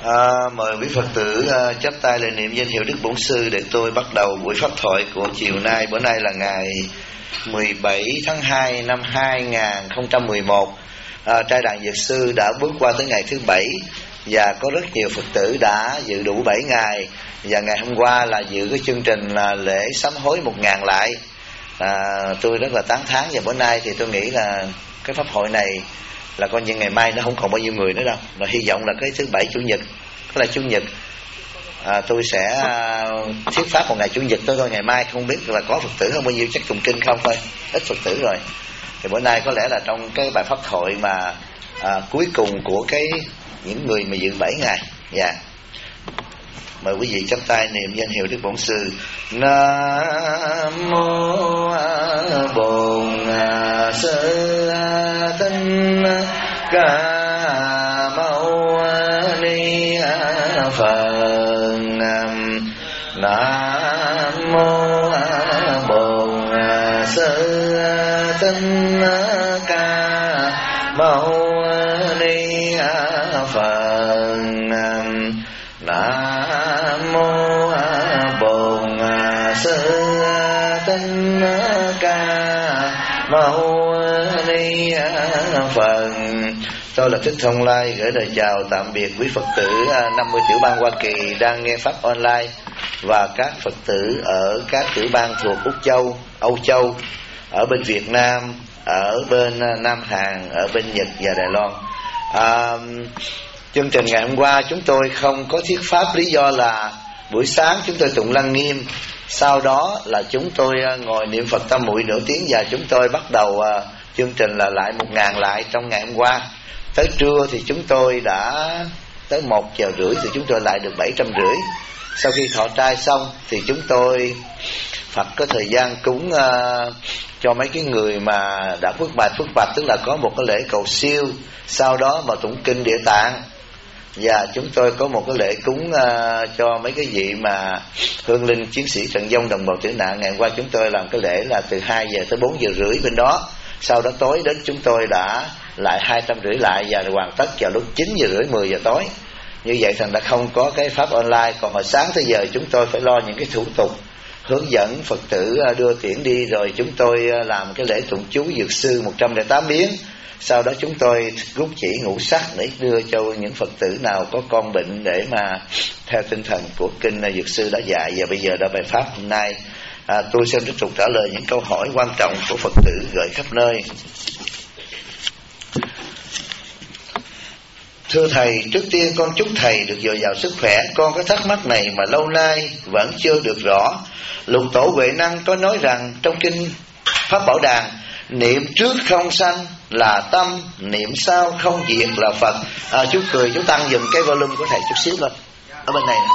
Mời quý Phật tử chắp tay lên niệm danh hiệu Đức Bổn Sư để tôi bắt đầu buổi pháp thoại của chiều nay. Bữa nay là ngày 17 tháng 2 năm 2011. Trai đàn Dược Sư đã bước qua tới ngày thứ 7 và có rất nhiều Phật tử đã dự đủ 7 ngày. Và ngày hôm qua là dự cái chương trình là lễ sám hối 1000 lại. Tôi rất là tán thán, và bữa nay thì tôi nghĩ là cái pháp hội này là coi như ngày mai nó không còn bao nhiêu người nữa đâu, mà hy vọng là cái thứ Bảy Chủ nhật, tức là Chủ nhật tôi sẽ thuyết pháp một ngày Chủ nhật thôi. Ngày mai không biết là có Phật tử không bao nhiêu, chắc tụng kinh không thôi, ít Phật tử rồi. Thì bữa nay có lẽ là trong cái bài pháp thoại mà cuối cùng của những người mà dự 7 ngày. Dạ. Mời quý vị chắp tay niệm danh hiệu Đức Bổn Sư. Nam mô Bổn Sư Thích Ca Mâu Ni Phật. Nam mô Bổn Sư Thích Ca Mâu Ni Phật. Nam mô Bổn Sư Thích Ca Mâu Ni Phật. Tôi là Thích Thông Lai, gửi lời chào tạm biệt quý Phật tử 50 tiểu bang Hoa Kỳ đang nghe pháp online, và các Phật tử ở các tiểu bang thuộc Úc Châu, Âu Châu, ở bên Việt Nam, ở bên Nam Hàn, ở bên Nhật và Đài Loan. Chương trình ngày hôm qua chúng tôi không có thuyết pháp, lý do là buổi sáng chúng tôi tụng Lăng Nghiêm, sau đó là chúng tôi ngồi niệm Phật Tam Muội nửa tiếng, và chúng tôi bắt đầu chương trình là lại 1000 lại trong ngày hôm qua. Tới trưa thì chúng tôi đã tới 1 giờ rưỡi thì chúng tôi lại được 750. Sau khi thọ trai xong thì chúng tôi Phật có thời gian cúng cho mấy cái người mà đã phước bạch, tức là có một cái lễ cầu siêu, sau đó mà tụng kinh Địa Tạng. Và chúng tôi có một cái lễ cúng cho mấy cái vị mà hương linh chiến sĩ trận vong đồng bào tử nạn. Ngày hôm qua chúng tôi làm cái lễ là từ 2 giờ tới 4 giờ rưỡi bên đó. Sau đó tối đến chúng tôi đã lại 250 lại, và hoàn tất vào lúc 9 giờ rưỡi 10 giờ tối. Như vậy thành đã không có cái pháp online. Còn hồi sáng tới giờ chúng tôi phải lo những cái thủ tục hướng dẫn Phật tử đưa tiễn đi, rồi chúng tôi làm cái lễ tụng chú Dược Sư 108 biến. Sau đó chúng tôi rút chỉ ngũ sắc để đưa cho những Phật tử nào có con bệnh, để mà theo tinh thần của kinh Dược Sư đã dạy. Và bây giờ đã bài pháp hôm nay tôi sẽ tiếp tục trả lời những câu hỏi quan trọng của Phật tử gửi khắp nơi. Thưa Thầy, trước tiên con chúc Thầy được dồi dào sức khỏe. Con có thắc mắc này mà lâu nay vẫn chưa được rõ. Lục Tổ Huệ Năng có nói rằng trong kinh Pháp Bảo Đàn, niệm trước không sanh là tâm, niệm sau không diệt là Phật. Chú cười, chú tăng dùm cái volume của Thầy chút xíu lên. Ở bên này nè.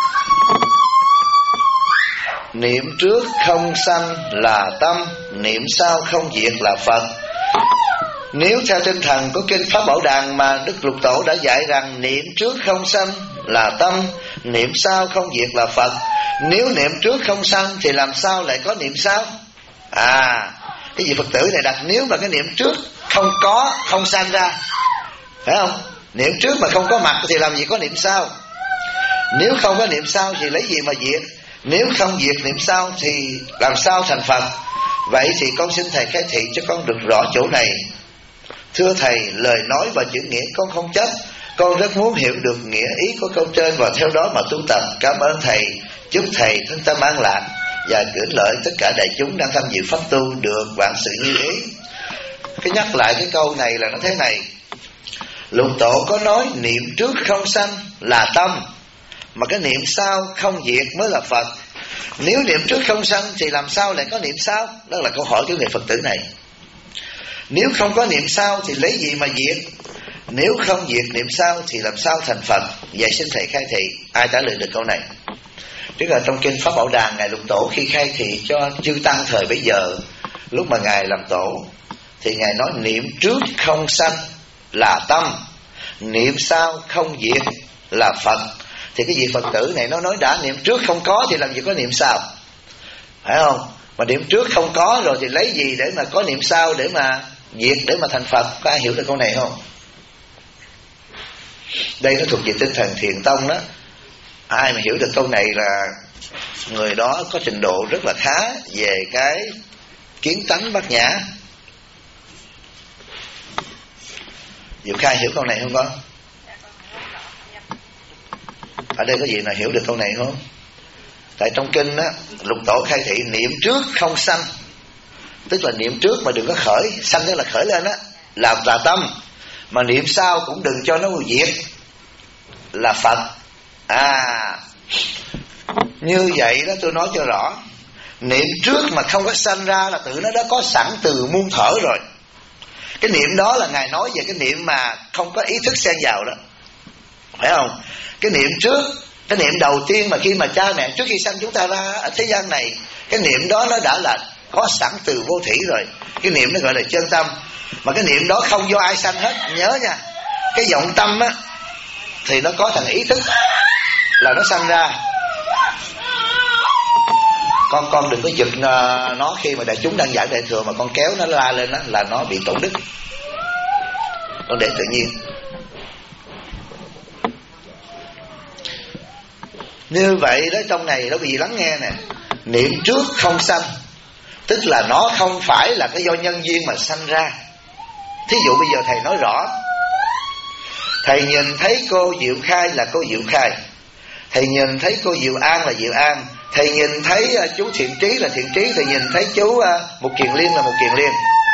Niệm trước không sanh là tâm, niệm sau không diệt là Phật. Nếu theo tinh thần của kinh Pháp Bảo Đàn mà Đức Lục Tổ đã dạy rằng niệm trước không sanh là tâm, niệm sau không diệt là Phật, nếu niệm trước không sanh thì làm sao lại có niệm sau? Cái vị Phật tử này đặt nếu mà cái niệm trước không có, không sanh ra, phải không? Niệm trước mà không có mặt thì làm gì có niệm sau? Nếu không có niệm sau thì lấy gì mà diệt? Nếu không diệt niệm sau thì làm sao thành Phật? Vậy thì con xin Thầy khai thị cho con được rõ chỗ này. Thưa Thầy, lời nói và chữ nghĩa con không chấp. Con rất muốn hiểu được nghĩa ý của câu trên và theo đó mà tu tập. Cảm ơn Thầy. Chúc Thầy thân tâm an lạc và gửi lợi tất cả đại chúng đang tham dự pháp tu được vạn sự như ý. Cái nhắc lại cái câu này là nó thế này. Lục Tổ có nói niệm trước không sanh là tâm, mà cái niệm sau không diệt mới là Phật. Nếu niệm trước không sanh thì làm sao lại có niệm sau? Đó là câu hỏi của người Phật tử này. Nếu không có niệm sau thì lấy gì mà diệt? Nếu không diệt niệm sau thì làm sao thành Phật? Vậy xin Thầy khai thị. Ai trả lời được câu này? Tức là trong kinh Pháp Bảo Đàn, Ngài Lục Tổ khi khai thị cho chư tăng thời bấy giờ, lúc mà Ngài làm tổ, thì Ngài nói niệm trước không sanh là tâm, niệm sau không diệt là Phật. Thì cái vị Phật tử này nó nói đã niệm trước không có thì làm gì có niệm sau, phải không? Mà niệm trước không có rồi thì lấy gì để mà có niệm sau, để mà diệt, để mà thành Phật? Có ai hiểu được câu này không? Đây nó thuộc về tinh thần thiền tông đó. Ai mà hiểu được câu này là người đó có trình độ rất là khá về cái kiến tánh bát nhã. Diệu Khai hiểu câu này không con? Ở đây có gì nào hiểu được câu này không? Tại trong kinh á, Lục Tổ khai thị niệm trước không sanh, tức là niệm trước mà đừng có khởi, sanh tức là khởi lên á, là tà tâm, mà niệm sau cũng đừng cho nó diệt, là Phật. Như vậy đó, tôi nói cho rõ, niệm trước mà không có sanh ra là tự nó đã có sẵn từ muôn thở rồi. Cái niệm đó là Ngài nói về cái niệm mà không có ý thức xen vào đó, phải không? Cái niệm trước, cái niệm đầu tiên mà khi mà cha mẹ trước khi sanh chúng ta ra ở thế gian này, cái niệm đó nó đã là có sẵn từ vô thủy rồi. Cái niệm nó gọi là chân tâm. Mà cái niệm đó không do ai sanh hết. Nhớ nha, cái vọng tâm á thì nó có thằng ý thức là nó sanh ra. Con đừng có giật nó khi mà đại chúng đang giảng đại thừa mà con kéo nó la lên đó, là nó bị tổn đức. Con để tự nhiên. Như vậy đó, trong này đó quý vị lắng nghe nè, niệm trước không sanh, tức là nó không phải là cái do nhân duyên mà sanh ra. Thí dụ bây giờ thầy nói rõ, thầy nhìn thấy cô Diệu Khai là cô Diệu Khai, thầy nhìn thấy cô Diệu An là Diệu An, thầy nhìn thấy chú Thiện Trí là Thiện Trí, thầy nhìn thấy chú Mục Kiền Liên là Mục Kiền Liên.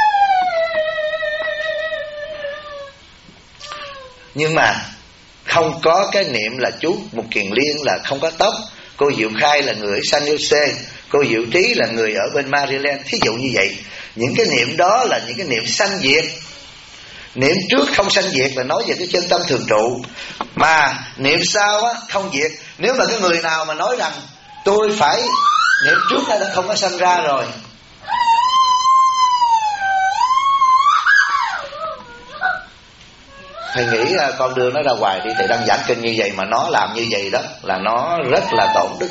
Nhưng mà không có cái niệm là chú Mục Kiền Liên là không có tóc, cô Diệu Khai là người ở San Jose, cô Diệu Trí là người ở bên Maryland. Thí dụ như vậy, những cái niệm đó là những cái niệm sanh diệt. Niệm trước không sanh diệt là nói về cái chân tâm thường trụ, mà niệm sau á không diệt. Nếu mà cái người nào mà nói rằng tôi phải niệm trước đã không có sanh ra rồi, thầy nghĩ con đưa nó ra ngoài đi, thầy đang giảng kinh như vậy mà nó làm như vậy đó là nó rất là tổn đức.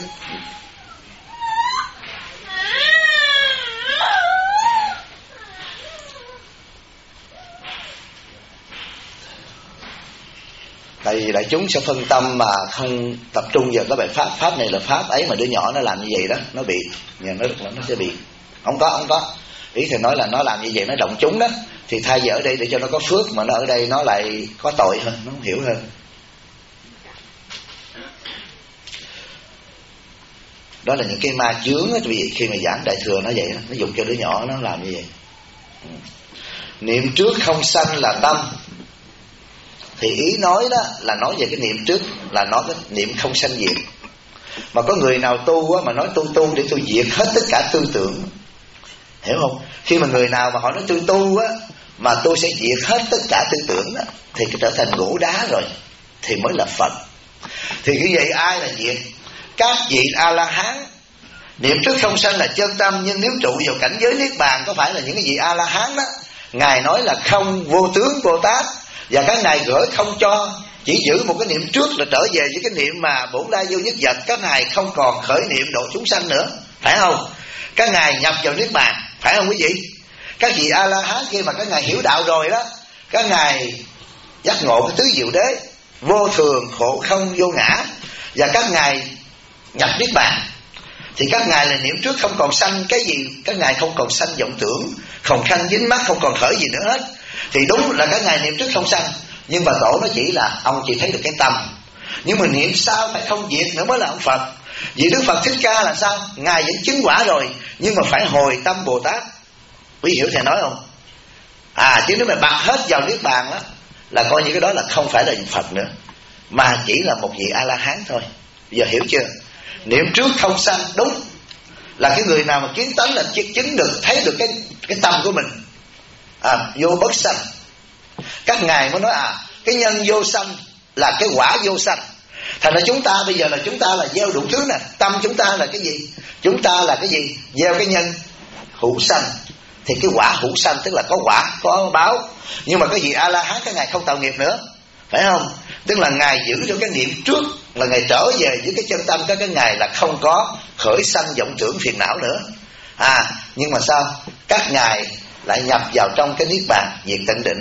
Tại vì đại chúng sẽ phân tâm mà không tập trung vào cái bài pháp. Pháp này là pháp ấy, mà đứa nhỏ nó làm như vậy đó, nó bị, nhà nó sẽ bị. Không có. Ý thầy nói là nó làm như vậy nó động chúng đó, thì thay vì ở đây để cho nó có phước, mà nó ở đây nó lại có tội hơn, nó không hiểu hơn. Đó là những cái ma chướng á, vì khi mà giảng đại thừa nó vậy đó, nó dùng cho đứa nhỏ nó làm như vậy. Niệm trước không sanh là tâm, thì ý nói đó là nói về cái niệm trước, là nói cái niệm không sanh diệt. Mà có người nào tu á, mà nói tu để tôi diệt hết tất cả tư tưởng, hiểu không? Khi mà người nào mà họ nói tôi tu á, mà tôi sẽ diệt hết tất cả tư tưởng á, thì trở thành gỗ đá rồi, thì mới là Phật. Thì như vậy ai là diệt? Các vị A-la-hán. Niệm trước không sanh là chân tâm, nhưng nếu trụ vào cảnh giới niết bàn, có phải là những cái vị A-la-hán đó, Ngài nói là không vô tướng Bồ Tát, và các ngài gửi không cho, chỉ giữ một cái niệm trước là trở về với cái niệm mà bổn lai vô nhất vật. Các ngài không còn khởi niệm độ chúng sanh nữa, phải không? Các ngài nhập vào niết bàn, phải không quý vị? Các vị A-la-hán khi mà các ngài hiểu đạo rồi đó, các ngài giác ngộ cái tứ diệu đế, vô thường, khổ không, vô ngã, và các ngài nhập niết bàn. Thì các ngài là niệm trước không còn sanh cái gì, các ngài không còn sanh vọng tưởng, không sanh dính mắc, không còn khởi gì nữa hết. Thì đúng là các ngài niệm trước không sanh, nhưng mà tổ nó chỉ là ông chỉ thấy được cái tâm. Nhưng mà niệm sau phải không diệt nữa mới là ông Phật. Vì Đức Phật Thích Ca là sao? Ngài vẫn chứng quả rồi, nhưng mà phải hồi tâm Bồ Tát. Quý hiểu thầy nói không? Chứ nếu mà bật hết vào niết bàn đó, là coi như cái đó là không phải là Phật nữa, mà chỉ là một vị A-la-hán thôi. Giờ hiểu chưa? Niệm trước không sanh đúng là cái người nào mà kiến tánh là chứng được, thấy được cái tâm của mình, vô bất sanh. Các ngài mới nói cái nhân vô sanh là cái quả vô sanh. Thành ra chúng ta bây giờ là chúng ta là gieo đủ thứ nè. Tâm chúng ta là cái gì? Chúng ta là cái gì? Gieo cái nhân hữu sanh, thì cái quả hữu sanh tức là có quả, có báo. Nhưng mà cái gì A-la-hán các ngài không tạo nghiệp nữa, phải không? Tức là ngài giữ cho cái niệm trước, là ngài trở về với cái chân tâm các cái ngài là không có khởi sanh vọng tưởng phiền não nữa. Nhưng mà sao? Các ngài lại nhập vào trong cái niết bàn diệt tận định.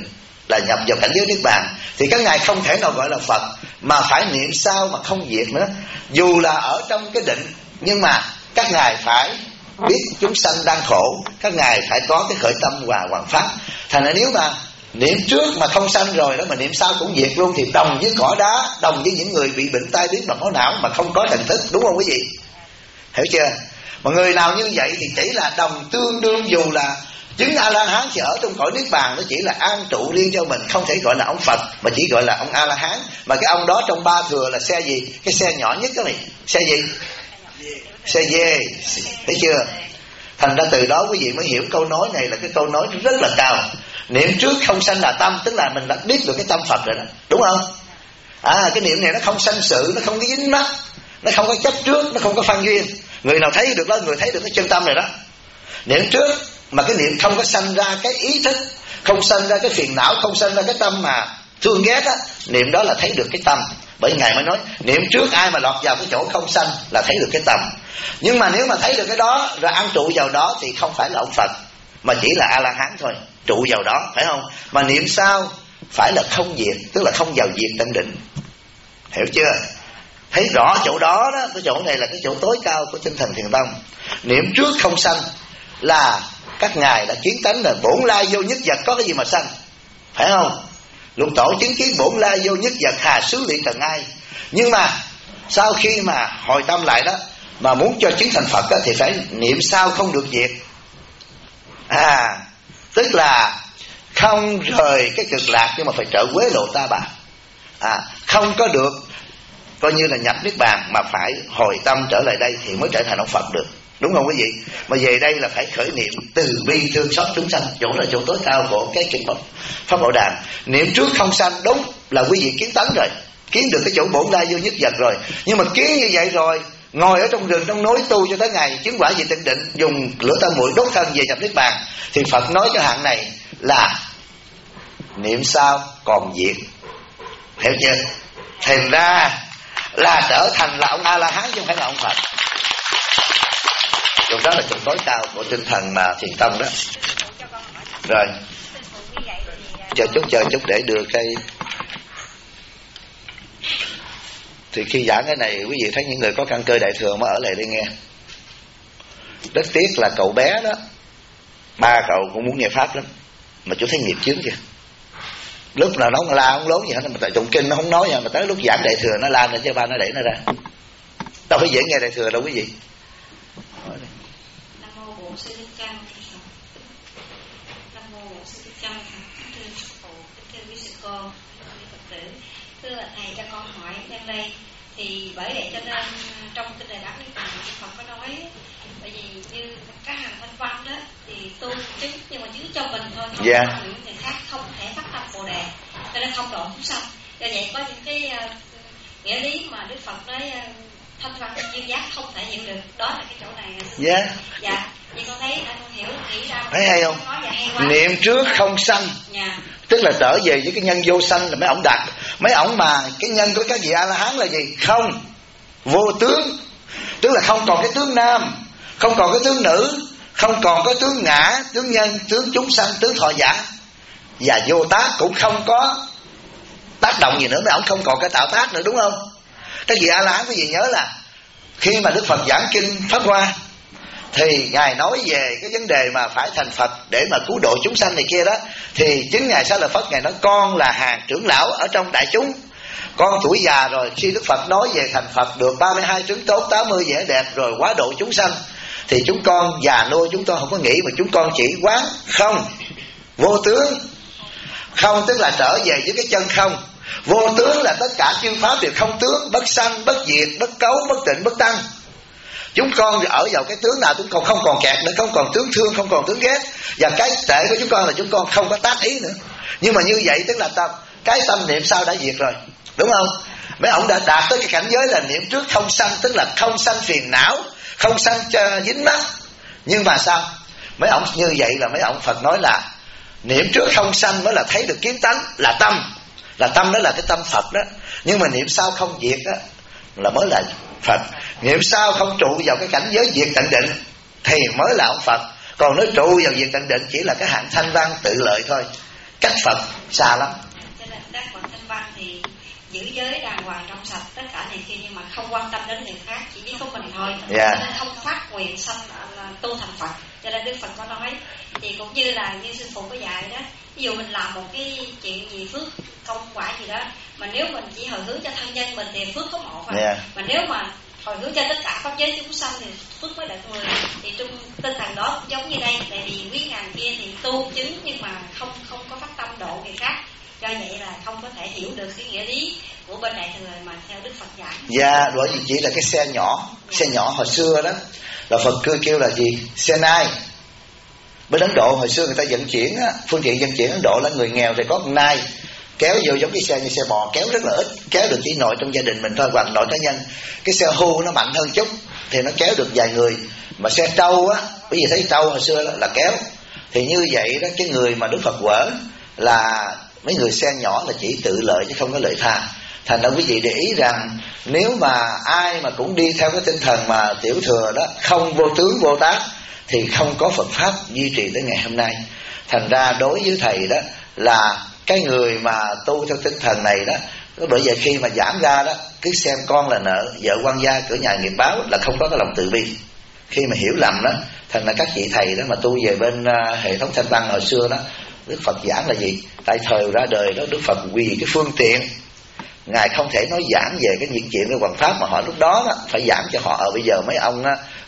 là nhập vào cảnh giới niết bàn, thì các ngài không thể nào gọi là Phật, mà phải niệm sao mà không diệt nữa. Dù là ở trong cái định, nhưng mà các ngài phải biết chúng sanh đang khổ, các ngài phải có cái khởi tâm và hoằng pháp. Thành ra nếu mà niệm trước mà không sanh rồi đó, mà niệm sau cũng diệt luôn, thì đồng với cỏ đá, đồng với những người bị bệnh tai biến mạch máu não mà không có thần thức, đúng không quý vị? Hiểu chưa? Mà người nào như vậy thì chỉ là đồng tương đương, dù là chứng A-la-hán thì ở trong cõi niết bàn nó chỉ là an trụ riêng cho mình, không thể gọi là ông Phật, mà chỉ gọi là ông A-la-hán. Mà cái ông đó trong ba thừa là xe gì? Cái xe nhỏ nhất đó này, xe gì? Xe dê, thấy chưa? Thành ra từ đó quý vị mới hiểu câu nói này là cái câu nói rất là cao. Niệm trước không sanh là tâm, tức là mình đã biết được cái tâm Phật rồi đó, đúng không? Cái niệm này nó không sanh sự, nó không có dính mắc, nó không có chấp trước, nó không có phan duyên. Người nào thấy được đó, người thấy được cái chân tâm rồi đó. Niệm trước mà cái niệm không có sanh ra cái ý thức, không sanh ra cái phiền não, không sanh ra cái tâm mà thương ghét á, niệm đó là thấy được cái tâm. Bởi ngài mới nói niệm trước ai mà lọt vào cái chỗ không sanh là thấy được cái tâm. Nhưng mà nếu mà thấy được cái đó rồi an trụ vào đó thì không phải là ông Phật, mà chỉ là A-la-hán thôi, trụ vào đó, phải không? Mà niệm sao phải là không diệt, tức là không vào diệt tận định. Hiểu chưa? Thấy rõ chỗ đó đó, cái chỗ này là cái chỗ tối cao của tinh thần thiền tông. Niệm trước không sanh là các ngài đã kiến tánh là bổn lai vô nhất vật, có cái gì mà sanh, phải không? Lục tổ chứng kiến bổn lai vô nhất vật, hà xứ lị tầng ai. Nhưng mà sau khi mà hồi tâm lại đó, mà muốn cho chứng thành Phật đó, thì phải niệm sao không được diệt. Tức là không rời cái cực lạc, nhưng mà phải trở quế lộ ta bà. Không có được coi như là nhập niết bàn, mà phải hồi tâm trở lại đây thì mới trở thành ông Phật được, đúng không quý vị? Mà về đây là phải khởi niệm từ bi thương xót chúng sanh, chỗ là chỗ tối cao của cái kinh Pháp Bảo Đàn. Niệm trước không sanh đúng là quý vị kiến tánh rồi, kiến được cái chỗ bổn lai vô nhất vật rồi. Nhưng mà kiến như vậy rồi, ngồi ở trong rừng trong núi tu cho tới ngày chứng quả về tịnh định, dùng lửa tam muội đốt thân về nhập niết bàn, thì Phật nói cho hạng này là niệm sao còn diệt. Hiểu chưa? Thành ra là trở thành là ông A-la-hán chứ không phải là ông Phật. Chỗ đó là chỗ tối cao của tinh thần mà thiền tông đó. Rồi chờ chút để đưa cái. Thì khi giảng cái này quý vị thấy những người có căn cơ đại thừa mới ở lại đây nghe. Rất tiếc là cậu bé đó, ba cậu cũng muốn nghe Pháp lắm, mà chú thấy nghiệp chướng chưa? Lúc nào nó không la không lố gì hết, mà tại tụng kinh nó không nói nha, mà tới lúc giảng đại thừa nó la lên cho ba nó đẩy nó ra. Đâu phải dễ nghe đại thừa đâu quý vị. Nam mô Bổn Sư Thích Ca Mâu Ni Phật. Nam mô Bổn Sư Thích Ca Mâu Ni Phật. Kính thưa sư phụ, kính thưa quý sư cô, quý Phật tử. Thưa thầy, cho con hỏi em đây, thì bởi vậy cho nên trong kinh Đại Đáp Niết Bàn Phật có nói, bởi vì như các hàng thanh văn đó thì tu chứng, nhưng mà chứng cho mình thôi, không có những người khác, không thể phát tâm Bồ Đề, cho nên không độ chúng sanh. Do vậy có những cái nghĩa lý mà Đức Phật nói thanh văn duyên giác không thể hiểu được, đó là cái chỗ này. Dạ, vậy con thấy con hiểu nghĩ ra. Thấy hay không? Niệm trước không sanh, tức là trở về với cái nhân vô sanh là mấy ổng đặt. Mấy ổng mà cái nhân của các vị A-la-hán là gì? Không, vô tướng, tức là không còn cái tướng nam, không còn cái tướng nữ, không còn có tướng ngã, tướng nhân, tướng chúng sanh, tướng thọ giả, và vô tác, cũng không có tác động gì nữa. Mấy ổng không còn cái tạo tác nữa, đúng không? Các vị A-la-hán quý vị nhớ là khi mà Đức Phật giảng kinh Pháp Hoa thì ngài nói về cái vấn đề mà phải thành Phật để mà cứu độ chúng sanh này kia đó, thì chính ngài Xá Lợi Phất ngài nói con là hàng trưởng lão ở trong đại chúng, con tuổi già rồi. Khi Đức Phật nói về thành Phật được 32 tướng tốt, 80 vẻ đẹp rồi quá độ chúng sanh, thì chúng con già nua, chúng con không có nghĩ, mà chúng con chỉ quán không, vô tướng. Không tức là trở về với cái chân không. Vô tướng là tất cả chư pháp đều không tướng, bất sanh, bất diệt, bất cấu, bất tịnh, bất tăng. Chúng con ở vào cái tướng nào chúng con không còn kẹt nữa, không còn tướng thương, không còn tướng ghét. Và cái tệ của chúng con là chúng con không có tác ý nữa. Nhưng mà như vậy tức là cái tâm niệm sao đã diệt rồi, đúng không? Mấy ông đã đạt tới cái cảnh giới là niệm trước không sanh, tức là không sanh phiền não, không sanh dính mắc. Nhưng mà sao? Mấy ông như vậy là mấy ông Phật nói là niệm trước không sanh mới là thấy được kiến tánh, là tâm. Là tâm đó là cái tâm Phật đó. Nhưng mà niệm sao không diệt đó là mới là Phật. Niệm sao không trụ vào cái cảnh giới diệt tận định thì mới là ông Phật. Còn nói trụ vào diệt tận định chỉ là cái hạng thanh văn tự lợi thôi. cách Phật xa lắm. Cho nên các bậc thanh văn thì giữ giới đàng hoàng trong sạch tất cả này kia, nhưng mà không quan tâm đến người khác, chỉ biết có mình thôi. Cho nên không phát nguyện sanh tu thành Phật. Cho nên Đức Phật có nói thì cũng như là như sư phụ có dạy đó, ví dụ mình làm một cái chuyện gì phước công quả gì đó, mà nếu mình chỉ hồi hướng cho thân nhân mình thì phước có một thôi. Mà nếu mà hồi hướng cho tất cả pháp giới chúng sanh thì phước mới được 10. Thì trong tinh thần đó cũng giống như đây, tại vì quý ngài kia thì tu chứng nhưng mà không có phát tâm độ người khác, do vậy là không có thể hiểu được cái nghĩa lý của bên Đại Thừa mà theo Đức Phật giảng. Dạ, bởi vì chỉ là cái xe nhỏ, xe nhỏ hồi xưa đó là Phật kêu là gì? Xe nai. Bên Ấn Độ hồi xưa người ta vận chuyển á, phương tiện vận chuyển Ấn Độ là người nghèo thì có con nai kéo vô, giống cái xe như xe bò, kéo rất là ít, kéo được chỉ nội trong gia đình mình thôi, hoặc nội cá nhân. Cái xe hưu nó mạnh hơn chút thì nó kéo được vài người. Mà xe trâu á, bởi vì thấy trâu hồi xưa đó là kéo. Thì như vậy đó, cái người mà Đức Phật quở là mấy người xe nhỏ là chỉ tự lợi chứ không có lợi tha. Thành ra quý vị để ý rằng nếu mà ai mà cũng đi theo cái tinh thần mà tiểu thừa đó, không vô tướng vô tác, thì không có Phật Pháp duy trì tới ngày hôm nay. Thành ra đối với thầy đó là cái người mà tu theo tinh thần này đó, bởi vậy khi mà giảng ra đó, cứ xem con là nợ, vợ quan gia, cửa nhà nghiệp báo, là không có cái lòng từ bi. Khi mà hiểu lầm đó, thành ra các vị thầy đó mà tu về bên hệ thống Thanh Văn hồi xưa đó, Đức Phật giảng là gì? Tại thời ra đời đó, Đức Phật vì cái phương tiện, Ngài không thể nói giảng về cái những chuyện của Hoàng Pháp, mà họ lúc đó, phải giảng cho họ. Bây giờ mấy ông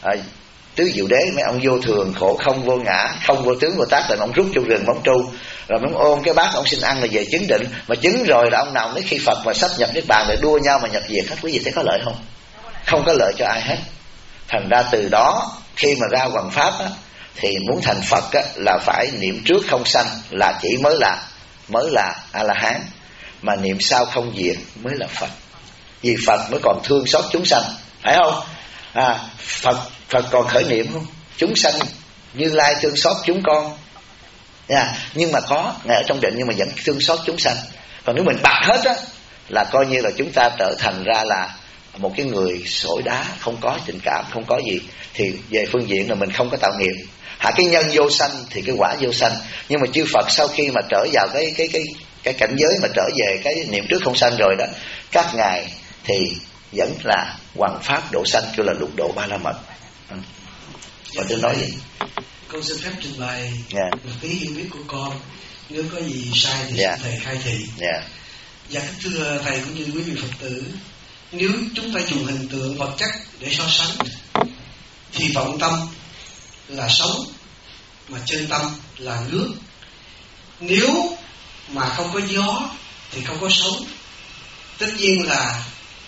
tứ diệu đế, mấy ông vô thường, khổ không, vô ngã, không vô tướng vô tác, là ông rút trong rừng bóng tru, rồi ông ôm cái bát ông xin ăn là về chứng định. Mà chứng rồi là ông nào đến khi Phật mà sắp nhập niết bàn để đua nhau mà nhập diệt hết. Quý vị thấy có lợi không? Không có lợi cho ai hết. Thành ra từ đó khi mà ra Hoàng Pháp á, thì muốn thành Phật á, là phải niệm trước không sanh, là chỉ mới là A-la-hán. Mà niệm sau không diệt mới là Phật. Vì Phật mới còn thương xót chúng sanh, phải không? Phật còn khởi niệm không? Chúng sanh Như Lai thương xót chúng con. Nhưng mà có Ngài ở trong định nhưng mà vẫn thương xót chúng sanh. Còn nếu mình bạc hết á, là coi như là chúng ta trở thành ra là một cái người sỏi đá, không có tình cảm, không có gì. Thì về phương diện là mình không có tạo nghiệp. Cái nhân vô sanh thì cái quả vô sanh. Nhưng mà chư Phật sau khi mà trở vào cái cảnh giới mà trở về cái niệm trước không sanh rồi đó, các ngài thì vẫn là hoằng pháp độ sanh, kêu là lục độ ba la mật. Và tôi nói gì? Con xin phép trình bày một tí hiểu biết của con. Nếu có gì sai thì xin thầy khai thị. Dạ kính thưa thầy cũng như quý vị Phật tử, nếu chúng ta dùng hình tượng vật chất để so sánh thì vọng tâm là sống, mà chân tâm là nước. Nếu mà không có gió thì không có sống. Tất nhiên là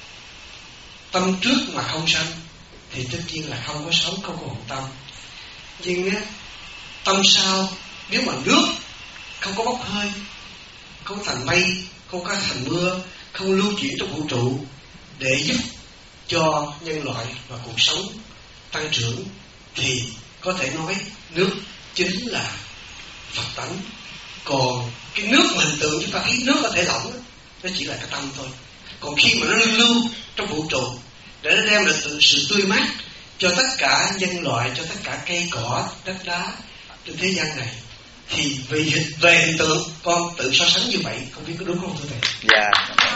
tâm trước mà không sanh thì tất nhiên là không có sống, không có vọng tâm. Nhưng á, tâm sau nếu mà nước không có bốc hơi, không thành mây, không có thành mưa, không lưu chuyển trong vũ trụ để giúp cho nhân loại và cuộc sống tăng trưởng, thì có thể nói nước chính là Phật tánh. Còn cái nước mà hình tượng chúng ta thấy nước có thể lỏng, nó chỉ là cái tâm thôi. Còn khi mà nó lưu trong vũ trụ để nó đem lại sự tươi mát cho tất cả nhân loại, cho tất cả cây cỏ, đất đá trên thế gian này, thì về hình tượng con tự so sánh như vậy, không biết có đúng không thưa thầy? Dạ.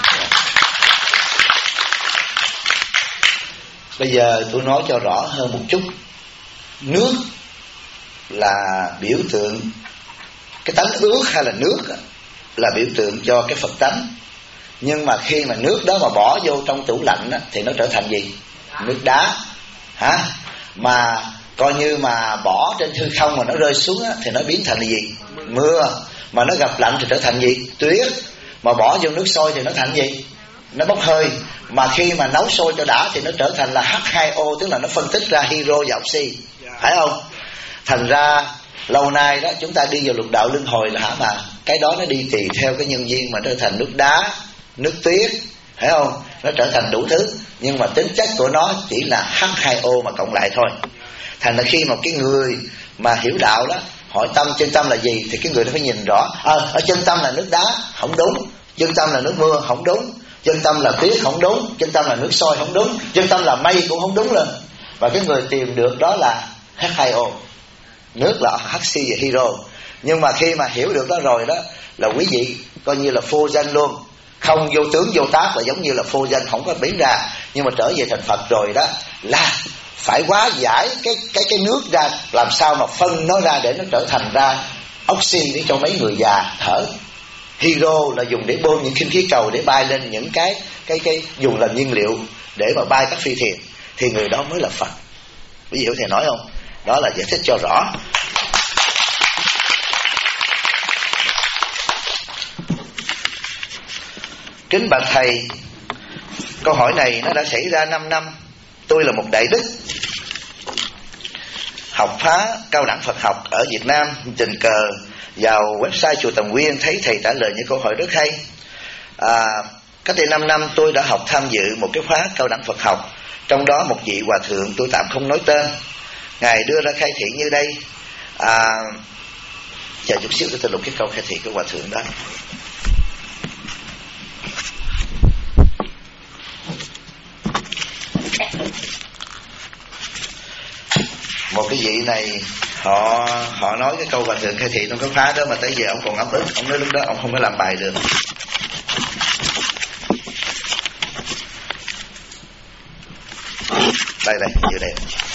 Bây giờ tôi nói cho rõ hơn một chút. Nước là biểu tượng, cái tánh ướt hay là nước là biểu tượng cho cái Phật tánh. Nhưng mà khi mà nước đó mà bỏ vô trong tủ lạnh thì nó trở thành gì? Nước đá. Mà coi như mà bỏ trên hư không mà nó rơi xuống thì nó biến thành gì? Mưa. Mà nó gặp lạnh thì trở thành gì? Tuyết. Mà bỏ vô nước sôi thì nó thành gì? Nó bốc hơi. Mà khi mà nấu sôi cho đã thì nó trở thành là H2O, tức là nó phân tích ra hydro và oxy, phải không? Thành ra lâu nay đó chúng ta đi vào lục đạo luân hồi là mà cái đó nó đi tùy theo cái nhân duyên mà trở thành nước đá, nước tuyết, phải không? Nó trở thành đủ thứ, nhưng mà tính chất của nó chỉ là H2O mà cộng lại thôi. Thành ra khi mà cái người mà hiểu đạo đó hỏi tâm chân tâm là gì thì cái người đó phải nhìn rõ. Ở chân tâm là nước đá, không đúng. Chân tâm là nước mưa, không đúng. Chân tâm là tuyết, không đúng. Chân tâm là nước sôi, không đúng. Chân tâm là mây cũng không đúng lên. Và cái người tìm được đó là H2O, nước là oxy và hydro. Nhưng mà khi mà hiểu được đó rồi đó là quý vị coi như là phô danh luôn, không vô tướng vô tác, là giống như là phô danh không có biến ra. Nhưng mà trở về thành Phật rồi đó là phải hóa giải cái nước ra, làm sao mà phân nó ra để nó trở thành ra oxy để cho mấy người già thở. Hydro là dùng để bơm những khinh khí cầu để bay lên những cái dùng làm nhiên liệu để mà bay các phi thuyền, thì người đó mới là Phật. Quý vị hiểu thầy nói không? Đó là giải thích cho rõ. Kính bạch thầy, câu hỏi này nó đã xảy ra 5 năm. Tôi là một đại đức học phá cao đẳng Phật học ở Việt Nam, tình cờ vào website chùa Tầm Nguyên thấy thầy trả lời những câu hỏi rất hay. Cách đây 5 năm tôi đã tham dự một cái khóa cao đẳng Phật học, trong đó một vị hòa thượng tôi tạm không nói tên, ngài đưa ra khai thị như đây. Chờ chút xíu để tôi lục cái câu khai thị của hòa thượng đó. Một cái vị này họ nói cái câu hòa thượng khai thị trong cái khóa đó, mà tới giờ ông còn ấm ức, ông nói lúc đó ông không có làm bài được. Đây vừa đây.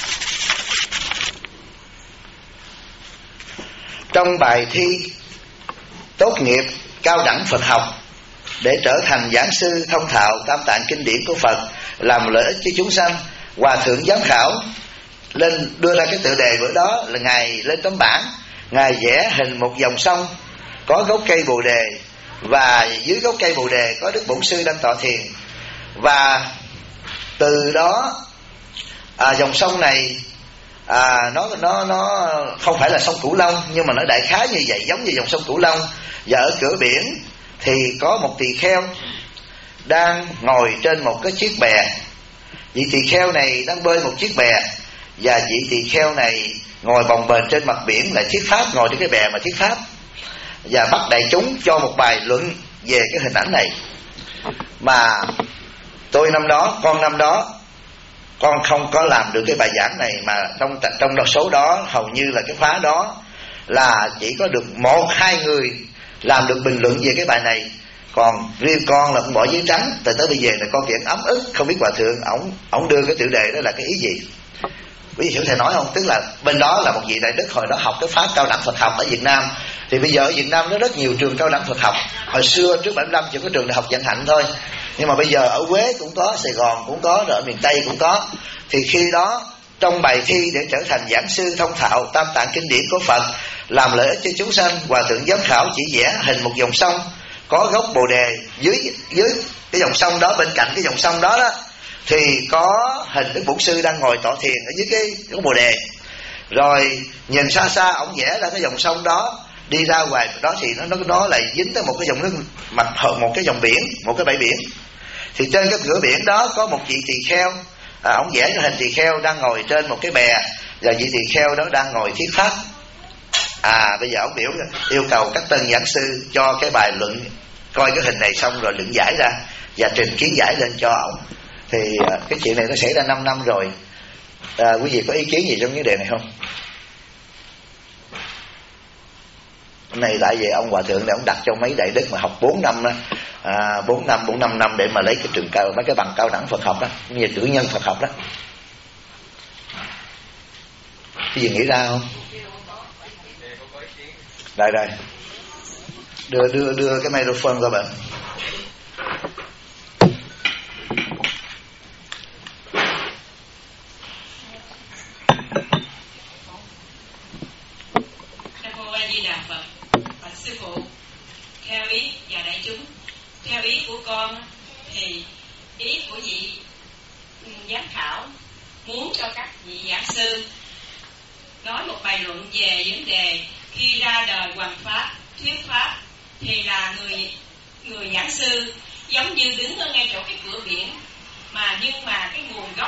Trong bài thi tốt nghiệp cao đẳng Phật học để trở thành giảng sư thông thạo tam tạng kinh điển của Phật, làm lợi ích cho chúng sanh, hòa thượng giám khảo lên đưa ra cái tựa đề bữa đó là ngài lên tấm bảng, ngài vẽ hình một dòng sông có gốc cây bồ đề, và dưới gốc cây bồ đề có Đức Bổn Sư đang tọa thiền. Và từ đó dòng sông này nó không phải là sông Cửu Long, nhưng mà nó đại khái như vậy, giống như dòng sông Cửu Long. Và ở cửa biển thì có một tỳ kheo đang ngồi trên một cái chiếc bè. Vị tỳ kheo này đang bơi một chiếc bè, và vị tỳ kheo này ngồi bồng bềnh trên mặt biển là thuyết pháp, ngồi trên cái bè mà thuyết pháp, và bắt đại chúng cho một bài luận về cái hình ảnh này. Mà tôi năm đó con không có làm được cái bài giảng này, mà trong số đó hầu như là cái khóa đó là chỉ có được 1-2 người làm được bình luận về cái bài này. Còn riêng con là con bỏ giấy trắng, tới bây giờ là con vẫn ấm ức, không biết hòa thượng ổng đưa cái tựa đề đó là cái ý gì. Quý vị hiểu thầy nói không? Tức là bên đó là một vị đại đức hồi đó học cái pháp cao đẳng Phật học ở Việt Nam. Thì bây giờ ở Việt Nam nó rất nhiều trường cao đẳng Phật học. Hồi xưa trước 75 chỉ có trường đại học Vạn Hạnh thôi, nhưng mà bây giờ ở Huế cũng có, Sài Gòn cũng có, rồi ở miền Tây cũng có. Thì khi đó trong bài thi để trở thành giảng sư thông thạo tam tạng kinh điển của Phật, làm lợi ích cho chúng sanh, hòa thượng giám khảo chỉ vẽ hình một dòng sông có gốc bồ đề, dưới cái dòng sông đó, bên cạnh cái dòng sông đó đó thì có hình Đức Bổn Sư đang ngồi tọa thiền ở dưới cái bồ đề. Rồi nhìn xa xa ổng vẽ ra cái dòng sông đó, đi ra ngoài đó thì nó lại dính tới một cái dòng nước mặt, một cái dòng biển, một cái bãi biển. Thì trên cái cửa biển đó có một vị tỳ kheo, ổng vẽ cái hình tỳ kheo đang ngồi trên một cái bè, và vị tỳ kheo đó đang ngồi thuyết pháp. Bây giờ ổng yêu cầu các tân giảng sư cho cái bài luận, coi cái hình này xong rồi luận giải ra và trình kiến giải lên cho ổng. Thì cái chuyện này nó xảy ra 5 năm rồi. Quý vị có ý kiến gì trong vấn đề này không? Này tại vì ông hòa thượng này ông đặt cho mấy đại đức mà học 4 năm đó, 4-5 năm để mà lấy cái trường cao, mấy cái bằng cao đẳng Phật học đó, như cử nhân Phật học đó. Cái gì nghĩ ra không? Đây đưa cái microphone qua bạn. Sư phụ, theo ý và đại chúng, theo ý của con thì ý của vị giám khảo muốn cho các vị giảng sư nói một bài luận về vấn đề khi ra đời hoằng pháp, thuyết pháp, thì là người giảng sư giống như đứng ở ngay chỗ cái cửa biển, nhưng mà cái nguồn gốc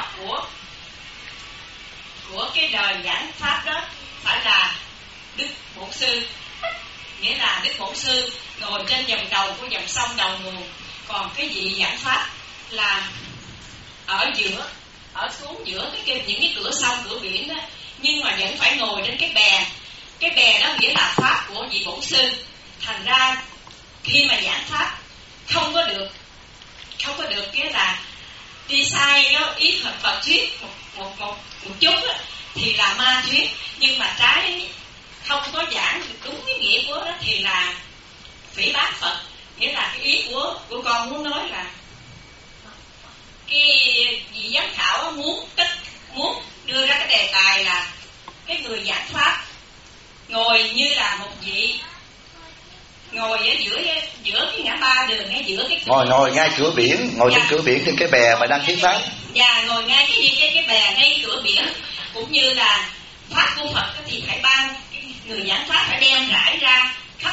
của cái đời giảng pháp đó phải là Đức Bổn Sư. Nghĩa là Đức Bổn Sư ngồi trên dòng đầu của dòng sông đầu nguồn, còn cái vị giảng pháp là ở xuống giữa những cái cửa sông cửa biển đó, nhưng mà vẫn phải ngồi trên cái bè cái bè đó nghĩa là pháp của vị bổn sư. Thành ra khi mà giảng pháp không có được cái là đi sai đó, ý Phật thuyết một chút đó, thì là ma thuyết, nhưng mà trái không có giảng đúng cái nghĩa của đó thì là phỉ báng Phật. Nghĩa là cái ý của con muốn nói là cái vị giám khảo muốn đưa ra cái đề tài là cái người giảng pháp ngồi như là một vị ngồi ở giữa cái ngã ba đường, ngay giữa cái ngồi ngay cửa biển, ngồi trên cửa biển trên cái bè mà đang thuyết pháp. Dạ, ngồi ngay cái bè ngay cửa biển, cũng như là pháp của Phật thì phải ban người giảng pháp phải đem rải ra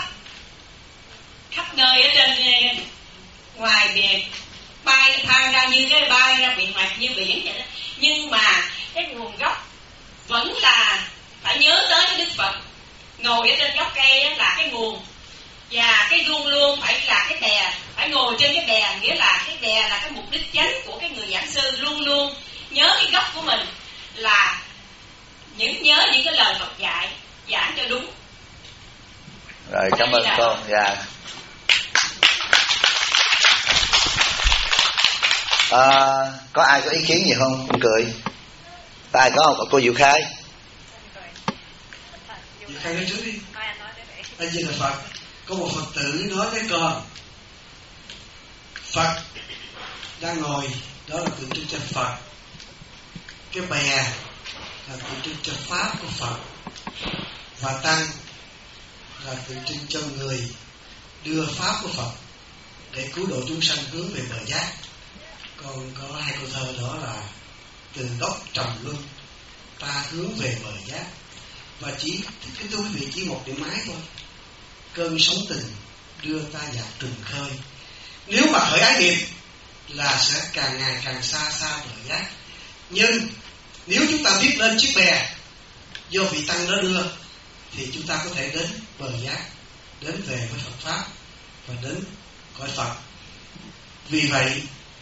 khắp nơi ở trên ngoài bề, bay thang ra như cái bay ra biển mặt như biển vậy đó. Nhưng mà cái nguồn gốc vẫn là phải nhớ tới cái Đức Phật ngồi ở trên gốc cây, đó là cái nguồn, và cái luôn phải là cái bè, phải ngồi trên cái bè, nghĩa là cái bè là cái mục đích chánh của cái người giảng sư. Luôn nhớ cái gốc của mình là nhớ những cái lời Phật dạy, giảng cho đúng. Rồi, cảm ơn cô. Dạ. Có ai có ý kiến gì không? Không cười. Có ai có không? Cô Diệu Khai. Diệu Khai nói trước đi. Anh Di Đà Phật. Có một Phật tử nói với con, Phật đang ngồi, đó là tượng trưng cho Phật. Cái bè là tượng trưng cho pháp của Phật, và tăng là tượng trưng cho người đưa pháp của Phật để cứu độ chúng sanh hướng về bờ giác. Còn có hai câu thơ đó là từ gốc trầm luân ta hướng về bờ giác. Và chỉ cái quý vị chỉ một điểm mái thôi, cơn sóng tình đưa ta dạt trùng khơi. Nếu mà khởi ái nghiệp là sẽ càng ngày càng xa bờ giác. Nhưng nếu chúng ta biết lên chiếc bè do vị tăng đó đưa, thì chúng ta có thể đến bờ giác, đến về với Phật pháp và đến cõi Phật. Vì vậy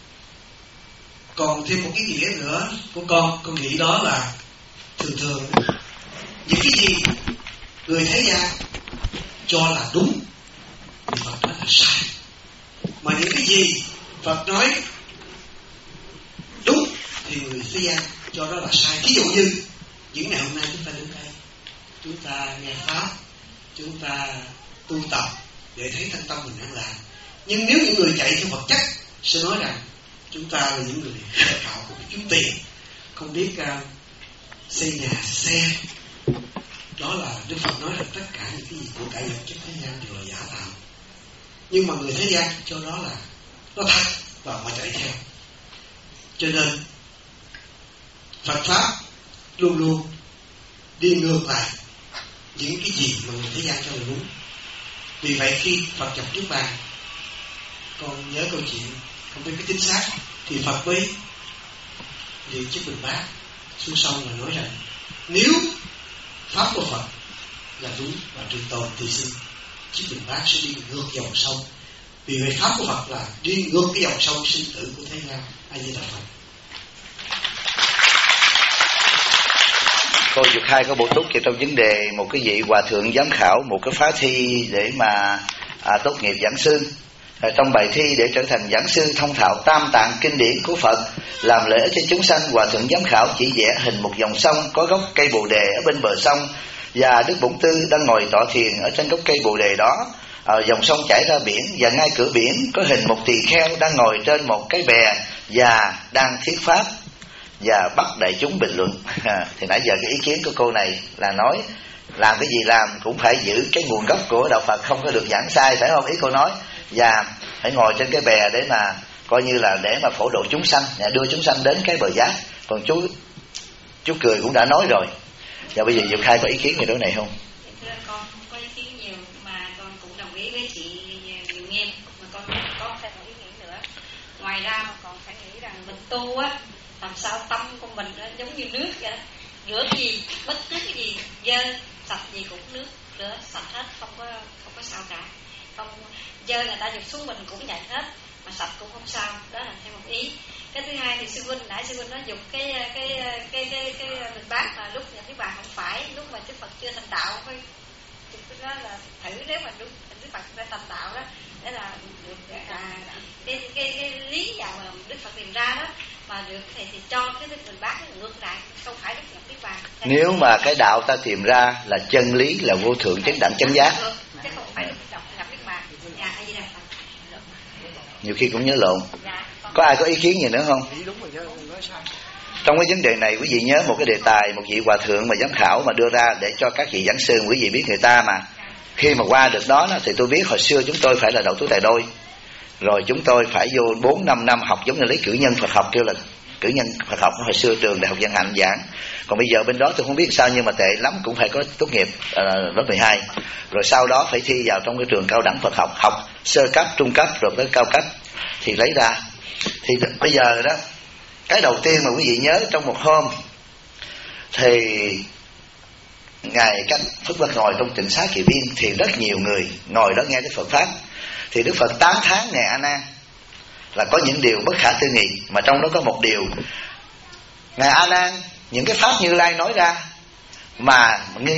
còn thêm một cái nghĩa nữa của con nghĩ đó là thường những cái gì người thế gian cho là đúng thì Phật nói là sai, mà những cái gì Phật nói đúng thì người thế gian cho đó là sai. Ví dụ như những ngày hôm nay chúng ta đến đây, chúng ta nghe pháp, chúng ta tu tập để thấy thân tâm mình an lạc. Nhưng nếu những người chạy theo vật chất sẽ nói rằng chúng ta là những người khờ khạo, không biết kiếm tiền, không biết xây nhà xe. Đó là Đức Phật nói rằng tất cả những cái gì của cải vật chất thế gian đều là giả tạo. Nhưng mà người thế gian cho đó là nó thật và họ chạy theo. Cho nên Phật pháp luôn đi ngược lại những cái gì mà người thế gian cho là đúng. Vì vậy khi Phật nhập Niết Bàn, con nhớ câu chuyện không biết cái chính xác, thì Phật mới điện chiếc bình bát xuống sông và nói rằng nếu pháp của Phật là đúng và trường tồn thì xin chiếc bình bát sẽ đi ngược dòng sông. Vì vậy pháp của Phật là đi ngược cái dòng sông sinh tử của thế gian. A Di Đà Phật. Cô Diệu Khai có bổ túc về trong vấn đề một cái vị hòa thượng giám khảo một cái phá thi để mà tốt nghiệp giảng sư. Trong bài thi để trở thành giảng sư thông thạo tam tạng kinh điển của Phật, làm lễ cho chúng sanh, hòa thượng giám khảo chỉ vẽ hình một dòng sông có gốc cây bồ đề ở bên bờ sông, và Đức Bổn Tư đang ngồi tọa thiền ở trên gốc cây bồ đề đó. Dòng sông chảy ra biển, và ngay cửa biển có hình một tỳ kheo đang ngồi trên một cái bè và đang thuyết pháp và bắt đại chúng bình luận. Thì nãy giờ cái ý kiến của cô này là nói làm cái gì làm cũng phải giữ cái nguồn gốc của đạo Phật, không có được giảng sai, phải không? Ý cô nói. Và phải ngồi trên cái bè để mà coi như là để mà phổ độ chúng sanh, đưa chúng sanh đến cái bờ giác. Còn chú Cười cũng đã nói rồi. Và bây giờ Diệu Khai có ý kiến gì đối này không? Thưa con không có ý kiến nhiều, mà con cũng đồng ý với chị Diệu Nghiêm, mà con có thêm một ý nghĩ nữa. Ngoài ra mà còn phải nghĩ rằng mình tu á, làm sao tâm của mình nó giống như nước vậy đó. Rửa cái gì, bất cứ cái gì dơ sạch gì cũng nước rửa sạch hết, không có sao cả. Không dơ người ta dục xuống mình cũng vậy hết. mà sạch cũng không sao. Đó là theo một ý. Cái thứ hai thì sư huynh nãy sư huynh nói dùng cái bình bát mà lúc nhập niết bàn không phải lúc mà Đức Phật chưa thành đạo, phải đó là thử nếu mà đúng Đức Phật đã thành đạo đó, để là được cái lý vào mà Đức Phật tìm ra đó mà được thì cho cái bình bát nó ngược lại, không phải lúc nhập niết bàn. Nếu mà cái đạo ta tìm ra là chân lý, là vô thượng chánh đẳng chánh giác, chứ không phải lúc nhập niết bàn. Nhiều khi cũng nhớ lộn. Có ai có ý kiến gì nữa không? Trong cái vấn đề này quý vị nhớ một cái đề tài một vị hòa thượng mà giám khảo mà đưa ra để cho các vị giảng sư, quý vị biết người ta mà khi mà qua được đó thì tôi biết hồi xưa chúng tôi phải là đậu tú tài đôi, rồi chúng tôi phải vô 4-5 năm học giống như lấy cử nhân Phật học, kêu là cử nhân Phật học hồi xưa trường Đại học Văn Hạnh giảng. Còn bây giờ bên đó tôi không biết sao, nhưng mà tệ lắm cũng phải có tốt nghiệp lớp 12, rồi sau đó phải thi vào trong cái trường cao đẳng Phật học, học sơ cấp, trung cấp rồi tới cao cấp thì lấy ra. Thì bây giờ đó, cái đầu tiên mà quý vị nhớ, trong một hôm thì Ngài Cách Phước Bạch ngồi trong tịnh xá Kỳ Viên, thì rất nhiều người ngồi đó nghe cái Phật pháp. Thì Đức Phật tán thán Ngài A Nan là có những điều bất khả tư nghị, mà trong đó có một điều Ngài A Nan, những cái pháp Như Lai nói ra mà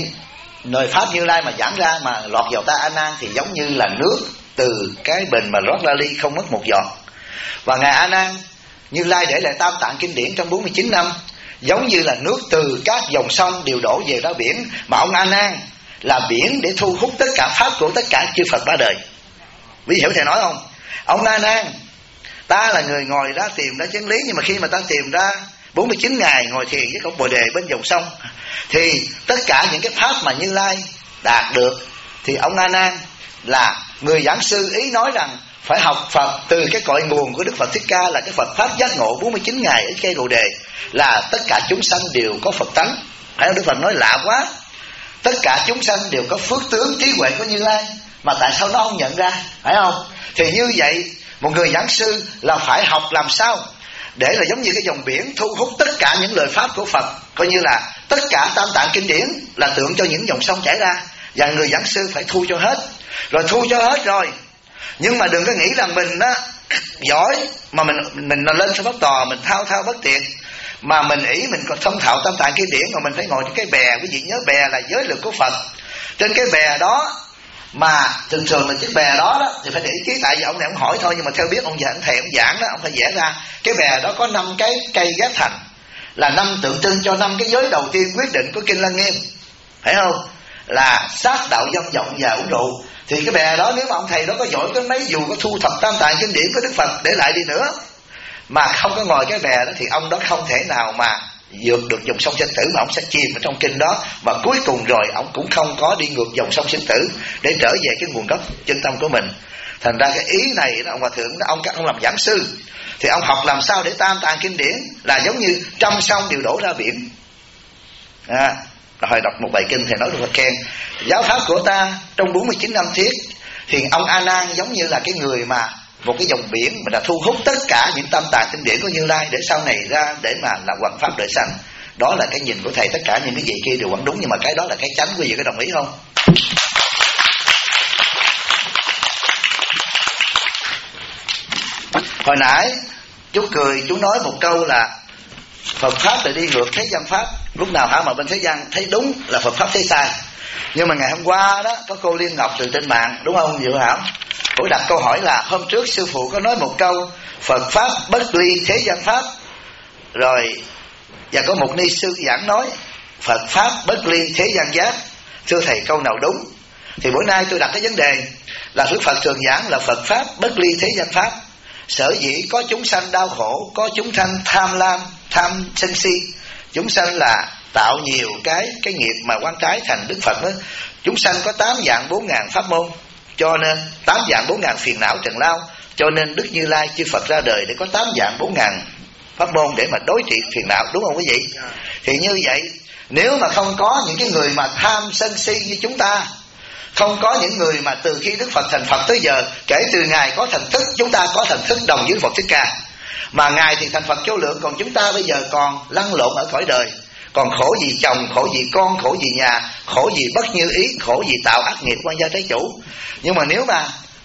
lời pháp Như Lai mà giảng ra mà lọt vào ta A Nan thì giống như là nước từ cái bình mà rót ra ly, không mất một giọt. Và Ngài A Nan, Như Lai để lại Tam Tạng kinh điển trong 49 năm giống như là nước từ các dòng sông đều đổ về ra biển, mà ông A Nan là biển để thu hút tất cả pháp của tất cả chư Phật ba đời. Quý vị hiểu thầy nói không? Ông A Nan, ta là người ngồi ra tìm ra chân lý, nhưng mà khi mà ta tìm ra 49 ngày ngồi thiền với cổng Bồ Đề bên dòng sông, thì tất cả những cái pháp mà Như Lai đạt được, thì ông A Nan là người giảng sư ý nói rằng phải học Phật từ cái cội nguồn của Đức Phật Thích Ca, là cái Phật pháp giác ngộ 49 ngày ở cây Bồ Đề, là tất cả chúng sanh đều có Phật tánh. Phải không? Đức Phật nói lạ quá, tất cả chúng sanh đều có phước tướng trí huệ của Như Lai, mà tại sao nó không nhận ra? Phải không? Thì như vậy một người giảng sư là phải học làm sao để là giống như cái dòng biển thu hút tất cả những lời pháp của Phật, coi như là tất cả Tam Tạng kinh điển là tượng cho những dòng sông chảy ra, và người giảng sư phải thu cho hết. Rồi thu cho hết rồi, nhưng mà đừng có nghĩ rằng mình á giỏi mà mình lên Sa Pháp Tòa mình thao bất tuyệt, mà mình ý mình còn thông thạo Tam Tạng kinh điển, mà mình phải ngồi trên cái bè. Quý vị nhớ bè là giới lực của Phật. Trên cái bè đó mà thường là chiếc bè đó thì phải để ý kỹ, tại vì ông này ông hỏi thôi, nhưng mà theo biết ông thầy ông giảng đó, ông phải vẽ ra cái bè đó có 5 cái cây ghép thành, là 5 tượng trưng cho 5 cái giới đầu tiên quyết định của Kinh Lăng Nghiêm, phải không? Là sát, đạo, dâm, vọng và uống rượu. Thì cái bè đó nếu mà ông thầy đó có giỏi cái mấy, dù có thu thập Tam Tạng kinh điển của Đức Phật để lại đi nữa, mà không có ngồi cái bè đó thì ông đó không thể nào mà vượt được dòng sông sinh tử, mà ông sẽ chìm ở trong kinh đó, và cuối cùng rồi ông cũng không có đi ngược dòng sông sinh tử để trở về cái nguồn gốc chân tâm của mình. Thành ra cái ý này đó, ông hòa thượng đó, ông làm giảng sư thì ông học làm sao để Tam Tạng kinh điển là giống như trăm sông đều đổ ra biển. Rồi đọc một bài kinh thầy nói được khen giáo pháp của ta trong 49 năm thiết, thì ông A Nan giống như là cái người mà một cái dòng biển mà đã thu hút tất cả những Tam Tạng kinh điển của Như Lai để sau này ra để mà làm hoằng pháp đời sanh. Đó là cái nhìn của thầy, tất cả những cái gì kia đều vẫn đúng, nhưng mà cái đó là cái chánh. Quý vị có đồng ý không? Hồi nãy chú cười, chú nói một câu là Phật pháp là đi ngược thế gian pháp. Lúc nào hả mà bên thế gian thấy đúng là Phật pháp thấy sai. Nhưng mà ngày hôm qua đó có cô Liên Ngọc từ trên mạng, đúng không Diệu Hảo? Cô đặt câu hỏi là hôm trước sư phụ có nói một câu Phật pháp bất ly thế gian pháp, rồi và có một ni sư giảng nói Phật pháp bất ly thế gian giác. Thưa thầy câu nào đúng? Thì bữa nay tôi đặt cái vấn đề là Đức Phật thường giảng là Phật pháp bất ly thế gian pháp. Sở dĩ có chúng sanh đau khổ, có chúng sanh tham lam, tham sân si, chúng sanh là tạo nhiều cái nghiệp mà quan trái thành Đức Phật đó. Chúng sanh có 8 vạn 4 ngàn pháp môn, cho nên 8 vạn 4 ngàn phiền não trần lao, cho nên Đức Như Lai chư Phật ra đời để có 8 vạn 4 ngàn pháp môn để mà đối trị phiền não, đúng không quý vị? Thì như vậy nếu mà không có những cái người mà tham sân si như chúng ta, không có những người mà từ khi Đức Phật thành Phật tới giờ, kể từ Ngài có thần thức, chúng ta có thần thức đồng với Phật Thích Ca, mà Ngài thì thành Phật vô lượng, còn chúng ta bây giờ còn lăn lộn ở cõi đời, còn khổ vì chồng, khổ vì con, khổ vì nhà, khổ vì bất như ý, khổ vì tạo ác nghiệp quan gia trái chủ. Nhưng mà nếu mà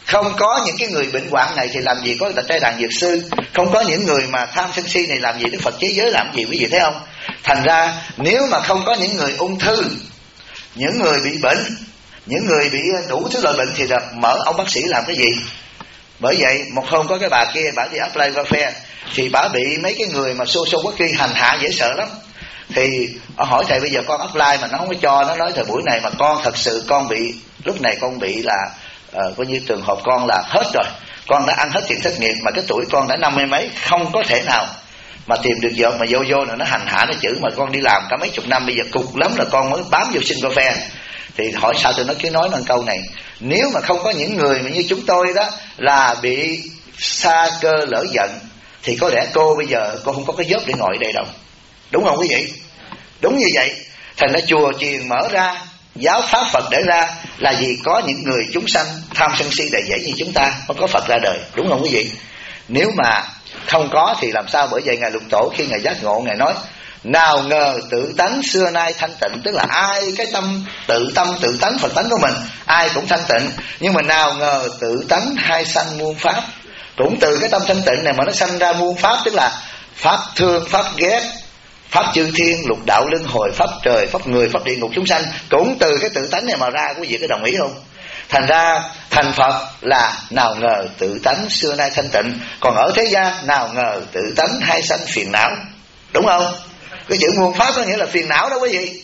Không có những cái người bệnh hoạn này thì làm gì có trai đàn dược sư. Không có những người mà tham sân si này làm gì Đức Phật chế giới làm gì, quý vị thấy không? Thành ra nếu mà không có những người ung thư, những người bị bệnh, những người bị đủ thứ loại bệnh thì là mở ông bác sĩ làm cái gì? Bởi vậy một hôm có cái bà kia, bà đi apply welfare, thì bà bị mấy cái người mà social worker hành hạ dễ sợ lắm. Thì họ hỏi thầy bây giờ con apply mà nó không có cho. Nó nói thời buổi này mà con thật sự con bị, lúc này con bị là coi như trường hợp con là hết rồi, con đã ăn hết tiền thất nghiệp, mà cái tuổi con đã 50 mấy, không có thể nào mà tìm được vợ mà vô nó hành hạ nó chữ mà con đi làm cả mấy chục năm, bây giờ cục lắm là con mới bám vô xin welfare. Thì hỏi sao tôi nói cứ nói bằng câu này, nếu mà không có những người mà như chúng tôi đó là bị sa cơ lỡ giận thì có lẽ cô bây giờ cô không có cái job để ngồi ở đây đâu, đúng không quý vị? Đúng như vậy. Thành ra chùa chiền mở ra, giáo pháp Phật để ra là vì có những người chúng sanh tham sân si đầy dẫy như chúng ta mới có Phật ra đời, đúng không quý vị? Nếu mà không có thì làm sao? Bởi vậy Ngài Lục Tổ khi Ngài giác ngộ, Ngài nói nào ngờ tự tánh xưa nay thanh tịnh. Tức là ai cái tự tánh Phật tánh của mình ai cũng thanh tịnh, nhưng mà nào ngờ tự tánh hai sanh muôn pháp. Cũng từ cái tâm thanh tịnh này mà nó sanh ra muôn pháp, tức là pháp thương, pháp ghét, pháp chư thiên, lục đạo luân hồi, pháp trời, pháp người, pháp địa ngục chúng sanh. Cũng từ cái tự tánh này mà ra, quý vị có đồng ý không? Thành ra thành Phật là nào ngờ tự tánh xưa nay thanh tịnh. Còn ở thế gian nào ngờ tự tánh hai sanh phiền não, đúng không? Cái chữ muôn pháp có nghĩa là phiền não đó quý vị,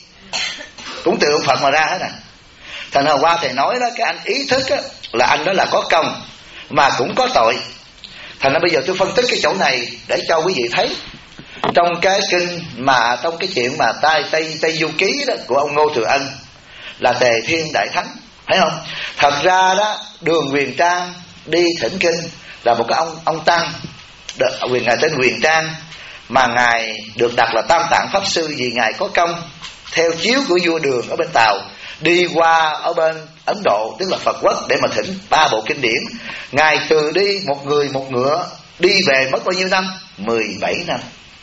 cũng từ ông Phật mà ra hết nè. Thành ra qua thầy nói đó, cái anh ý thức đó, là anh đó là có công mà cũng có tội. Thành ra bây giờ tôi phân tích cái chỗ này để cho quý vị thấy trong cái kinh mà trong cái chuyện mà Tây Du Ký đó của ông Ngô Thừa Ân là Tề Thiên Đại Thánh, thấy không? Thật ra đó Đường Huyền Trang đi thỉnh kinh là một cái ông tăng, ngài tên Huyền Trang, mà ngài được đặt là Tam Tạng Pháp Sư vì ngài có công theo chiếu của vua Đường ở bên Tàu đi qua ở bên Ấn Độ, tức là Phật quốc, để mà thỉnh 3 bộ kinh điển. Ngài từ đi một người một ngựa đi về mất bao nhiêu năm? 17 năm.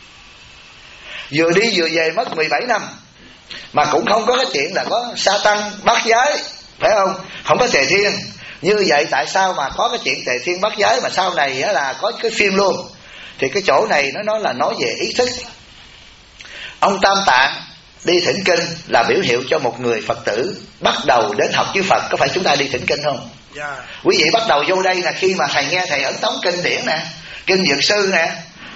Vừa đi vừa về mất 17 năm, mà cũng không có cái chuyện là có sa tăng bắt giới, phải không? Không có Tề Thiên. Như vậy tại sao mà có cái chuyện Tề Thiên bắt giới mà sau này là có cái phim luôn? Thì cái chỗ này nó là nói về ý thức. Ông Tam Tạng đi thỉnh kinh là biểu hiệu cho một người Phật tử bắt đầu đến học với Phật. Có phải chúng ta đi thỉnh kinh không? Yeah. Quý vị bắt đầu vô đây là khi mà thầy nghe thầy ấn tống kinh điển nè, kinh Dược Sư nè,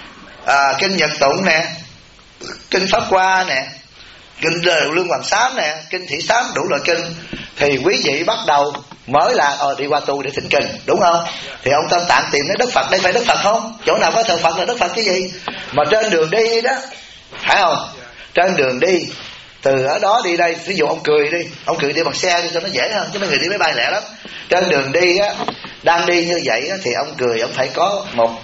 kinh Nhật Tụng nè, kinh Pháp Hoa nè, kinh Lương Hoàng Sám nè, kinh Thị Sám, đủ loại kinh, thì quý vị bắt đầu mới là đi qua tu để thỉnh kinh, đúng không? Thì ông Tam Tạng tìm đến Đức Phật, đây phải Đức Phật không? Chỗ nào có thờ Phật là Đức Phật cái gì? Mà trên đường đi đó, phải không? Trên đường đi, từ ở đó đi đây, ví dụ ông cười đi bằng xe đi cho nó dễ hơn, chứ mấy người đi máy bay lẹ lắm. Trên đường đi á, đang đi như vậy á, thì ông cười, ông phải có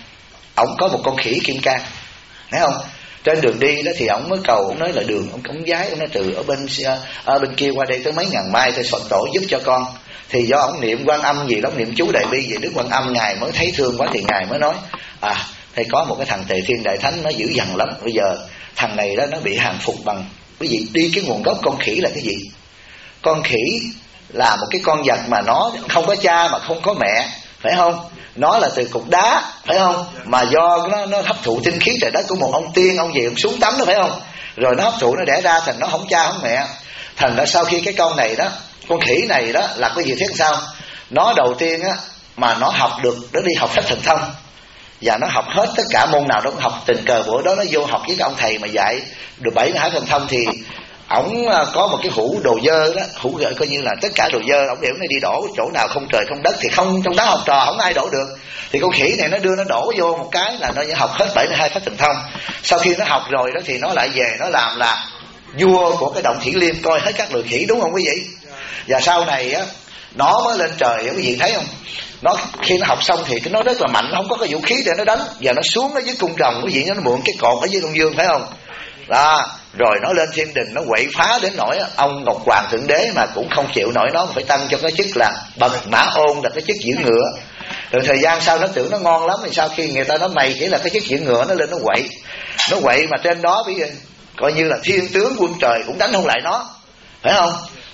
một con khỉ kim cang, thấy không? Trên đường đi đó thì ông mới cầu, ông nói là đường, ông giái, ông nói từ ở bên kia qua đây tới mấy ngàn mai thì Phật tổ giúp cho con. Thì do ông niệm Quan Âm gì đó, niệm chú Đại Bi về Đức Quan Âm, ngài mới thấy thương quá thì ngài mới nói thầy có một cái thằng Tề Thiên Đại Thánh nó dữ dằn lắm, bây giờ thằng này đó nó bị hàng phục bằng, quý vị đi cái nguồn gốc con khỉ là cái gì? Con khỉ là một cái con vật mà nó không có cha mà không có mẹ, phải không? Nó là từ cục đá, phải không? Mà do nó hấp thụ tinh khí trời đất của một ông tiên, ông về ông xuống tắm đó, phải không? Rồi nó hấp thụ, nó đẻ ra thành nó không cha không mẹ. Thành ra sau khi cái con này đó, con khỉ này đó là cái gì thiết sao? Nó đầu tiên á mà nó học được, nó đi học phép thần thông, và nó học hết tất cả môn nào nó cũng học. Tình cờ bữa đó nó vô học với cái ông thầy mà dạy được 72 thần thông, thì ổng có một cái hũ đồ dơ đó, hũ gợi coi như là tất cả đồ dơ, ổng đều nó đi đổ chỗ nào không trời không đất, thì không trong đó học trò không ai đổ được. Thì con khỉ này nó đưa nó đổ vô một cái là nó học hết 72 pháp thần thông. Sau khi nó học rồi đó thì nó lại về nó làm là vua của cái động Thủy Liêm, coi hết các loài khỉ, đúng không quý vị? Và sau này á nó mới lên trời, quý vị thấy không? Nó khi nó học xong thì nó rất là mạnh, nó không có cái vũ khí để nó đánh, và nó xuống ở dưới cung rồng, quý vị, nó mượn cái cột ở dưới Đông Dương, phải không? Đó, rồi nó lên thiên đình, nó quậy phá đến nỗi ông Ngọc Hoàng Thượng Đế mà cũng không chịu nổi, nó phải tăng cho cái chức là Bậc Mã Ôn, là cái chức giữ ngựa. Rồi thời gian sau nó tưởng nó ngon lắm, thì sau khi người ta nói mày chỉ là cái chức giữ ngựa, nó lên nó quậy mà trên đó bây giờ coi như là thiên tướng quân trời cũng đánh không lại nó, phải không?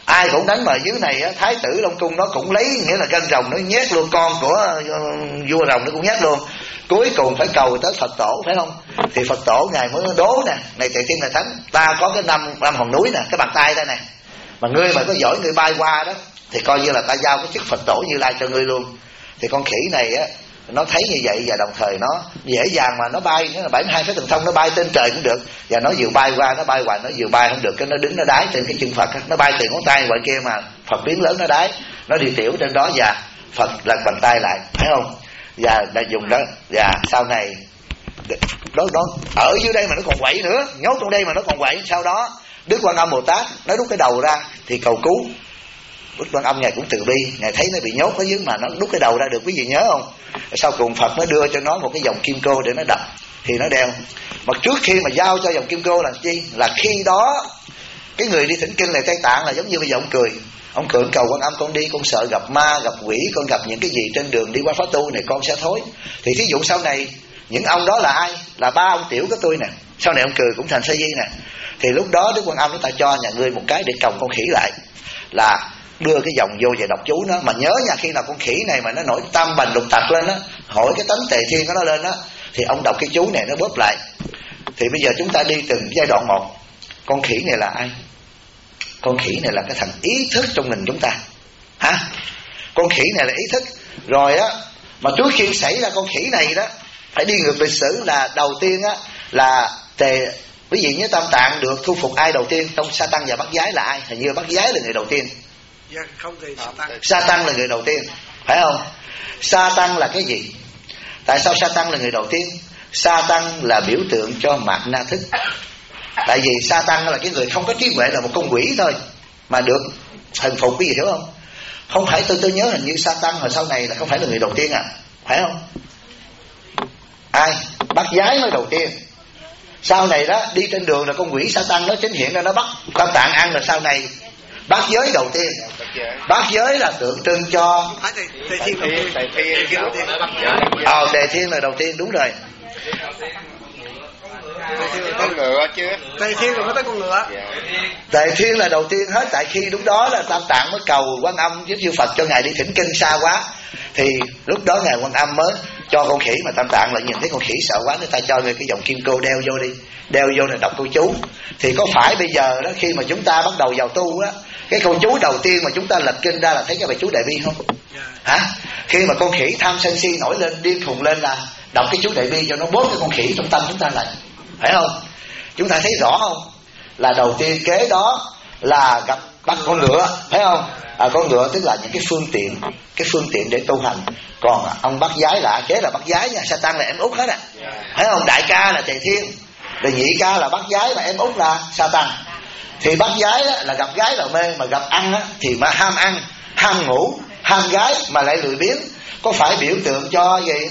ai cũng đánh. Mà dưới này á, thái tử Long Cung nó cũng lấy, nghĩa là gân rồng nó nhét luôn, con của vua rồng nó cũng nhét luôn. Cuối cùng phải cầu tới Phật tổ, phải không? Thì Phật tổ ngài mới đố nè: này Tề Thiên là thánh, ta có cái năm hòn núi nè, cái bàn tay đây nè, mà ngươi mà có giỏi ngươi bay qua đó thì coi như là ta giao cái chức Phật tổ Như Lai cho ngươi luôn. Thì con khỉ này á, nó thấy như vậy và đồng thời nó dễ dàng mà nó bay, nó là 72 phép thần thông, nó bay trên trời cũng được. Và nó vừa bay qua, nó bay hoài, nó vừa bay không được, cái nó đứng nó đái trên cái chân Phật, nó bay từ ngón tay ngoài kia mà Phật biến lớn nó đái, nó đi tiểu trên đó và Phật lật bàn tay lại, thấy không? Và đã dùng đó. Và sau này đó ở dưới đây mà nó còn quậy nữa, nhốt trong đây mà nó còn quậy. Sau đó Đức Quan Âm Bồ Tát nó đút cái đầu ra thì cầu cứu. Đức Quan Âm ngài cũng từ bi, ngài thấy nó bị nhốt ở dưới mà nó đút cái đầu ra được, quý vị nhớ không? Sau cùng Phật nó đưa cho nó một cái vòng kim cô để nó đập, thì nó đeo. Mà trước khi mà giao cho vòng kim cô là chi? Là khi đó cái người đi thỉnh kinh này Tây Tạng là giống như bây giờ ông cười, ông cầu Quan Âm, con đi con sợ gặp ma gặp quỷ, con gặp những cái gì trên đường đi qua Pháp Tu này con sẽ thối. Thì thí dụ sau này những ông đó là ai? Là ba ông tiểu của tôi nè, sau này ông cười cũng thành sa di nè. Thì lúc đó Đức Quan Âm nó ta cho nhà ngươi một cái để còng con khỉ lại, là đưa cái vòng vô và đọc chú nó. Mà nhớ nha, khi nào con khỉ này mà nó nổi tam bành lục tặc lên á, hỏi cái tánh Tề Thiên của nó lên á, thì ông đọc cái chú này nó bóp lại. Thì bây giờ chúng ta đi từng giai đoạn một. Con khỉ này là ai? Con khỉ này là cái thằng ý thức trong mình chúng ta, hả? Con khỉ này là ý thức. Rồi á, mà trước khi xảy ra con khỉ này đó, phải đi ngược lịch sử. Là đầu tiên á là quý vị nhớ Tam Tạng được thu phục ai đầu tiên trong Sa Tăng và Bát Giái là ai? Hình như Bát Giái là người đầu tiên. Dạ, không thì Sa Tăng là người đầu tiên, phải không? Sa Tăng là cái gì? Tại sao Sa Tăng là người đầu tiên? Sa Tăng là biểu tượng cho mạt na thức. Tại vì Sa Tăng là cái người không có trí huệ, là một con quỷ thôi mà được thần phục, quý vị hiểu không? Không phải tôi nhớ hình như Sa Tăng hồi sau này là không phải là người đầu tiên à, phải không? Ai? Bát Giái mới đầu tiên. Sau này đó đi trên đường là con quỷ Sa Tăng nó chính hiện ra, nó bắt Tam Tạng ăn, là sau này Bát Giới đầu tiên. Bát Giới là tượng trưng cho Tề Thiên Tề Thiên là đầu tiên, đúng rồi. Con ngựa chứ. Tề Thiên rồi mới tới con ngựa. Tề Thiên là đầu tiên hết. Tại khi lúc đó là Tam Tạng mới cầu Quan Âm với chư Phật cho ngài đi thỉnh kinh xa quá, thì lúc đó ngài Quan Âm mới cho con khỉ. Mà Tam Tạng lại nhìn thấy con khỉ sợ quá, người ta cho người cái vòng kim cô đeo vô đi, đeo vô là đọc câu chú. Thì có phải bây giờ đó khi mà chúng ta bắt đầu vào tu á, cái câu chú đầu tiên mà chúng ta lật kinh ra là thấy cái bài chú Đại Bi không? Hả? Khi mà con khỉ tham sân si nổi lên điên khùng lên là đọc cái chú Đại Bi cho nó bóp cái con khỉ trong tâm chúng ta lại, phải không? Chúng ta thấy rõ không? Là đầu tiên kế đó là gặp bắt con ngựa, phải không? Con ngựa tức là những cái phương tiện để tu hành. Còn ông Bát Giái là kế là Bát Giái nha, Sa Tăng là em út hết à, phải không? Đại ca là Tề Thiên, rồi nhị ca là Bát Giái, mà em út là Sa Tăng. Thì Bát Giái là gặp gái là mê, mà gặp ăn á, thì mà ham ăn, ham ngủ, ham gái mà lại lười biếng. Có phải biểu tượng cho gì?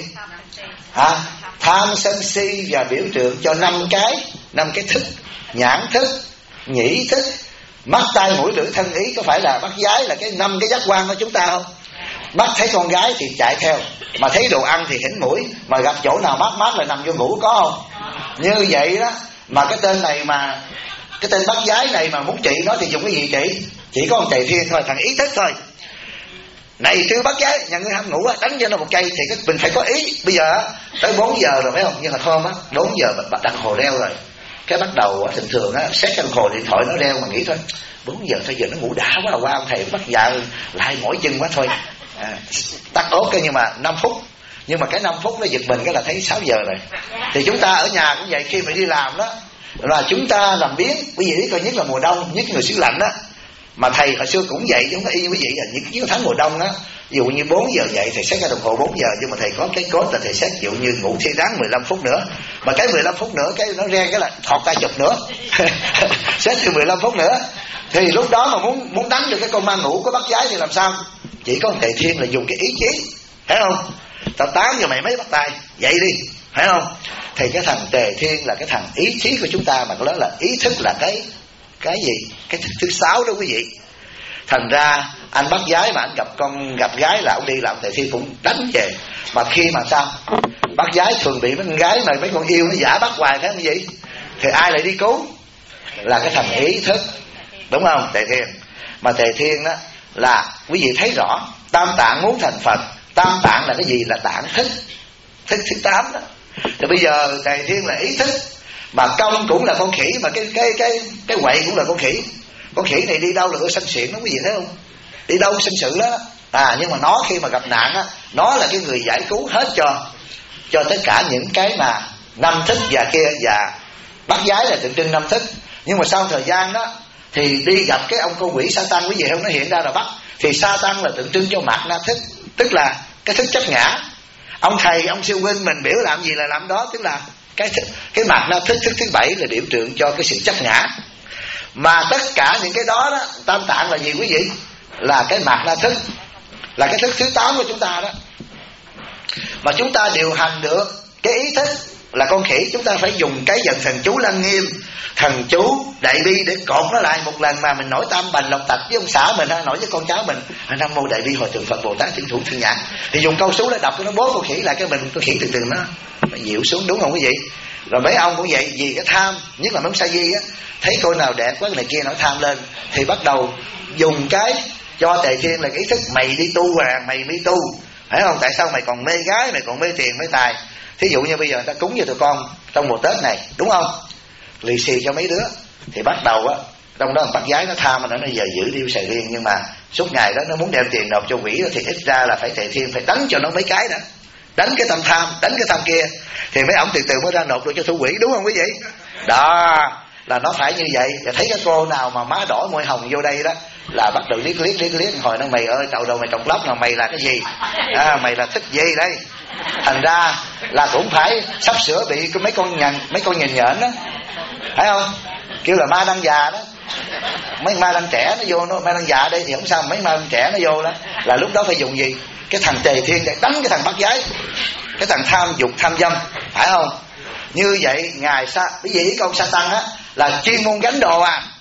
Tham sân si, và biểu tượng cho năm cái thức: nhãn thức, nhĩ thức, mắt tai mũi lưỡi thân ý. Có phải là Bát Giái là cái 5 cái giác quan của chúng ta không? Mắt thấy con gái thì chạy theo, mà thấy đồ ăn thì hỉnh mũi, mà gặp chỗ nào mát mát là nằm vô ngủ, có không? Như vậy đó. Mà cái tên này mà cái tên Bát Giái này mà muốn trị nó thì dùng cái gì trị? Chỉ có một Tề Thiên thôi, thằng ý thức thôi. Này sư Bát Giái, nhà ngươi ham ngủ á, đánh cho nó một cây thì mình phải có ý. Bây giờ tới 4 giờ rồi phải không? Nhưng mà thôi á, 4 giờ đặt đồng hồ đeo rồi, cái bắt đầu thường thường á xét cái đồng hồ điện thoại nó đeo mà nghĩ thôi 4 giờ thôi, giờ nó ngủ đã quá là qua ông thầy bắt giờ lại mỏi chân quá thôi, tắt ốp cái. Nhưng mà 5 phút, nhưng mà cái 5 phút nó giật mình cái là thấy 6 giờ rồi. Thì chúng ta ở nhà cũng vậy, khi mà đi làm đó là chúng ta làm biến. Quý vị biết coi, nhất là mùa đông, nhất người xứ lạnh á, mà thầy hồi xưa cũng vậy, chúng ta y như quý vị là những tháng mùa đông á, ví dụ như 4 giờ dậy thầy xét cái đồng hồ 4 giờ, nhưng mà thầy có cái code là thầy xét ví dụ như ngủ thi ráng 15 phút nữa, mà cái 15 phút nữa cái nó re cái là thọt tay chụp nữa xét từ 15 phút nữa. Thì lúc đó mà muốn đánh được cái con ma ngủ của Bát Giái thì làm sao? Chỉ có Tề Thiên là dùng cái ý chí, phải không? Tao 8 giờ mày mới bắt tay dậy đi, phải không? Thì cái thằng Tề Thiên là cái thằng ý chí của chúng ta, mà đó là ý thức, là cái gì? Cái thứ 6 đó quý vị. Thành ra anh Bát Giái mà anh gặp gái là ông đi làm Tề Thiên cũng đánh về. Mà khi mà sao? Bát Giái thường bị mấy con gái mà mấy con yêu nó giả bắt hoài, phải không gì? Thì ai lại đi cứu? Là cái thằng ý thức, đúng không? Tề Thiên. Mà Tề Thiên đó là quý vị thấy rõ, Tam Tạng muốn thành Phật, Tam Tạng là cái gì? Là tạng thức, thức thứ 8 đó. Thì bây giờ Tề Thiên là ý thức, mà công cũng là con khỉ, mà cái quậy cũng là con khỉ. Con khỉ này đi đâu là có sanh xiển đó, quý vị thấy không? Đi đâu sinh sự đó. Nhưng mà nó khi mà gặp nạn á, nó là cái người giải cứu hết cho tất cả những cái mà 5 thức và kia, và bắt giái là tượng trưng 5 thức. Nhưng mà sau thời gian đó thì đi gặp cái ông con quỷ Sa-tan, quý vị không, nó hiện ra là bắt. Thì Sa-tan là tượng trưng cho mạt na thức, tức là cái thức chấp ngã. Ông thầy, ông sư huynh mình biểu làm gì là làm đó, tức là cái mạt na thức, thức thứ 7 là biểu tượng cho cái sự chấp ngã. Mà tất cả những cái đó đó, Tam Tạng là gì quý vị? Là cái mạt na thức, là cái thức thứ 8 của chúng ta đó. Mà chúng ta điều hành được cái ý thức là con khỉ, chúng ta phải dùng cái vận thần chú Lăng Nghiêm, thần chú Đại Bi để cột nó lại một lần mà mình nói Tam Bành Lộc Tạch với ông xã mình, nói với con cháu mình Nam Mô Đại Bi Hòa Thượng Phật Bồ Tát Thiên Thủ Thiên Nhãn, thì dùng câu số để đọc cho nó bố con khỉ lại, cái mình con khỉ từ từ nó dịu xuống, đúng không quý vị? Rồi mấy ông cũng vậy, vì cái tham, nhất là mấy ông sa di á, thấy cô nào đẹp quá này kia nó tham lên, thì bắt đầu dùng cái cho Tề Thiên là cái ý thức mày đi tu hoàng, mày đi tu, phải không? Tại sao mày còn mê gái, mày còn mê tiền, mê tài? Thí dụ như bây giờ người ta cúng cho tụi con trong mùa Tết này, đúng không? Lì xì cho mấy đứa, thì bắt đầu á, trong đó bắt gái nó tham, mà nó giờ giữ điêu xài riêng, nhưng mà suốt ngày đó nó muốn đem tiền nộp cho quỷ đó, thì ít ra là phải Tề Thiên phải đánh cho nó mấy cái đã, đánh cái tâm tham, đánh cái tham kia, thì mấy ổng từ từ mới ra nộp được cho thủ quỷ, đúng không quý vị? Đó là nó phải như vậy. Và thấy cái cô nào mà má đỏ môi hồng vô đây đó là bắt đầu liếc hồi nó mày ơi, đầu đầu mày trọc lóc, là mày là cái gì? Mày là thích gì đây? Thành ra là cũng phải sắp sửa bị mấy con nhìn nhện đó, phải không? Kêu là ma đang già đó, mấy ma đang trẻ nó vô, nó ma đang già đây thì không sao, mấy ma đang trẻ nó vô đó, là lúc đó phải dùng gì? Cái thằng Tề Thiên để đánh cái thằng bắt giái, cái thằng tham dục tham dâm, phải không? Như vậy ngài bởi vì con Sa-tan á là chuyên môn gánh đồ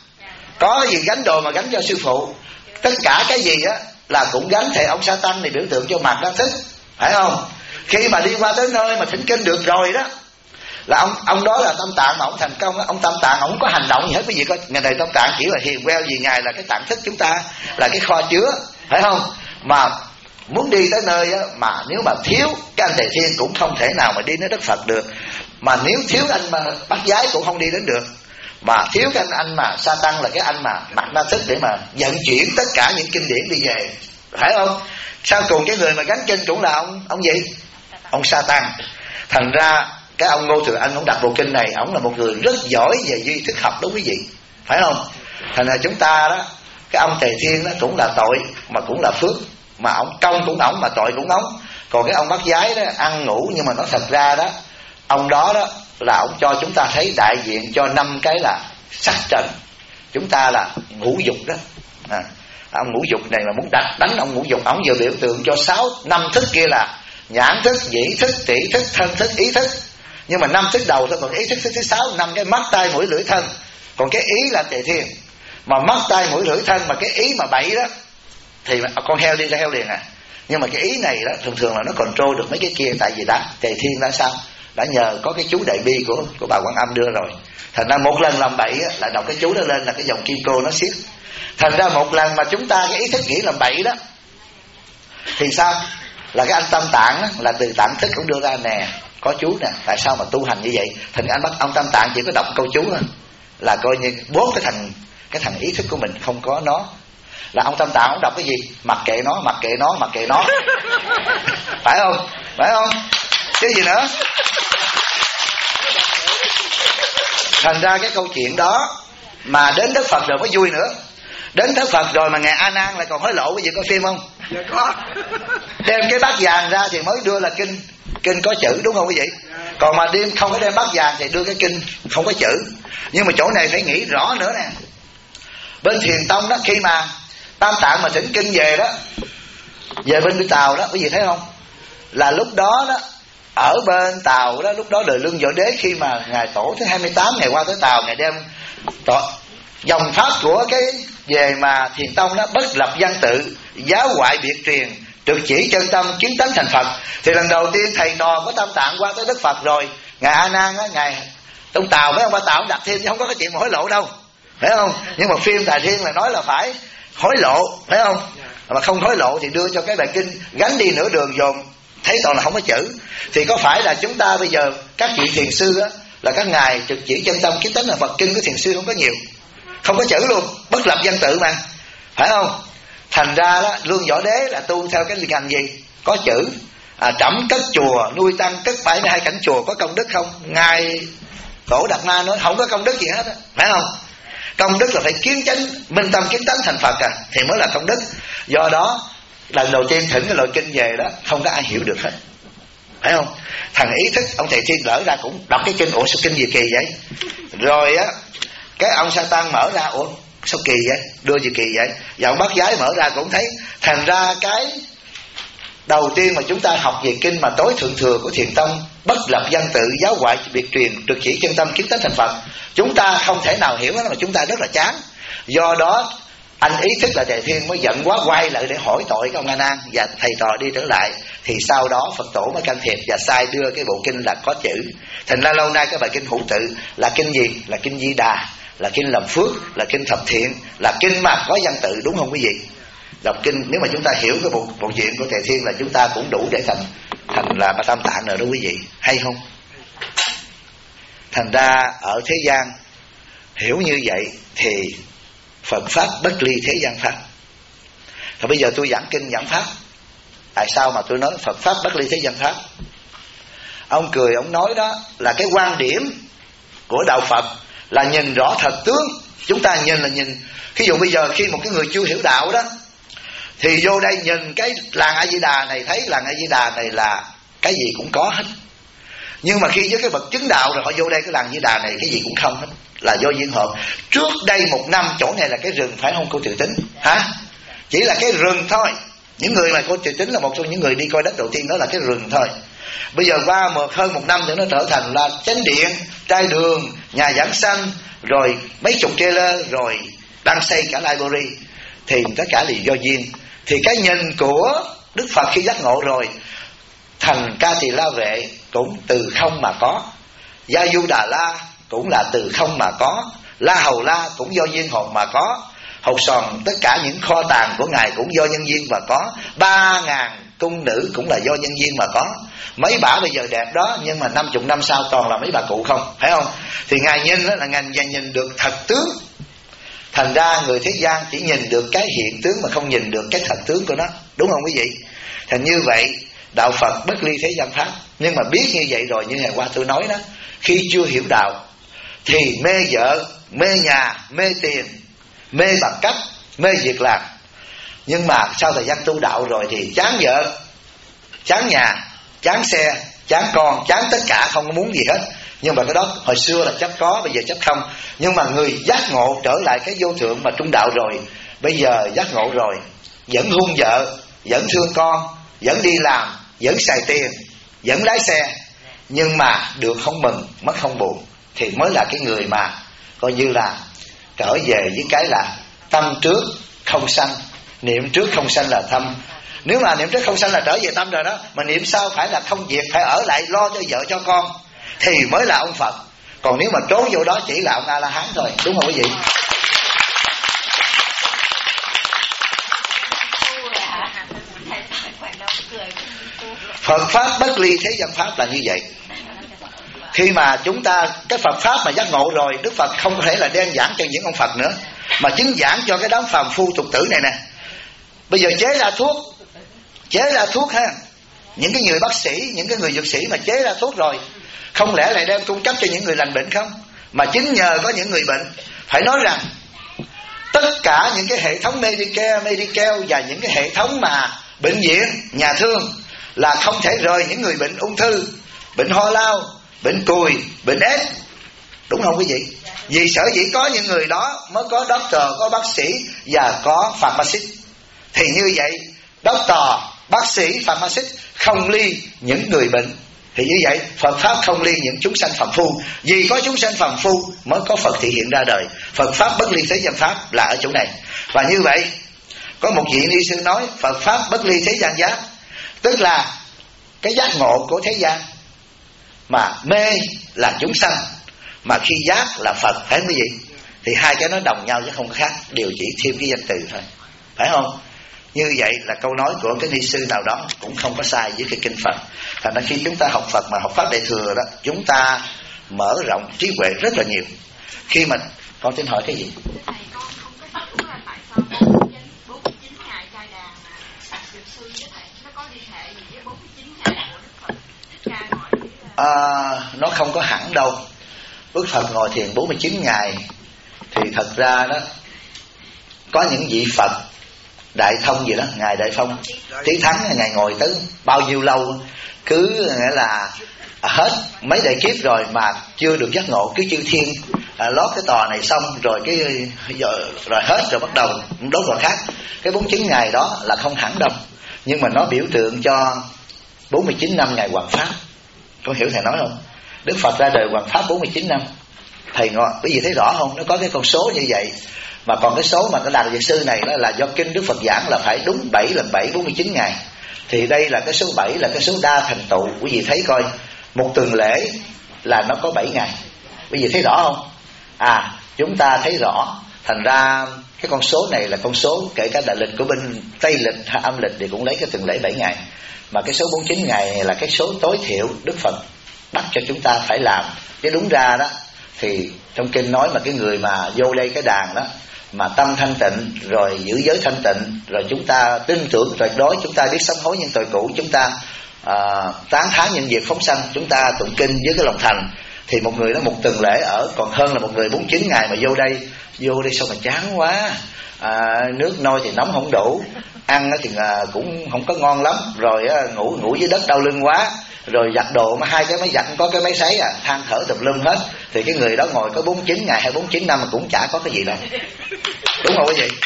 có cái gì gánh đồ mà gánh cho sư phụ, tất cả cái gì á là cũng gánh. Thì ông Sa-tan này biểu tượng cho mạt na thức, phải không? Khi mà đi qua tới nơi mà thỉnh kinh được rồi đó, là ông đó là Tam Tạng, mà ông thành công đó, ông Tam Tạng ông không có hành động gì hết. Quý vị coi, ngày này Tam Tạng chỉ là hiền queo, vì ngài là cái tạng thức chúng ta, là cái kho chứa, phải không? Mà muốn đi tới nơi á, mà nếu mà thiếu cái anh Tề Thiên cũng không thể nào mà đi đến đất Phật được. Mà nếu thiếu anh mà bắt giái cũng không đi đến được. Mà thiếu cái anh mà Sa-tan là cái anh mà mạt na thức để mà vận chuyển tất cả những kinh điển đi về, phải không? Sau cùng cái người mà gánh kinh cũng là ông gì? Ông Sa-tan. Thành ra cái ông Ngô Thừa Anh ông đặt bộ kinh này, ông là một người rất giỏi về duy thức học đó quý vị, phải không? Thành ra chúng ta đó, cái ông Tề Thiên đó cũng là tội mà cũng là phước, mà ông công cũng ổng mà tội cũng ổng. Còn cái ông bắt giái đó ăn ngủ, nhưng mà nó thật ra đó, ông đó đó là ông cho chúng ta thấy đại diện cho 5 cái là sắc trần. Chúng ta là ngũ dục đó. Ông ngũ dục này là muốn đánh ông ngũ dục. Ông vừa biểu tượng cho 5 thức kia là nhãn thức, nhĩ thức, tỷ thức, thân thức, ý thức. Nhưng mà 5 thức đầu thôi, còn ý thức thứ 6, 5 cái mắt tai mũi lưỡi thân. Còn cái ý là Tề Thiên. Mà mắt tai mũi lưỡi thân, mà cái ý mà 7 đó thì con heo đi ra heo liền Nhưng mà cái ý này đó thường là nó control được mấy cái kia. Tại vì Tề Thiên đã sao? Đã nhờ có cái chú Đại Bi của bà Quan Âm đưa rồi. Thành ra một lần làm bậy là đọc cái chú đó lên là cái dòng kim cô nó xiết. Thành ra một lần mà chúng ta cái ý thức nghĩ làm bậy đó thì sao? Là cái anh Tam Tạng đó, là từ tạng thức cũng đưa ra nè, có chú nè, tại sao mà tu hành như vậy? Thành anh bắt ông Tam Tạng chỉ có đọc câu chú thôi, là coi như bố cái thằng ý thức của mình không có nó. Là ông Tam Tạng ông đọc cái gì? Mặc kệ nó phải không? Cái gì nữa? Thành ra cái câu chuyện đó mà đến Đức Phật rồi mới vui nữa. Đến Đức Phật rồi mà Ngài A Nan lại còn hối lộ. Quý vị coi phim không? Dạ có. Đem cái bát vàng ra thì mới đưa là kinh có chữ, đúng không quý vị? Còn mà không có đem bát vàng thì đưa cái kinh không có chữ. Nhưng mà chỗ này phải nghĩ rõ nữa nè. Bên Thiền Tông đó, khi mà Tam Tạng mà thỉnh kinh về đó, về bên Tàu đó, quý vị thấy không? Là lúc đó đó, ở bên Tàu đó, lúc đó đời Lương Võ Đế, khi mà Ngài Tổ thứ 28 ngày qua tới Tàu, Ngài đem dòng pháp của cái về mà Thiền Tông đó, bất lập văn tự, giáo ngoại biệt truyền, trực chỉ chân tâm, kiến tánh thành Phật. Thì lần đầu tiên thầy trò của Tam Tạng qua tới Đức Phật rồi, Ngài A Nan á, Ngài trong Tàu mấy ông ba Tàu đặt thêm chứ không có cái chuyện mà hối lộ đâu, phải không? Nhưng mà phim Đại Thiên là nói là phải hối lộ, phải không? Mà không hối lộ thì đưa cho cái bài kinh gánh đi nửa đường dồn thấy toàn là không có chữ. Thì có phải là chúng ta bây giờ các vị thiền sư á, là các ngài trực chỉ chân tâm kiến tánh là Phật kinh của thiền sư không có nhiều, không có chữ luôn, bất lập văn tự mà, phải không? Thành ra đó Lương Võ Đế là tu theo cái ngành gì có chữ. Trẫm cất chùa nuôi tăng, cất 72 cảnh chùa có công đức không? Ngài Tổ Đạt Ma nói không có công đức gì hết á, phải không? Công đức là phải kiến chánh minh tâm kiến tánh thành Phật thì mới là công đức. Do đó lần đầu tiên thỉnh cái loại kinh về đó không có ai hiểu được hết, phải không? Thằng ý thức ông thầy Thiên lỡ ra cũng đọc cái kinh, ủa sao kinh gì kỳ vậy? Rồi á cái ông Satan mở ra, ủa sao kỳ vậy, đưa gì kỳ vậy? Và ông Bát Giái mở ra cũng thấy. Thành ra cái đầu tiên mà chúng ta học về kinh mà tối thượng thừa của Thiền Tông, bất lập văn tự, giáo ngoại biệt truyền, trực chỉ chân tâm kiến tánh thành Phật, chúng ta không thể nào hiểu hết mà chúng ta rất là chán. Do đó anh ý thức là Thầy Thiên mới giận quá, quay lại để hỏi tội cái ông A Nan và thầy trò đi trở lại. Thì sau đó Phật tổ mới can thiệp và sai đưa cái bộ kinh là có chữ. Thành ra lâu nay cái bài kinh hữu tự là kinh gì? Là kinh Di Đà, là kinh làm phước, là kinh thập thiện, là kinh mà có văn tự, đúng không quý vị? Đọc kinh nếu mà chúng ta hiểu cái bộ chuyện của Thầy Thiên là chúng ta cũng đủ để thành là Ba Tam Tạng rồi đó quý vị, hay không? Thành ra ở thế gian hiểu như vậy thì Phật pháp bất ly thế gian pháp. Thì bây giờ tôi giảng kinh giảng pháp, tại sao mà tôi nói Phật pháp bất ly thế gian pháp? Ông cười ông nói đó là cái quan điểm của đạo Phật là nhìn rõ thật tướng. Chúng ta nhìn là nhìn, ví dụ bây giờ khi một cái người chưa hiểu đạo đó thì vô đây nhìn cái làng A Di Đà này, thấy làng A Di Đà này là cái gì cũng có hết. Nhưng mà khi với cái bậc chứng đạo rồi họ vô đây cái làng A Di Đà này cái gì cũng không hết, là do duyên hợp. Trước đây 1 năm chỗ này là cái rừng, phải không cô Triệu Tính? Hả? Chỉ là cái rừng thôi. Những người mà cô Triệu Tính là một trong những người đi coi đất đầu tiên, đó là cái rừng thôi. Bây giờ qua hơn 1 năm thì nó trở thành là chánh điện, trai đường, nhà giảng sanh, rồi mấy chục trailer, rồi đang xây cả library. Thì tất cả là do duyên. Thì cái nhìn của Đức Phật khi giác ngộ rồi, thành Ca Tỳ La Vệ cũng từ không mà có, Gia Du Đà La cũng là từ không mà có, La Hầu La cũng do duyên hồn mà có, Hột Sòn tất cả những kho tàng của Ngài cũng do nhân duyên mà có, 3.000 cung nữ cũng là do nhân duyên mà có. Mấy bà bây giờ đẹp đó, nhưng mà 50 năm sau toàn là mấy bà cụ không, phải không? Thì Ngài nhìn đó là Ngài nhìn được thật tướng. Thành ra người thế gian chỉ nhìn được cái hiện tướng mà không nhìn được cái thật tướng của nó, đúng không quý vị? Thành như vậy đạo Phật bất ly thế gian pháp. Nhưng mà biết như vậy rồi, như ngày qua tôi nói đó, khi chưa hiểu đạo thì mê vợ, mê nhà, mê tiền, mê bằng cấp, mê việc làm. Nhưng mà sau thời gian tu đạo rồi thì chán vợ, chán nhà, chán xe, chán con, chán tất cả, không có muốn gì hết. Nhưng mà cái đó hồi xưa là chấp có, bây giờ chấp không. Nhưng mà người giác ngộ trở lại cái vô thượng mà trung đạo rồi, bây giờ giác ngộ rồi, vẫn hung vợ, vẫn thương con, vẫn đi làm, vẫn xài tiền, vẫn lái xe, nhưng mà được không mừng, mất không buồn, thì mới là cái người mà coi như là trở về với cái là tâm trước không sanh, niệm trước không sanh là tâm. Nếu mà niệm trước không sanh là trở về tâm rồi đó, mà niệm sau phải là không việc, phải ở lại lo cho vợ cho con, thì mới là ông Phật. Còn nếu mà trốn vô đó chỉ là ông A La Hán thôi, đúng không quý vị? Phật pháp bất ly thế gian pháp là như vậy. Khi mà chúng ta cái Phật pháp mà giác ngộ rồi, Đức Phật không có thể là đem giảng cho những ông Phật nữa, mà chính giảng cho cái đám phàm phu tục tử này nè. Bây giờ chế ra thuốc ha, những cái người bác sĩ, những cái người dược sĩ mà chế ra thuốc rồi, không lẽ lại đem cung cấp cho những người lành bệnh không? Mà chính nhờ có những người bệnh. Phải nói rằng tất cả những cái hệ thống Medicare và những cái hệ thống mà bệnh viện, nhà thương là không thể rời những người bệnh ung thư, bệnh ho lao, bệnh cùi, bệnh ép, đúng không quý vị? Vì sở dĩ có những người đó mới có doctor, có bác sĩ và có pharmacist. Thì như vậy doctor, bác sĩ, pharmacist không ly những người bệnh. Thì như vậy Phật pháp không ly những chúng sanh phàm phu. Vì có chúng sanh phàm phu mới có Phật thị hiện ra đời. Phật pháp bất ly thế gian pháp là ở chỗ này. Và như vậy có một vị ni sư nói Phật pháp bất ly thế gian giác, tức là cái giác ngộ của thế gian, mà mê là chúng sanh, mà khi giác là Phật, phải không quý vị? Thì hai cái nó đồng nhau chứ không khác, đều chỉ thêm cái danh từ thôi. phải không? Như vậy là câu nói của cái ni sư nào đó cũng không có sai với cái kinh Phật. Thành ra khi chúng ta học Phật mà học Pháp Đại Thừa đó, chúng ta mở rộng trí huệ rất là nhiều. Khi mà con xin hỏi cái gì? Thầy, con không có hiểu là tại sao 49 ngày cai đàn mà Dược Sư với thầy nó có liên hệ gì với 49 ngày của Đức Phật Thích Ca ngồi? Nó không có hẳn đâu. Đức Phật ngồi thiền 49 ngày thì thật ra đó có những vị Phật Đại Thông gì đó, Ngài Đại Thông Tí Thắng, Ngài ngồi tới bao nhiêu lâu, cứ nghĩa là hết mấy đại kiếp rồi mà chưa được giác ngộ, cứ chư thiên lót cái tòa này xong rồi rồi hết rồi bắt đầu đốt vào khác. Cái 49 ngày đó là không hẳn đâu, nhưng mà nó biểu tượng cho 49 năm Ngài hoằng pháp. Có hiểu thầy nói không? Đức Phật ra đời hoằng pháp 49 năm. Thầy ngồi, quý vị thấy rõ không? Nó có cái con số như vậy. Mà còn cái số mà cái Đàn Dược Sư này đó là do kinh Đức Phật giảng là phải đúng 7 lần 7 49 ngày. Thì đây là cái số 7 là cái số đa thành tựu. Quý vị thấy coi, một tuần lễ là nó có 7 ngày. Quý vị thấy rõ không? Chúng ta thấy rõ. Thành ra cái con số này là con số kể cả đại lịch của bên Tây lịch hay âm lịch thì cũng lấy cái tuần lễ 7 ngày. Mà cái số 49 ngày này là cái số tối thiểu Đức Phật bắt cho chúng ta phải làm. Chứ đúng ra đó thì trong kinh nói mà cái người mà vô đây cái đàn đó mà tâm thanh tịnh rồi giữ giới thanh tịnh, rồi chúng ta tin tưởng tuyệt đối, chúng ta biết sám hối những tội cũ, chúng ta tán thán những việc phóng sanh, chúng ta tụng kinh với cái lòng thành, thì một người đó một tuần lễ ở còn hơn là một người 49 ngày mà vô đây sao mà chán quá, nước nôi thì nóng không đủ, ăn thì cũng không có ngon lắm, rồi ngủ dưới đất đau lưng quá, rồi giặt đồ mà 2 cái máy giặt có cái máy sấy than thở tùm lum hết. Thì cái người đó ngồi có 49 ngày hay 49 năm mà cũng chả có cái gì đâu. Đúng không quý vị?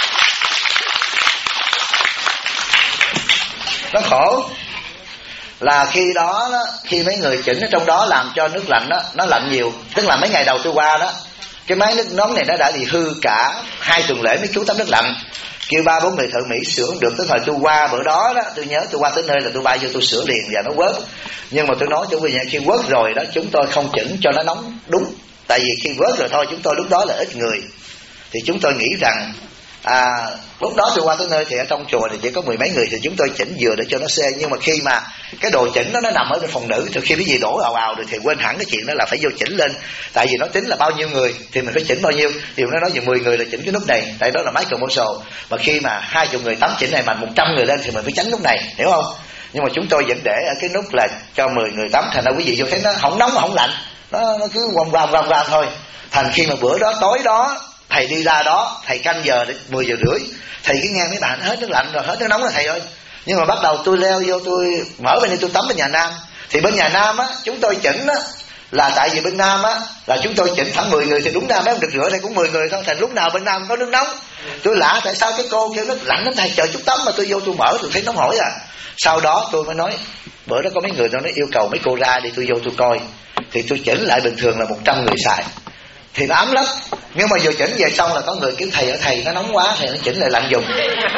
Nó khổ là khi đó khi mấy người chỉnh ở trong đó làm cho nước lạnh đó, nó lạnh nhiều. Tức là mấy ngày đầu tôi qua đó, cái máy nước nóng này nó đã bị hư cả 2 tuần lễ mới cứu tắm nước lạnh. Kêu 3-4 người thợ Mỹ sửa không được. Tới thời tôi qua bữa đó tôi nhớ tôi qua tới nơi là tôi bay vô tôi sửa liền và nó quớt. Nhưng mà tôi nói cho quý vị, khi quớt rồi đó chúng tôi không chỉnh cho nó nóng đúng. Tại vì khi quớt rồi thôi, chúng tôi lúc đó là ít người, thì chúng tôi nghĩ rằng lúc đó tôi qua tới nơi thì ở trong chùa thì chỉ có 10 mấy người, thì chúng tôi chỉnh vừa để cho nó xê. Nhưng mà khi mà cái đồ chỉnh nó nằm ở trong phòng nữ, thì khi cái gì đổ ào ào rồi thì quên hẳn cái chuyện đó là phải vô chỉnh lên. Tại vì nó tính là bao nhiêu người thì mình phải chỉnh bao nhiêu, thì nó nói về 10 người là chỉnh cái nút này, tại đó là máy commercial. Mà khi mà 20 người tắm chỉnh này mà 100 người lên thì mình phải tránh nút này, hiểu không? Nhưng mà chúng tôi vẫn để ở cái nút là cho 10 người tắm, thành ra quý vị vô thấy nó không nóng mà không lạnh, nó cứ quam thôi. Thành khi mà bữa đó tối đó thầy đi ra đó, thầy canh giờ đến 10 giờ rưỡi, thầy cứ nghe mấy bạn hết nước lạnh rồi, hết nước nóng rồi thầy ơi. Nhưng mà bắt đầu tôi leo vô, tôi mở bên đây tôi tắm bên nhà Nam. Thì bên nhà Nam chúng tôi chỉnh là tại vì bên Nam là chúng tôi chỉnh khoảng 10 người thì đúng ra mấy không được rửa, đây cũng 10 người thôi. Thành lúc nào bên Nam có nước nóng. Tôi lạ tại sao cái cô kêu nó lạnh lắm thầy, chờ chút tắm, mà tôi vô tôi mở tôi thấy nóng hổi Sau đó tôi mới nói, bữa đó có mấy người nó yêu cầu mấy cô ra đi, tôi vô tôi coi. Thì tôi chỉnh lại bình thường là 100 người xài thì nó ấm lắm. Nhưng mà vừa chỉnh về xong là có người kêu thầy, ở thầy nó nóng quá, thầy nó chỉnh lại lạnh dùng.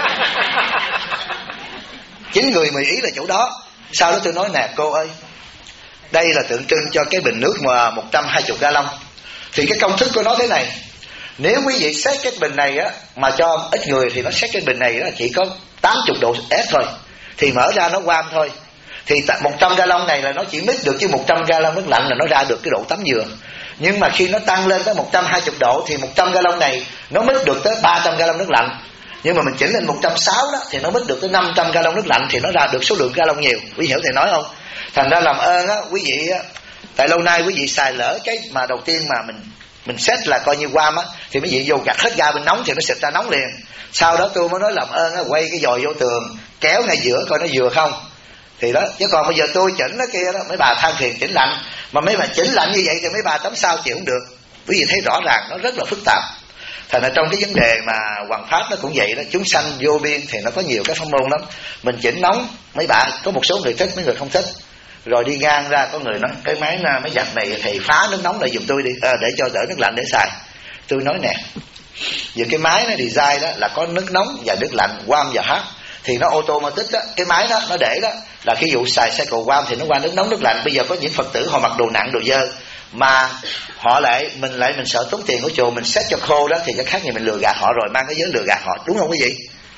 9 người 10 ý là chỗ đó. Sau đó tôi nói nè cô ơi, đây là tượng trưng cho cái bình nước mà 120 gallon. Thì cái công thức của nó thế này, nếu quý vị xét cái bình này mà cho ít người thì nó xét cái bình này chỉ có 80 độ F thôi, thì mở ra nó quam thôi. Thì 100 gallon này là nó chỉ mix được, chứ 100 gallon nước lạnh là nó ra được cái độ tắm dừa. Nhưng mà khi nó tăng lên tới 120 độ thì 100 gallon này nó mix được tới 300 gallon nước lạnh. Nhưng mà mình chỉnh lên 160 đó thì nó mix được tới 500 gallon nước lạnh, thì nó ra được số lượng gallon nhiều. Quý vị hiểu thầy nói không? Thành ra làm ơn quý vị tại lâu nay quý vị xài lỡ cái mà đầu tiên mà mình set là coi như warm thì mấy vị vô gạt hết ga bên nóng thì nó xịt ra nóng liền. Sau đó tôi mới nói làm ơn quay cái dòi vô tường kéo ngay giữa coi nó vừa không. Thì đó, chứ còn bây giờ tôi chỉnh nó kia đó, mấy bà than phiền chỉnh lạnh, mà mấy bà chỉnh lạnh như vậy thì mấy bà tắm sao chịu không được. Quý vị thấy rõ ràng nó rất là phức tạp. Thành ra trong cái vấn đề mà hoằng pháp nó cũng vậy đó, chúng sanh vô biên thì nó có nhiều cái pháp môn lắm. Mình chỉnh nóng, mấy bà có một số người thích, mấy người không thích. Rồi đi ngang ra có người nói cái máy giặt này thầy phá nước nóng lại giùm tôi đi, để cho đỡ nước lạnh để xài. Tôi nói nè, giờ cái máy nó design đó là có nước nóng và nước lạnh, warm và hot, thì nó automatic đó, cái máy đó nó để đó là khi dụ xài cycle warm thì nó qua nước nóng nước lạnh. Bây giờ có những Phật tử họ mặc đồ nặng đồ dơ mà họ mình sợ tốn tiền của chùa, mình set cho khô đó thì cái khác gì mình lừa gạt họ rồi, mang cái giới lừa gạt họ, đúng không quý vị?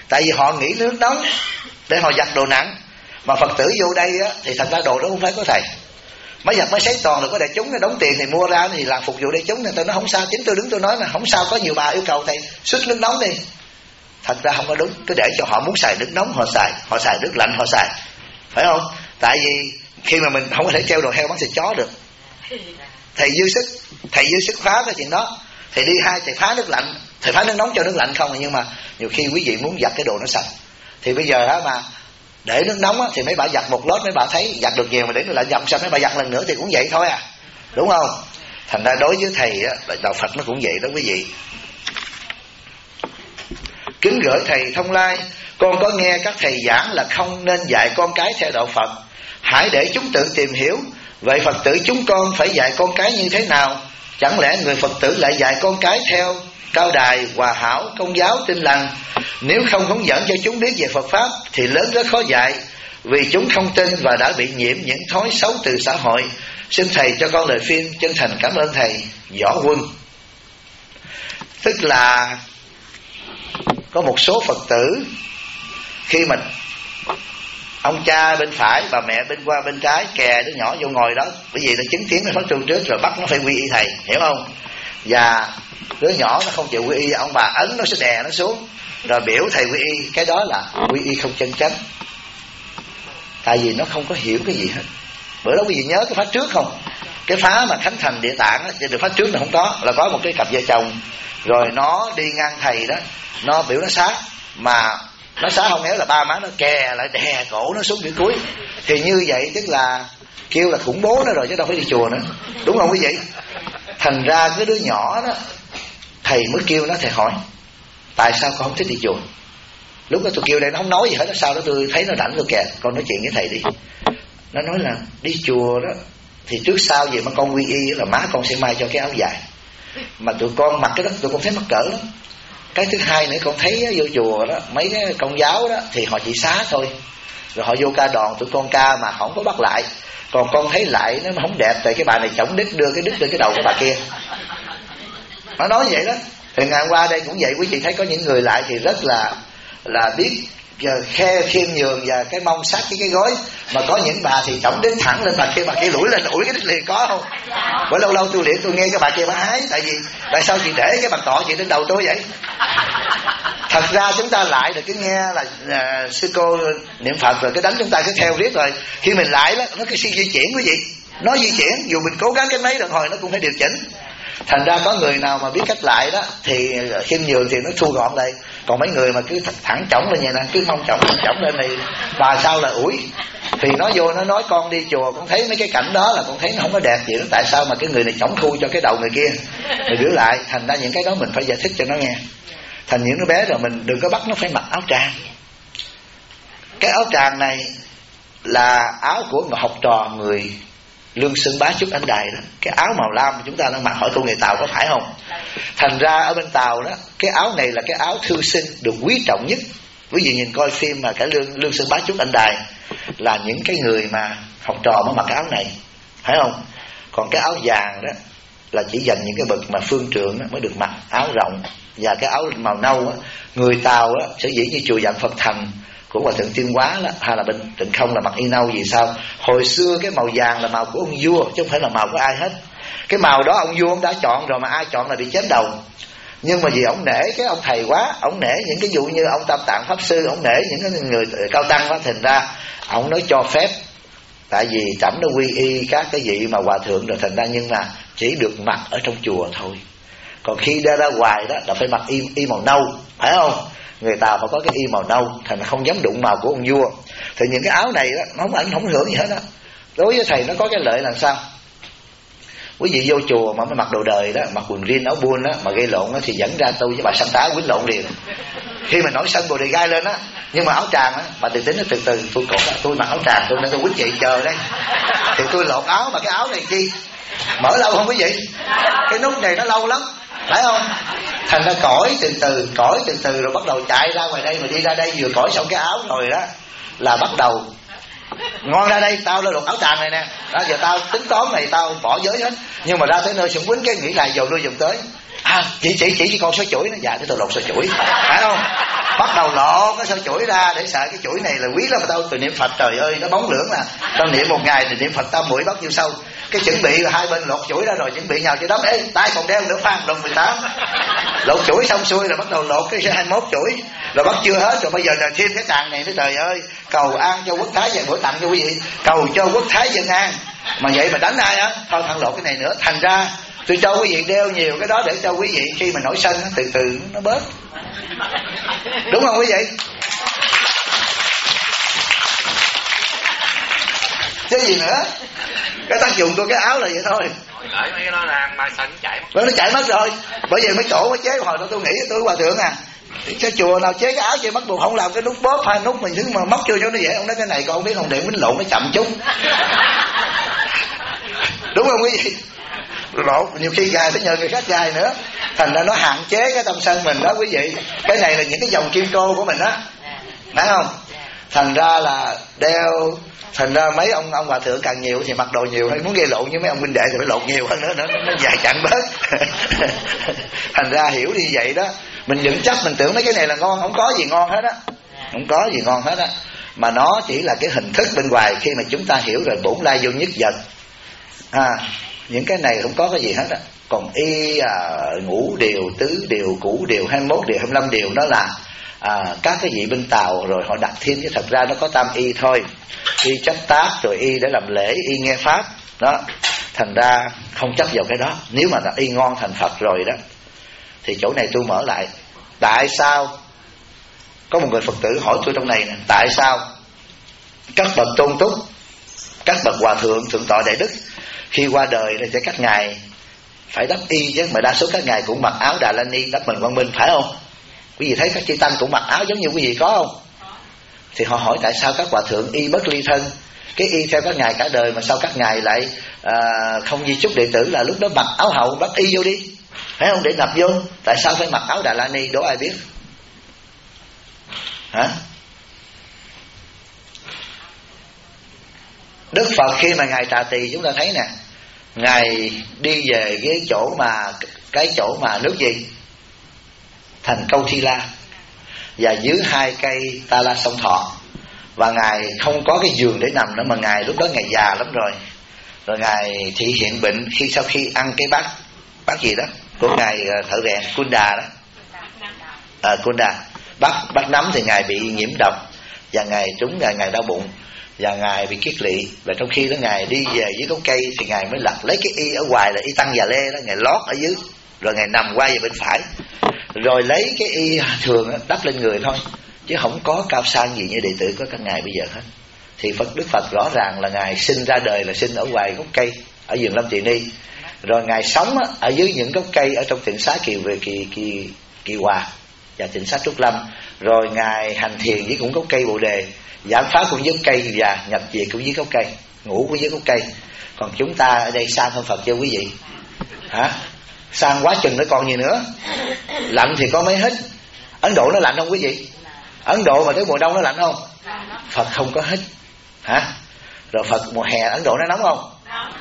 Tại vì họ nghĩ nước nóng để họ giặt đồ nặng. Mà Phật tử vô đây á, thì thành ra đồ đó không phải có thầy. Máy giặt máy sấy toàn là có đại chúng, nó đóng tiền thì mua ra thì làm phục vụ đại chúng, nên tôi nói không sao. Chính tôi đứng tôi nói mà không sao, có nhiều bà yêu cầu thầy xuất nước nóng đi. Thật ra không có đúng, cứ để cho họ muốn xài nước nóng họ xài nước lạnh họ xài, phải không? Tại vì khi mà mình không có thể treo đồ heo bán thịt chó được. Thầy dư sức phá cái chuyện đó. Thầy đi hai thầy phá nước lạnh, thầy phá nước nóng cho nước lạnh không. Nhưng mà nhiều khi quý vị muốn giặt cái đồ nó sạch, thì bây giờ á mà để nước nóng á, thì mấy bà giặt một lót, mấy bà thấy giặt được nhiều, mà để nước lạnh giặt xong mấy bà giặt lần nữa thì cũng vậy thôi à, đúng không? Thành ra đối với thầy á, đạo Phật nó cũng vậy đó quý vị. Kính gửi thầy Thông Lai, con có nghe các thầy giảng là không nên dạy con cái theo đạo Phật, hãy để chúng tự tìm hiểu. Vậy Phật tử chúng con phải dạy con cái như thế nào? Chẳng lẽ người Phật tử lại dạy con cái theo Cao Đài, Hòa Hảo, Công giáo, Tin Lành? Nếu không hướng dẫn cho chúng biết về Phật Pháp thì lớn rất khó dạy, vì chúng không tin và đã bị nhiễm những thói xấu từ xã hội. Xin thầy cho con lời khuyên, chân thành cảm ơn thầy. Võ Quân. Tức là có một số Phật tử khi mà ông cha bên phải, bà mẹ bên qua bên trái, kè đứa nhỏ vô ngồi đó, bởi vì nó chứng kiến nó phát tu trước rồi bắt nó phải quy y thầy, hiểu không? Và đứa nhỏ nó không chịu quy y, ông bà ấn nó sẽ đè nó xuống rồi biểu thầy quy y. Cái đó là quy y không chân chánh, tại vì nó không có hiểu cái gì hết. Bữa đó quý vị nhớ cái pháp trước không? Cái phá mà khánh thành Địa Tạng á, trên đường pháp trước là không có, là có một cái cặp vợ chồng rồi nó đi ngang thầy đó, nó biểu nó xá, mà nó xá không éo là ba má nó kè lại đè cổ nó xuống cái cuối. Thì như vậy tức là kêu là khủng bố nó rồi chứ đâu phải đi chùa nữa, đúng không quý vị? Thành ra cái đứa nhỏ đó, thầy mới kêu nó, thầy hỏi tại sao con không thích đi chùa. Lúc đó tôi kêu đây nó không nói gì hết. Sau đó tôi thấy nó rảnh tôi kìa, con nói chuyện với thầy đi. Nó nói là đi chùa đó thì trước sau gì mà con quy y là má con sẽ may cho cái áo dài, mà tụi con mặc cái đó tụi con thấy mắc cỡ lắm. Cái thứ hai nữa, con thấy vô chùa đó mấy cái công giáo đó thì họ chỉ xá thôi, rồi họ vô ca đoàn tụi con ca mà không có bắt lại. Còn con thấy lại nó không đẹp, tại cái bà này chổng đít đưa cái đít lên cái đầu của bà kia. Nó nói vậy đó. Thì ngày hôm qua đây cũng vậy, quý vị thấy có những người lại thì rất là biết khe khiêm nhường và cái mông sát với cái gối, mà có những bà thì chổng đít thẳng lên bà kia lủi lên ủi cái đít liền, có không? Bởi lâu lâu tôi luyện tôi nghe cái bà kia bà hái, tại sao chị để cái bàn tọ chị lên đầu tôi vậy? Thật ra chúng ta lại được cái nghe là sư cô niệm Phật rồi cái đánh chúng ta cứ theo riết, rồi khi mình lại đó nó cái di chuyển quý vị, nó di chuyển dù mình cố gắng cái mấy lần hồi nó cũng phải điều chỉnh. Thành ra có người nào mà biết cách lại đó thì khiêm nhường thì nó thu gọn đây. Còn mấy người mà cứ thẳng chổng lên vậy nè, cứ mong chổng lên thì bà sao là ủi. Thì nó vô nó nói con đi chùa con thấy mấy cái cảnh đó là con thấy nó không có đẹp gì đó, tại sao mà cái người này chổng thu cho cái đầu người kia rồi biểu lại. Thành ra những cái đó mình phải giải thích cho nó nghe. Thành những đứa bé rồi mình đừng có bắt nó phải mặc áo tràng. Cái áo tràng này là áo của một học trò người Lương Sơn Bá Chúc Anh Đài đó. Cái áo màu lam chúng ta đang mặc, hỏi cô người Tàu có phải không? Thành ra ở bên Tàu đó, cái áo này là cái áo thư sinh được quý trọng nhất. Quý vị nhìn coi phim mà cái Lương Sơn Bá Chúc Anh Đài là những cái người mà học trò mới mặc cái áo này, phải không? Còn cái áo vàng đó là chỉ dành những cái bậc mà phương trượng đó mới được mặc áo rộng. Và cái áo màu nâu đó, người Tàu đó sở dĩ như chùa Vạn Phật Thành của Hòa Thượng Tiên Hóa đó, hay là bên Tịnh Không là mặc y nâu vì sao? Hồi xưa cái màu vàng là màu của ông vua chứ không phải là màu của ai hết. Cái màu đó ông vua ông đã chọn rồi, mà ai chọn là bị chém đầu. Nhưng mà vì ông nể cái ông thầy quá, ông nể những cái vụ như ông Tam Tạng Pháp Sư, ông nể những cái người cao tăng đó, thành ra ông nói cho phép. Tại vì trẫm nó quy y các cái vị mà hòa thượng rồi, thành ra nhưng mà chỉ được mặc ở trong chùa thôi. Còn khi ra ngoài đó là phải mặc y màu nâu, phải không? Người Tàu họ có cái y màu nâu, thành không dám đụng màu của ông vua. Thì những cái áo này đó nó không ảnh hưởng gì hết đó. Đối với thầy nó có cái lợi là sao? Quý vị vô chùa mà mới mặc đồ đời đó, mặc quần jean áo buôn đó mà gây lộn đó, thì dẫn ra tôi với bà săn tá quýnh lộn liền. Khi mà nổi sân bồ đề gai lên á, nhưng mà áo tràng á, bà từ tính nó từ từ tôi mặc áo tràng tôi nên tôi quýnh chị chờ đây. Thì tôi lột áo, mà cái áo này chi mở lâu không quý vị? Cái nút này nó lâu lắm, phải không? Thành ra cõi từ từ rồi bắt đầu chạy ra ngoài đây, mà đi ra đây vừa cõi xong cái áo rồi đó là bắt đầu ngon ra đây, tao lên lột áo tràng này nè đó, giờ tao tính toán này tao bỏ giới hết. Nhưng mà ra tới nơi súng quýnh cái nghĩ lại dầu lui dùm tới, chị con số chuỗi nó, dạ để tôi lột số chuỗi, phải không? bắt đầu lộ cái sợi chuỗi ra để sợ cái chuỗi này là quý lắm mà tao từ niệm Phật, trời ơi nó bóng lưỡng nè, tao niệm một ngày thì niệm Phật tao mũi bắt nhiêu sâu. Cái chuẩn bị hai bên lột chuỗi ra rồi chuẩn bị nhào cho đấm, ê tay còn đeo nữa phan đồng 18 lột chuỗi xong xuôi rồi bắt đầu lột cái 21 chuỗi rồi bắt chưa hết rồi bây giờ là thêm cái tàn này nữa. Trời ơi, cầu an cho quốc thái dân, bữa tặng cho quý vị, cầu cho quốc thái dân an, mà vậy mà đánh ai á, thôi thằng lột cái này nữa. Thành ra tôi cho quý vị đeo nhiều cái đó để cho quý vị khi mà nổi sân từ từ nó bớt, đúng không quý vị? Chứ gì nữa, cái tác dụng của cái áo là vậy thôi. Gửi mấy cái đó ra mai sân chạy mất. Nó chạy mất rồi. Bởi vì mấy chỗ mới chế hồi đó tôi nghĩ tôi hòa thượng à, cái chùa nào chế cái áo chơi mất buộc không làm cái nút bóp hai nút mình thứ mà móc vô cho nó dễ. Ông nói cái này con biết không, điện bính lộn nó chậm chút. Đúng không quý vị? Lộn nhiều khi gài phải nhờ người khác gài nữa, thành ra nó hạn chế cái tâm sân mình đó quý vị. Cái này là những cái dòng kim cô của mình á, phải không? Thành ra là đeo, thành ra mấy ông hòa thượng càng nhiều thì mặc đồ nhiều, hay muốn gây lộn với mấy ông huynh đệ thì phải lộn nhiều hơn nữa, nó dài chặn bớt. Thành ra hiểu như vậy đó, mình vững chắc mình tưởng mấy cái này là ngon, không có gì ngon hết á, không có gì ngon hết á, mà nó chỉ là cái hình thức bên ngoài. Khi mà chúng ta hiểu rồi bổn lai vô nhất vật, những cái này không có cái gì hết á. Còn y ngũ điều, tứ điều, cửu điều, 21 điều, 25 điều đó là các cái vị bên Tàu rồi họ đặt thêm, chứ thật ra nó có tam y thôi. Y chấp tác, rồi y để làm lễ, y nghe pháp đó. Thành ra không chấp vào cái đó. Nếu mà y ngon thành Phật rồi đó thì chỗ này tôi mở lại. Tại sao có một người Phật tử hỏi tôi trong này nè, tại sao các bậc tôn túc, các bậc hòa thượng, thượng tọa đại đức khi qua đời thì các ngài phải đắp y chứ, mà đa số các ngài cũng mặc áo Đà La Ni, đắp mình quang minh, phải không? Quý vị thấy các chư tăng cũng mặc áo giống như quý vị có không? Thì họ hỏi tại sao các hòa thượng y bất ly thân, cái y theo các ngài cả đời mà sao các ngài lại không di chúc đệ tử là lúc đó mặc áo hậu bắt y vô đi, phải không, để nạp vô. Tại sao phải mặc áo Đà La Ni, đố ai biết? Hả? Đức Phật khi mà ngài Tà Tỳ chúng ta thấy nè, ngài đi về cái chỗ mà nước gì, thành Câu Thi La, và dưới 2 cây Ta La Sông Thọ, và ngài không có cái giường để nằm nữa, mà ngài lúc đó ngài già lắm rồi. Rồi ngài thị hiện bệnh sau khi ăn cái bát gì đó của ngài thợ rèn Kunda đó, Kunda bát nấm, thì ngài bị nhiễm độc và ngài trúng ngài đau bụng và ngài bị kiết lỵ. Và trong khi đó ngài đi về dưới gốc cây thì ngài mới lấy cái y ở ngoài là y tăng già lê đó, ngài lót ở dưới, rồi ngài nằm qua về bên phải, rồi lấy cái y thường đắp lên người thôi, chứ không có cao sang gì như đệ tử của các ngài bây giờ hết. Thì Đức Phật rõ ràng là ngài sinh ra đời là sinh ở ngoài gốc cây ở vườn Lâm Tỳ Ni, rồi ngài sống ở dưới những gốc cây ở trong tịnh xá Kỳ Hòa và tịnh xá Trúc Lâm, rồi ngài hành thiền với cũng gốc cây Bồ Đề, giảng pháp cũng dưới gốc cây, và nhập viện cũng dưới gốc cây, ngủ cũng dưới gốc cây. Còn chúng ta ở đây sang hơn Phật chưa quý vị? Hả? Sang quá chừng nữa còn gì nữa. Lạnh thì có mấy hít. Ấn Độ nó lạnh không quý vị? Ấn Độ mà tới mùa đông nó lạnh không? Phật không có hít. Hả? Rồi Phật mùa hè Ấn Độ nó nóng không?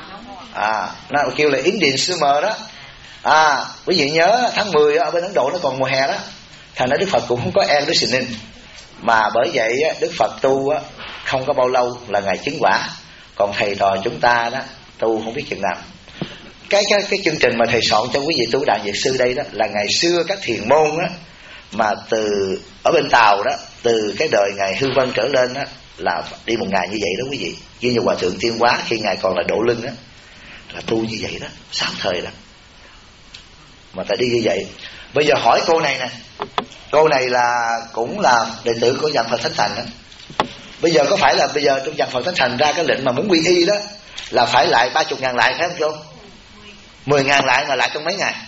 Nó kêu là Indian Summer đó. Quý vị nhớ tháng 10 ở bên Ấn Độ nó còn mùa hè đó. Thành ra Đức Phật cũng không có air conditioning. Mà bởi vậy Đức Phật tu không có bao lâu là ngài chứng quả. Còn thầy trò chúng ta đó tu không biết chừng nào. Cái chương trình mà thầy soạn cho quý vị tu Đại Việt Sư đây đó là ngày xưa các thiền môn á, mà từ ở bên Tàu đó, từ cái đời ngài Hư Vân trở lên đó, là đi một ngày như vậy đó quý vị. Như Hòa Thượng Tiên Hóa khi ngài còn là Độ Lưng đó, là tu như vậy đó, 6 thời đó mà ta đi như vậy. Bây giờ hỏi cô này nè, cô này là cũng là đệ tử của Dặn Phật Thánh Thành đó. Bây giờ có phải là bây giờ trong Dặn Phật Thánh Thành ra cái lệnh mà muốn quy y đó là phải lại 30.000 lại, phải không cô? 10.000 lại, mà lại trong mấy ngày?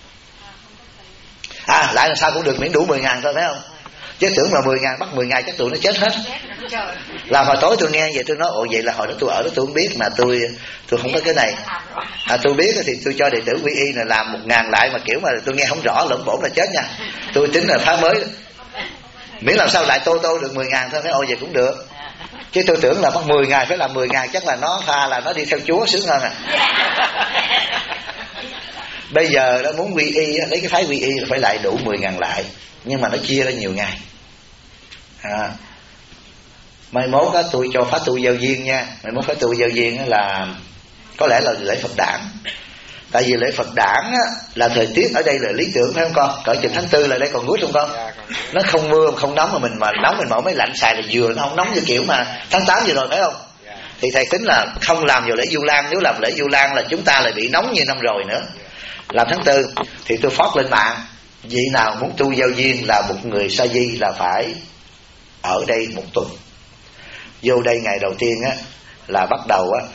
Lại là sao cũng được, miễn đủ 10.000 thôi, phải không? Chứ tưởng là 10.000 bắt 10 ngày chắc tụi nó chết hết. Là hồi tối tôi nghe vậy tôi nói ồ vậy là hồi đó tôi ở đó tôi không biết, mà tôi không có cái này. Tôi biết thì tôi cho đệ tử quy y là làm 1.000 lại, mà kiểu mà tôi nghe không rõ lẫn bổn là chết nha. Tôi tính là phá mới, miễn làm sao lại tô được 10.000 thôi, phải ồ vậy cũng được. Chứ tôi tưởng là bắt 10 ngày phải làm 10 ngày, chắc là nó tha là nó đi theo Chúa sướng hơn à. Bây giờ nó muốn quy y, lấy cái phái quy y là phải lại đủ 10.000 lại, nhưng mà nó chia ra nhiều ngày. Mai mốt á tôi cho phát tu giao duyên nha. Mai mốt phát tu giao duyên á là có lẽ là lễ Phật đản. Tại vì lễ Phật đản á là thời tiết ở đây là lý tưởng, phải không con? Cỡ chừng tháng 4 là đây còn gút không con? Nó không mưa không nóng, mà mình mà nóng mình mở máy lạnh xài là vừa, nó không nóng như kiểu mà tháng 8 vừa rồi, phải không? Thì thầy tính là không làm vào lễ Vu Lan. Nếu làm lễ Vu Lan là chúng ta lại bị nóng như năm rồi nữa. Làm tháng 4 thì tôi phót lên mạng, vị nào muốn tu giao duyên là một người sa di là phải ở đây 1 tuần. Vô đây ngày đầu tiên á là bắt đầu á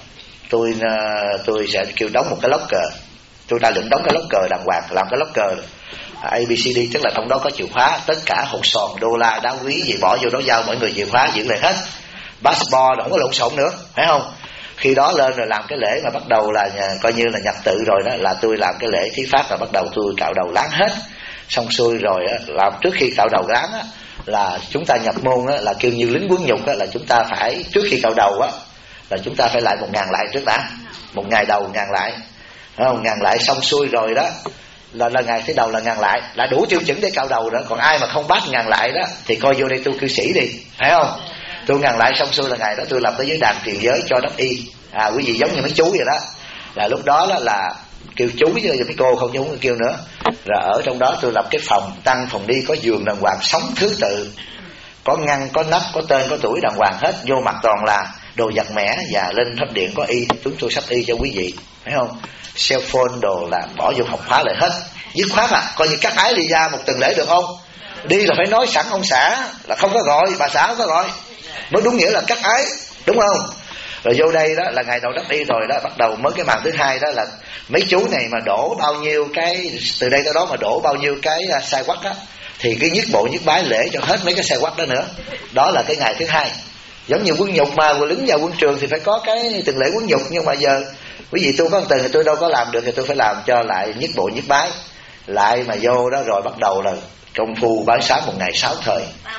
tôi sẽ kêu đóng một cái locker. Tôi ra lệnh đóng cái locker đàng hoàng, làm cái locker ABCD, tức là trong đó có chìa khóa, tất cả hột sòn, đô la, đá quý gì bỏ vô đó, giao mọi người chìa khóa giữ lại hết, passport không có lộn xộn nữa, phải không? Khi đó lên rồi làm cái lễ mà bắt đầu là coi như là nhật tự rồi đó, là tôi làm cái lễ thí pháp, là bắt đầu tôi cạo đầu láng hết xong xuôi rồi á. Làm trước khi cạo đầu láng á là chúng ta nhập môn á, là kêu như lính quấn nhục á, là chúng ta phải trước khi cạo đầu á là chúng ta phải lại 1000 lại trước đã, 1 ngày đầu 1000 lại, phải không? 1000 lại xong xuôi rồi đó là ngày thứ đầu là 1000 lại là đủ tiêu chuẩn để cạo đầu đó. Còn ai mà không bắt 1000 lại đó thì coi vô đây tu cư sĩ đi, phải không? Tôi 1000 lại xong xuôi là ngày đó tôi làm tới giới đàn truyền giới cho đắp y. Quý vị giống như mấy chú vậy đó, là lúc đó là kêu chú chứ mấy cô không, chứ không kêu nữa. Rồi ở trong đó tôi lập cái phòng tăng, phòng đi có giường đàng hoàng, sống thứ tự, có ngăn, có nắp, có tên, có tuổi đàng hoàng hết. Vô mặt toàn là đồ giặt mẻ, và lên hấp điện có y, chúng tôi sắp y cho quý vị, phải không? Cell phone đồ là bỏ vô học khóa lại hết, dứt khoát coi như cắt ái đi ra một tuần lễ được không? Đi là phải nói sẵn ông xã, là không có gọi, bà xã không có gọi, mới đúng nghĩa là cắt ái, đúng không? Rồi vô đây đó là ngày đầu đắp y rồi đó, bắt đầu mới cái màn thứ hai đó là mấy chú này mà đổ bao nhiêu cái từ đây tới đó, mà đổ bao nhiêu cái sai quắc á, thì cái nhất bộ nhất bái lễ cho hết mấy cái sai quắc đó nữa. Đó là cái ngày thứ hai. Giống như quân nhục mà vừa lính vào quân trường thì phải có cái từng lễ quân nhục, nhưng mà giờ quý vị tu có một tuần thì tôi đâu có làm được, thì tôi phải làm cho lại nhất bộ nhất bái lại mà vô đó. Rồi bắt đầu là công phu bái sám 1 ngày 6 thời.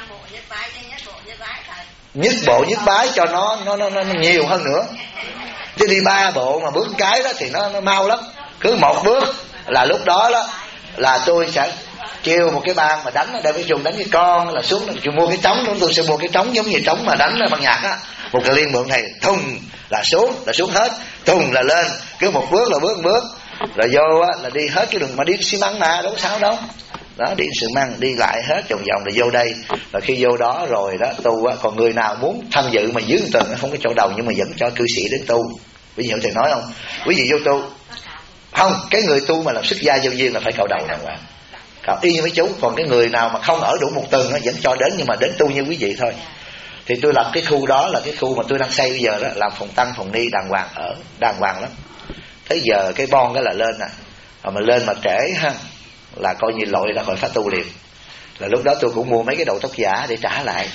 Nhất bộ nhất bái cho nó nhiều hơn nữa, chứ đi 3 bộ mà bước cái đó thì nó mau lắm. Cứ 1 bước là lúc đó đó là tôi sẽ kêu một cái bàn mà đánh, đem cái dùng đánh cái con là xuống, là mua cái trống, chúng tôi sẽ mua cái trống giống như trống mà đánh bằng nhạc á, một cái liên mượn này, thùng là xuống hết, thùng là lên, cứ 1 bước là bước 1 bước, rồi vô á là đi hết cái đường mà đi xi măng mà đâu có sao đâu. Đó, đi xi măng đi lại hết vòng vòng rồi vô đây. Rồi khi vô đó rồi đó tu á, còn người nào muốn tham dự mà dưới 1 tuần không có chỗ đầu nhưng mà vẫn cho cư sĩ đến tu. Quý vị hiểu thầy nói không? Quý vị vô tu không, cái người tu mà làm xuất gia giao duyên là phải cạo đầu đàng hoàng, cạo y như mấy chú. Còn cái người nào mà không ở đủ 1 tuần nó vẫn cho đến, nhưng mà đến tu như quý vị thôi. Thì tôi lập cái khu đó là cái khu mà tôi đang xây bây giờ đó, làm phòng tăng phòng ni đàng hoàng, ở đàng hoàng lắm. Tới giờ cái bon đó là lên mà lên mà trễ ha là coi như lội ra khỏi pháp tu liền. Là lúc đó tôi cũng mua mấy cái đầu tóc giả để trả lại.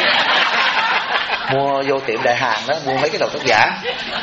Mua vô tiệm đại hàng đó, mua mấy cái đầu tóc giả,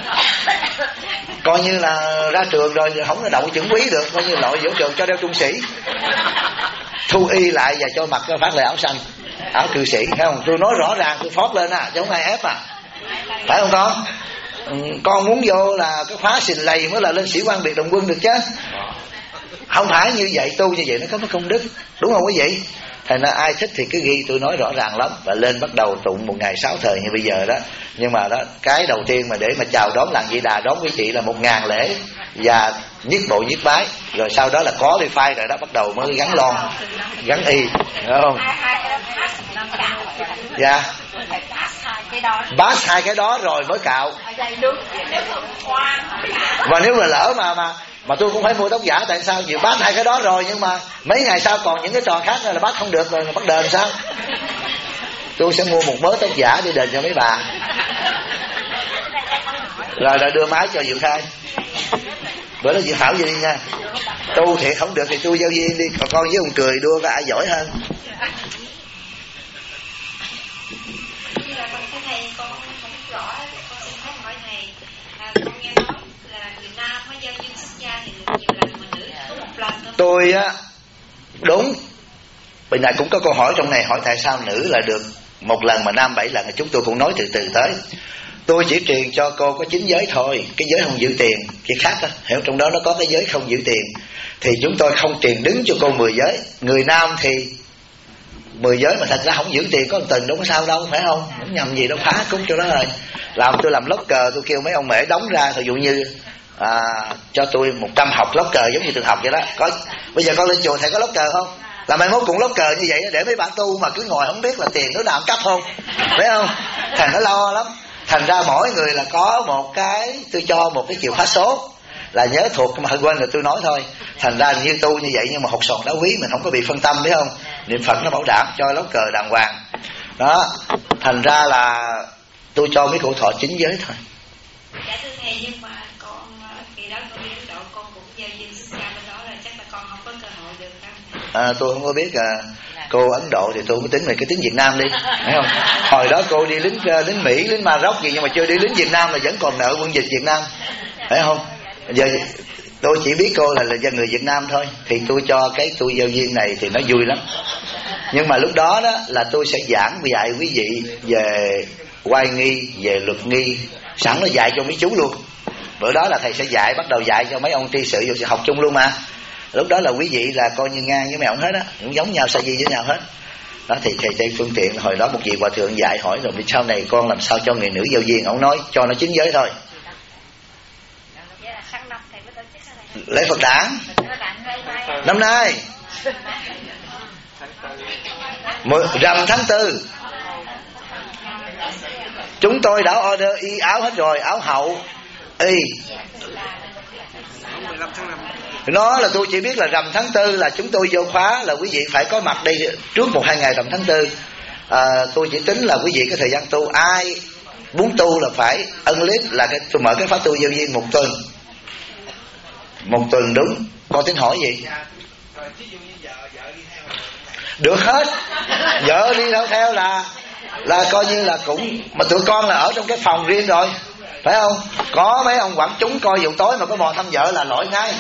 coi như là ra trường rồi không có đậu chuẩn quý được, coi như lội vô trường cho đeo trung sĩ, thu y lại và cho mặc phát lại áo xanh, áo cư sĩ, thấy không? Tôi nói rõ ràng, tôi phót lên chứ không ai ép phải không con? Con muốn vô là cái khóa xình lầy mới là lên sĩ quan biệt động quân được chứ, không phải như vậy. Tu như vậy nó có công đức, đúng không quý vị? Thành ra ai thích thì cứ ghi, tôi nói rõ ràng lắm. Và lên bắt đầu tụng 1 ngày 6 thời như bây giờ đó. Nhưng mà đó, cái đầu tiên mà để mà chào đón làng Di Đà, đón quý chị là 1000 lễ và nhất bộ nhất bái. Rồi sau đó là có đi phai rồi đó, bắt đầu mới gắn lon, gắn y, đúng không? Dạ, pass 2 cái đó rồi mới cạo. Và nếu mà lỡ mà tôi cũng phải mua tóc giả, tại sao? Vừa pass 2 cái đó rồi, nhưng mà mấy ngày sau còn những cái trò khác là pass không được rồi, bắt đền sao? Tôi sẽ mua một mớ tóc giả đi đền cho mấy bà, rồi đưa máy cho Diệu Khai. Bữa đó Diệu Thảo gì đi nha, tu thiệt không được thì tu giao duyên đi, còn con với ông cười đua có ai giỏi hơn. Tôi á, đúng, bên này cũng có câu hỏi trong này hỏi tại sao nữ là được 1 lần mà nam 7 lần, thì chúng tôi cũng nói từ từ tới. Tôi chỉ truyền cho cô có 9 giới thôi, cái giới không giữ tiền, cái khác đó, hiểu trong đó nó có cái giới không giữ tiền, thì chúng tôi không truyền đứng cho cô 10 giới. Người nam thì 10 giới mà thật ra không giữ tiền có 1 tuần đâu có sao đâu, phải không? Không nhầm gì đâu, phá cúng cho đó rồi. Tôi làm locker, tôi kêu mấy ông mẹ đóng ra, ví dụ như cho tôi 100 học locker giống như trường học vậy đó. Bây giờ con lên chùa thầy có locker không? Là mai mốt cũng locker như vậy để mấy bạn tu mà cứ ngồi không biết là tiền nó nào cắp không, phải không? Thành nó lo lắm. Thành ra mỗi người là có một cái, tôi cho một cái chìa khóa số là nhớ thuộc, mà hơi quên là tôi nói thôi. Thành ra như tu như vậy nhưng mà hột sòn đá quý mình không có bị phân tâm, biết không? Niệm Phật nó bảo đảm cho locker đàng hoàng đó. Thành ra là tôi cho mấy cụ thọ 9 giới thôi. Dạ thưa thầy, nhưng mà con khi đó con đi Ấn Độ con cũng gieo duyên xuất gia bên đó là chắc là con không có cơ hội được không? Tôi không có biết. Cô Ấn Độ thì tôi không có tính về cái tiếng Việt Nam đi, phải không? Hồi đó cô đi lính Mỹ, lính Maroc gì nhưng mà chưa đi lính Việt Nam là vẫn còn nợ quân dịch Việt Nam, phải không? Giờ tôi chỉ biết cô là dân người Việt Nam thôi, thì tôi cho cái tu gieo duyên này thì nó vui lắm. Nhưng mà lúc đó đó là tôi sẽ giảng dạy quý vị về oai nghi, về luật nghi, sẵn nó dạy cho mấy chú luôn. Bữa đó là thầy sẽ dạy, bắt đầu dạy cho mấy ông tri sự vô sẽ học chung luôn mà. Lúc đó là quý vị là coi như ngang với mấy ông hết á, cũng giống nhau, sa di với nhau hết. Đó thì thầy trên phương tiện hồi đó một vị hòa thượng dạy hỏi rồi sau này con làm sao cho người nữ gieo duyên, ông nói cho nó 9 giới thôi. Lễ Phật đản năm nay rằm tháng 4 chúng tôi đã order y áo hết rồi, áo hậu y. Nó là tôi chỉ biết là rằm tháng 4 là chúng tôi vô khóa là quý vị phải có mặt đây trước 1-2 ngày rằm tháng 4. Tôi chỉ tính là quý vị cái thời gian tu, ai muốn tu là phải ân lít là tôi mở cái khóa tu gieo duyên 1 tuần. 1 tuần đúng. Con tính hỏi gì? Được hết. Vợ đi theo là coi như là cũng, mà tụi con là ở trong cái phòng riêng rồi, phải không? Có mấy ông quảng chúng coi vụ tối mà có mò thăm vợ là lỗi ngay.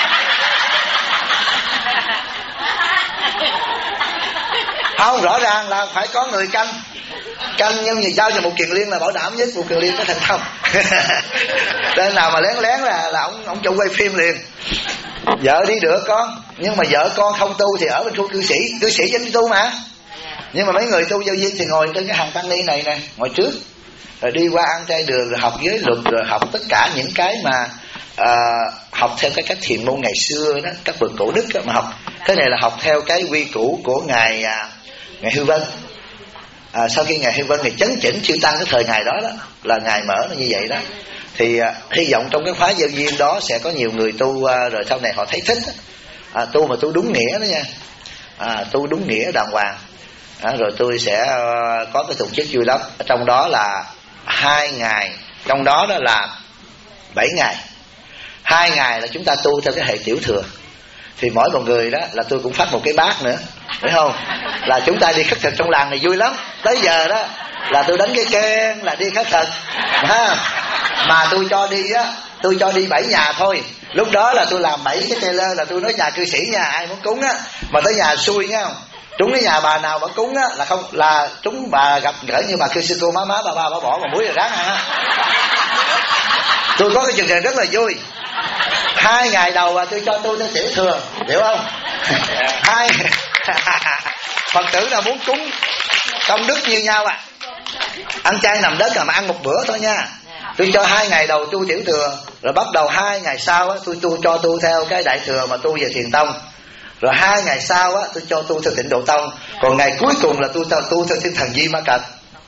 Không, rõ ràng là phải có người canh nhưng vì sao cho một Kiền Liên là bảo đảm nhất, một Kiền Liên có thành công. Nên nào mà lén là ông cho quay phim liền. Vợ đi được con, nhưng mà vợ con không tu thì ở bên khu cư sĩ chính tu mà. Nhưng mà mấy người tu giao duyên thì ngồi trên cái hàng tăng ni này nè, ngồi trước, rồi đi qua ăn trai đường, rồi học giới luật, rồi học tất cả những cái mà học theo cái cách thiền môn ngày xưa đó, các bậc cổ đức đó, mà học cái này là học theo cái quy củ của ngài Hư Vân. Sau khi ngài Hư Vân thì chấn chỉnh chư tăng cái thời ngày đó đó là ngài mở nó như vậy đó. Thì hy vọng trong cái khóa giao duyên đó sẽ có nhiều người tu rồi sau này họ thấy thích tu mà tu đúng nghĩa đó nha, tu đúng nghĩa đàng hoàng. Rồi tôi sẽ có cái tổ chức vui lắm. Trong đó là 2 ngày, trong đó đó là 7 ngày. 2 ngày là chúng ta tu theo cái hệ tiểu thừa. Thì mỗi một người đó là tôi cũng phát một cái bát nữa, phải không? Là chúng ta đi khất thực trong làng này vui lắm. Tới giờ đó là tôi đánh cái keng là đi khất thực mà tôi cho đi 7 nhà thôi. Lúc đó là tôi làm 7 cái trailer, là tôi nói nhà cư sĩ nha, ai muốn cúng á mà tới nhà xui nha, trúng cái nhà bà nào mà cúng á là không, là chúng bà gặp gỡ như bà cư sư cô má bà bỏ mà muối rồi ráng ăn á. Tôi có cái chương trình rất là vui. 2 ngày đầu là tôi cho tôi theo tiểu thừa, hiểu không? Phật tử nào muốn cúng công đức như nhau ăn chay nằm đất mà ăn một bữa thôi nha. Tôi cho 2 ngày đầu tu tiểu thừa, rồi bắt đầu 2 ngày sau á tôi cho tu theo cái đại thừa mà tu về thiền tông. Rồi 2 ngày sau á tôi cho tu theo Tịnh Độ Tông. Còn ngày cuối cùng là tu theo tinh thần Di Ma Cật.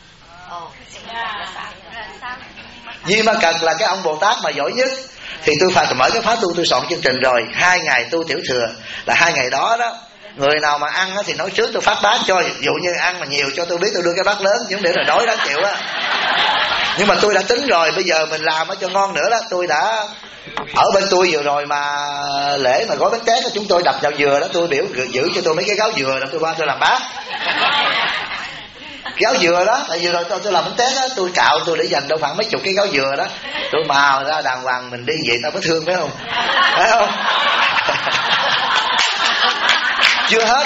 Di Ma Cật là cái ông Bồ Tát mà giỏi nhất. Thì tôi phải mở cái khóa tu, tôi soạn chương trình rồi 2 ngày tu tiểu thừa, là 2 ngày đó đó người nào mà ăn thì nói trước tôi phát bát cho. Ví dụ như ăn mà nhiều cho tôi biết, tôi đưa cái bát lớn, chứ không để là đói đáng chịu á. Nhưng mà tôi đã tính rồi, bây giờ mình làm cho ngon nữa đó. Tôi đã ở bên tôi vừa rồi mà lễ mà gói bánh tét đó, chúng tôi đập vào dừa đó, tôi biểu giữ cho tôi mấy cái gáo dừa đó, tôi qua tôi làm bát gáo dừa đó. Tại vừa rồi tôi làm bánh tét đó, tôi cạo tôi để dành đâu khoảng mấy chục cái gáo dừa đó, tôi mào ra đàng hoàng, mình đi vậy tao mới thương, phải không? Phải không? Chưa hết,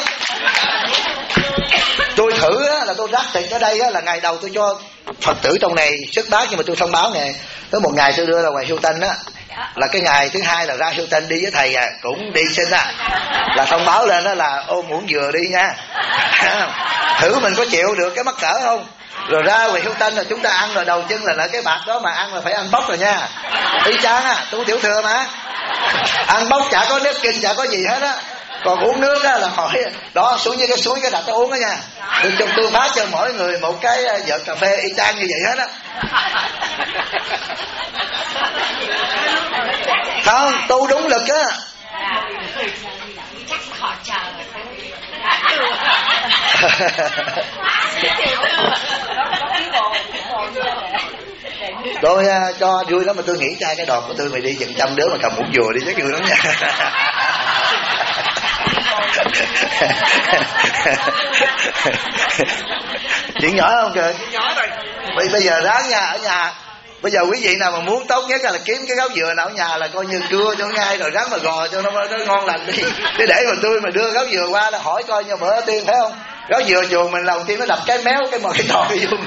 tôi thử á, là tôi rắc tiền ở đây á, là ngày đầu tôi cho Phật tử trong này xuất bát, nhưng mà tôi thông báo nè, tới một ngày tôi đưa ra ngoài Hilton á, là cái ngày thứ hai là ra Hilton đi với thầy cũng đi xin là thông báo lên đó là ôm muỗng dừa đi nha. Thử mình có chịu được cái mắc cỡ không. Rồi ra ngoài Hilton là chúng ta ăn rồi đầu chân là cái bạc đó mà ăn là phải ăn bóc rồi nha. Y chang tu tiểu thừa mà ăn bóc chả có nước kinh chả có gì hết á. Còn uống nước á là hỏi đó xuống như cái suối cái đặt tôi uống đó nha. Tôi phát cho mỗi người một cái vợt cà phê y chang như vậy hết á. Không, tu đúng lực á. Tôi cho vui lắm mà tôi nghĩ trai cái đọt của tôi mày đi chừng trăm đứa mà cầm muỗng dùa đi chắc vui lắm nha. Chuyện nhỏ không kìa. Bây giờ ráng nha, ở nhà bây giờ quý vị nào mà muốn tốt nhất là kiếm cái gáo dừa nào ở nhà là coi như cưa cho nhai rồi ráng mà gò cho nó ngon lành đi. Chứ để mà tôi mà đưa gáo dừa qua là hỏi coi như bữa tiên phải không? Gáo dừa chuồng mình lòng tiên nó đập cái méo cái mồi cái to cái dung.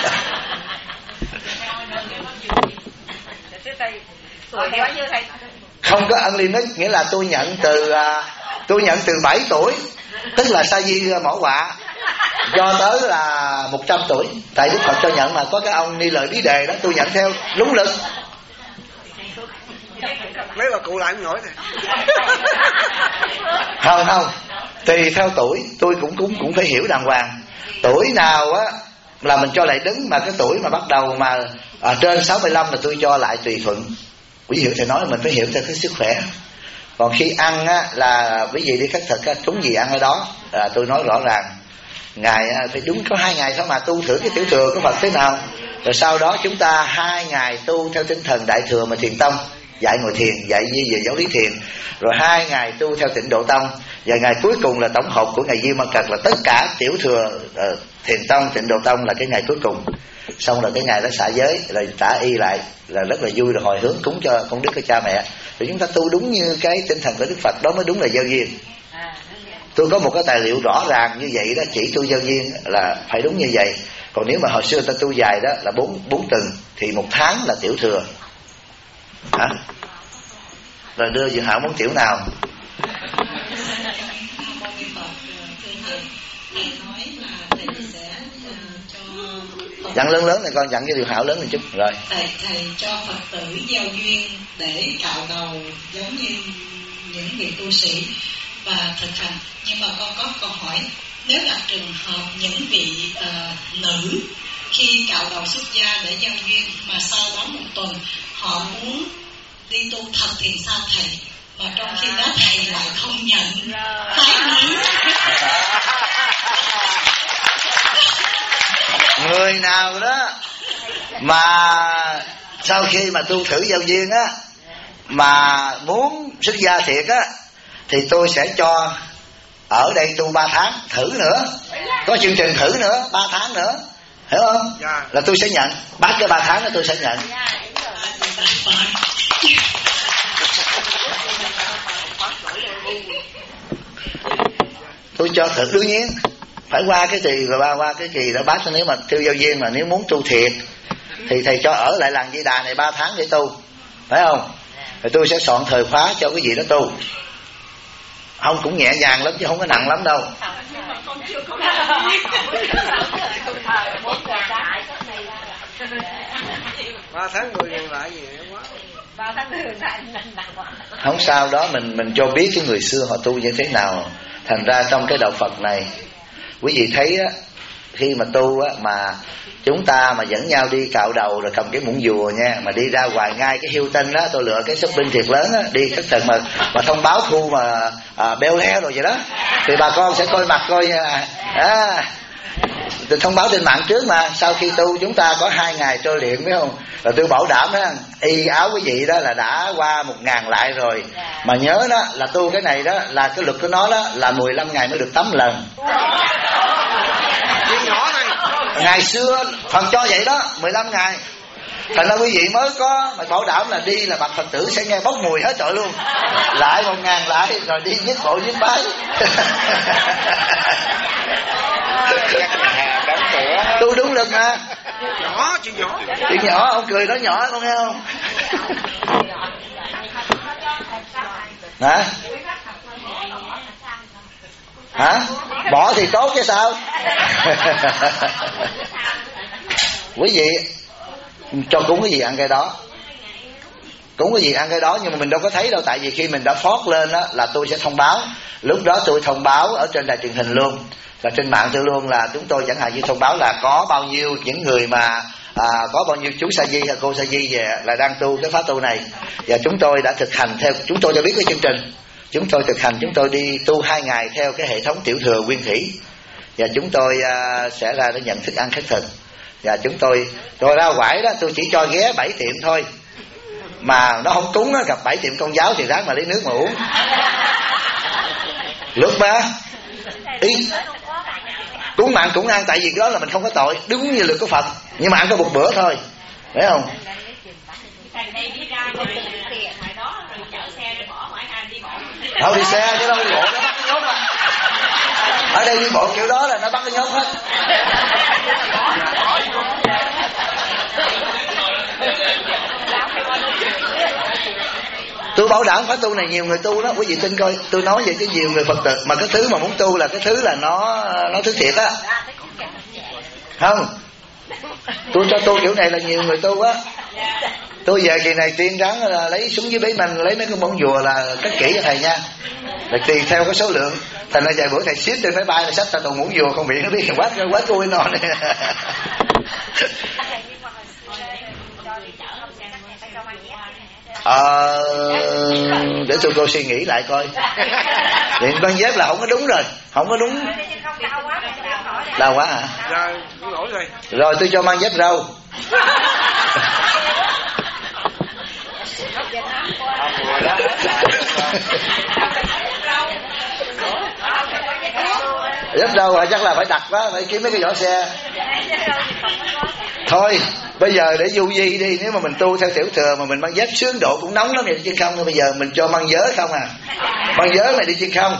Không có unlimited, nghĩa là tôi nhận từ 7 tuổi, tức là sa di mỏ quạ, cho tới là 100 tuổi. Tại Đức Phật cho nhận mà, có cái ông Ni Lợi Bí Đề đó, tôi nhận theo đúng lực. Mấy bà cụ lại không nổi này. Không, tùy theo tuổi, tôi cũng phải hiểu đàng hoàng. Tuổi nào á là mình cho lại đứng, mà cái tuổi mà bắt đầu mà trên 65 là tôi cho lại tùy thuận. Quý vị thầy nói là mình phải hiểu theo cái sức khỏe. Còn khi ăn á là quý vị đi khất thực á, trúng gì ăn ở đó, tôi nói rõ ràng. Ngày phải đúng có 2 ngày thôi mà tu thử cái tiểu thừa của Phật thế nào. Rồi sau đó chúng ta 2 ngày tu theo tinh thần Đại Thừa mà Thiền Tông, dạy ngồi thiền, dạy về giáo lý thiền. Rồi 2 ngày tu theo Tịnh Độ Tông. Và ngày cuối cùng là tổng hợp của ngày Di Ma Cật, là tất cả tiểu thừa Thiền Tông, Tịnh Độ Tông là cái ngày cuối cùng. Xong rồi cái ngày đó xả giới, rồi trả y lại, là rất là vui, rồi hồi hướng cúng cho công đức của cha mẹ. Rồi chúng ta tu đúng như cái tinh thần của Đức Phật, đó mới đúng là giao duyên. Tôi có một cái tài liệu rõ ràng như vậy đó, chỉ tu giao duyên là phải đúng như vậy. Còn nếu mà hồi xưa ta tu dài đó là 4 tuần thì 1 tháng là tiểu thừa. Rồi đưa Dược Hảo muốn tiểu nào? Dặn lớn này con, dặn cái Dược Hảo lớn một chút. Rồi thầy cho Phật tử giao duyên để cạo đầu giống như những vị tu sĩ và thực hành. Nhưng mà con có câu hỏi, nếu là trường hợp những vị nữ khi cạo đầu xuất gia để giao duyên mà sau đó 1 tuần họ muốn đi tu thật thì sao thầy? Mà trong khi đó thầy lại không nhận phái nữ. Người nào đó mà sau khi mà tu thử giao duyên á mà muốn xuất gia thiệt á thì tôi sẽ cho ở đây tu 3 tháng thử nữa, có chương trình thử nữa 3 tháng nữa, hiểu không? Là tôi sẽ nhận, bắt cái 3 tháng đó tôi sẽ nhận. Tôi cho thử, đương nhiên phải qua cái kỳ rồi qua cái kỳ đó bác. Nếu mà tiêu giao duyên mà nếu muốn tu thiệt thì thầy cho ở lại làng Di Đà này 3 tháng để tu, phải không? Rồi tôi sẽ soạn thời khóa cho cái gì đó tu. Không, cũng nhẹ nhàng lắm chứ không có nặng lắm đâu. 3 tháng 10 ngày lại gì quá. 3 tháng 10 lại không sao đó, mình cho biết cái người xưa họ tu như thế nào. Thành ra trong cái đạo Phật này quý vị thấy á, khi mà tu á, mà chúng ta mà dẫn nhau đi cạo đầu rồi cầm cái muỗng dùa nha, mà đi ra ngoài ngay cái Hilton đó, tôi lựa cái shopping thiệt lớn á, đi khất thực mà thông báo thu mà beo heo rồi vậy đó, thì bà con sẽ coi mặt coi tôi thông báo trên mạng trước mà. Sau khi tu chúng ta có 2 ngày trôi luyện, phải không? Rồi tôi bảo đảm đó, y áo quý vị đó là đã qua 1000 lại rồi. Mà nhớ đó là tu cái này đó là cái luật của nó đó là 15 ngày mới được tắm lần. Ngày xưa Phật cho vậy đó, 15 ngày. Thành ra quý vị mới có mà bảo đảm là đi là bậc Phật tử sẽ nghe bốc mùi hết trọi luôn. Lại 1000 lại rồi đi nhất bộ nhất bái. Tu đúng lực mà. Nhỏ, chuyện nhỏ. Chuyện nhỏ, ông cười nói nhỏ con nghe không? Hả? Hả? Bỏ thì tốt chứ sao? Quý vị cho cúng cái gì ăn cái đó, cúng cái gì ăn cái đó, nhưng mà mình đâu có thấy đâu. Tại vì khi mình đã phót lên đó là tôi sẽ thông báo. Lúc đó tôi thông báo ở trên đài truyền hình luôn, và trên mạng tôi luôn, là chúng tôi chẳng hạn như thông báo là có bao nhiêu những người mà có bao nhiêu chú sa di hay cô sa di về là đang tu cái pháp tu này, và chúng tôi đã thực hành theo, chúng tôi cho biết cái chương trình, chúng tôi thực hành, chúng tôi đi tu 2 ngày theo cái hệ thống tiểu thừa nguyên thủy, và chúng tôi sẽ ra để nhận thức ăn khất thực. Và chúng tôi ra quải đó, tôi chỉ cho ghé 7 tiệm thôi, mà nó không cúng á, gặp 7 tiệm công giáo thì ráng mà lấy nước mà uống. Lúc mà cúng mặn cũng ăn, tại vì đó là mình không có tội, đúng như luật của Phật, nhưng mà ăn có một bữa thôi, phải không? Đâu đi xe chứ đâu đi bộ, nó bắt cái nhốt mà. Ở đây đi bộ kiểu đó là nó bắt cái nhốt hết. Tôi bảo đảm pháp tu này nhiều người tu đó, quý vị tin coi. Tôi nói vậy chứ nhiều người Phật tử mà cái thứ mà muốn tu là cái thứ là nó thứ thiệt á, không? Tôi cho tu kiểu này là nhiều người tu á. Tôi về kỳ này tiên ráng là lấy súng với bế mình, lấy mấy cái bóng rùa là cất kỹ cho thầy nha, là tùy theo cái số lượng. Thành ra vài bữa thầy ship trên máy bay là xách ra toàn muỗng rùa không bị nó biết quá cui non này. Để tôi cô suy nghĩ lại coi. Điện con dép là không có đúng rồi, không có đúng. Đau quá hả? Rồi tôi cho mang dép râu. Dép râu chắc là phải đặt đó, phải kiếm mấy cái vỏ xe. Thôi bây giờ để du di đi, nếu mà mình tu theo tiểu thừa mà mình mang dép sướng độ cũng nóng lắm, đi trên không thôi. Bây giờ mình cho mang giới không à, mang giới này đi trên không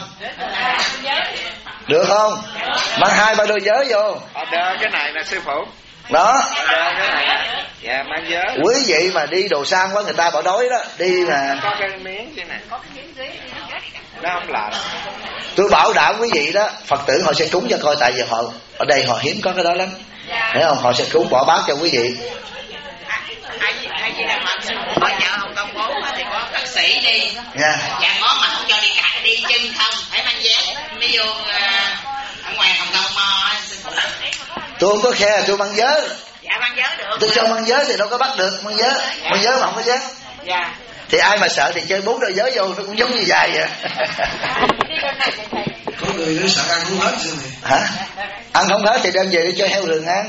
được không? Mang 2-3 đôi giới vô. Cái này nè sư phụ đó. Cái này dạ, mang giới. Quý vị mà đi đồ sang quá người ta bỏ đói đó, đi mà có cái miếng thế này nó không lạ. Tôi bảo đảm quý vị đó, Phật tử họ sẽ cúng cho coi, tại vì họ ở đây họ hiếm có cái đó lắm, thấy không? Họ sẽ cúng bỏ bát cho quý vị. Hay gì là có chợ Hồng Kông 4 thì có bác sĩ đi, dạ có mà không cho đi chân không, phải mang dép mới vô ở ngoài Hồng Kông mò. Tôi không có khe, tôi mang giới. Dạ mang giới được. Tôi cho mang giới thì đâu có bắt được mang giới. Dạ. Mang giới mà không có dép. Dạ. Thì ai mà sợ thì chơi 4 đôi giới vô, nó cũng giống như dài vậy. Có người nó sợ ăn không hết rồi này. Hả? Ăn không hết thì đem về đi cho heo rừng ăn.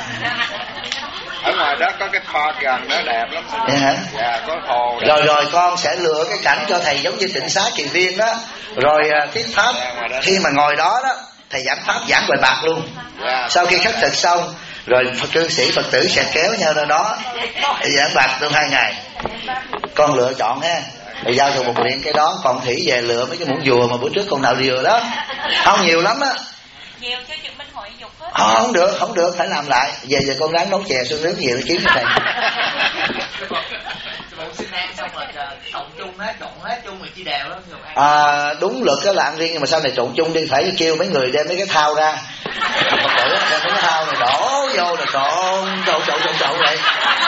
Ở ngoài đó có cái kho gần nó đẹp lắm. Vậy hả? Dạ, có hồ. Rồi con sẽ lựa cái cảnh cho thầy giống như Tịnh Xá Kỳ Viên đó. Rồi thuyết pháp. Dạ, khi mà ngồi đó đó, thầy giảng pháp giảng bài bạc luôn. Dạ. Sau khi khất thực xong, rồi cư sĩ Phật tử sẽ kéo nhau ra đó để giảng bạc trong 2 ngày. Con lựa chọn ha. Rồi giao cho một điện cái đó, còn Thủy về lựa mấy cái muỗng dùa mà bữa trước con nào dừa đó. Không nhiều lắm á. Nhiều cho chuyện bên hội dục hết. Không được, phải làm lại. Về con ráng nấu chè xương nước nhiều để kiếm cho thầy. Xin ăn xong rồi trộn chung hết, chung rồi chia đều đó. Đúng luật đó là ăn riêng, nhưng mà sau này trộn chung đi, phải kêu mấy người đem mấy cái thau ra. Phật tử đem mấy cái thau này đổ vô rồi trộn vậy.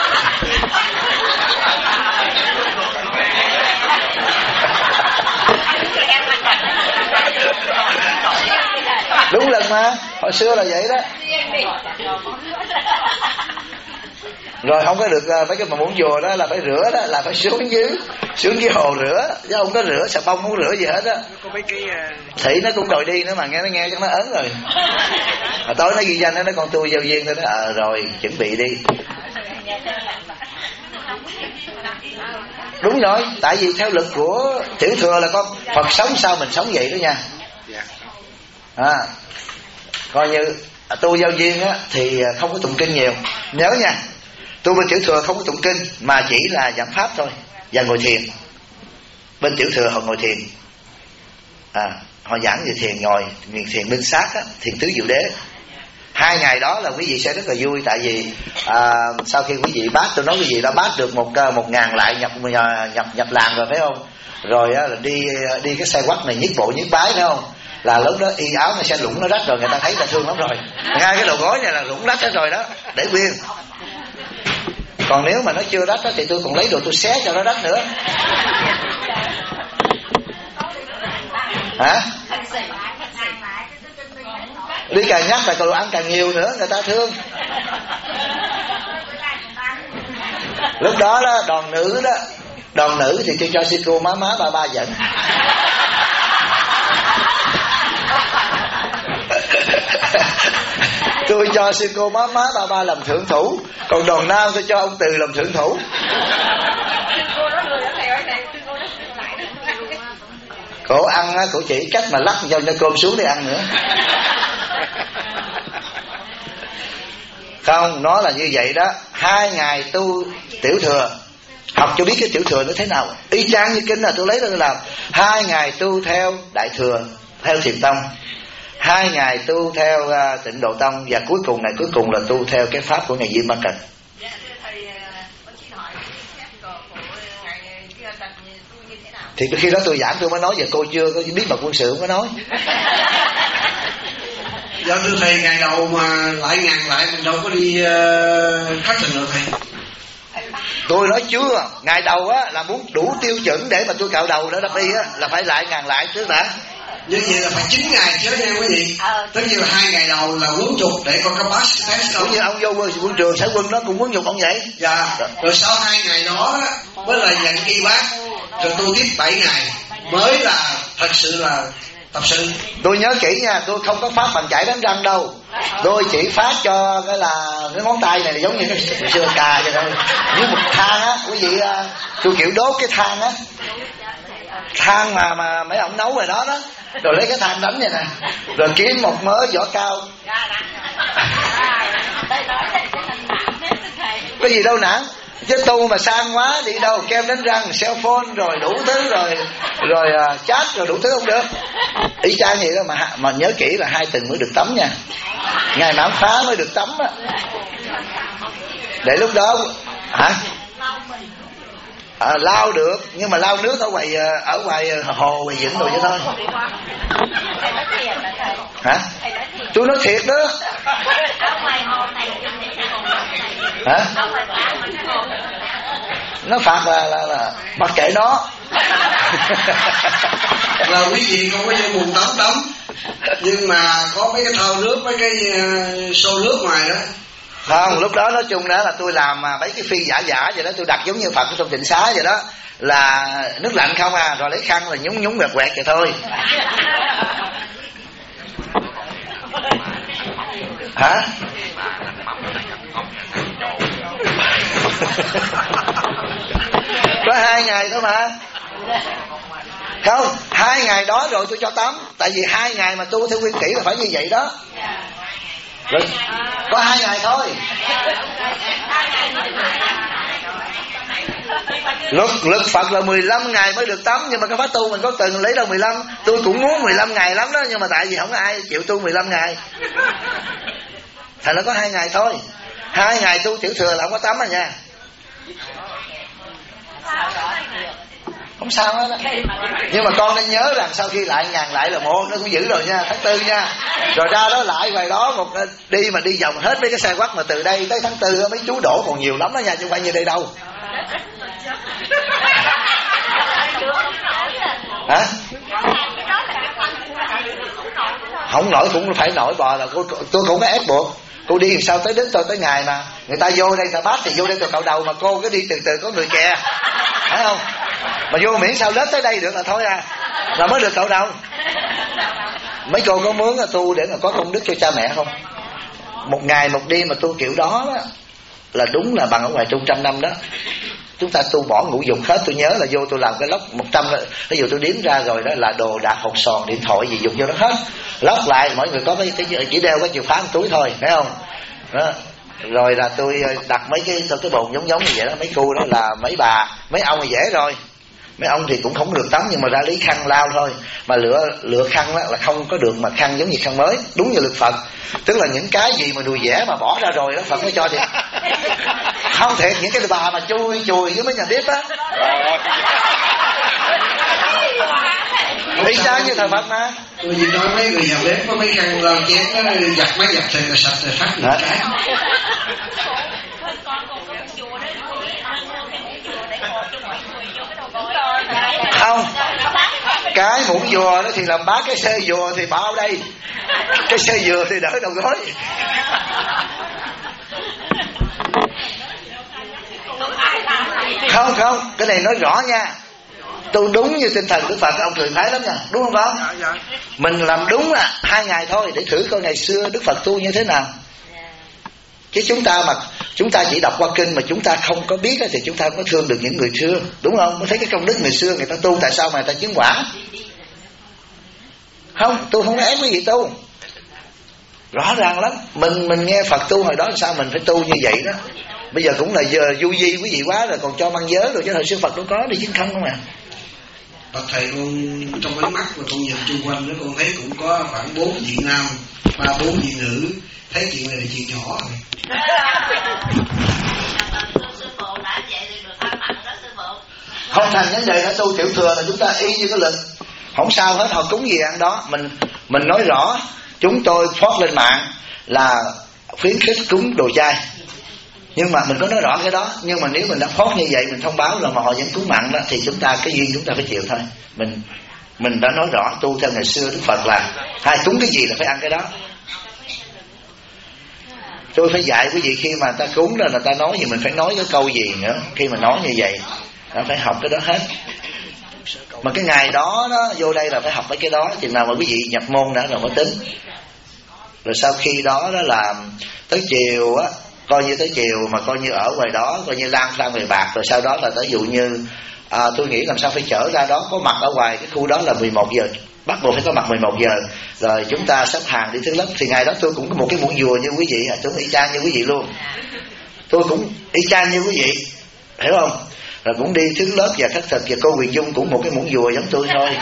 Đúng lần mà, hồi xưa là vậy đó. Rồi không có được mấy cái mà muỗng dùa đó là phải rửa đó, là phải xuống dưới hồ rửa, chứ không có rửa xà bông, không rửa gì hết á. Thị nó cũng đòi đi nữa mà, nghe chắc nó ớn rồi. Tối nó ghi danh nó con tôi giao duyên thôi đó. Rồi chuẩn bị đi. Đúng rồi, tại vì theo luật của tiểu thừa là con Phật sống sao mình sống vậy đó nha. Coi như tu giao duyên á thì không có tụng kinh nhiều. Nhớ nha, tu bên tiểu thừa không có tụng kinh mà chỉ là giảng pháp thôi và ngồi thiền. Bên tiểu thừa họ ngồi thiền, họ giảng về thiền ngồi, thiền minh sát á, thiền tứ diệu đế. 2 ngày đó là quý vị sẽ rất là vui. Tại vì sau khi quý vị bát, tôi nói quý vị đã bát được 1.000 lại nhập làng rồi phải không? Rồi là đi cái xe quắc này nhiết bộ nhiết bái phải không? Là lúc đó y áo nó sẽ lủng nó rách rồi, người ta thấy là thương lắm rồi. Ngay cái đầu gối này là lủng rách hết rồi đó, để nguyên. Còn nếu mà nó chưa rách đó, thì tôi còn lấy đồ tôi xé cho nó rách nữa. Hả? Đi càng nhắc là còn ăn càng nhiều nữa, người ta thương. Lúc đó đó, đoàn nữ thì tôi cho sư cô má ba dẫn. Tôi cho sư cô má ba làm thượng thủ, còn đoàn nam tôi cho ông Từ làm thượng thủ. Cổ ăn á, cổ chỉ cách mà lắc cho cơm xuống để ăn nữa. Không, nó là như vậy đó. 2 ngày tu tiểu thừa, học cho biết cái tiểu thừa nó thế nào. Y chang như kinh là tôi lấy ra tôi làm. 2 ngày tu theo đại thừa, theo thiền tông, 2 ngày tu theo tịnh độ tông, và cuối cùng là tu theo cái pháp của ngài Diêm Ma Cần. Thì khi đó tôi giảng tôi mới nói, giờ cô chưa có biết mà quân sự không có nói. Do thưa thầy, ngày đầu mà lại ngàn lại mình đâu có đi khắc trình đâu thầy. Tôi nói chưa, ngày đầu á là muốn đủ tiêu chuẩn để mà tôi cạo đầu nữa đắp y á, là phải lại ngàn lại trước đã. Như vậy là phải 9 ngày chứ nha quý vị. Tất nhiên là 2 ngày đầu là quấn trục để coi capacity test. Cũng như ông vô quân trường xã quân đó cũng quấn nhục ông vậy. Dạ. Rồi sau 2 ngày đó mới là nhận y bác, rồi tu tiếp 7 ngày mới là thật sự là tập sự. Tôi nhớ kỹ nha, tôi không có phát bằng chải đánh răng đâu. Tôi chỉ phát cho cái ngón tay này giống như cái xưa cà vậy thôi. Như một than á, quý vị, tôi kiểu đốt cái than á, than mà mấy ông nấu rồi đó đó, rồi lấy cái than đánh vậy nè, rồi kiếm một mớ vỏ cao. Cái gì đâu nản, chứ tu mà sang quá đi đâu, kem đánh răng, cell phone rồi đủ thứ, rồi chat rồi đủ thứ không được. Y chang vậy đó, mà nhớ kỹ là 2 tuần mới được tắm nha, ngày mãn phá mới được tắm á. Để lúc đó hả? Lau được, nhưng mà lau nước ở ngoài hồ ngoài vịnh rồi chứ thôi. Hả? Tôi nói thiệt đó. Hả? Nó phạt là mặc kệ nó. Là quý vị không có vô buồn tắm, nhưng mà có mấy cái thau nước, mấy cái xô nước ngoài đó. Không, lúc đó nói chung đó là tôi làm mấy cái phi giả vậy đó, tôi đặt giống như Phật trong tịnh xá vậy đó, là nước lạnh không à, rồi lấy khăn là nhúng quẹt vậy thôi. Hả? Có 2 ngày thôi mà. Không, 2 ngày đó rồi tôi cho tắm. Tại vì 2 ngày mà tu theo nguyên kỷ là phải như vậy đó. Rồi, có 2 ngày thôi. Luật Phật là 15 ngày mới được tắm, nhưng mà cái pháp tu mình có từng lấy đâu 15. Tôi cũng muốn 15 ngày lắm đó, nhưng mà tại vì không có ai chịu tu 15 ngày. Thành nó có 2 ngày thôi. 2 ngày tu tiểu thừa là không có tắm rồi nha. Không sao hết á. Nhưng mà con nên nhớ rằng sau khi lại ngàn lại là một, nó cũng giữ rồi nha, tháng 4 nha. Rồi ra đó lại ngoài đó đi vòng hết mấy cái xe quắc, mà từ đây tới tháng 4 mấy chú đổ còn nhiều lắm đó nha, chứ không phải như đây đâu. Hả? Không nổi cũng phải nổi bò, là tôi cũng có ép buộc. Cô đi làm sao tới đến tới ngày mà người ta vô đây ta bát thì vô đây từ cạo đầu, mà cô cứ đi từ từ có người kè, phải không? Mà vô miễn sao lớp tới đây được là thôi à, là mới được cạo đầu. Mấy cô có muốn là tu để mà có công đức cho cha mẹ không? Một ngày một đêm mà tu kiểu đó là đúng là bằng ở ngoài trung 100 năm đó. Chúng ta tu bỏ ngũ dục hết. Tôi nhớ là vô tôi làm cái lốc 100, ví dụ tôi đếm ra rồi đó là đồ đạc, hột sòn, điện thoại gì dục vô đó hết. Lóc lại mọi người có cái chỉ đeo cái chìa khóa trong túi thôi, phải không? Đó. Rồi là tôi đặt mấy cái bồn giống như vậy đó, mấy khu đó là mấy bà mấy ông thì dễ rồi. Mấy ông thì cũng không được tắm, nhưng mà ra lấy khăn lau thôi. Mà lựa khăn đó là không có được mà khăn giống như khăn mới, đúng như luật Phật. Tức là những cái gì mà đùi dẻ mà bỏ ra rồi đó Phật mới cho thiệt. Không thiệt, những cái bà mà chui chùi với mấy nhà bếp á, y chang như thời Phật mà. Tôi chỉ nói mấy người nhà bếp có mấy khăn lau chén nó giặt máy giặt thì là sạch rồi, phát được cái. Không, cái muỗng dùa đó thì làm bát, cái xê dùa thì bao đây, cái xê dùa thì đỡ đầu gối. Không, cái này nói rõ nha. Tôi đúng như tinh thần Đức Phật, ông cười phái lắm nha, đúng không con? Mình làm đúng là 2 ngày thôi để thử coi ngày xưa Đức Phật tu như thế nào. Chứ chúng ta chỉ đọc qua kinh mà chúng ta không có biết thì chúng ta không có thương được những người xưa, đúng không? Mới thấy cái công đức người xưa người ta tu, tại sao mà người ta chứng quả. Không, tôi không ép quý vị tu, rõ ràng lắm. Mình nghe Phật tu hồi đó sao mình phải tu như vậy đó. Bây giờ cũng là giờ du di quý vị quá rồi, còn cho mang giới rồi, chứ hồi xưa Phật đâu có đi chứng không không à. Bạch thầy, con trong ánh mắt mà con nhìn chung quanh đó, con thấy cũng có khoảng 4 vị nam, 3-4 vị nữ. Thấy chuyện này là chuyện nhỏ rồi. Không thành vấn đề đã tu tiểu thừa là chúng ta y như cái lịch, không sao hết, họ cúng gì ăn đó. Mình nói rõ, chúng tôi post lên mạng là khuyến khích cúng đồ chay, nhưng mà mình có nói rõ cái đó. Nhưng mà nếu mình đã post như vậy, mình thông báo rồi mà họ vẫn cúng mặn đó, thì chúng ta cái duyên chúng ta phải chịu thôi. Mình đã nói rõ tu theo ngày xưa Đức Phật là hay cúng cái gì là phải ăn cái đó. Tôi phải dạy quý vị, khi mà ta cúng đó là ta nói gì mình phải nói cái câu gì nữa. Khi mà nói như vậy ta phải học cái đó hết. Mà cái ngày đó vô đây là phải học mấy cái đó. Chừng nào mà quý vị nhập môn đã rồi mới tính. Rồi sau khi đó là tới chiều á, coi như tới chiều mà coi như ở ngoài đó, coi như lang thang về bạc. Rồi sau đó là tới dụ như tôi nghĩ làm sao phải chở ra đó, có mặt ở ngoài cái khu đó là 11 giờ, bắt buộc phải có mặt 11 giờ. Rồi chúng ta xếp hàng đi thứ lớp. Thì ngày đó tôi cũng có một cái muỗng dùa như quý vị, tôi y chang như quý vị luôn. Tôi cũng y chang như quý vị, hiểu không? Rồi cũng đi thứ lớp và khất thực. Và cô Huyền Dung cũng một cái muỗng dùa giống tôi thôi.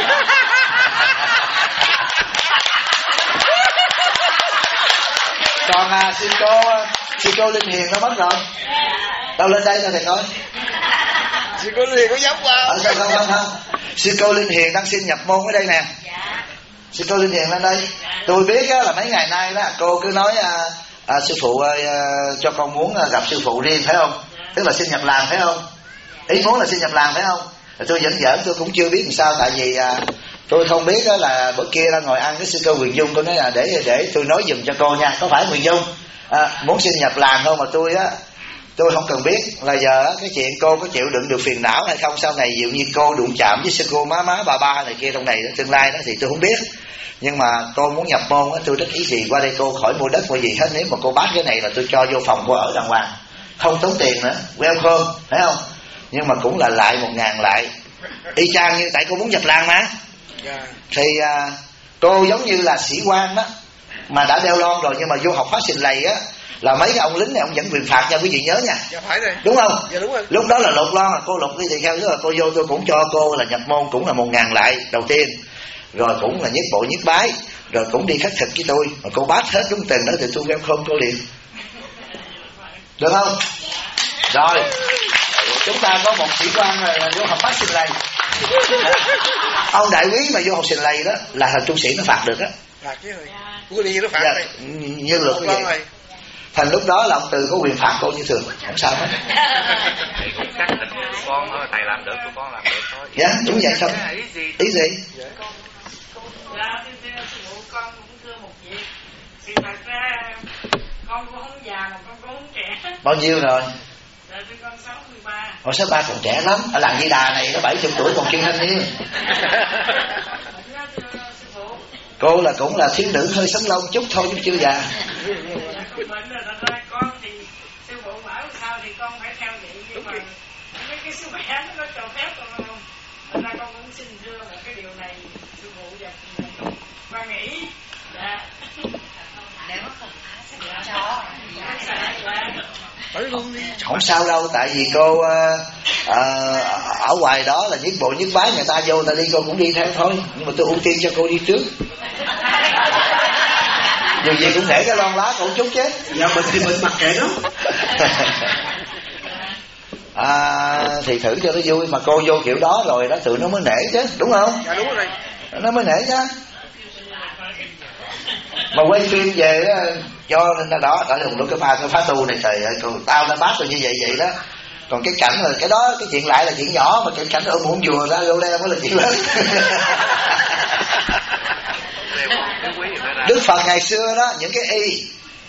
Còn sư cô Linh Hiền nó mất rồi. Đâu lên đây cho thầy coi. Sư cô Linh Hiền có dám qua không. Sư cô Linh Hiền đang xin nhập môn ở đây nè. Sư cô Linh Hiền lên đây. Tôi biết là mấy ngày nay đó cô cứ nói sư phụ ơi, cho con muốn gặp sư phụ riêng, phải không? Tức là xin nhập làng, phải không? Ý muốn là xin nhập làng, phải không? Tôi vẫn giỡn, tôi cũng chưa biết làm sao. Tại vì tôi không biết là bữa kia đang ngồi ăn cái sư cô Huyền Dung, cô nói là để tôi nói giùm cho cô nha. Có phải Huyền Dung muốn xin nhập làng không? Mà tôi không cần biết là giờ cái chuyện cô có chịu đựng được phiền não hay không. Sau này dụ như cô đụng chạm với sư cô má bà này kia trong này tương lai đó thì tôi không biết. Nhưng mà tôi muốn nhập môn á, tôi rất ý gì qua đây cô khỏi mua đất mua gì hết. Nếu mà cô bắt cái này là tôi cho vô phòng cô ở đàng hoàng, không tốn tiền nữa, welcome, thấy không? Nhưng mà cũng là lại 1.000 lại, y chang như tại cô muốn nhập làng mà. Thì cô giống như là sĩ quan đó mà đã đeo lon rồi, nhưng mà vô học khóa xình lầy á là mấy cái ông lính này ông vẫn quyền phạt nha, quý vị nhớ nha. Dạ phải rồi. Đúng không? Dạ đúng rồi. Lúc đó là lột lon, là cô lột đi thì theo, tức là cô vô tôi cũng cho cô là nhập môn cũng là 1.000 lại đầu tiên, rồi cũng là nhất bộ nhất bái, rồi cũng đi khất thực với tôi, mà cô bát hết đúng tiền đó thì tôi welcome cô liền, được không? Rồi chúng ta có một sĩ quan là vô học khóa xình lầy. Ông đại quý mà vô học xình lầy đó là thằng trung sĩ nó phạt được á. Phạt chứ rồi. Cô đi nó phạt dạ, này. Như luật như vậy. Thành lúc đó là ông Từ có quyền phạt cô như thường, không sao hết. Chắc là con nói thầy làm được, tụi con làm được thôi. Dạ đúng vậy thôi. Ý gì? Dạ sư phụ, con cũng thưa một việc. Thì thật ra con cũng không già mà con cũng không trẻ. Bao nhiêu rồi? Dạ thì con 63. Ủa 63 còn trẻ lắm. Ở làng Di Đà này nó 70 tuổi còn kiên thanh đi. Cô là cũng là thiếu nữ hơi sống lâu chút thôi chứ chưa già. Con thì sư phụ bảo sao thì con phải theo vậy, nhưng mà mấy cái sức khỏe nó cho phép con không. Thật ra con cũng xin thưa một cái điều này sư phụ và con nghĩ nếu mà không cho Không sao đâu, tại vì cô ở ngoài đó là nhất bộ nhất bái, người ta vô người ta đi cô cũng đi theo thôi, nhưng mà tôi ưu tiên cho cô đi trước. Dù gì cũng để cái lon lá cổ chút chứ. Dạ mình thì mình mặc kệ nó. Thì thử cho nó vui, mà cô vô kiểu đó rồi đó tụi nó mới nể chứ, đúng không? Dạ đúng rồi. Nó mới nể chứ. Mà quay phim về đó, cho nên đó đã dùng được cái phá tu này, trời ơi, tao đã bác tôi như vậy đó. Còn cái cảnh là cái đó, cái chuyện lại là chuyện nhỏ, mà cái cảnh ôm muỗng dùa ra vô đây mới là chuyện lớn. Đức Phật ngày xưa đó, những cái y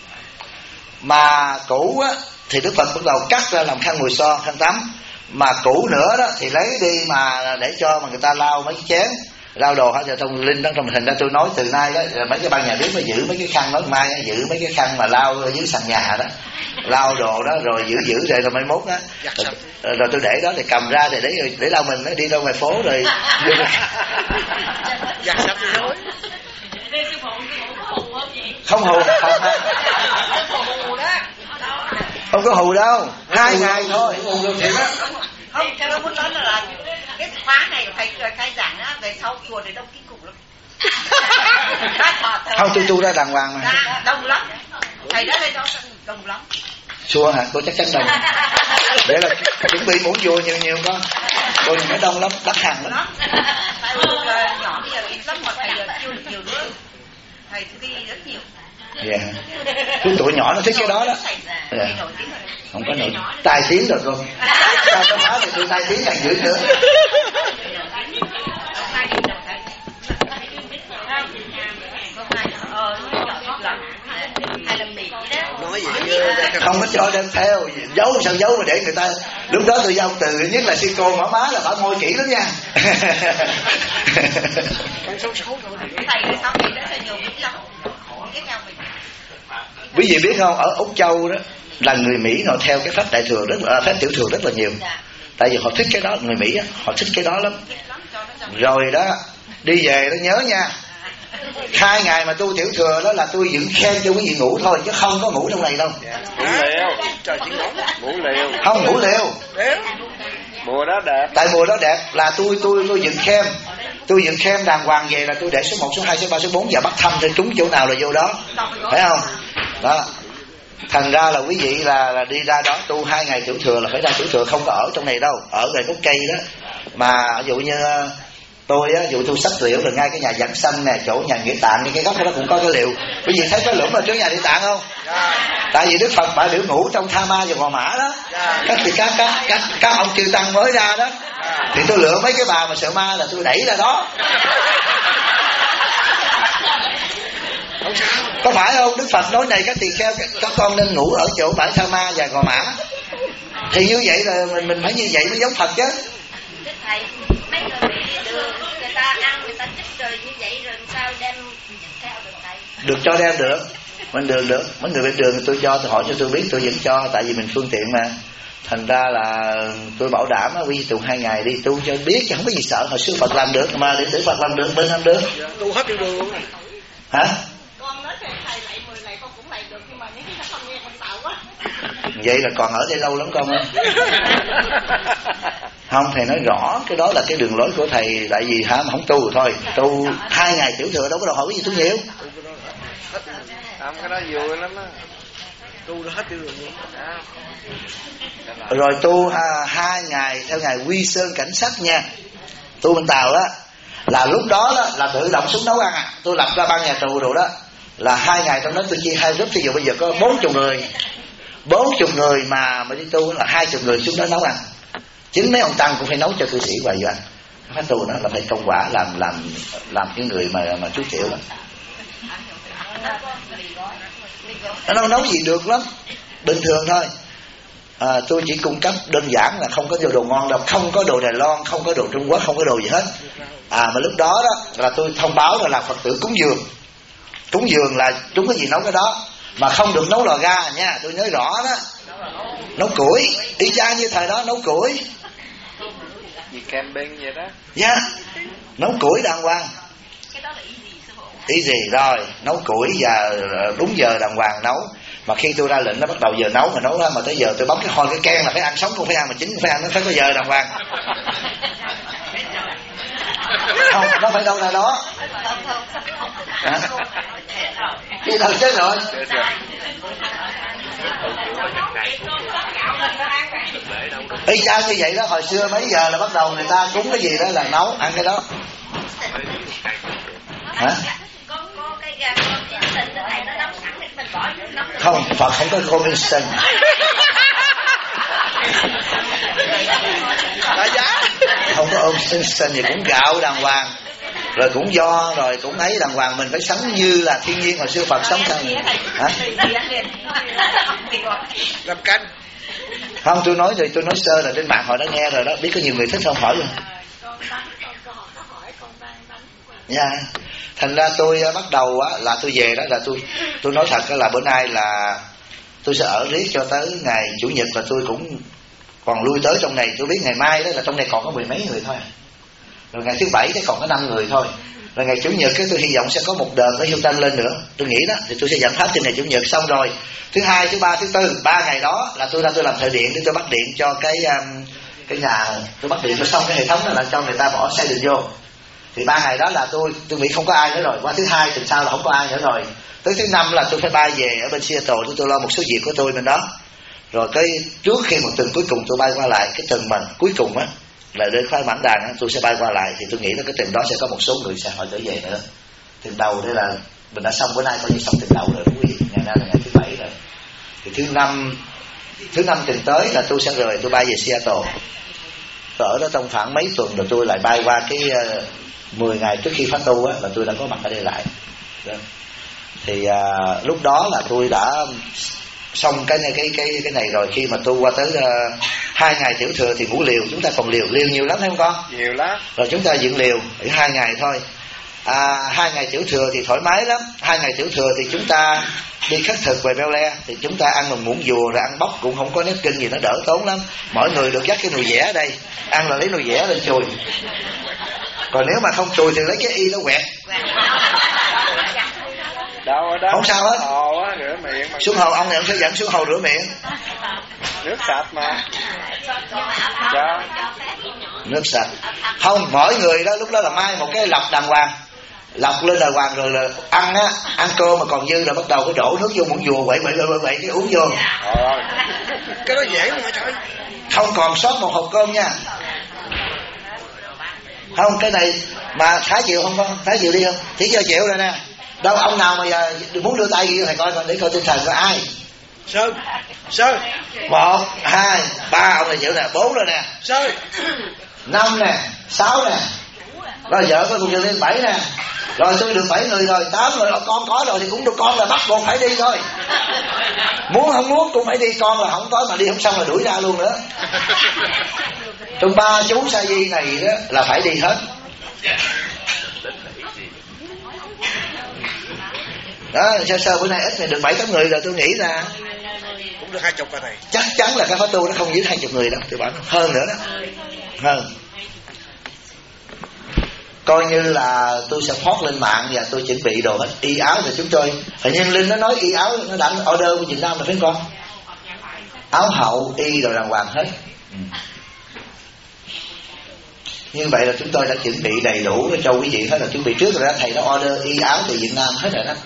mà cũ á thì Đức Phật bắt đầu cắt ra làm khăn mùi son, khăn tắm. Mà cũ nữa đó thì lấy đi mà để cho mà người ta lau mấy cái chén, lau đồ hết. Rồi trong linh đó, trong hình đó tôi nói từ nay đó là mấy cái ban nhà bếp mới giữ mấy cái khăn đó, mai giữ mấy cái khăn mà lau dưới sàn nhà đó, lau đồ đó rồi giữ rồi mai mốt đó rồi tôi để đó thì cầm ra thì để lau mình đó, đi ra ngoài phố rồi không hù, không có hù đâu, 2 ngày thôi. Không, theo tôi muốn nói là cái khóa này thầy khai giảng á, về sau chùa thì đông kinh khủng lắm. Không, tôi tu ra đàng hoàng mà. Đông lắm. Thầy đã lên đó đông lắm. Xua hả? Cô chắc chắn đông. Để là chuẩn bị muốn vô nhiều con. Cô nhìn thấy đông lắm, đắt hàng lắm. Tại vì nhỏ bây giờ ít lắm mà thầy chưa được nhiều nữa. Thầy đi rất nhiều. Dạ. Cái tuổi nhỏ nó thích cái đó đó. Yeah. Không có nổi tai tiếng rồi con. Sao có nói thì tôi tai tiếng càng dữ nữa. Không có cho đem theo, giấu sao giấu mà để người ta. Lúc đó tôi giao từ nhất là si cô mở má là bà môi kỹ lắm nha. Quý vị biết không, ở Úc Châu đó là người Mỹ họ theo cái pháp đại thừa pháp tiểu thừa rất là nhiều. Tại vì họ thích cái đó, người Mỹ á, họ thích cái đó lắm. Rồi đó đi về đó nhớ nha, 2 ngày mà tu tiểu thừa đó là tôi dựng khen cho quý vị ngủ thôi, chứ không có ngủ trong này đâu. Ngủ liều. Không ngủ liều. Mùa đó đẹp. Tại mùa đó đẹp là tôi dựng khen. Tôi dựng khen đàng hoàng về là tôi để số 1, số 2, số 3, số 4 và bắt thăm thì trúng chỗ nào là vô đó. Phải không? Đó. Thành ra là quý vị là đi ra đó tu 2 ngày tiểu thừa là phải ra tiểu thừa, không có ở trong này đâu, ở ngoài gốc cây đó. Mà ví dụ như tôi á, dụ tôi sách liệu rồi ngay cái nhà Giảng Sanh nè, chỗ nhà Nghĩa Tạng, cái góc đó cũng có cái liệu. Quý vị thấy cái lũng ở trước nhà Nghĩa Tạng không? Tại vì Đức Phật bãi biểu ngủ trong Tha Ma và Gò Mã đó. Các ông chư tăng mới ra đó. Thì tôi lựa mấy cái bà mà sợ ma là tôi đẩy ra đó. Có phải không? Đức Phật nói này các tỳ kheo, các con nên ngủ ở chỗ bãi Tha Ma và Gò Mã. Thì như vậy là mình phải như vậy mới giống Phật chứ. Thầy, mấy người bị đường, người ta ăn, người ta chích rồi như vậy rồi sao đem theo được thầy? Được cho đem được, mình đường được. Mấy người bên đường tôi cho, tôi hỏi cho tôi biết tôi vẫn cho, tại vì mình phương tiện mà. Thành ra là tôi bảo đảm á, quý vị tu 2 ngày đi, tu cho biết chứ không có gì sợ. Hồi xưa Phật làm được mà, điện tử Phật làm được, bên làm được. Tu hết đường luôn. Hả? Con nói thầy lại 10 này con cũng lại được, nhưng mà nếu nó không nghe con sợ quá. Vậy là còn ở đây lâu lắm con ơi. Không, thầy nói rõ cái đó là cái đường lối của thầy. Tại vì hả mà không tu rồi thôi. Tu 2 ngày tiểu thừa đâu có đòi hỏi cái gì tu nhiều. Không, cái đó vui lắm á. Tu hết đường luôn. Rồi tu 2 ngày theo ngày Quy Sơn Cảnh Sắc nha. Tu bên Tàu đó là lúc đó là tự động xuống nấu ăn à. Tôi lập ra ban nhà tù rồi đó, là 2 ngày trong đó tôi chia 2 group. Ví dụ bây giờ có 40 người mà đi tu là 20 người xuống đó nấu ăn. Chính mấy ông tăng cũng phải nấu cho cư sĩ và vô ăn. Phát tu đó là phải công quả làm cái người mà chú triệu đó. Nó nấu gì được lắm, bình thường thôi. Tôi chỉ cung cấp đơn giản là không có đồ ngon đâu, không có đồ Đài Loan, không có đồ Trung Quốc, không có đồ gì hết. Mà lúc đó là tôi thông báo là Phật tử cúng dường là chúng cái gì nấu cái đó, mà không được nấu lò ga nha, tôi nhớ rõ đó. Nấu củi, y chang như thời đó nấu củi. Gì camping vậy đó. Dạ, nấu củi đàng hoàng. Ý gì rồi, nấu củi và đúng giờ đàng hoàng nấu. Mà khi tôi ra lệnh nó bắt đầu giờ nấu mà tới giờ tôi bấm cái hôi cái can là phải ăn sống, không phải ăn mà chín, không phải ăn, nó phải có giờ đàng hoàng. Không, nó phải đâu ra đó. Đi đâu chết rồi. Y chang như vậy đó. Hồi xưa mấy giờ là bắt đầu người ta cúng cái gì đó là nấu ăn cái đó. Hả? Không, Phật không có common sense. Không có common sense gì, cũng gạo đàng hoàng, rồi cũng do, rồi cũng ấy đàng hoàng. Mình phải sống như là thiên nhiên hồi xưa Phật sống sao. Hả? Làm canh. Không, tôi nói sơ là trên mạng họ đã nghe rồi đó, biết có nhiều người thích không hỏi rồi. Dạ. Thành ra tôi bắt đầu á, là tôi về đó là tôi nói thật là bữa nay là tôi sẽ ở riết cho tới ngày Chủ nhật, và tôi cũng còn lui tới trong này. Tôi biết ngày mai đó là trong này còn có 10 mấy người thôi, rồi ngày thứ Bảy thì còn có 5 người thôi, rồi ngày Chủ nhật cái tôi hy vọng sẽ có một đợt ở Hilton lên nữa. Tôi nghĩ đó thì tôi sẽ dẫn hết trên ngày Chủ nhật, xong rồi thứ Hai, thứ Ba, thứ Tư, 3 ngày đó là tôi làm thợ điện để tôi bắt điện cho cái nhà, tôi bắt điện cho xong cái hệ thống đó là cho người ta bỏ xe điện vô. Thì 3 ngày đó là tôi nghĩ không có ai nữa rồi. Qua thứ Hai tuần sau là không có ai nữa rồi. Tới thứ Năm là tôi phải bay về ở bên Seattle để tôi lo một số việc của tôi bên đó. Rồi cái trước khi một tuần cuối cùng tôi bay qua lại, cái tuần mà cuối cùng á là đến khoái mãn đàn á, tôi sẽ bay qua lại. Thì tôi nghĩ là cái tuần đó sẽ có một số người sẽ hỏi trở về nữa. Tuần đầu đây là mình đã xong, bữa nay coi như xong tuần đầu rồi quý vị. Ngày nay là ngày thứ Bảy rồi. Thì thứ năm tuần tới là tôi sẽ rời, tôi bay về Seattle. Ở đó trong khoảng mấy tuần rồi tôi lại bay qua cái 10 ngày trước khi phát tu á, là tôi đã có mặt ở đây lại. Thì lúc đó là tôi đã xong cái này rồi. Khi mà tôi qua tới 2 ngày tiểu thừa thì ngủ liều. Chúng ta còn liều nhiều lắm thấy không con? Nhiều lắm. Rồi chúng ta dựng liều 2 ngày thôi. 2 ngày tiểu thừa thì thoải mái lắm. 2 ngày tiểu thừa thì chúng ta đi khất thực về Bel Air, thì chúng ta ăn bằng muỗng dùa rồi ăn bóc, cũng không có nếp kinh gì, nó đỡ tốn lắm. Mỗi người được dắt cái nồi dẻ ở đây, ăn là lấy nồi dẻ lên chùi. Còn nếu mà không chùi thì lấy cái y nó quẹt. Không sao hết. Rửa miệng xuống hồ, ông này ông sẽ dẫn xuống hồ rửa miệng. Nước sạch mà. Dạ. Nước sạch. Không, mỗi người đó lúc đó là mai một cái lọc đàng hoàng, lọc lên đàng hoàng, rồi là ăn á, ăn cơm mà còn dư là bắt đầu cái đổ nước vô muỗng dùa quậy cái uống vô. Cái đó dễ lắm hả trời? Không còn sót một hộp cơm nha. Không, cái này mà Thái chịu không con? Thái chịu đi không? Chỉ cho chịu rồi nè. Đâu ông nào mà giờ muốn đưa tay ghi thầy coi để coi tinh thần có ai. Sơn 1, 2, 3 ông này chịu nè, 4 rồi nè. Sơn 5 nè, 6 nè. Rồi vợ tôi cùng lên 7 nè. Rồi tôi được 7 người rồi, 8 người. Con có rồi thì cũng được, con là bắt buộc phải đi thôi. Muốn không muốn cũng phải đi, con là không có mà đi không xong là đuổi ra luôn nữa. Trong 3 chú sa di này đó là phải đi hết. Đó, sơ bữa nay ít này được 7-8 người rồi, tôi nghĩ là cũng được 20 rồi thầy. Chắc chắn là cái khóa tu nó không dưới 20 người đâu, tôi bảo hơn nữa đó. Hơn. Coi như là tôi sẽ post lên mạng và tôi chuẩn bị đồ hết, y áo thì chúng tôi. Hình như Linh nó nói y áo nó đã order của Việt Nam rồi phải không con? Áo hậu, y rồi đàng hoàng hết. Như vậy là chúng tôi đã chuẩn bị đầy đủ cho quý vị hết, là chuẩn bị trước rồi đó. Thầy đã order y áo từ Việt Nam hết rồi đó.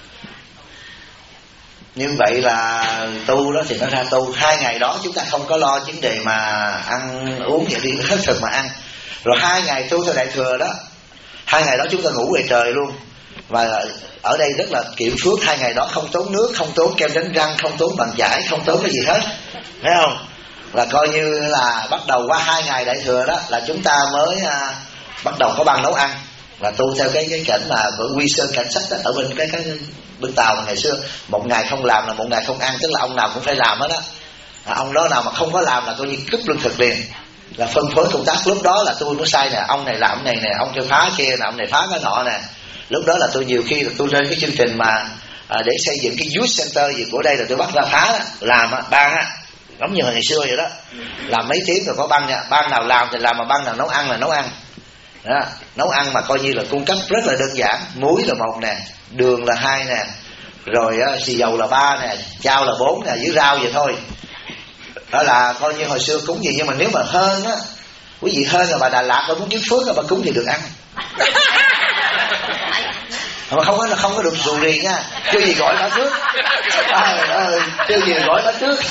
Như vậy là tu đó thì nó ra tu. 2 ngày đó chúng ta không có lo vấn đề mà ăn uống vậy, đi hết thực mà ăn. Rồi 2 ngày tu theo đại thừa đó, 2 ngày đó chúng ta ngủ ngoài trời luôn. Và ở đây rất là kiểm phước. 2 ngày đó không tốn nước, không tốn kem đánh răng, không tốn bàn chải, không tốn cái gì hết, thấy không? Là coi như là bắt đầu qua 2 ngày đại thừa đó là chúng ta mới bắt đầu có băng nấu ăn. Là tu theo cái cảnh mà của Quy Sơn cảnh sách đó, ở bên cái bên Tàu ngày xưa, 1 ngày không làm là 1 ngày không ăn, tức là ông nào cũng phải làm hết á. Ông đó nào mà không có làm là coi như cướp lương thực liền. Là phân phối công tác. Lúc đó là tôi có sai nè, ông này làm cái này nè, ông cho phá kia nè, ông này phá cái nọ nè. Lúc đó là tôi nhiều khi là tôi lên cái chương trình mà để xây dựng cái youth center gì của đây là tôi bắt ra phá đó, làm ban á, giống như hồi xưa vậy đó, làm mấy tiếng rồi có băng nha, ban nào làm thì làm, mà ban nào nấu ăn là nấu ăn đó. Nấu ăn mà coi như là cung cấp rất là đơn giản. Muối là 1 nè, đường là 2 nè, rồi xì dầu là 3 nè, chao là 4 nè, với rau vậy thôi. Đó là coi như hồi xưa cúng gì. Nhưng mà nếu mà hơn á, quý vị hơn là bà Đà Lạt bà muốn chứng phước là bà cúng thì được ăn. Mà không có được rù rì nha, chưa gì gọi bà trước. Chưa gì gọi bà trước.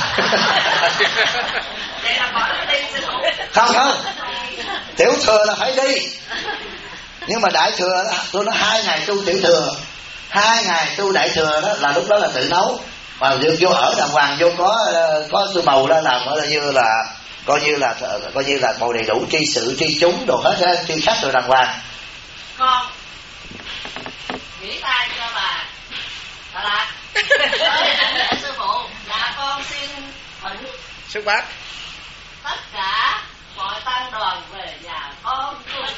Không, tiểu thừa là phải đi. Nhưng mà đại thừa đó, tôi nói 2 ngày tu tiểu thừa, 2 ngày tu đại thừa đó là lúc đó là tự nấu. Mà vô ở đàng hoàng, vô có tôi bầu ra làm ở như là coi như là bầu đầy đủ, tri sự tri chúng đồ hết á, tri khách rồi đàng hoàng. Con nghĩ tay cho bà Đà Lạt. Sư phụ là con xin thỉnh xuất bát tất cả mọi tăng đoàn về nhà con.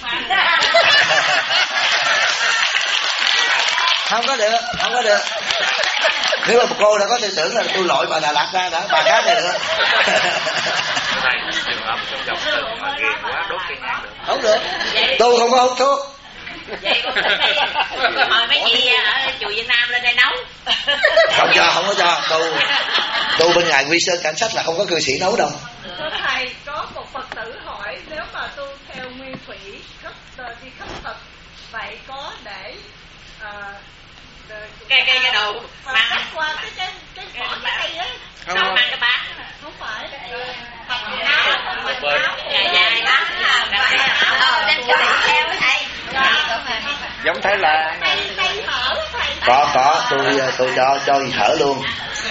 Không có được. Nếu mà cô đã có tư tưởng là tôi lội bà Đà Lạt ra đã, bà khác này nữa. Này, trường hợp trong dòng tự mà ghiền quá đốt cây nhang được. Không được. Tôi không có hút thuốc. Vậy con mời mấy chị ở chùa Việt Nam lên đây nấu. Không có cho. Tôi bên ngài Quy Sơn Cảnh Sách là không có cư sĩ nấu đâu. Thưa thầy, có một Phật tử hỏi nếu mà tu theo nguyên thủy đi khất thực, vậy có để cái đầu mà cắt qua cái vỏ cái cây á, không mang cái bát, không phải giống Thái Lan. Có tôi cho hở luôn.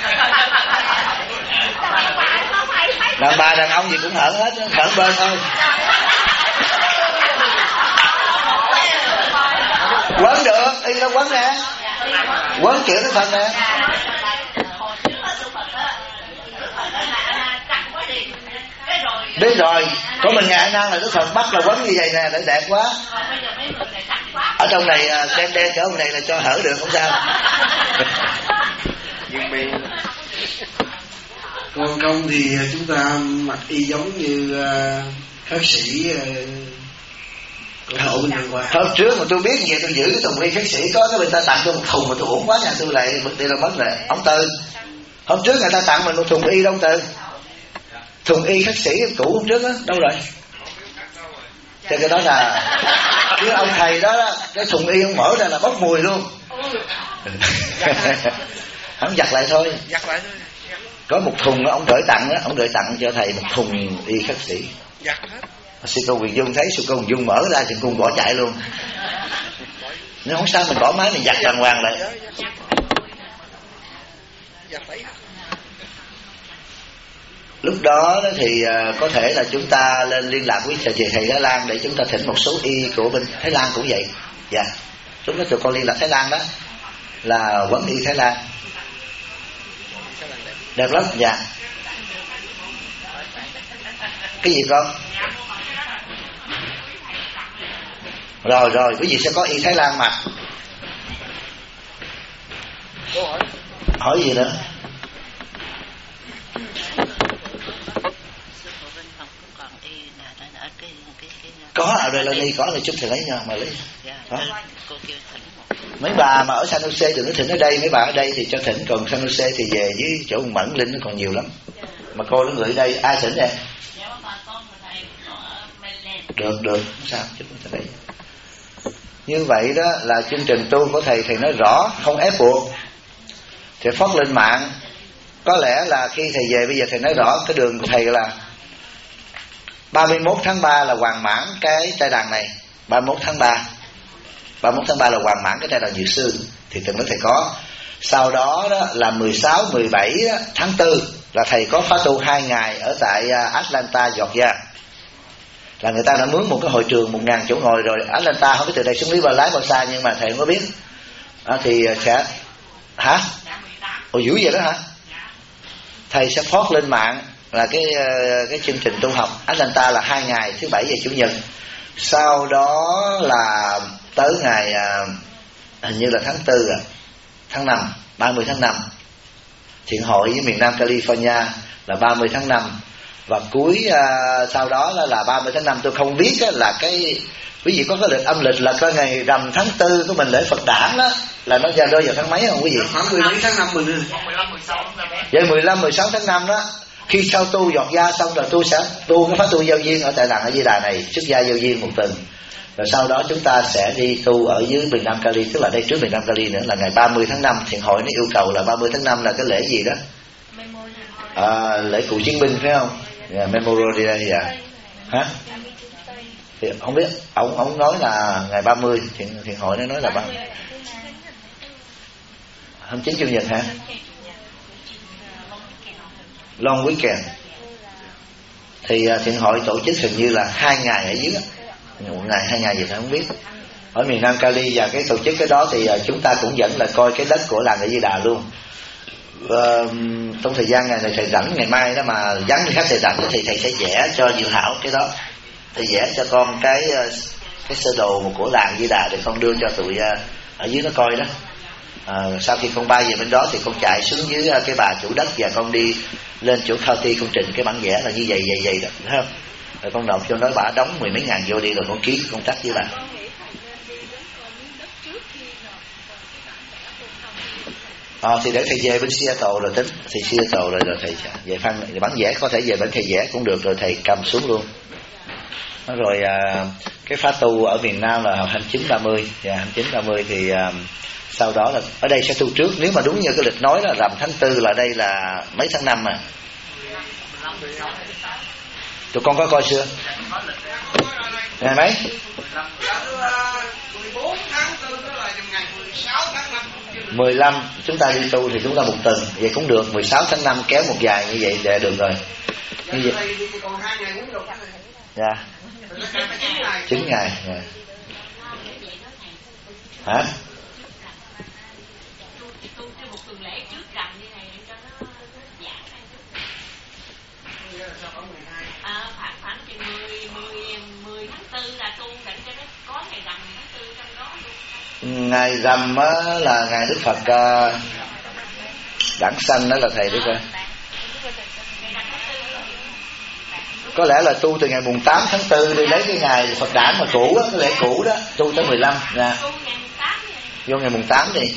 Đàn bà đàn ông gì cũng hở hết, hở bên thôi. Quấn được, y nó quấn nè, quấn kiểu cái phần nè. Biết rồi, có mình Ngài Năng là Đức Phật bắt là quấn như vậy nè, để đẹp quá. Ở trong này đen cái ông này là cho hở được, không sao. Còn không thì chúng ta mặc y giống như khất sĩ hôm trước mà tôi biết vậy tôi giữ cái thùng y khất sĩ, có người ta tặng cho một thùng mà tôi uổng quá nhà tôi lại đi là mất rồi. Ông Từ hôm trước người ta tặng mình một thùng y đâu Từ, thùng y khất sĩ cũ hôm trước đó đâu rồi? Cho cái đó là cái ông thầy đó, cái thùng y ông mở ra là bốc mùi luôn. Ông giặt lại thôi. Có một thùng đó, ông đợi tặng cho thầy một thùng y khất sĩ. Sư cô Quyền Dung thấy sư cô Quyền Dung mở ra thì cô bỏ chạy luôn. Nếu không sao mình bỏ máy mình giặt đàng hoàng lại. Lúc đó thì có thể là chúng ta lên liên lạc với thầy Thái Lan để chúng ta thỉnh một số y của bên Thái Lan cũng vậy. Dạ, chúng ta tụi con liên lạc Thái Lan đó là quán y Thái Lan đẹp lắm. Dạ. Cái gì con? Rồi quý vị sẽ có y Thái Lan mặc. Hỏi gì nữa? Có ở đây là đi có, là chút thì lấy nhau mà lấy. Đó. Mấy bà mà ở San Jose đừng có thỉnh ở đây, mấy bà ở đây thì cho thỉnh, còn San Jose thì về với chỗ Mẫn Linh nó còn nhiều lắm. Mà cô nó gửi ở đây ai thỉnh đây? Được, không sao, chút thầy đây. Như vậy đó là chương trình tu của thầy nói rõ, không ép buộc. Thầy phát lên mạng, có lẽ là khi thầy về bây giờ thầy nói rõ cái đường của thầy là 31 tháng 3 là hoàn mãn cái trai đàn này. 31 tháng 3 là hoàn mãn cái trai đàn Diệu Sư. Thì từng đó thầy có. Sau đó, là 16, 17 tháng 4 là thầy có khóa tu 2 ngày ở tại Atlanta, Georgia. Là người ta đã mướn một cái hội trường 1.000 chỗ ngồi rồi. Atlanta không biết từ đây xuống Lý Ba Lái bao xa, nhưng mà thầy không có biết. Thì sẽ hả? Ồ dữ vậy đó hả? Thầy sẽ post lên mạng là cái chương trình tu học Atlanta là 2 ngày, thứ Bảy và Chủ nhật. Sau đó là tới ngày hình như là tháng 4 tháng 5, 30 tháng 5 thiện hội với miền Nam California là 30 tháng 5. Và cuối sau đó là 30 tháng 5 tôi không biết là Quý vị có cái lịch âm lịch là coi ngày rằm tháng 4 của mình lễ Phật đản đó, là nó rơi vào tháng mấy không quý vị? Khoảng 10 mấy tháng 5 mình. 15-16 Vậy 15-16 tháng 5 đó, khi sau tu giọt da xong rồi tôi sẽ tu cái pháp tu giao duyên ở tại làng A Di Đà này, xuất gia giao duyên một tuần. Rồi sau đó chúng ta sẽ đi tu ở dưới miền Nam Cali, tức là đây trước miền Nam Cali nữa, là ngày 30 tháng 5. Thiện hội nó yêu cầu là 30 tháng 5 là cái lễ gì đó? Lễ cựu chiến binh phải không? Memorial Day dạ. Hả? Thì không biết, ông nói là ngày 30, thiện hội nó nói là 30. Hôm 9 Chủ nhật hả? Long weekend. Thì thiện hội tổ chức hình như là 2 ngày ở dưới, một ngày 2 ngày gì tôi không biết. Ở miền Nam Cali và cái tổ chức cái đó thì chúng ta cũng vẫn là coi cái đất của làng A Di Đà luôn. Trong thời gian ngày này thầy rảnh, ngày mai đó mà vắng khách thầy rảnh thì thầy sẽ vẽ cho Diệu Hảo cái đó. Thầy vẽ cho con cái sơ đồ của làng Di Đà để con đưa cho tụi ở dưới nó coi đó. Sau khi con bay về bên đó thì con chạy xuống dưới cái bà chủ đất và con đi lên chỗ county con trình cái bản vẽ là như vậy đó, thấy không? Rồi con nộp cho nó, bả đóng 10 mấy ngàn vô đi rồi con ký công tác với bà. Thì để thầy về bên Seattle rồi tính. Thì Seattle rồi thầy về phân bản vẽ có thể về bên thầy vẽ cũng được, rồi thầy cầm xuống luôn. Rồi cái phá tu ở miền Nam là 29-30 và 29-30 thì sau đó là ở đây sẽ tu trước. Nếu mà đúng như cái lịch nói là rằm tháng 4 là đây là mấy tháng 5 mà tụi con có coi chưa? Ngày mấy? 14 tháng 4 đó là ngày 16 tháng 5. 15 chúng ta đi tu thì chúng ta một tuần vậy cũng được. 16 tháng 5 kéo một vài như vậy để được rồi. Như vậy. Còn 2 ngày muốn được. Dạ. 9 ngày. Dạ. Hả? Ngày rằm là ngày Đức Phật đản sanh, đó là thầy biết rồi. Có lẽ là tu từ ngày mùng 8 tháng 4 đi lấy cái ngày Phật đản mà cũ đó, cái lễ cũ đó, tu tới 15 nha. Vô ngày mùng 8 đi.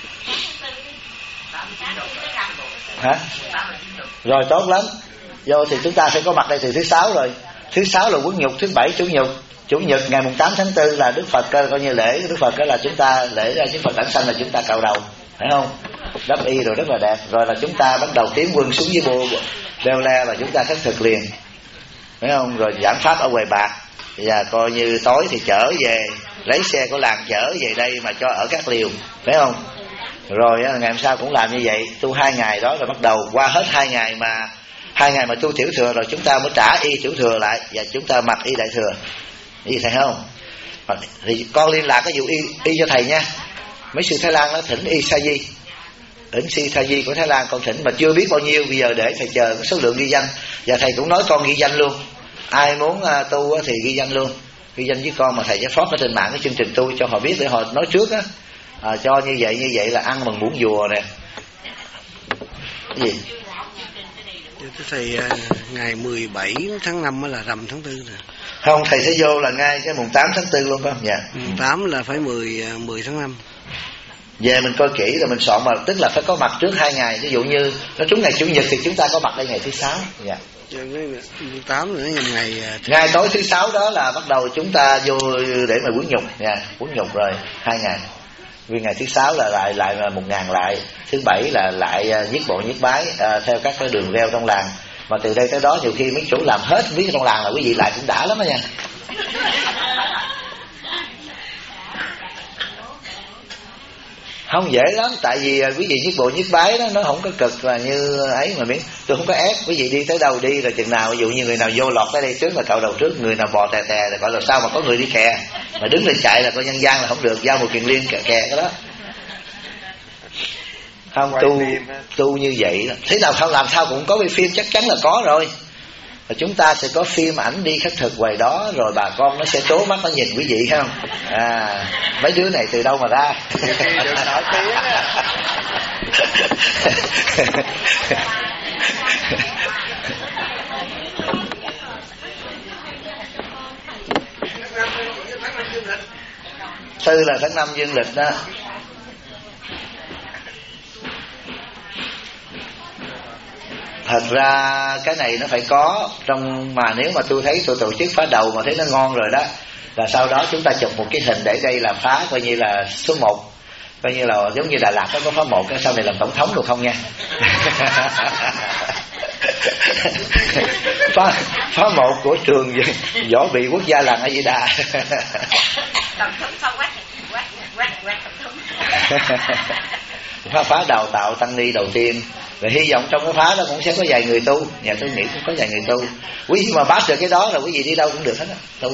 Hả? Rồi tốt lắm. Vô thì chúng ta sẽ có mặt đây từ thứ 6 rồi. Thứ 6 là Quốc nhục, thứ 7 Chủ nhục. Chủ nhật ngày mùng 8 tháng 4 là Đức Phật coi như lễ Đức Phật, đó là chúng ta lễ Đức Phật đản sanh là chúng ta cạo đầu, phải không? Đắp y rồi rất là đẹp. Rồi là chúng ta bắt đầu tiến quân xuống dưới bộ đeo le và chúng ta khất thực liền, phải không? Rồi giảng pháp ở Huệ Bạc và coi như tối thì chở về, lấy xe của làng chở về đây mà cho ở các liều, phải không? Rồi ngày hôm sau cũng làm như vậy, tu 2 ngày đó rồi bắt đầu qua hết 2 ngày mà tu tiểu thừa rồi chúng ta mới trả y tiểu thừa lại và chúng ta mặc y đại thừa. Gì thầy không? Thì con liên lạc cái vụ y cho thầy nha. Mấy sư Thái Lan nó thỉnh y sa di, thỉnh si sa di của Thái Lan con thỉnh mà chưa biết bao nhiêu, bây giờ để thầy chờ cái số lượng ghi danh. Và thầy cũng nói con ghi danh luôn, ai muốn tu thì ghi danh luôn, ghi danh với con, mà thầy sẽ phót ở trên mạng cái chương trình tu cho họ biết để họ nói trước á, cho như vậy là ăn bằng muỗng dùa nè. Cái gì? Thầy ngày 17 tháng 5 là rằm tháng 4 nè. Không, thầy sẽ vô là ngay cái mùng 8 tháng 4 luôn không? Dạ. Mùng 8 là phải 10 tháng 5. Về mình coi kỹ rồi mình soạn, mà tức là phải có mặt trước 2 ngày. Ví dụ như nó trúng ngày Chủ nhật thì chúng ta có mặt đây ngày thứ 6. Dạ. Mùng 8 nữa ngày tối thứ 6 đó là bắt đầu chúng ta vô để mà quấn nhục nha, quấn nhục rồi 2 ngày. Vì ngày thứ 6 là lại 1.000 lại, thứ 7 là lại giết bộ nhiếp bái theo các cái đường reo trong làng. Mà từ đây tới đó nhiều khi mấy chỗ làm hết biết trong làng là quý vị lại cũng đã lắm đó nha. Không dễ lắm, tại vì quý vị giết bộ nhiếp bái đó nó không có cực là như ấy mà biết. Tôi không có ép quý vị đi tới đâu đi, rồi chừng nào ví dụ như người nào vô lọt tới đây trước là cạo đầu trước, người nào bò tè là gọi là sao mà có người đi kè, mà đứng lên chạy là coi nhân gian là không được, giao một kiền liên kè cái đó. Không tu như vậy đó. Thế nào không làm sao cũng có phim, chắc chắn là có rồi. Và chúng ta sẽ có phim ảnh đi khất thực ngoài đó, rồi bà con nó sẽ trố mắt nó nhìn quý vị không? Mấy đứa này từ đâu mà ra? Nổi tiếng 4 là tháng 5 dương lịch đó. Thật ra cái này nó phải có trong, mà nếu mà tôi thấy tôi tổ chức phá đầu mà thấy nó ngon rồi đó, là sau đó chúng ta chụp một cái hình để đây là phá coi như là số 1, coi như là giống như Đà Lạt có phá 1, cái sau này làm tổng thống được không nha. phá 1 của trường võ bị quốc gia làng A Di Đà. Tổng thống sau quát tổng thống. Phá đào tạo tăng ni đầu tiên. Rồi hy vọng trong cái phá đó cũng sẽ có vài người tu. Nhà tôi nghĩ cũng có vài người tu. Quý vị mà bắt được cái đó là quý vị đi đâu cũng được hết á, tu.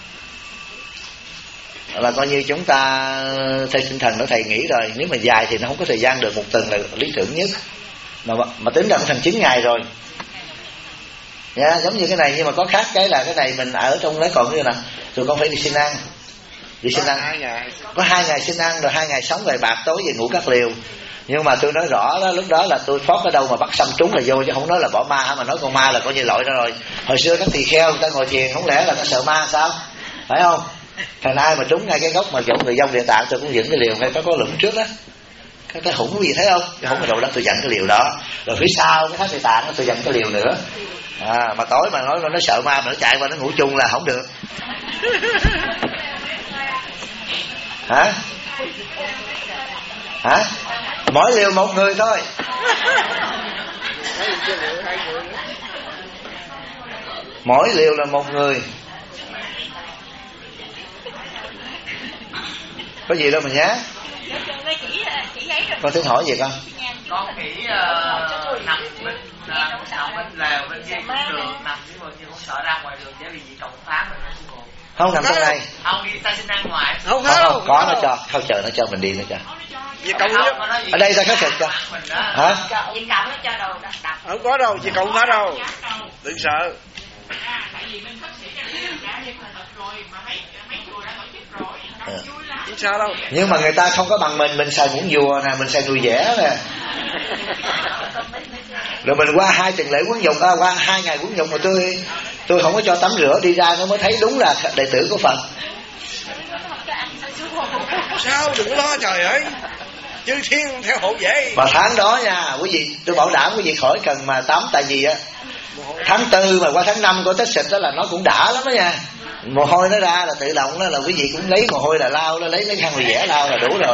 Là coi như chúng ta theo tinh thần đó thầy nghĩ rồi. Nếu mà dài thì nó không có thời gian được, một tuần là lý tưởng nhất. Mà tính ra cũng thành 9 ngày rồi. Giống như cái này, nhưng mà có khác cái là cái này mình ở trong đấy còn như là tụi con phải đi xin ăn. Đi xin ăn. Có 2 ngày xin ăn, rồi 2 ngày sống về bạc, tối về ngủ các liều. Nhưng mà tôi nói rõ đó, lúc đó là tôi phót ở đâu mà bắt xăm trúng là vô, chứ không nói là bỏ ma, mà nói con ma là coi như lội ra rồi. Hồi xưa các tỳ kheo người ta ngồi thiền, không lẽ là ta sợ ma sao? Phải không? Thành ai mà trúng ngay cái gốc mà giống người dông Địa Tạng, tôi cũng dựng cái liều ngay có lũng trước đó. Cái hủng cái gì thấy không? Cái hủng ở đâu đó tôi dặn cái liều đó. Rồi phía sau cái thác Địa Tạng tôi dặn cái liều nữa. Mà tối mà nói nó sợ ma mà nó chạy qua nó ngủ chung là không được. Hả? Mỗi liều 1 người thôi. Mỗi liều là 1 người. Có gì đâu mà nhá. Con tính hỏi gì con? Con nghĩ nằm bên lều bên kia cũng được, nằm nhưng cũng sợ ra ngoài đường, bởi vì gì cộng phá mình không nằm trong này. Không đi ta xin ăn ngoài. Không, có nó cho, không chờ nó cho mình đi nó cho. Chị cộng ở đây ta khắc phục cho. Hả? Không có đâu, chị cộng phá đâu. Đừng sợ. Không sao đâu. Nhưng mà người ta không có bằng mình xài muỗng dùa nè, mình xài đùi dẻ nè. Rồi mình qua 2 tuần lễ quấn dục, qua 2 ngày quấn dục mà tôi không có cho tắm rửa, đi ra nó mới thấy đúng là đệ tử của Phật. Sao đừng có lo trời ơi, chư thiên theo hộ vệ. Mà tháng đó nha quý vị, tôi bảo đảm quý vị khỏi cần mà tắm, tại vì á tháng 4 mà qua tháng 5 có Tết xịt đó là nó cũng đã lắm đó nha. Mồ hôi nó ra là tự động đó, là quý vị cũng lấy mồ hôi là lau, nó lấy khăn rồi vẽ lau là đủ rồi.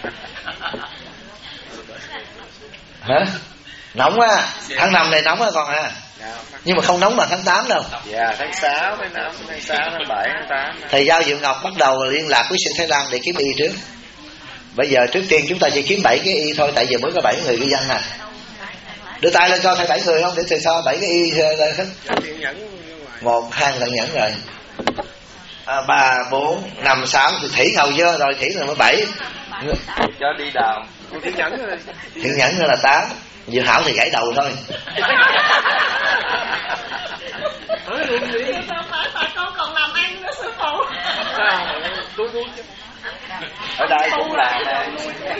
Hả? Nóng á, tháng 5 này nóng á con à. Nhưng mà không nóng bằng tháng 8 đâu. Dạ, tháng 6, tháng 5, tháng 6, tháng 7, tháng 8. Thầy Giao Diệu Ngọc bắt đầu liên lạc với Sư Thái Lan để kiếm y trước. Bây giờ trước tiên chúng ta chỉ kiếm 7 cái y thôi, tại vì mới có 7 người ghi danh nè. Đưa tay lên cho thầy 7 người không, để thầy so 7 cái y lên hết. 1, 2 thằng nhẫn rồi. 3, 4, 5, 6 thì Thủy ngầu chưa rồi, Thủy là mới 7. Cho đi đào. Thiện nhẫn nữa là 8. Vừa Hảo thì gãy đầu thôi. Con còn làm ăn nữa sư phụ. Ở đây cũng làm nè.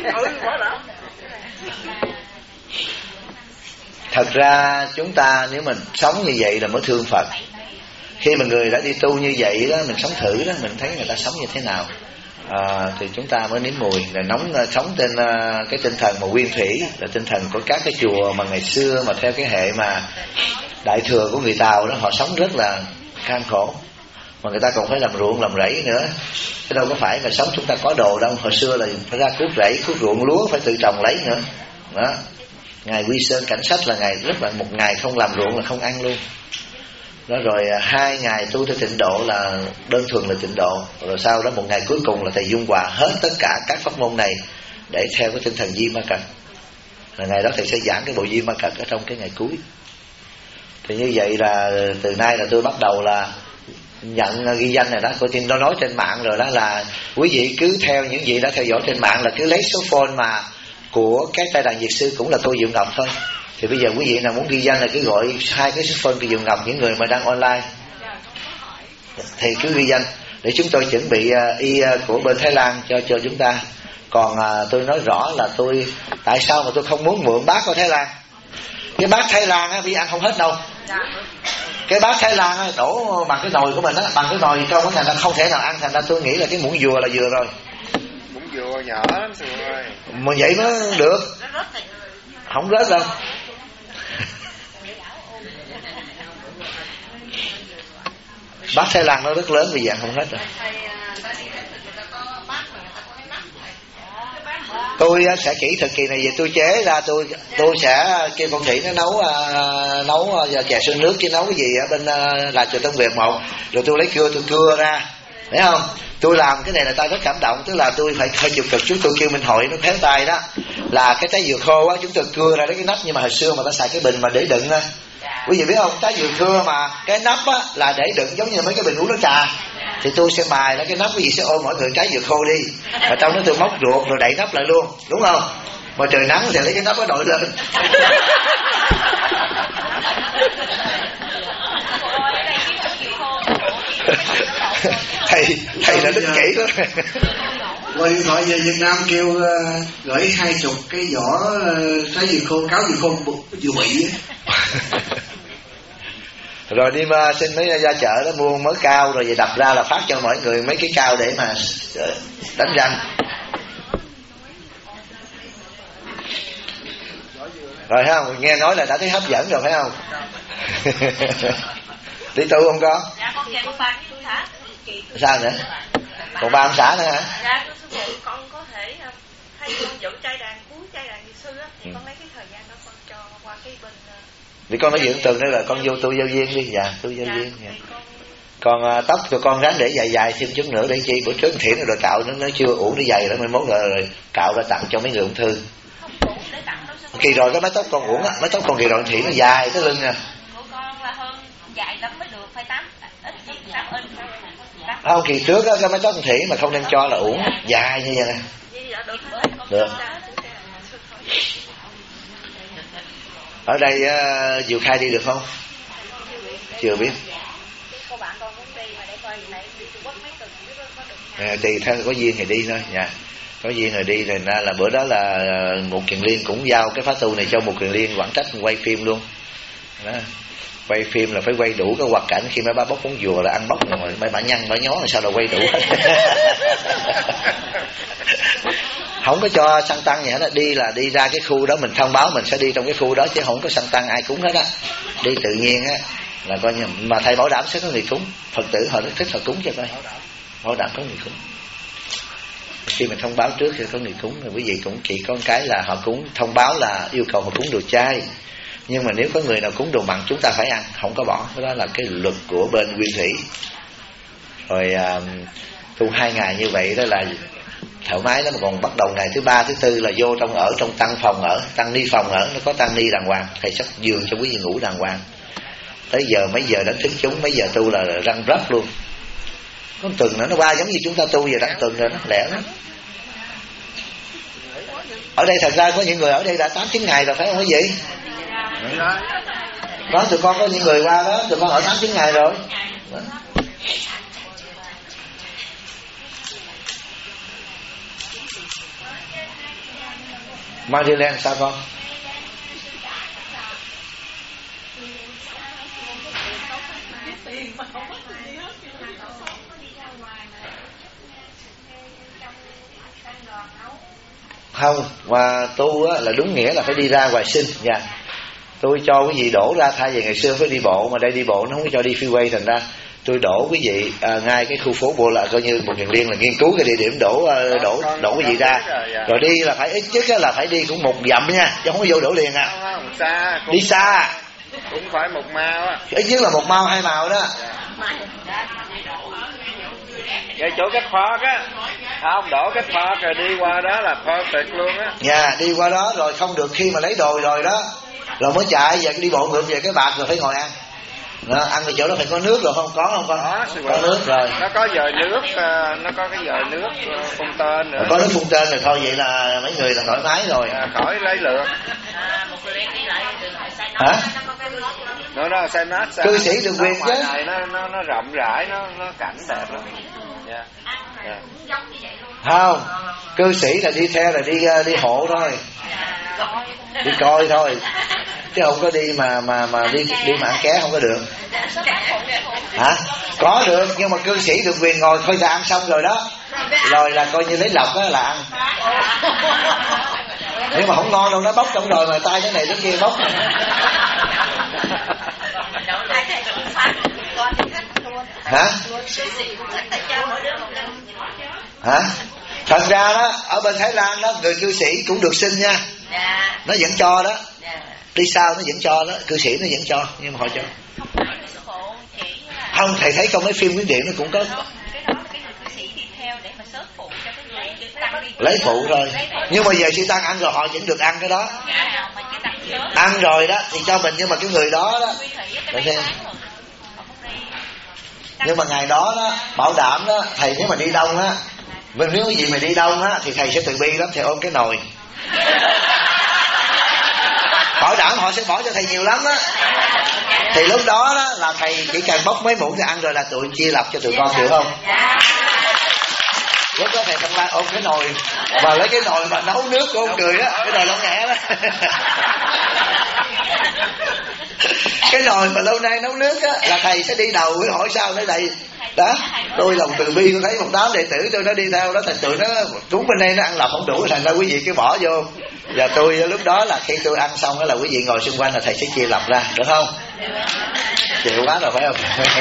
Thật ra chúng ta nếu mình sống như vậy là mới thương Phật. Khi mà người đã đi tu như vậy đó, mình sống thử đó, mình thấy người ta sống như thế nào, thì chúng ta mới nếm mùi. Là sống trên cái tinh thần mà nguyên thủy, là tinh thần của các cái chùa mà ngày xưa mà theo cái hệ mà đại thừa của người Tàu đó, họ sống rất là gian khổ, mà người ta còn phải làm ruộng làm rẫy nữa, chứ đâu có phải là sống chúng ta có đồ đâu. Hồi xưa là phải ra cuốc rẫy, cuốc ruộng lúa phải tự trồng lấy nữa đó. Ngài Quy Sơn Cảnh Sách là ngài rất là, 1 ngày không làm ruộng là không ăn luôn đó. Rồi 2 ngày tu theo tịnh độ là đơn thuần là tịnh độ. Rồi sau đó 1 ngày cuối cùng là thầy dung hòa hết tất cả các pháp môn này để theo cái tinh thần Di Ma Cật. Là ngày đó thầy sẽ giảng cái bộ Di Ma Cật ở trong cái ngày cuối. Thì như vậy là từ nay là tôi bắt đầu là nhận ghi danh này đó. Cô tin nó nói trên mạng rồi đó, là quý vị cứ theo những gì đã theo dõi trên mạng, là cứ lấy số phone mà của cái Tây Đàn Diệt Sư cũng là tôi Diệu Ngọc thôi. Thì bây giờ quý vị nào muốn ghi danh là cứ gọi 2 cái số phone của Diệu Ngọc, những người mà đang online thì cứ ghi danh để chúng tôi chuẩn bị y của bên Thái Lan cho chúng ta. Còn tôi nói rõ là tôi tại sao mà tôi không muốn mượn bát của Thái Lan. Cái bát Thái Lan á, vì ăn không hết đâu. Cái bát Thái Lan á, đổ bằng cái nồi của mình á, bằng cái nồi trong, thành ra không thể nào ăn, thành ra tôi nghĩ là cái muỗng dùa là vừa rồi. dùa nhỏ lắm Sùa ơi. Mà vậy nó được. Không rớt đâu. Bát Thái Lan nó rất lớn, bây giờ không hết rồi. Tôi sẽ chỉ thời kỳ này về tôi chế ra, tôi sẽ kêu con Thị nó nấu chè xương nước chứ nấu cái gì ở bên là Chùa Tân Việt một, rồi tôi lấy cưa tôi cưa ra, thấy không? Tôi làm cái này là ta rất cảm động, tức là tôi phải hơi chịu cực chút. Tôi kêu Minh Hội nó khéo tay đó, là cái trái dừa khô á, chúng tôi cưa ra cái nắp, nhưng mà hồi xưa mà ta xài cái bình mà để đựng á, quý vị biết không? Trái dừa khô mà cái nắp á là để đựng giống như mấy cái bình uống nước trà, thì tôi sẽ mài lại cái nắp, quý vị sẽ ôm mỗi người trái dừa khô đi, và trong đó tôi móc ruột rồi đậy nắp lại luôn, đúng không? Mà trời nắng thì lấy cái nắp nó đội lên. thầy đã tính kỹ đó. Gọi điện thoại về Việt Nam kêu gửi 20 cái vỏ trái dừa khô, cáo dừa khô vừa bị. Rồi đi mà xin mấy ra chợ đó mua mớ cao, rồi về đập ra là phát cho mọi người mấy cái cao để mà đánh răng. Rồi thấy không? Nghe nói là đã thấy hấp dẫn rồi phải không? Đi tu không con? Dạ con về con ba tôi thả. Sao nữa? Còn ba ông xã nữa hả? Dạ con có thể thay con dựng trai đàn cuối trai đàn như xưa á, thì con lấy cái thời gian đó con cho qua cái bên. Vì con nói dưỡng từ đó là con vô tu giao viên đi. Dạ tu giao viên. Dạ. Còn tóc của con ráng để dài dài thêm chút nữa để chi bữa trước Thiển rồi cạo nó chưa ủ nó dày đó, mai mốt rồi cạo ra tặng cho mấy người ung thư. Kỳ rồi cái mái tóc con uổng á, mái tóc con kỳ rồi Thiển nó dài tới lưng nè. Của con là hơn dài lắm mới được, phải 8 inch. Không, kỳ trước á cái mái tóc Thiển mà không đem cho là uổng, dài như vậy nè. Được. Ở đây Diệu Khai đi được không? Chưa biết. Tùy theo có duyên thì đi thôi nha. Có duyên rồi đi, thì ra là bữa đó là Một Kiền Liên cũng giao cái khóa tu này cho Một Kiền Liên quản trách quay phim luôn đó. Quay phim là phải quay đủ cái hoạt cảnh, khi mấy ba bóc muốn dùa là ăn bóc rồi mấy bà nhăn bà nhó là sao là quay đủ hết. Không có cho xăng tăng gì hết á, đi là đi ra cái khu đó mình thông báo mình sẽ đi trong cái khu đó, chứ không có xăng tăng ai cúng hết á, đi tự nhiên á là coi như. Mà thầy bảo đảm sẽ có người cúng, Phật tử họ rất thích họ cúng cho coi, bảo đảm có người cúng. Khi mình thông báo trước thì có người cúng, rồi quý vị cũng chỉ có một cái là họ cúng, thông báo là yêu cầu họ cúng đồ chay, nhưng mà nếu có người nào cúng đồ mặn chúng ta phải ăn, không có bỏ, đó là cái luật của bên Nguyên Thủy. Rồi tu 2 ngày như vậy đó là thoải mái lắm. Còn bắt đầu ngày thứ 3, thứ 4 là vô trong tăng phòng ở, tăng ni phòng ở, nó có tăng ni đàng hoàng, thầy sắp giường cho quý vị ngủ đàng hoàng. Tới giờ mấy giờ đánh thức chúng, mấy giờ tu là răng rắp luôn. Có tuần nữa nó qua giống như chúng ta tu giờ đánh tuần rồi, nó lẻ lắm. Ở đây thật ra có những người ở đây đã 8-9 ngày rồi phải không quý vị? Đó, tụi con có những người qua đó, tụi con ở 8-9 ngày rồi đó. Maryland sao con? Không, mà tu á, là đúng nghĩa là phải đi ra ngoài sinh nha. Tôi cho quý vị đổ ra, thay vì ngày xưa phải đi bộ, mà đây đi bộ nó không có cho đi freeway, thành ra tôi đổ quý vị ngay cái khu phố Bộ là coi như Một Kiền Liên là nghiên cứu cái địa điểm đổ quý vị ra, rồi đi là phải ít nhất là phải đi cũng 1 dặm nha, chứ không có vô đổ liền à. Đi xa cũng phải 1 mao á, ít nhất là 1 mao 2 mao đó. Ngay chỗ cái Park á, không đổ cái Park rồi đi qua đó là perfect luôn á. Dạ, đi qua đó rồi không được, khi mà lấy đồ rồi đó rồi mới chạy về, đi bộ ngược về cái bạc rồi phải ngồi ăn. Đó, ăn ở chỗ đó phải có nước rồi không? Có không con? Có nước rồi. Nó có dời nước, nó có cái dời nước phun tên nữa. Có nước phun tên rồi thôi, vậy là mấy người là thoải mái rồi. Khỏi lấy lượt. Hả? Nó xe nát. Cư sĩ được quyền chứ. Nó rộng rãi, nó cảnh đẹp lắm. Không, cư sĩ là đi theo là đi hộ thôi, đi coi thôi, chứ không có đi mà đi mà ăn ké không có được. Hả? Có được, nhưng mà cư sĩ được quyền ngồi thôi ra ăn xong rồi đó, Lòi là coi như lấy lọc đó là ăn. Nếu mà không ngon đâu, nó bóc trong rồi mà tay cái này cái kia bóc. Hả? Hả? Thật ra đó, ở bên Thái Lan đó, người cư sĩ cũng được xin nha. Nó vẫn cho đó. Đi sau nó vẫn cho đó, cư sĩ nó vẫn cho, nhưng mà họ cho. Không, thầy thấy trong mấy phim Miến Điện nó cũng có. Lấy phụ thôi. Nhưng mà giờ sư tăng ăn rồi họ vẫn được ăn cái đó. Ăn rồi đó thì cho mình, nhưng mà cái người đó đó. Nhưng mà ngày đó đó, bảo đảm đó, thầy nếu mà đi đông á, mình nếu cái gì mà đi đông á thì thầy sẽ từ bi lắm, thầy ôm cái nồi. Bảo đảm họ sẽ bỏ cho thầy nhiều lắm á. Thì lúc đó đó là thầy chỉ cần bóc mấy muỗng thì ăn rồi là tụi chia lập cho tụi con, hiểu không? Lúc đó thầy Thanh Lai ôm cái nồi và lấy cái nồi mà nấu nước của ông cười á, cái nồi lâu nghẹ đó. Cái nồi mà lâu nay nấu nước á là thầy sẽ đi đầu với hỏi sao tới đây đó. Tôi lòng từ bi, tôi thấy một đám đệ tử tôi nó đi theo đó, thành tụi nó trúng bên đây nó ăn lọc không đủ, thành ra quý vị cứ bỏ vô. Và tôi lúc đó là khi tôi ăn xong đó là quý vị ngồi xung quanh là thầy sẽ chia lọc ra, được không? Chịu quá rồi phải không?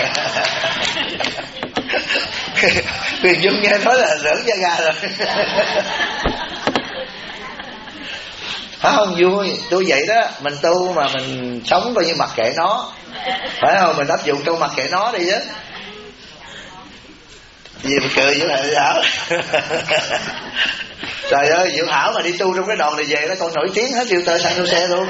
Quyền Dung nghe nói là rỡn da gà rồi. Không vui, tôi vậy đó, mình tu mà mình sống coi như mặc kệ nó, phải không? Mình áp dụng câu mặc kệ nó đi chứ. Gì mà cười với lại Diệu Hảo. Trời ơi, Diệu Hảo mà đi tu trong cái đoàn này về nó còn nổi tiếng hết filter San Jose luôn.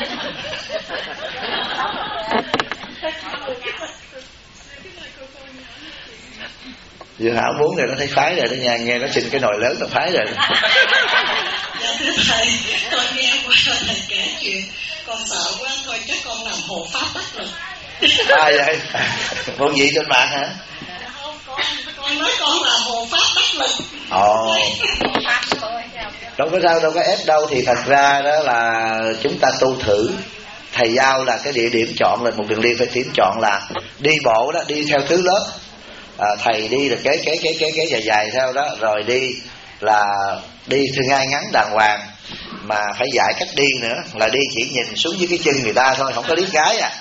Diệu Hảo muốn rồi nó thấy phái rồi đó nha, nghe nó xin cái nồi lớn nó phái rồi. Thưa thầy, con nghe qua thầy kể chuyện, con sợ quá thôi chắc con làm hộ pháp đắc lực. Ai vậy? Một vị trên mạng hả? Không, con nói con là hộ pháp đắc lực. Ồ. Đâu có sao, đâu có ép đâu. Thì thật ra đó là chúng ta tu thử. Thầy giao là cái địa điểm chọn là một đường đi phải điểm chọn là đi bộ đó, đi theo thứ lớp. Thầy đi là cái dài theo đó, rồi đi là đi theo ngay ngắn đàng hoàng, mà phải dạy cách đi nữa, là đi chỉ nhìn xuống dưới cái chân người ta thôi, không có liếc gái à.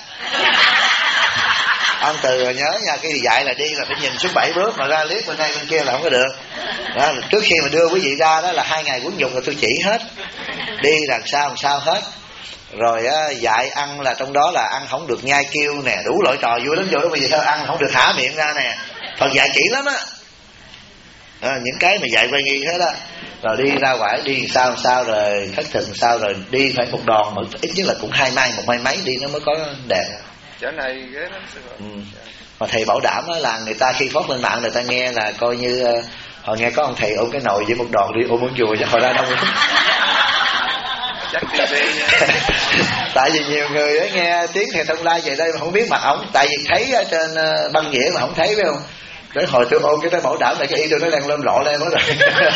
Ông Từ nhớ nha, cái dạy là đi là phải nhìn xuống 7 bước mà ra liếc bên đây bên kia là không có được đó. Trước khi mà đưa quý vị ra đó là 2 ngày huấn dục là tôi chỉ hết, đi làm sao hết. Rồi dạy ăn là trong đó là ăn không được nhai kêu nè, đủ loại trò vui lắm. Vô đó bây giờ sao ăn không được há miệng ra nè, Phật dạy kỹ lắm á. Những cái mà dạy quay nghi hết á. Rồi đi ra ngoài đi sao rồi khất thực sao, rồi đi phải một đòn mà ít nhất là cũng 2 mai, 1 mai mấy đi nó mới có đèn. Chỗ này ghê lắm. Mà thầy bảo đảm là người ta khi phốt lên mạng người ta nghe là coi như họ nghe có ông thầy ôm cái nồi với một đòn đi ôm muốn chùa chắc họ ra đông lắm. Chắc TV. Tại vì nhiều người ấy, nghe tiếng thầy Thông Lai về đây mà không biết mặt ổng, tại vì thấy ở trên băng dĩa mà không thấy, phải không? Đến hồi tôi ôm cái bảo đảm là cái y tôi nó đang lên lọ lên hết rồi.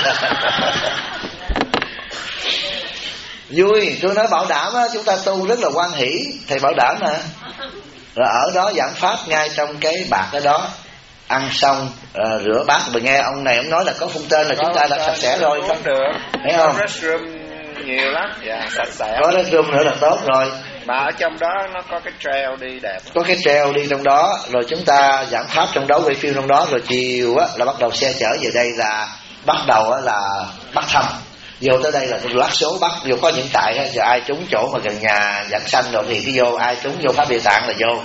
Vui, tôi nói bảo đảm á, chúng ta tu rất là hoan hỷ, thầy bảo đảm nè. Rồi ở đó giảng pháp ngay trong cái bạc ở đó, ăn xong rửa bát. Mà nghe ông này ông nói là có phun tên là chúng ta đã sạch sẽ rồi, không được, thấy không? Restroom nhiều lắm, dạ, sạch sẽ. Có restroom nữa là tốt rồi. Mà ở trong đó nó có cái trail đi đẹp. Có cái trail đi trong đó, rồi chúng ta giảng pháp trong đó, quay phim trong đó, rồi chiều á là bắt đầu xe chở về đây, là bắt đầu á là bắt thăm. Vô tới đây là tôi lát số bắt, vô có những trại á, giờ ai trúng chỗ mà gần nhà giảng sanh rồi thì cứ vô, ai trúng vô pháp địa tạng là vô.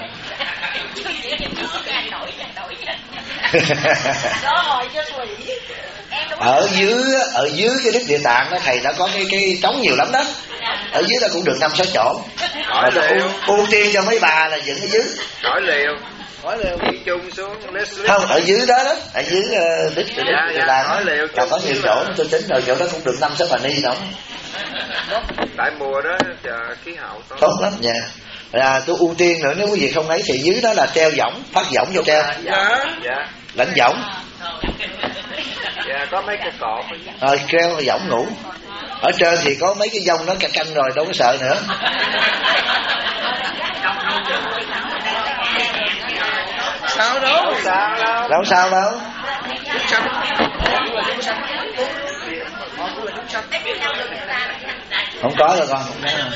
Ở dưới cái đức địa tạng đó thầy đã có cái trống nhiều lắm đó. Ở dưới đó cũng được 5-6 chỗ. Mà tôi ưu tiên cho mấy bà là dựng ở dưới. Hỏi liều đi chung xuống. Không, ở dưới đó đó, ở dưới đức địa tạng là có nhiều chỗ, tôi tính rồi chỗ đó cũng được 5-6 bà ni đó. Tại mùa đó khí hậu tốt lắm nha. Tôi ưu tiên nữa, nếu quý vị không ấy thì dưới đó là treo võng, phát võng vô treo. Dạ. Lãnh võng. Dạ, có mấy cái cột. Treo võng ngủ. Ở trên thì có mấy cái dông nó canh rồi, đâu có sợ nữa. Sao đâu. Đâu sao đâu. Không có đâu con, không có đâu.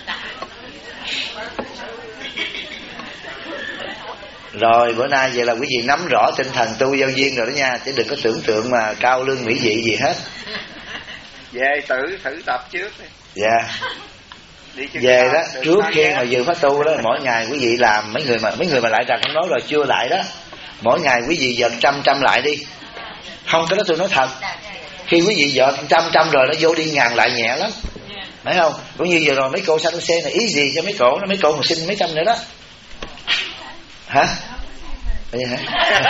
Rồi bữa nay vậy là quý vị nắm rõ tinh thần tu giao duyên rồi đó nha, chứ đừng có tưởng tượng mà cao lương mỹ vị gì hết. Về thử tập trước đi. Dạ. Về đó trước khi mà dự pháp tu đó, mỗi ngày quý vị làm, mấy người mà lại rằng không nói rồi chưa lại đó, mỗi ngày quý vị dợt trăm lại đi. Không, cái đó tôi nói thật. Khi quý vị dợt trăm rồi nó vô đi ngàn lại nhẹ lắm, phải không? Cũng như vừa rồi mấy cô sao xe này ý gì cho mấy cổ, nó mấy cô mà xin mấy trăm nữa đó. Hả? Vậy hả?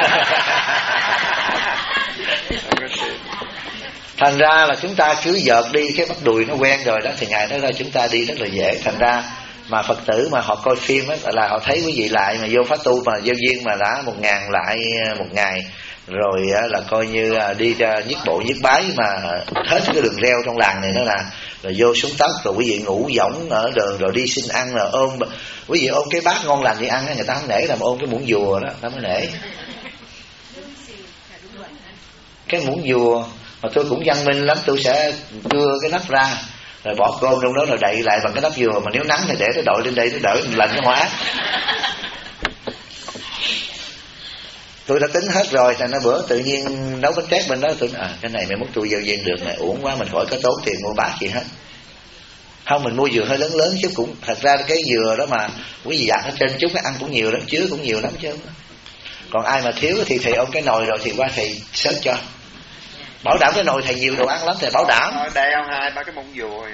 Thành ra là chúng ta cứ vợt đi cái bắp đùi nó quen rồi đó, thì ngày đó ra chúng ta đi rất là dễ. Thành ra mà Phật tử mà họ coi phim á, là họ thấy quý vị lại mà vô pháp tu mà giao duyên mà đã 1000 lại một ngày rồi là coi như đi ra nhất bộ nhất bái mà hết cái đường reo trong làng này nữa là rồi vô xuống tóc, rồi quý vị ngủ võng ở đường, rồi đi xin ăn, là ôm quý vị ôm cái bát ngon lành đi ăn, người ta không nể, là mà ôm cái muỗng dùa đó ta mới nể. Cái muỗng dùa mà tôi cũng văn minh lắm, tôi sẽ cưa cái nắp ra rồi bỏ cơm trong đó rồi đậy lại bằng cái nắp dùa, mà nếu nắng thì để nó đội lên đây, nó đỡ lạnh nó hóa. Tôi đã tính hết rồi, thành ra bữa tự nhiên nấu bánh tét bên đó, tôi nói cái này mai mốt tôi giao duyên được này, uổng quá, mình khỏi có tốn tiền mua bát gì hết. Không, mình mua dừa hơi lớn chứ cũng thật ra cái dừa đó mà quý vị dặn ở trên chút, cái ăn cũng nhiều lắm, chứa cũng nhiều lắm chứ. Còn ai mà thiếu thì thầy ôm cái nồi rồi thì qua thầy xớt cho. Bảo đảm cái nồi thầy nhiều đồ ăn lắm, thầy bảo đảm. Đây ông 2-3 cái mông dùa.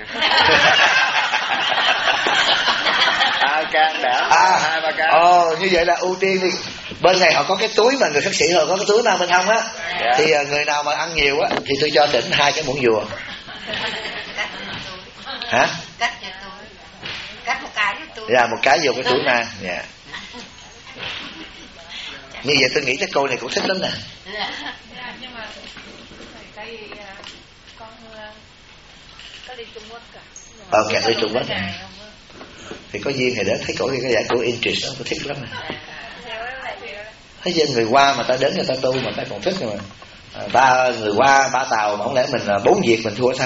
Can đảm 2-3 cái. Như vậy là ưu tiên đi. Bên này họ có cái túi mà người khất sĩ họ có cái túi mang bên hông á. Dạ. Thì người nào mà ăn nhiều á thì tôi cho tỉnh 2 cái muỗng dùa. Hả? Cắt một cái vô túi. Dạ, một cái vô cái túi mang. Dạ. Như vậy tôi nghĩ cái cô này cũng thích lắm nè. Nhưng mà tại vì con có đi Trung Quốc cả. Kẹt đi Trung Quốc nè. Thì có duyên thì đến thấy cổ cái giải của interest đó, tôi thích lắm nè. Thấy dân người qua mà ta đến người ta tu mà ta còn thích rồi mà. Ba người qua 3 tàu mà không lẽ mình 4 việc mình thua sao?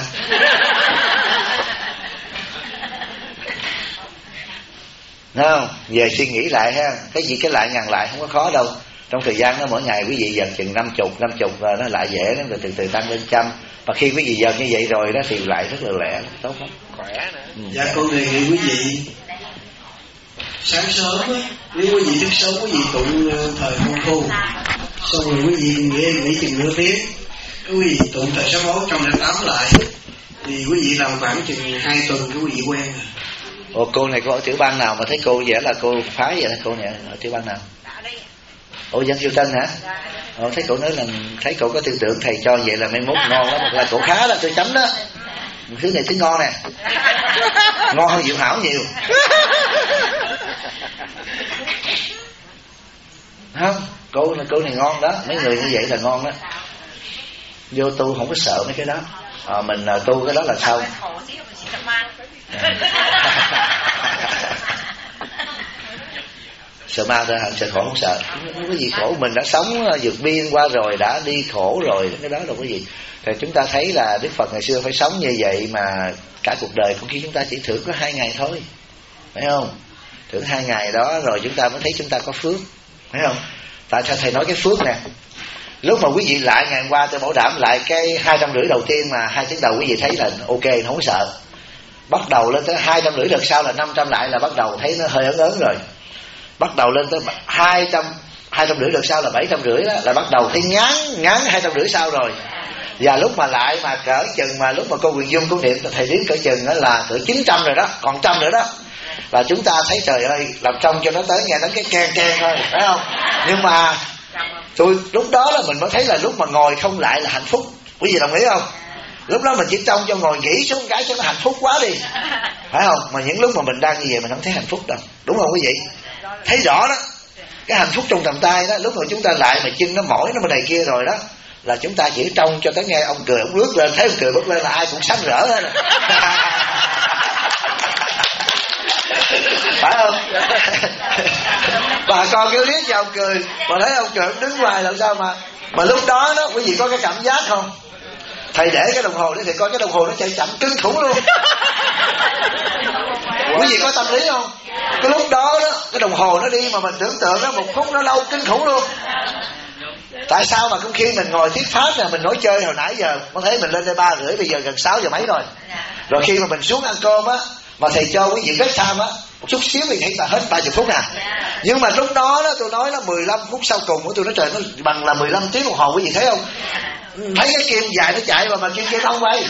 Đúng không? Về suy nghĩ lại ha, cái gì cái lại ngàn lại không có khó đâu. Trong thời gian đó mỗi ngày quý vị dần chừng 50 rồi nó lại dễ lắm, rồi từ từ tăng lên 100. Và khi quý vị dần như vậy rồi đó thì lại rất là lẹ, tốt lắm, khỏe nữa. Dạ con đề nghị quý vị sáng sớm á, nếu quý vị thức sớm quý vị tụng thời Môn Thu, xong rồi quý vị nghỉ chừng nửa tiếng, quý vị tụng thời 6108 lại, thì quý vị làm khoảng chừng 2 tuần cái quý vị quen rồi. Ồ, cô này có ở tiểu bang nào mà thấy cô vậy là cô phái vậy đó, cô này ở tiểu bang nào? Ồ, dân Siêu Tân hả? Thấy cậu nói là thấy cậu có tư tưởng thầy cho vậy là mai mốt ngon lắm, là cậu khá đó, tôi chấm đó. Thứ này thứ ngon nè, ngon hơn Diệu Hảo nhiều. Không, cô này ngon đó, mấy người như vậy là ngon đó. Vô tu không có sợ mấy cái đó. Mình tu cái đó là sao? Sợ ma thôi hả? Sợ khổ không sợ. Không có gì khổ, mình đã sống vượt biên qua rồi, đã đi khổ rồi, cái đó đâu có gì. Thì chúng ta thấy là Đức Phật ngày xưa phải sống như vậy mà cả cuộc đời cũng khi chúng ta chỉ thưởng có 2 ngày thôi, phải không? Thưởng 2 ngày đó rồi chúng ta mới thấy chúng ta có phước, phải không? Tại sao thầy nói cái phước nè? Lúc mà quý vị lại ngày hôm qua tôi bảo đảm lại cái 250 đầu tiên mà 2 tiếng đầu quý vị thấy là ok, không có sợ. Bắt đầu lên tới 250 đợt sau là 500 lại là bắt đầu thấy nó hơi ớn rồi. Bắt đầu lên tới 250 đợt sau là 750 đó, là bắt đầu thấy ngán 250 sau rồi. Và lúc mà lại mà cỡ chừng mà lúc mà cô Quyền Dung cô niệm thầy đến cỡ chừng đó là cỡ 900 rồi đó, còn 100 nữa đó. Là chúng ta thấy trời ơi, làm trong cho nó tới nghe đến cái keng thôi, phải không? Nhưng mà tôi lúc đó là mình mới thấy là lúc mà ngồi không lại là hạnh phúc. Quý vị đồng ý không? Lúc đó mình chỉ trông cho ngồi nghỉ xuống cái cho nó hạnh phúc quá đi, phải không? Mà những lúc mà mình đang như vậy mình không thấy hạnh phúc đâu, đúng không quý vị? Thấy rõ đó, cái hạnh phúc trong tầm tay đó, lúc mà chúng ta lại mà chân nó mỏi nó bên này kia rồi đó, là chúng ta chỉ trông cho tới nghe ông cười ông bước lên, thấy ông cười bước lên là ai cũng sáng rỡ hết. Phải không? Bà con cứ liếc cho ông cười, mà thấy ông cười ông đứng ngoài làm sao mà lúc đó đó quý vị có cái cảm giác không? Thầy để cái đồng hồ để thầy coi cái đồng hồ nó chạy chậm kinh khủng luôn. Quý vị có tâm lý không? Cái lúc đó đó, cái đồng hồ nó đi mà mình tưởng tượng nó 1 phút nó lâu kinh khủng luôn. Tại sao mà khi mình ngồi thuyết pháp là mình nói chơi hồi nãy giờ, có thấy mình lên đây 3:30, bây giờ gần 6 giờ mấy rồi. Rồi khi mà mình xuống ăn cơm á, mà thầy cho quý vị break time á, một chút xíu mình thấy là hết 30 phút à. Nhưng mà lúc đó đó tôi nói là 15 phút sau cùng của tôi nói trời, nó bằng là 15 tiếng đồng hồ, quý vị thấy không? Thấy cái kim dài nó chạy mà kim kia không quay.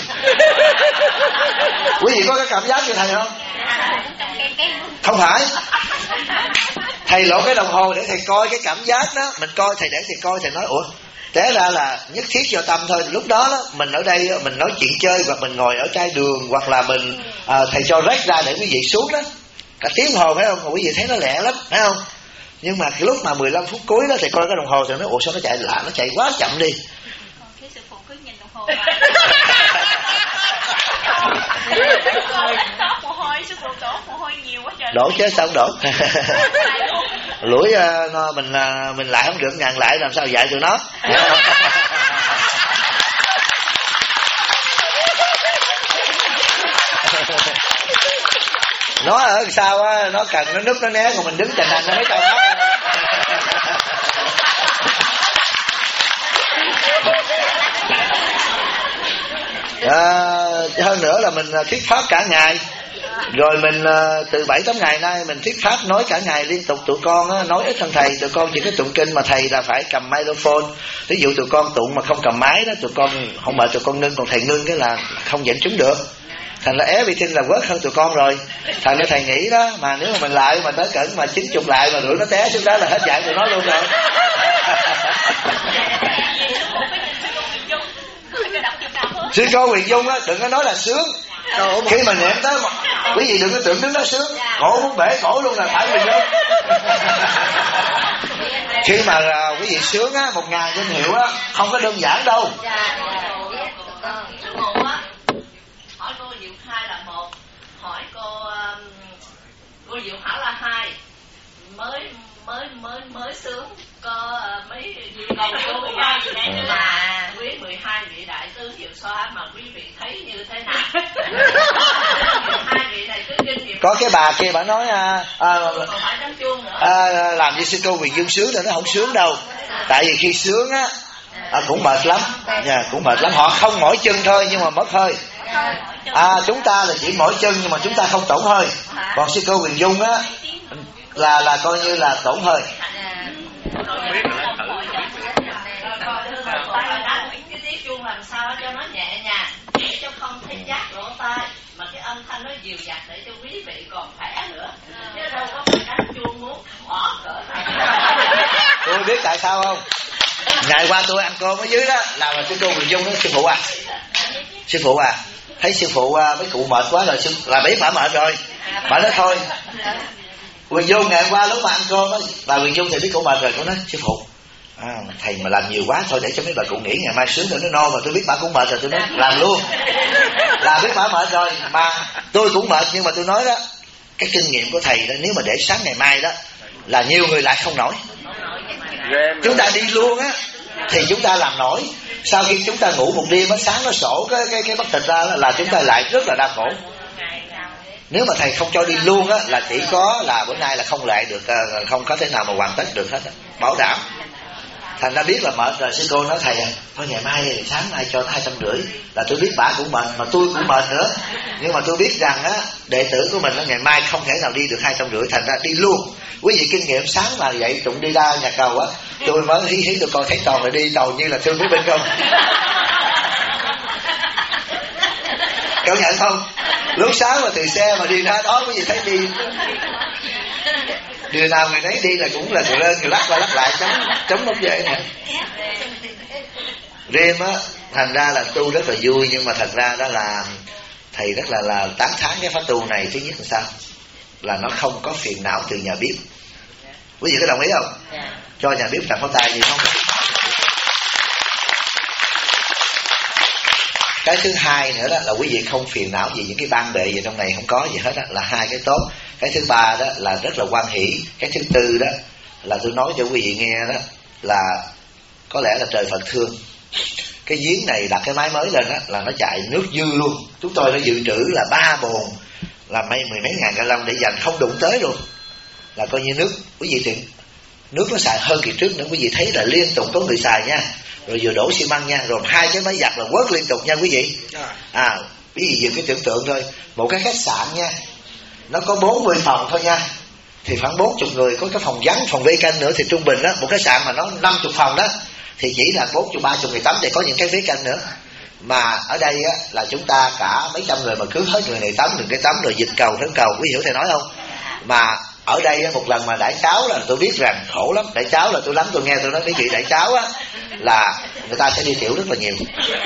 Quý vị có cái cảm giác như thầy không? Không phải. Thầy lộ cái đồng hồ để thầy coi cái cảm giác đó. Mình coi, thầy để thầy coi, thầy nói ủa, té ra là nhất thiết cho tâm thôi. Lúc đó đó mình ở đây mình nói chuyện chơi, hoặc mình ngồi ở trai đường, hoặc là mình thầy cho rách ra để quý vị xuống đó, cả tiếng hồ phải không? Mà quý vị thấy nó lẹ lắm phải không? Nhưng mà cái lúc mà 15 phút cuối đó thầy coi cái đồng hồ thì nói ủa sao nó chạy lạ, nó chạy quá chậm đi. Cái sư phụ cứ nhìn đồng hồ đổ mồ hôi, sư phụ đổ mồ hôi nhiều quá trời. Đổ chứ sao không đổ. Lũi mình lại không được ngàn lại làm sao dạy tụi nó. Nó ở sao á, nó cần nó núp nó né, còn mình đứng chành hành nó mới cho nó. Hơn nữa là mình thuyết pháp cả ngày. Rồi mình từ 7-8 ngày nay mình thuyết pháp nói cả ngày liên tục. Tụi con á, nói ít hơn thầy. Tụi con chỉ có tụng kinh mà thầy là phải cầm microphone. Ví dụ tụi con tụng mà không cầm máy đó, tụi con không mệt tụi con ngưng. Còn thầy ngưng cái là không dẫn chúng được. Thành ra everything là quớt hơn tụi con rồi. Thành ra thầy nghĩ đó, mà nếu mà mình lại mà tới cỡ mà 90 lại mà đuổi nó té xuống đó là hết dạy tụi nó luôn rồi. Sư cô Huyền Dung á, đừng có nói là sướng. Khi mà niệm tới mà quý vị đừng có tưởng đứng đó sướng, cổ muốn bể cổ luôn là phải Huyền Dung. Khi mà quý vị sướng á, 1000 danh hiệu á, không có đơn giản đâu. Hỏi cô Diệu Khai là 1, hỏi cô Diệu Hảo là 2. Mới sướng có mấy câu cô gì đây nữa mà quý 12 vị đại tướng Diệu Xoa mà quý vị thấy như thế nào? 12 vị này cứ kinh nghiệm. Có cái bà kia bà nói phải đánh chuông nữa. Làm như sư cô Huyền Dung sướng thì nó không sướng đâu. Tại vì khi sướng á cũng mệt lắm, cũng mệt lắm. Họ không mỏi chân thôi nhưng mà mất hơi. Chúng ta là chỉ mỏi chân nhưng mà chúng ta không tổn hơi. Còn sư cô Huyền Dung á là coi như là tổn hơi. Cái tiếng chuông làm sao cho nó nhẹ nhàng để cho không thấy giác lỗ tai, mà cái âm thanh nó dịu dặt để cho quý vị còn khỏe nữa. Chứ đâu có phải đánh chuông muốn bỏ cỡ. Tôi biết tại sao không? Ngày qua tôi ăn cơm ở dưới đó là sư cô Huyền Dung đó, sư phụ à, thấy sư phụ mấy cụ mệt quá rồi, là biết bà mệt rồi. Bà nói thôi Huyền Dung ngày hôm qua lúc mà ăn cơm á, bà Huyền Dung thì biết cụ mệt rồi, cô nói sư phụ thầy mà làm nhiều quá thôi để cho mấy bà cụ nghỉ, ngày mai sướng rồi nó no. Mà tôi biết bà cũng mệt rồi, tôi nói làm luôn. Là biết bà mệt rồi mà tôi cũng mệt, nhưng mà tôi nói đó, cái kinh nghiệm của thầy đó, nếu mà để sáng ngày mai đó là nhiều người lại không nổi. Chúng ta đi luôn á thì chúng ta làm nổi. Sau khi chúng ta ngủ một đêm á, sáng nó sổ cái bắp thịt ra là chúng ta lại rất là đau khổ. Nếu mà thầy không cho đi luôn á là chỉ có là bữa nay là không lại được, không có thể nào mà hoàn tất được hết, bảo đảm. Thành ra biết là mệt rồi, sư cô nói thầy thôi ngày mai sáng nay cho 250. Là tôi biết bà cũng mệt mà tôi cũng mệt nữa, nhưng mà tôi biết rằng á đệ tử của mình ngày mai không thể nào đi được 250, thành ra đi luôn. Quý vị kinh nghiệm sáng mà dậy tụng đi ra nhà cầu á, tôi mới hí tôi coi thấy toàn là đi tàu như là thương phía bên không. Cảm nhận không? Lúc sáng mà từ xe mà đi ra đó quý vị thấy đi, điều nào người nấy đi là cũng là người lên người lắc qua lắc lại chống không dễ nữa. Riêng á, thành ra là tu rất là vui, nhưng mà thật ra đó là thầy rất là tán thán cái pháp tu này. Thứ nhất là sao? Là nó không có phiền não từ nhà bếp. Quý vị có đồng ý không? Cho nhà bếp tặng pháo tay gì không? Cái thứ hai nữa đó là quý vị không phiền não gì những cái ban bệ gì trong này, không có gì hết đó, là hai cái tốt. Cái thứ ba đó là rất là hoan hỷ. Cái thứ tư đó là tôi nói cho quý vị nghe đó là có lẽ là trời Phật thương. cái giếng này đặt cái máy mới lên á là nó chạy nước dư luôn. Chúng tôi đã dự trữ là 3 bồn là mười mấy ngàn gallon để dành không đụng tới luôn, là coi như nước quý vị tiện nước nó xài hơn kỳ trước nữa. Quý vị thấy là liên tục có người xài nha, rồi vừa đổ xi măng nha, rồi 2 cái máy giặt là quớt liên tục nha quý vị. Quý vị vừa cái tưởng tượng thôi, một cái khách sạn nha, nó có 40 phòng thôi nha, thì khoảng 40 người, có cái phòng vắng, phòng vây canh nữa, thì trung bình đó một cái sạn mà nó 50 phòng đó thì chỉ là 40-30 người tắm, thì có những cái vế canh nữa. Mà ở đây á, là chúng ta cả mấy trăm người mà cứ hết người này tắm đừng cái tắm rồi dịch cầu thử cầu, quý hiểu thầy nói không? Mà ở đây á, một lần mà đãi cháo là tôi biết rằng khổ lắm. Đãi cháo là tôi lắm, tôi nghe tôi nói mấy vị đãi cháo á là người ta sẽ đi tiểu rất là nhiều,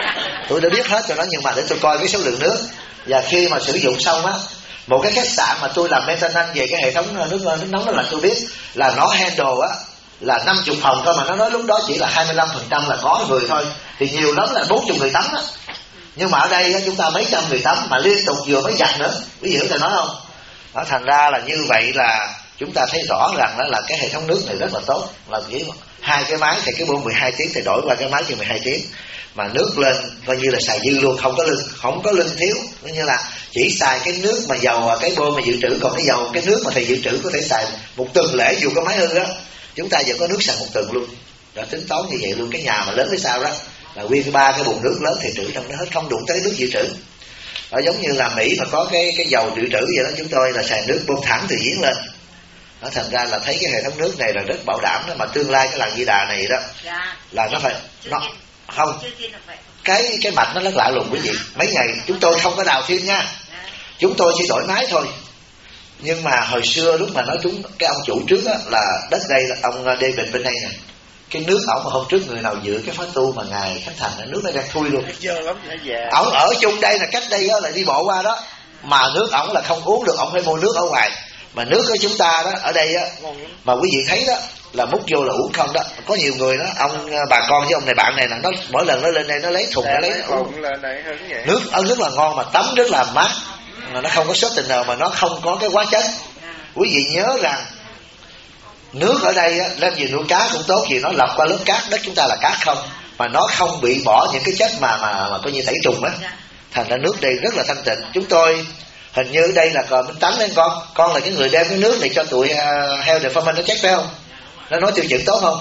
tôi đã biết hết rồi đó, nhưng mà để tôi coi cái số lượng nước. Và khi mà sử dụng xong á, một cái khách sạn mà tôi làm maintenance về cái hệ thống nước nóng đó là tôi biết là nó handle á là 50 phòng thôi, mà nó nói lúc đó chỉ là 25% là có người thôi, thì nhiều lắm là 40 người tắm á. Nhưng mà ở đây á, chúng ta mấy trăm người tắm mà liên tục vừa mới giặt nữa, quý vị hiểu thầy nói không? Đó, thành ra là như vậy là chúng ta thấy rõ rằng đó là cái hệ thống nước này rất là tốt, là chỉ 2 cái máy thì cái bơm 12 tiếng thì đổi qua cái máy chừng 12 tiếng, mà nước lên coi như là xài dư luôn, không có lưng thiếu, coi như là chỉ xài cái nước mà dầu và cái bơm mà dự trữ, còn cái dầu cái nước mà thầy dự trữ có thể xài một tuần lễ dù có máy hư đó, chúng ta vẫn có nước xài một tuần luôn. Đã tính toán như vậy luôn. Cái nhà mà lớn phía sau đó là nguyên 3 cái bồn nước lớn thì trữ trong đó hết, không đụng tới nước dự trữ. Đó, giống như là Mỹ mà có cái dầu dự trữ vậy đó, chúng tôi là xài nước bơm thẳng từ giếng lên. Nó thành ra là thấy cái hệ thống nước này là rất bảo đảm đó. Mà tương lai cái làng Di Đà này đó là nó phải nó không cái mạch nó rất lạ lùng quý vị. Mấy ngày chúng tôi không có đào thêm nha, chúng tôi chỉ đổi máy thôi. Nhưng mà hồi xưa lúc mà nói chúng cái ông chủ trước á, là đất đây là ông David bên đây nè, cái nước ổng mà hôm trước người nào dự cái khóa tu mà ngài Khánh Thành, nước nó đang thui luôn. Ổng ở chung đây là cách đây á, là đi bộ qua đó, mà nước ổng là không uống được, ổng phải mua nước ở ngoài. Mà nước của chúng ta đó ở đây á, mà quý vị thấy đó là múc vô là uống không đó. Có nhiều người đó, ông bà con với ông này bạn này là nó mỗi lần nó lên đây nó lấy thùng nó lấy nước ở rất là ngon, mà tắm rất là mát, mà nó không có sốt tình nào, mà nó không có cái hóa chất. Quý vị nhớ rằng nước ở đây á, lên về nuôi cá cũng tốt, vì nó lọc qua lớp cát, đất chúng ta là cát không, mà nó không bị bỏ những cái chất mà coi như tẩy trùng á. Thành ra nước đây rất là thanh tịnh. Chúng tôi hình như ở đây là còn Minh Tánh lên con là cái người đem cái nước này cho tụi Health Department nó check phải không? Nó nói tiêu chuẩn tốt không?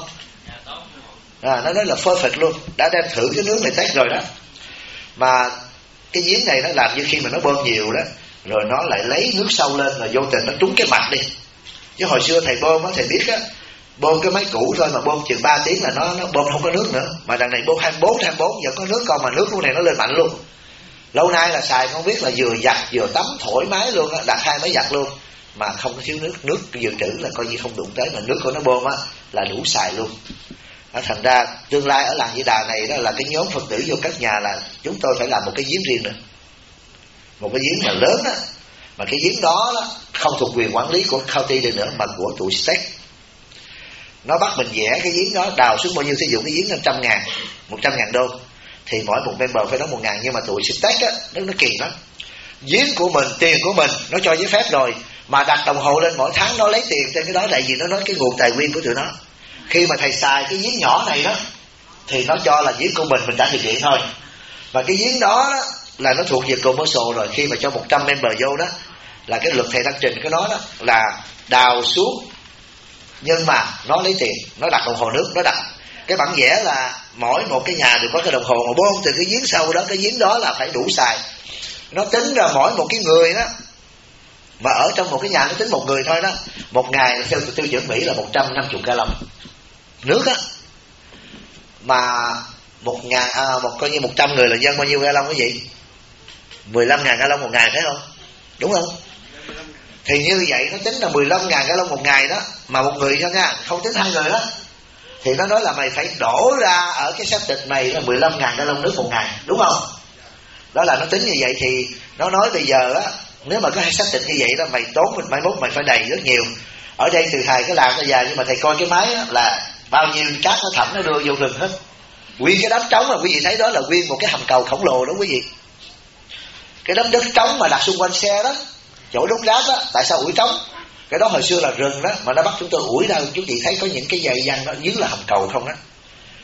Nó nói là perfect luôn, đã đem thử cái nước này test rồi đó. Mà cái giếng này nó làm như khi mà nó bơm nhiều đó, rồi nó lại lấy nước sâu lên, rồi vô tình nó trúng cái mạch đi. Chứ hồi xưa thầy bơm á, thầy biết á, bơm cái máy cũ thôi mà bơm chừng 3 tiếng là nó bơm không có nước nữa. Mà đằng này bơm 24 giờ có nước, con mà nước lúc này nó lên mạnh luôn. Lâu nay là xài không biết là vừa giặt vừa tắm thoải mái luôn á, đặt 2 máy giặt luôn mà không có thiếu nước. Nước dự trữ là coi như không đụng tới, mà nước của nó bơm á là đủ xài luôn. Đó, thành ra tương lai ở làng Di Đà này đó là cái nhóm Phật tử vô các nhà là chúng tôi phải làm một cái giếng riêng nữa, một cái giếng mà lớn á, mà cái giếng đó không thuộc quyền quản lý của county được nữa, mà của tụi state. Nó bắt mình vẽ cái giếng đó đào xuống bao nhiêu, sử dụng cái giếng 100.000 đô thì mỗi một member phải đóng 1.000. Nhưng mà tụi state á, nó kỳ lắm, giếng của mình, tiền của mình, nó cho giấy phép rồi mà đặt đồng hồ lên mỗi tháng nó lấy tiền trên cái đó, tại vì nó nói cái nguồn tài nguyên của tụi nó. Khi mà thầy xài cái giếng nhỏ này đó thì nó cho là giếng của mình đã thực hiện thôi. Và cái giếng đó là nó thuộc về commercial rồi. Khi mà cho 100 member vô đó là cái luật thầy đăng trình cái đó là đào xuống, nhưng mà nó lấy tiền, nó đặt đồng hồ nước, nó đặt cái bản vẽ là mỗi một cái nhà đều có cái đồng hồ mà bơm từ cái giếng sâu đó, cái giếng đó là phải đủ xài. Nó tính ra mỗi một cái người đó mà ở trong một cái nhà, nó tính một người thôi đó, một ngày theo tiêu chuẩn Mỹ là 150 gallon nước á. Mà coi như 100 người là dân bao nhiêu gallon quý vị? 15.000 gallon một ngày, phải không? Đúng không? Thì như vậy nó tính là 15.000 gallon một ngày đó, mà một người thôi nha, không tính 2 người đó. Thì nó nói là mày phải đổ ra ở cái septic này là 15.000 gallon nước một ngày, đúng không? Đó là nó tính như vậy. Thì nó nói bây giờ á, nếu mà có hai septic như vậy đó, mày tốn mình mai mốt mày phải đầy rất nhiều. Ở đây từ thầy cái làm tới giờ, nhưng mà thầy coi cái máy á, là bao nhiêu cát nó thẩm nó đưa vô rừng hết. Nguyên cái đám trống mà quý vị thấy đó là nguyên một cái hầm cầu khổng lồ đó quý vị. Cái đám đất trống mà đặt xung quanh xe đó, chỗ đốt rác đó, tại sao ủi trống? Cái đó hồi xưa là rừng đó, mà nó bắt chúng tôi ủi đâu. Chú chị thấy có những cái dây văng đó dưới là hầm cầu không đó.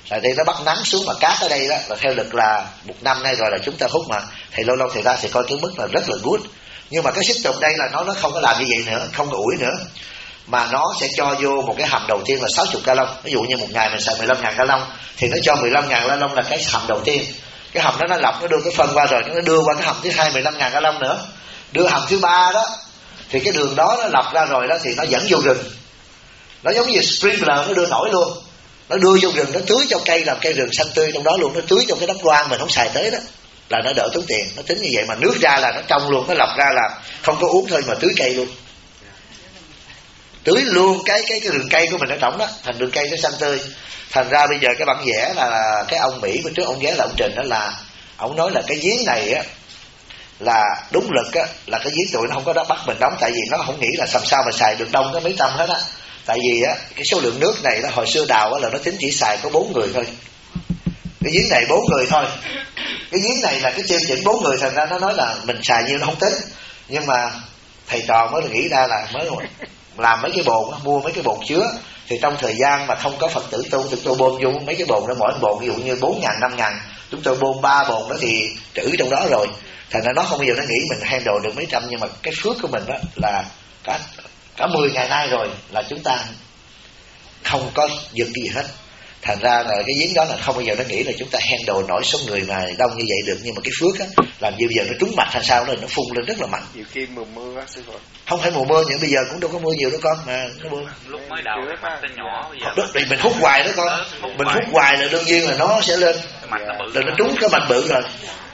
Tại đây nó bắt nắng xuống mà cát ở đây đó là theo lực là 1 năm nay rồi là chúng ta hút mà, thì lâu lâu thầy ta sẽ coi cái mức là rất là good. Nhưng mà cái xích trùng đây là nó không có làm như vậy nữa, không có ủi nữa, mà nó sẽ cho vô một cái hầm đầu tiên là 60 gallon. Ví dụ như một ngày mình xài 15.000 gallon thì nó cho 15.000 gallon là cái hầm đầu tiên. Cái hầm đó nó lọc, nó đưa cái phân qua rồi nó đưa qua cái hầm thứ hai 15.000 gallon nữa, đưa hầm thứ ba đó thì cái đường đó nó lọc ra rồi đó thì nó dẫn vô rừng. Nó giống như sprinkler, nó đưa nổi luôn, nó đưa vô rừng, nó tưới cho cây, làm cây rừng xanh tươi trong đó luôn. Nó tưới trong cái đất hoang mình không xài tới đó là nó đỡ tốn tiền. Nó tính như vậy mà nước ra là nó trong luôn, nó lọc ra là không có uống thôi mà tưới cây luôn, tưới luôn cái rừng cây của mình ở trong đó, thành rừng cây nó xanh tươi. Thành ra bây giờ cái bản vẽ là cái ông Mỹ của trước ông vẽ là ông Trình đó, là ông nói là cái giếng này á là đúng lực á, là cái giếng tụi nó không có đó bắt mình đóng, tại vì nó không nghĩ là làm sao mà xài được đông cái mấy trăm hết á. Tại vì á cái số lượng nước này đó hồi xưa đào á là nó tính chỉ xài có 4 người thôi, cái giếng này 4 người thôi, cái giếng này là cái tiêu chuẩn 4 người, thành ra nó nói là mình xài nhiêu nó không tính. Nhưng mà thầy trò mới nghĩ ra là mới làm mấy cái bồn, mua mấy cái bồn chứa, thì trong thời gian mà không có Phật tử tu, chúng tôi bơm vô mấy cái bồn đó, mỗi bồn ví dụ như 4.000, 5.000, chúng tôi bơm 3 bồn đó thì trữ trong đó rồi. Thành ra nó không bao giờ nó nghĩ mình handle được mấy trăm, nhưng mà cái phước của mình đó là cả 10 ngày nay rồi là chúng ta không có giật cái gì hết. Thành ra là cái giếng đó là không bao giờ nó nghĩ là chúng ta handle nổi số người mà đông như vậy được. Nhưng mà cái phước á làm như bây giờ nó trúng mặt hay sao, nó phun lên rất là mạnh. Nhiều khi mùa mưa á, không phải mùa mưa, nhưng bây giờ cũng đâu có mưa nhiều đâu con, mà nó mưa lúc mới đầu cái mặt nó nhỏ, bây giờ đất thì mình hút hoài đó con, mình hút hoài là đương nhiên là nó sẽ lên, rồi nó trúng cái mạch bự rồi.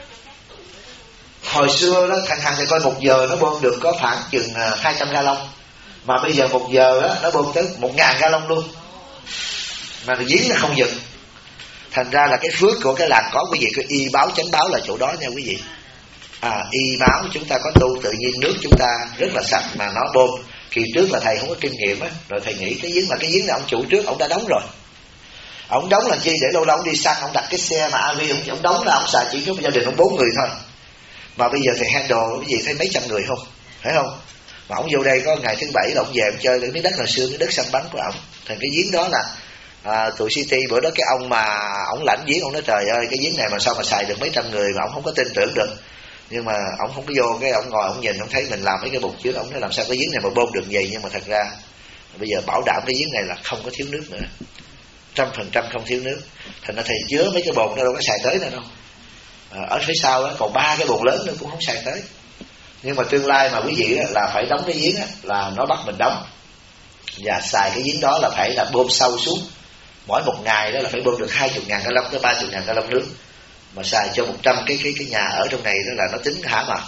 Hồi xưa đó thằng thì coi 1 giờ nó bơm được có khoảng chừng 200 gallon, mà bây giờ 1 giờ đó nó bơm tới 1.000 gallon luôn, mà giếng nó không dừng. Thành ra là cái phước của cái làng có, quý vị có y báo chánh báo là chỗ đó nha quý vị. Y báo chúng ta có tu, tự nhiên nước chúng ta rất là sạch mà nó bơm. Kỳ trước là thầy không có kinh nghiệm á, rồi thầy nghĩ cái giếng, mà cái giếng là ông chủ trước ông đã đóng rồi. Ông đóng là chi? Để lâu lâu ông đi săn, ông đặt cái xe mà AV ông đóng là ông xài chỉ cho gia đình ông 4 người thôi. Mà bây giờ thầy handle cái gì thấy mấy trăm người không, phải không? Mà ông vô đây có ngày thứ 7 là ông về ông chơi cái miếng đất hồi xưa, cái đất săn bắn của ông. Thành cái giếng đó là tụi City bữa đó cái ông mà ông lãnh giếng, ông nói trời ơi cái giếng này mà sao mà xài được mấy trăm người, mà ông không có tin tưởng được. Nhưng mà ông không có vô, cái ông ngồi ông nhìn, ông thấy mình làm mấy cái bồn chứa, ông nói làm sao cái giếng này mà bơm được vậy. Nhưng mà thật ra bây giờ bảo đảm cái giếng này là không có thiếu nước nữa, 100% không thiếu nước. Thành ra thầy chứa mấy cái bồn đó đâu có xài tới nữa đâu. Ở phía sau đó còn 3 cái bồn lớn nữa cũng không xài tới. Nhưng mà tương lai mà quý vị đó, là phải đóng cái giếng đó, là nó bắt mình đóng, và xài cái giếng đó là phải là bơm sâu xuống. Mỗi 1 ngày đó là phải bơm được 20.000 gallon tới 30.000 gallon nước, mà xài cho 100 cái nhà ở trong này đó là nó tính hả, mà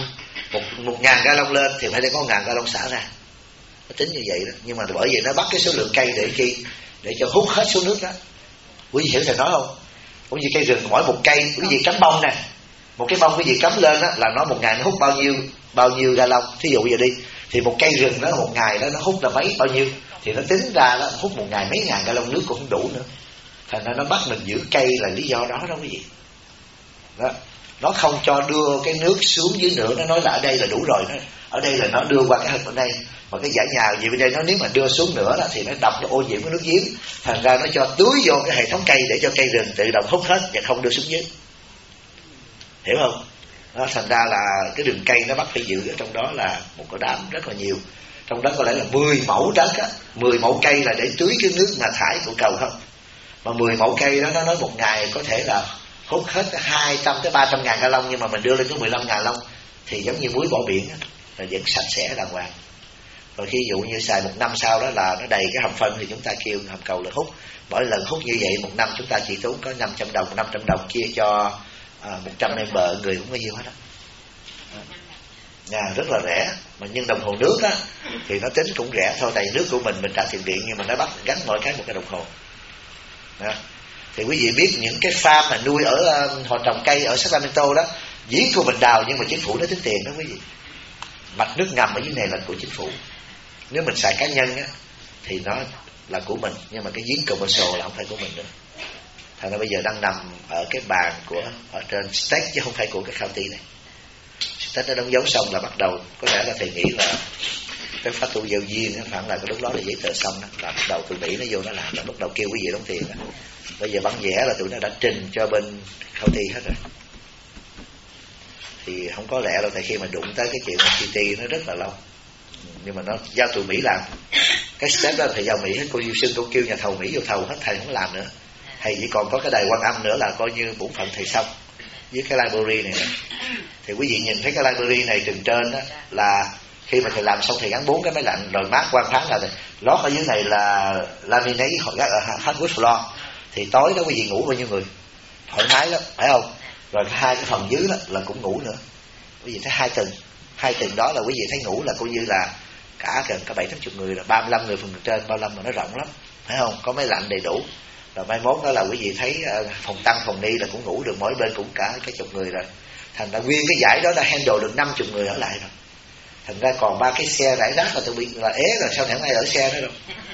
1.000 gallon lên thì phải có 1.000 gallon xả ra, nó tính như vậy đó. Nhưng mà bởi vì nó bắt cái số lượng cây để chi, để cho hút hết số nước đó. Quý vị hiểu thầy nói không? Cũng như cây rừng, mỗi 1 cây quý vị cắm bông nè, một cái bông quý vị cắm lên đó, là nó 1 ngày nó hút bao nhiêu gallon. Thí dụ giờ đi thì 1 cây rừng đó 1 ngày đó nó hút là bao nhiêu, thì nó tính ra đó hút 1 ngày mấy ngàn gallon nước cũng không đủ nữa. Thành ra nó bắt mình giữ cây là lý do đó đó quý vị. Đó, nó không cho đưa cái nước xuống dưới nữa, nó nói là ở đây là đủ rồi, ở đây là nó đưa qua cái hầm ở đây, mà cái dải nhà gì bên đây nó nếu mà đưa xuống nữa là thì nó đập, nó ô nhiễm cái nước giếng. Thành ra nó cho tưới vô cái hệ thống cây để cho cây rừng tự động hút hết và không đưa xuống dưới, hiểu không? Đó, thành ra là cái rừng cây nó bắt phải giữ ở trong đó là một cái đám rất là nhiều. Trong đó có lẽ là 10 mẫu đất á, 10 mẫu cây là để tưới cái nước mà thải của cầu không. Mà 10 mẫu cây đó nó nói 1 ngày có thể là hút hết 200 tới 300 ngàn gallon, nhưng mà mình đưa lên có 15 ngàn lông thì giống như muối bỏ biển á, là vẫn sạch sẽ đàng hoàng. Rồi khi dụ như xài 1 năm sau đó là nó đầy cái hầm phân thì chúng ta kêu hầm cầu là hút. Mỗi lần hút như vậy 1 năm chúng ta chỉ tốn có 500 đồng chia cho 100 member, người cũng có nhiêu hết đó. Rất là rẻ. Mà nhưng đồng hồ nước á thì nó tính cũng rẻ thôi, tại nước của mình trả tiền điện, nhưng mà nó bắt gắn mỗi cái một cái đồng hồ đó. Thì quý vị biết những cái farm mà nuôi ở họ trồng cây ở Sacramento đó, giếng của mình đào nhưng mà chính phủ nó tính tiền đó quý vị. Mạch nước ngầm ở dưới này là của chính phủ. Nếu mình xài cá nhân á thì nó là của mình, nhưng mà cái giếng commercial là không phải của mình nữa. Thành ra bây giờ đang nằm ở cái bàn của ở trên state chứ không phải của cái county này. State nó đóng dấu xong là bắt đầu có lẽ là thầy nghĩ là cái pháp tu giao duyên phản là cái lúc đó là giấy tờ xong đó, là bắt đầu tụi Mỹ nó vô nó làm, là bắt đầu kêu quý vị đóng tiền đó. Bây giờ bản vẽ là tụi nó đã trình cho bên khảo thi hết rồi, thì không có lẽ đâu, tại khi mà đụng tới cái chuyện PT nó rất là lâu, nhưng mà nó giao tụi Mỹ làm cái step đó, thầy giao Mỹ hết, cô Diêu Sưng cô kêu nhà thầu Mỹ vô thầu hết, thầy không làm nữa, thầy chỉ còn có cái đài Quan Âm nữa là coi như bổn phận thầy xong với cái library này. Thì quý vị nhìn thấy cái library này từ trên đó là khi mà thầy làm xong thầy gắn 4 cái máy lạnh rồi mát quang phán là lót ở dưới này là laminate hardwood floor, thì tối đó quý vị ngủ bao nhiêu người thoải mái lắm, phải không? Rồi 2 cái phần dưới đó là cũng ngủ nữa, quý vị thấy 2 tầng đó là quý vị thấy ngủ là coi như là cả gần cả 70-80 người, là 35 người phần trên, 35 mà nó rộng lắm, phải không? Có máy lạnh đầy đủ. Rồi mai mốt đó là quý vị thấy phòng tăng phòng ni là cũng ngủ được, mỗi bên cũng cả cái chục người rồi. Thành ra nguyên cái giải đó đã handle được 50 người ở lại rồi. Thành ra còn 3 cái xe rải rác là tôi bị là ế rồi, sao chẳng ai ở xe đó đâu.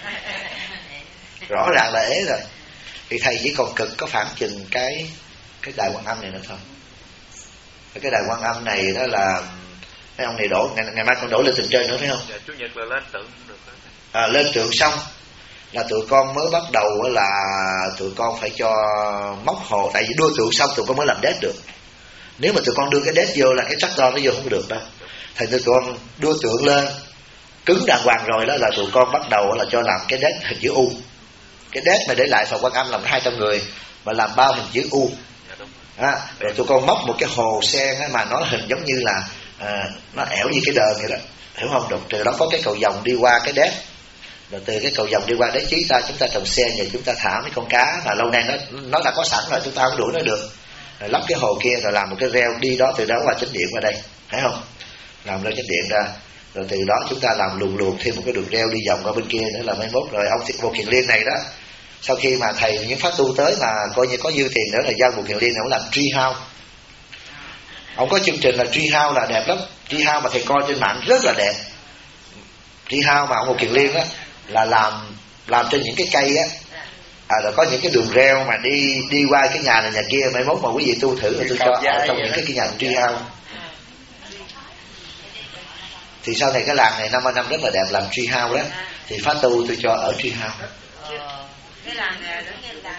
Rõ ràng là ế rồi. Thì thầy chỉ còn cực có khoảng chừng cái đài Quan Âm này nữa thôi. Cái đài Quan Âm này đó là mấy ông này đổ, ngày mai còn đổ lên tầng trên nữa phải không? Dạ, Chủ nhật là lên tượng được đó. Lên tượng xong là tụi con mới bắt đầu là tụi con phải cho móc hồ, tại vì đưa tượng xong tụi con mới làm đét được. Nếu mà tụi con đưa cái đét vô là cái tractor nó vô không được đâu. Thành tụi con đưa tượng lên cứng đàng hoàng rồi đó là tụi con bắt đầu là cho làm cái đét hình chữ U. Cái đét mà để lại phòng Quan Âm làm 200 người mà làm bao hình chữ U. Rồi tụi con móc một cái hồ sen mà nó hình giống như là nó ẻo như cái đờn vậy đó, hiểu không? Rồi từ đó có cái cầu vòng đi qua cái đét, rồi từ cái cầu vòng đi qua đế chí chúng ta trồng sen, và chúng ta thả mấy con cá mà lâu nay nó đã có sẵn rồi, chúng ta không đuổi nó được, rồi lắp cái hồ kia rồi làm một cái reo đi đó, từ đó qua chánh điện qua đây, thấy không? Làm ra chánh điện ra, rồi từ đó chúng ta làm luồn thêm một cái đường reo đi vòng qua bên kia nữa là mai mốt rồi ông Bồ Kiền Liên này đó, sau khi mà thầy những pháp tu tới mà coi như có dư tiền nữa là giao Bồ Kiền Liên này ông làm tree house. Ông có chương trình là tree house là đẹp lắm, tree house mà thầy coi trên mạng rất là đẹp. Tree house mà ông Bồ Kiền Liên á là làm trên những cái cây á, rồi có những cái đường reo mà đi qua cái nhà này nhà kia, mai mốt mà quý vị tu thử là tôi cho ở trong những cái nhà tree house. Thì sau này cái làng này 5 năm rất là đẹp, làm tree house đó, thì pháp tu tôi cho ở tree house. Cái làng này đó như làng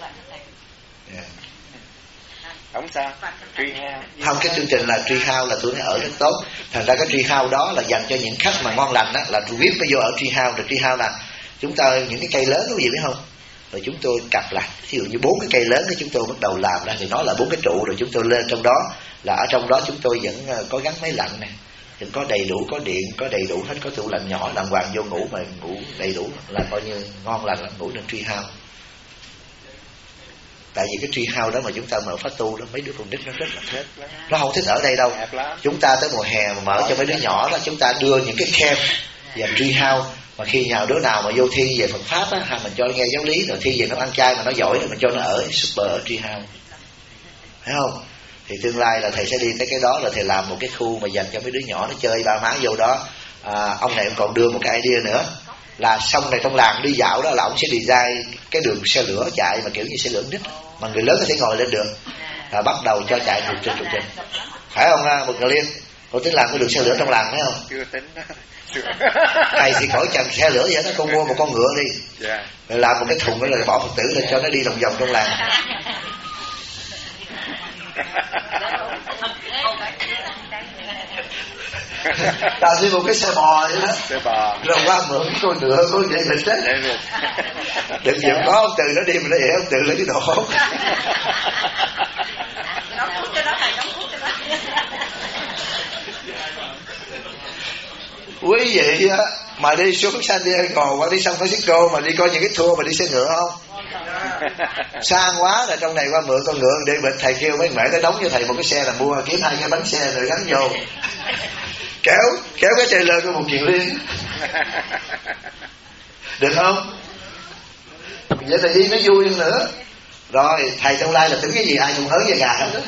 không sao, tree house. Không, cái chương trình là tree house là tôi nói ở rất tốt. Thành ra cái tree house đó là dành cho những khách mà ngon lành đó, là tôi biết phải vô ở tree house. Rồi tree house là chúng ta những cái cây lớn đó, quý vị biết không? Rồi chúng tôi cặp lại, ví dụ như 4 cái cây lớn đó chúng tôi bắt đầu làm ra, thì nó là 4 cái trụ, rồi chúng tôi lên trong đó, là ở trong đó chúng tôi vẫn có gắn máy lạnh này, vẫn có đầy đủ, có điện, có đầy đủ hết, có tủ lạnh nhỏ đàng hoàng, vô ngủ mà ngủ đầy đủ là coi như ngon lành lắm, ngủ trên tree house. Tại vì cái tree house đó mà chúng ta mở phát tu đó, mấy đứa con nít nó rất là thích, nó không thích ở đây đâu. Chúng ta tới mùa hè mà mở cho mấy đứa nhỏ đó, chúng ta đưa những cái camp và tree house, mà khi nào đứa nào mà vô thi về Phật pháp á, hay mình cho nó nghe giáo lý, rồi thi về nó ăn chay mà nó giỏi, rồi mình cho nó ở super ở tree house, thấy không? Thì tương lai là thầy sẽ đi tới cái đó, là thầy làm một cái khu mà dành cho mấy đứa nhỏ nó chơi, ba má vô đó. Ông này còn đưa một cái idea nữa là xong này trong làng đi dạo đó là ông sẽ design cái đường xe lửa chạy mà kiểu như xe lửa nít, mà người lớn có thể ngồi lên được, là bắt đầu cho chạy một trình, phải không? Một người Liên cô tính làm cái đường xe lửa trong làng, phải không? Chưa tính. Thầy thì khỏi chầm xe lửa vậy đó, con mua một con ngựa đi, rồi làm một cái thùng đó rồi bỏ Phật tử lên cho nó đi lòng vòng trong làng. Tạo như một cái xe bò vậy đó, rồi qua mượn con ngựa con vậy mình chết. Đừng dùm có ông Từ nó đi mà nó vậy, ông Từ lấy cái đồ hốt. Quý vị á mà đi xuống San Diego hoặc đi San Francisco mà đi coi những cái tour mà đi xe ngựa không? Sang quá là trong này qua mượn con ngựa để bệnh, thầy kêu mấy mẹ nó đóng cho thầy một cái xe là mua kiếm 2 cái bánh xe rồi gắn vô, kéo cái trailer của một Kiền Liên, được không? Vậy thầy đi nó vui hơn nữa. Rồi thầy trong lai là tính cái gì ai cũng hớn về gà hết.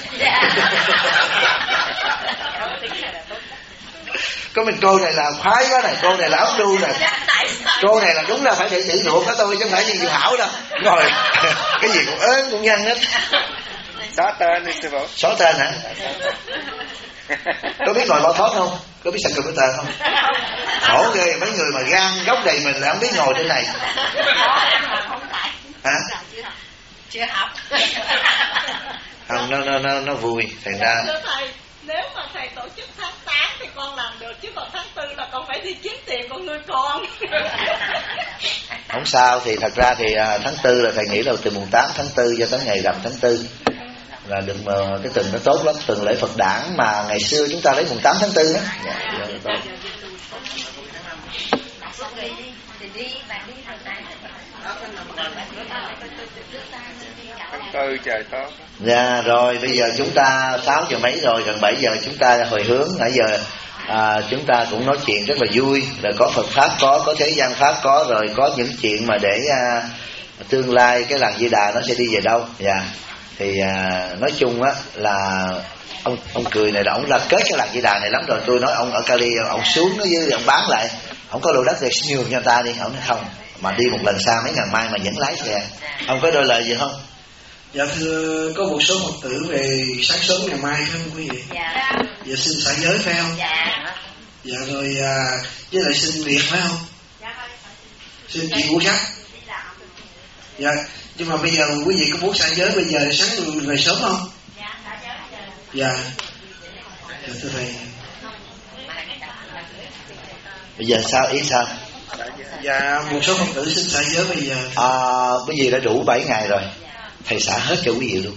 Có mình cô này là khoái quá này, cô này là ốc đu này, cô này là đúng là phải để chữ ruột đó tôi, chứ không phải như Diệu Hảo đâu. Rồi cái gì cũng ớn cũng nhăn hết. Xóa tên đi sư phụ. Xóa tên hả? Có biết ngồi bỏ thót không? Có biết sân computer không? Khổ ghê, mấy người mà gan gốc đầy mình là không biết ngồi trên này. Hả? Chưa học. Không, nó vui. Thành ra thưa thầy, nếu mà thầy tổ chức tháng 8 thì con làm được, chứ còn tháng 4 là con phải đi kiếm tiền con nuôi con. Không sao, thì thật ra thì tháng 4 là thầy nghĩ là từ mùng 8 tháng 4 cho tới ngày rằm tháng 4 là được mà cái tuần nó tốt lắm, tuần lễ Phật đản mà ngày xưa chúng ta lấy mùng 8 tháng 4 đó. Tháng 4 trời tốt. Dạ rồi, bây giờ chúng ta 6 giờ mấy rồi, gần 7 giờ chúng ta hồi hướng. Nãy giờ chúng ta cũng nói chuyện rất là vui, rồi có Phật pháp có thế gian pháp có, rồi có những chuyện mà để tương lai cái làng Di Đà nó sẽ đi về đâu. Dạ. Thì nói chung á là ông cười này là ông là kết cái làng Di Đà này lắm rồi. Tôi nói ông ở Cali ông xuống nó với ông bán lại, ông có lô đất thì nhường cho người ta đi. Ông nói không, mà đi một lần xa mấy ngàn mai mà vẫn lái xe. Ông có đôi lời gì không? Dạ thưa, có một số Phật tử về sáng sớm ngày mai phải không quý vị? Dạ. Dạ xin xả giới phải không? Dạ. Dạ rồi với lại xin việc phải không? Dạ. Xin chị mua sách. Dạ. Nhưng mà bây giờ quý vị có muốn xả giới bây giờ sáng về sớm không? Dạ. Dạ thưa thầy. Bây giờ sao, ý sao? Dạ một số Phật tử xin xả giới bây giờ. Quý vị đã đủ 7 ngày rồi, thầy xả hết cho quý vị luôn.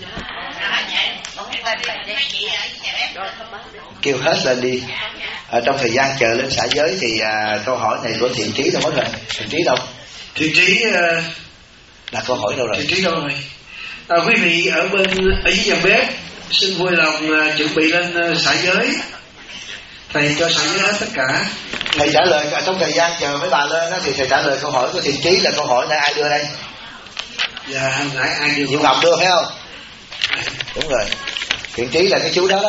Kêu hết lên đi. Trong thời gian chờ lên xả giới thì câu hỏi này của Thiện Trí đâu mất rồi? Thiện Trí đâu? Thiện Trí là câu hỏi đâu rồi? Thiện Trí đâu rồi? Quý vị ở dưới nhà bếp xin vui lòng chuẩn bị lên xả giới. Thầy cho xả giới hết tất cả. Thầy trả lời trong thời gian chờ mấy bà lên đó, thì thầy trả lời câu hỏi của Thiện Trí là câu hỏi này ai đưa đây? Dạ nãy ai đưa? Diệu Ngọc đưa phải không? Đúng rồi. Thiện Trí là cái chú đó đó.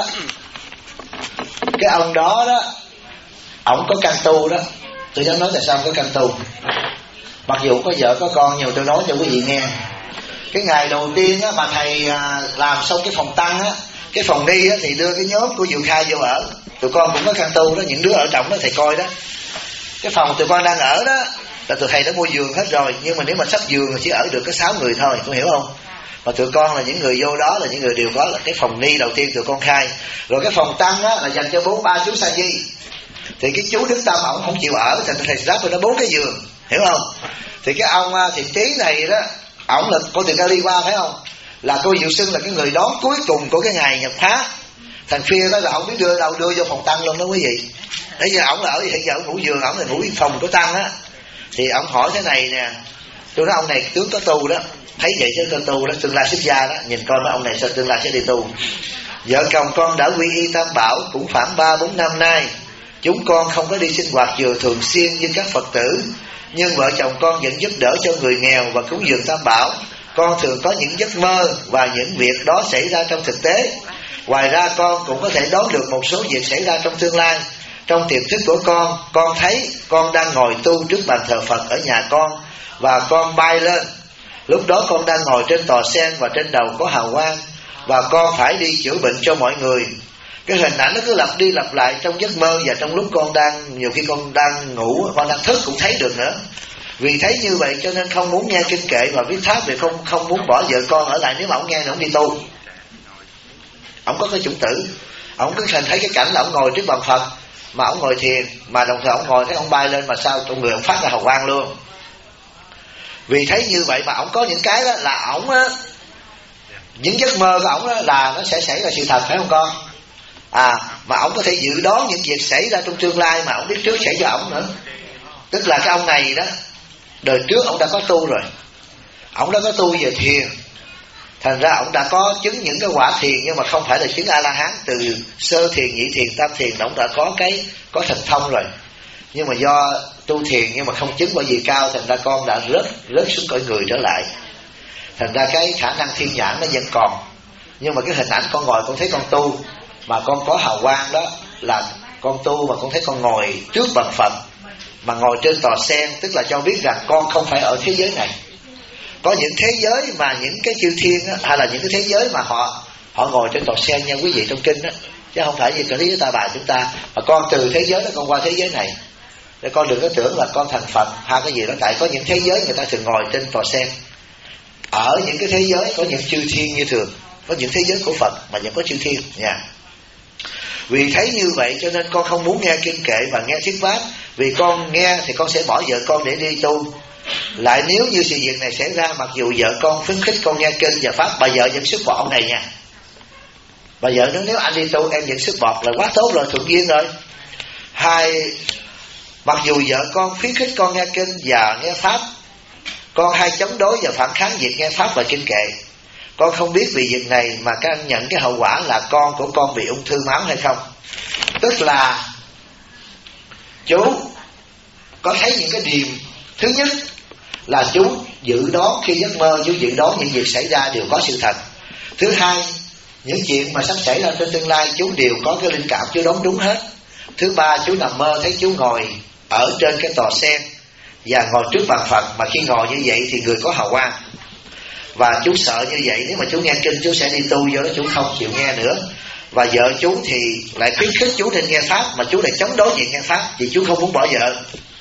Cái ông đó đó, ổng có căn tu đó. Tôi dám nói tại sao có căn tu. Mặc dù có vợ có con, nhưng tôi nói cho quý vị nghe. Cái ngày đầu tiên á, mà thầy làm xong cái phòng tăng á, cái phòng ni á, thì đưa cái nhóm của Diệu Khai vô ở. Tụi con cũng có căn tu đó, những đứa ở trọng đó thầy coi đó. Cái phòng tụi con đang ở đó là tụi thầy đã mua giường hết rồi, nhưng mà nếu mà sắp giường thì chỉ ở được có 6 người thôi, con hiểu không? Mà tụi con là những người vô đó là những người đều có là cái phòng ni đầu tiên tụi con khai. Rồi cái phòng tăng á là dành cho 4-3 chú sa di. Thì cái chú Đức Tâm ổng không chịu ở, thành thầy ráp cho nó 4 cái giường, hiểu không? Thì cái ông Thiện Trí này đó, ổng là cô từ Cali qua phải không? Là cô Diệu Sưng là cái người đón cuối cùng của cái ngày nhập khóa. Thằng Phia đó là ổng biết đưa đâu đưa vô phòng tăng luôn đó quý vị. Đấy giờ ổng là ở hiện giờ ổng ngủ giường, ổng là ngủ phòng của tăng á. Thì ổng hỏi thế này nè, tôi nói ông này tướng có tu đó, thấy vậy chứ có tu đó, tương lai xuất gia đó, nhìn coi mấy ông này sao tương lai sẽ đi tu. Vợ chồng con đã quy y Tam Bảo cũng khoảng 3-4 năm nay. Chúng con không có đi sinh hoạt chùa thường xuyên như các Phật tử, nhưng vợ chồng con vẫn giúp đỡ cho người nghèo và cúng dường Tam Bảo. Con thường có những giấc mơ và những việc đó xảy ra trong thực tế. Ngoài ra con cũng có thể đoán được một số việc xảy ra trong tương lai. Trong tiềm thức của con thấy con đang ngồi tu trước bàn thờ Phật ở nhà con, và con bay lên. Lúc đó con đang ngồi trên tòa sen và trên đầu có hào quang, và con phải đi chữa bệnh cho mọi người. Cái hình ảnh nó cứ lặp đi lặp lại trong giấc mơ, và trong lúc con đang, nhiều khi con đang ngủ, con đang thức cũng thấy được nữa. Vì thấy như vậy cho nên không muốn nghe kinh kệ và viết tháp, vì không muốn bỏ vợ con ở lại. Nếu mà ông nghe thì ông đi tu. Ông có cái chủng tử, ông cứ thấy cái cảnh là ông ngồi trước bàn Phật, mà ông ngồi thiền, mà đồng thời ông ngồi thấy ông bay lên, mà sao trong người ông phát ra hào quang luôn. Vì thấy như vậy mà ông có những cái đó là ông á, những giấc mơ của ông đó là nó sẽ xảy ra sự thật, phải không con? Mà ông có thể dự đoán những việc xảy ra trong tương lai mà ông biết trước xảy cho ông nữa. Tức là cái ông này đó, đời trước ông đã có tu rồi, ông đã có tu về thiền, thành ra ông đã có chứng những cái quả thiền, nhưng mà không phải là chứng A-la-hán. Từ sơ thiền, nhị thiền, tam thiền ông đã có thần thông rồi. Nhưng mà do tu thiền nhưng mà không chứng bởi vì cao, thành ra con đã rớt xuống cõi người trở lại. Thành ra cái khả năng thiên nhãn nó vẫn còn, nhưng mà cái hình ảnh con ngồi con thấy con tu mà con có hào quang đó là con tu, mà con thấy con ngồi trước bàn Phật mà ngồi trên tòa sen, tức là cho biết rằng con không phải ở thế giới này. Có những thế giới mà những cái chư thiên á, hay là những cái thế giới mà họ ngồi trên tòa sen nha quý vị, trong kinh á, chứ không phải vì cái thế giới ta bà chúng ta. Mà con từ thế giới đó con qua thế giới này, để con đừng có tưởng là con thành Phật hay cái gì đó. Tại có những thế giới người ta thường ngồi trên tòa sen. Ở những cái thế giới có những chư thiên như thường, có những thế giới của Phật mà vẫn có chư thiên nha. Vì thấy như vậy cho nên con không muốn nghe kinh kệ và nghe thuyết pháp. Vì con nghe thì con sẽ bỏ vợ con để đi tu. Lại nếu như sự việc này xảy ra, mặc dù vợ con khuyến khích con nghe kinh và pháp, bà vợ vẫn sức bọt ông này nha. Bà vợ nói nếu anh đi tu em vẫn sức bọt là quá tốt rồi, thuận duyên rồi. Mặc dù vợ con khuyến khích con nghe kinh và nghe pháp, con hay chống đối và phản kháng việc nghe pháp và kinh kệ. Con không biết vì việc này mà các anh nhận cái hậu quả là con của con bị ung thư máu hay không. Tức là chú có thấy những cái điềm. Thứ nhất là chú dự đoán khi giấc mơ, chú dự đoán những việc xảy ra đều có sự thật. Thứ hai, những chuyện mà sắp xảy ra trên tương lai chú đều có cái linh cảm, chú đoán đúng hết. Thứ ba, chú nằm mơ thấy chú ngồi ở trên cái tòa sen và ngồi trước bàn Phật, mà khi ngồi như vậy thì người có hào quang. Và chú sợ như vậy, nếu mà chú nghe kinh chú sẽ đi tu, do đó chú không chịu nghe nữa. Và vợ chú thì lại khuyến khích chú nên nghe pháp, mà chú lại chống đối việc nghe pháp vì chú không muốn bỏ vợ.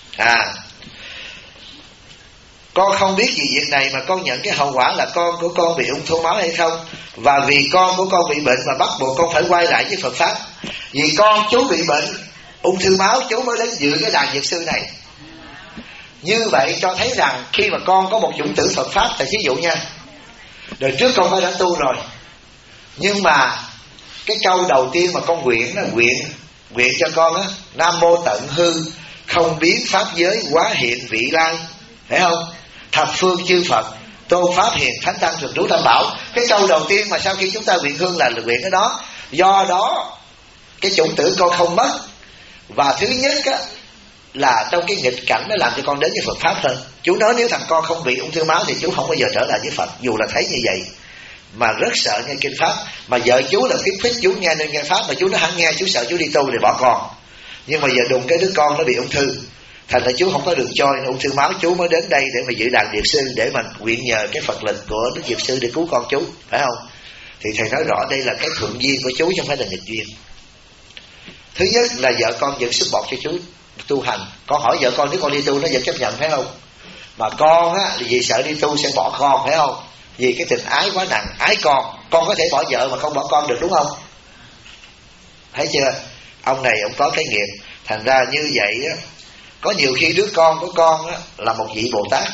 Con không biết gì việc này mà con nhận cái hậu quả là con của con bị ung thư máu hay không. Và vì con của con bị bệnh mà bắt buộc con phải quay lại với Phật pháp. Vì con chú bị bệnh ung thư máu, chú mới đến dự cái đàn Dược sư này. Như vậy cho thấy rằng khi mà con có một chủng tử Phật pháp, tại ví dụ nha, đời trước con phải đã tu rồi, nhưng mà cái câu đầu tiên mà con nguyện cho con á, Nam mô tận hư không biến pháp giới quá hiện vị lai, phải không? Thập phương chư Phật tôn pháp hiền thánh tăng thường trú tam bảo. Cái câu đầu tiên mà sau khi chúng ta nguyện hương là nguyện cái đó. Do đó cái chủng tử con không mất. Và thứ nhất á, là trong cái nghịch cảnh nó làm cho con đến với Phật pháp hơn. Chú nói nếu thằng con không bị ung thư máu thì chú không bao giờ trở lại với Phật, dù là thấy như vậy mà rất sợ nghe kinh pháp. Mà vợ chú là khuyến khích chú nghe nên nghe pháp, mà chú nó hắn nghe, chú sợ chú đi tu để bỏ con. Nhưng mà giờ đùng cái đứa con nó bị ung thư, thành ra chú không có đường trôi, ung thư máu, chú mới đến đây để mà dự đàn Dược sư, để mà nguyện nhờ cái Phật lực của Đức Dược sư để cứu con chú, phải không? Thì thầy nói rõ đây là cái thuận duyên của chú chứ không phải là nghịch duyên. Thứ nhất là vợ con vẫn sức bọt cho chú tu hành. Con hỏi vợ con nếu con đi tu nó vẫn chấp nhận, phải không? Mà con á vì sợ đi tu sẽ bỏ con, phải không? Vì cái tình ái quá nặng, ái con có thể bỏ vợ mà không bỏ con được, đúng không? Thấy chưa? Ông này ông có cái nghiệp. Thành ra như vậy á, có nhiều khi đứa con của con á là một vị Bồ Tát,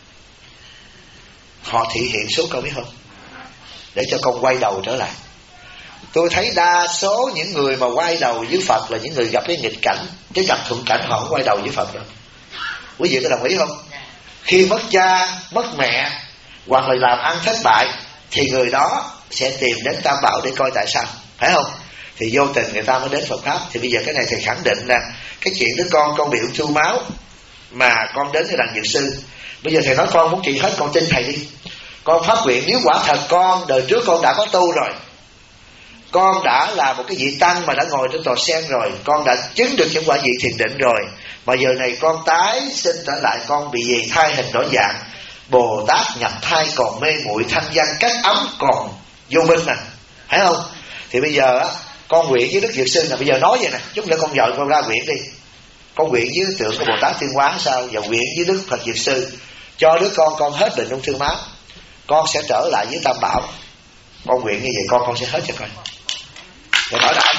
họ thị hiện xuống, con biết không? Để cho con quay đầu trở lại. Tôi thấy đa số những người mà quay đầu với Phật là những người gặp cái nghịch cảnh, chứ gặp thuận cảnh họ không quay đầu với Phật đâu. Quý vị có đồng ý không? Khi mất cha, mất mẹ hoặc là làm ăn thất bại thì người đó sẽ tìm đến Tam Bảo để coi tại sao, phải không? Thì vô tình người ta mới đến Phật pháp. Thì bây giờ cái này thầy khẳng định là cái chuyện đứa con bị ung thư máu mà con đến với đàn Dược sư, bây giờ thầy nói con muốn trị hết, con tin thầy đi. Con phát nguyện nếu quả thật con đời trước con đã có tu rồi, con đã là một cái vị tăng mà đã ngồi trên tòa sen rồi, con đã chứng được những quả vị thiền định rồi, mà giờ này con tái sinh trở lại, con bị gì thai hình đổi dạng, Bồ Tát nhập thai còn mê muội, thanh văn cách ấm còn vô minh nè, thấy không? Thì bây giờ á, con nguyện với Đức Dược sư là bây giờ nói vậy nè, chút nữa con vợ con ra nguyện đi, con nguyện với tượng của Bồ Tát Tiên Hóa sao, và nguyện với Đức Phật Dược sư cho đứa con hết bệnh ung thư máu, con sẽ trở lại với Tam Bảo. Con nguyện như vậy con sẽ hết cho coi. Để bảo đảm.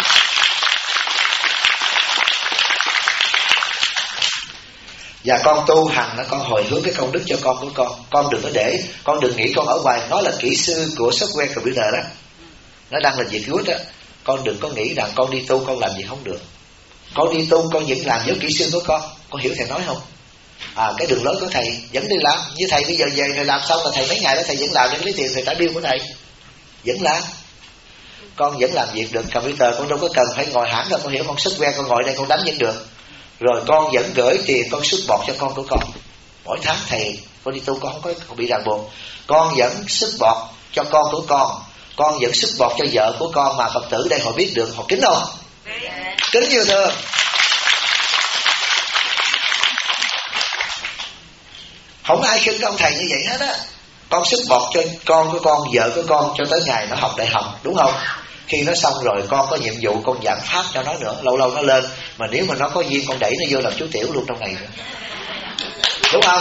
Và con tu hành nó con hồi hướng cái công đức cho con của con đừng có để, con đừng nghĩ con ở ngoài. Nó là kỹ sư của software computer đó, nó đang là việc good đó. Con đừng có nghĩ rằng con đi tu con làm gì không được. Con đi tu con vẫn làm với kỹ sư của con hiểu thầy nói không? Cái đường lối của thầy vẫn đi làm. Như thầy bây giờ về thầy làm xong là thầy mấy ngày đó thầy vẫn làm để lấy tiền thầy trả bill của thầy, vẫn làm. Con vẫn làm việc được computer, con đâu có cần phải ngồi hãng đâu, con hiểu. Con software con ngồi đây con đánh vẫn được. Rồi con vẫn gửi tiền, con sức bọt cho con của con mỗi tháng. Thầy con đi tu con không bị ràng buộc. Con vẫn sức bọt cho con của con vẫn sức bọt cho vợ của con. Mà Phật tử đây họ biết được, họ kính không? Kính như thường. Không ai khinh ông thầy như vậy hết á. Con sức bọt cho con của con, vợ của con cho tới ngày nó học đại học, đúng không? Khi nó xong rồi con có nhiệm vụ con giảng pháp cho nó nữa, lâu lâu nó lên, mà nếu mà nó có duyên con đẩy nó vô làm chú tiểu luôn trong này nữa. Đúng không?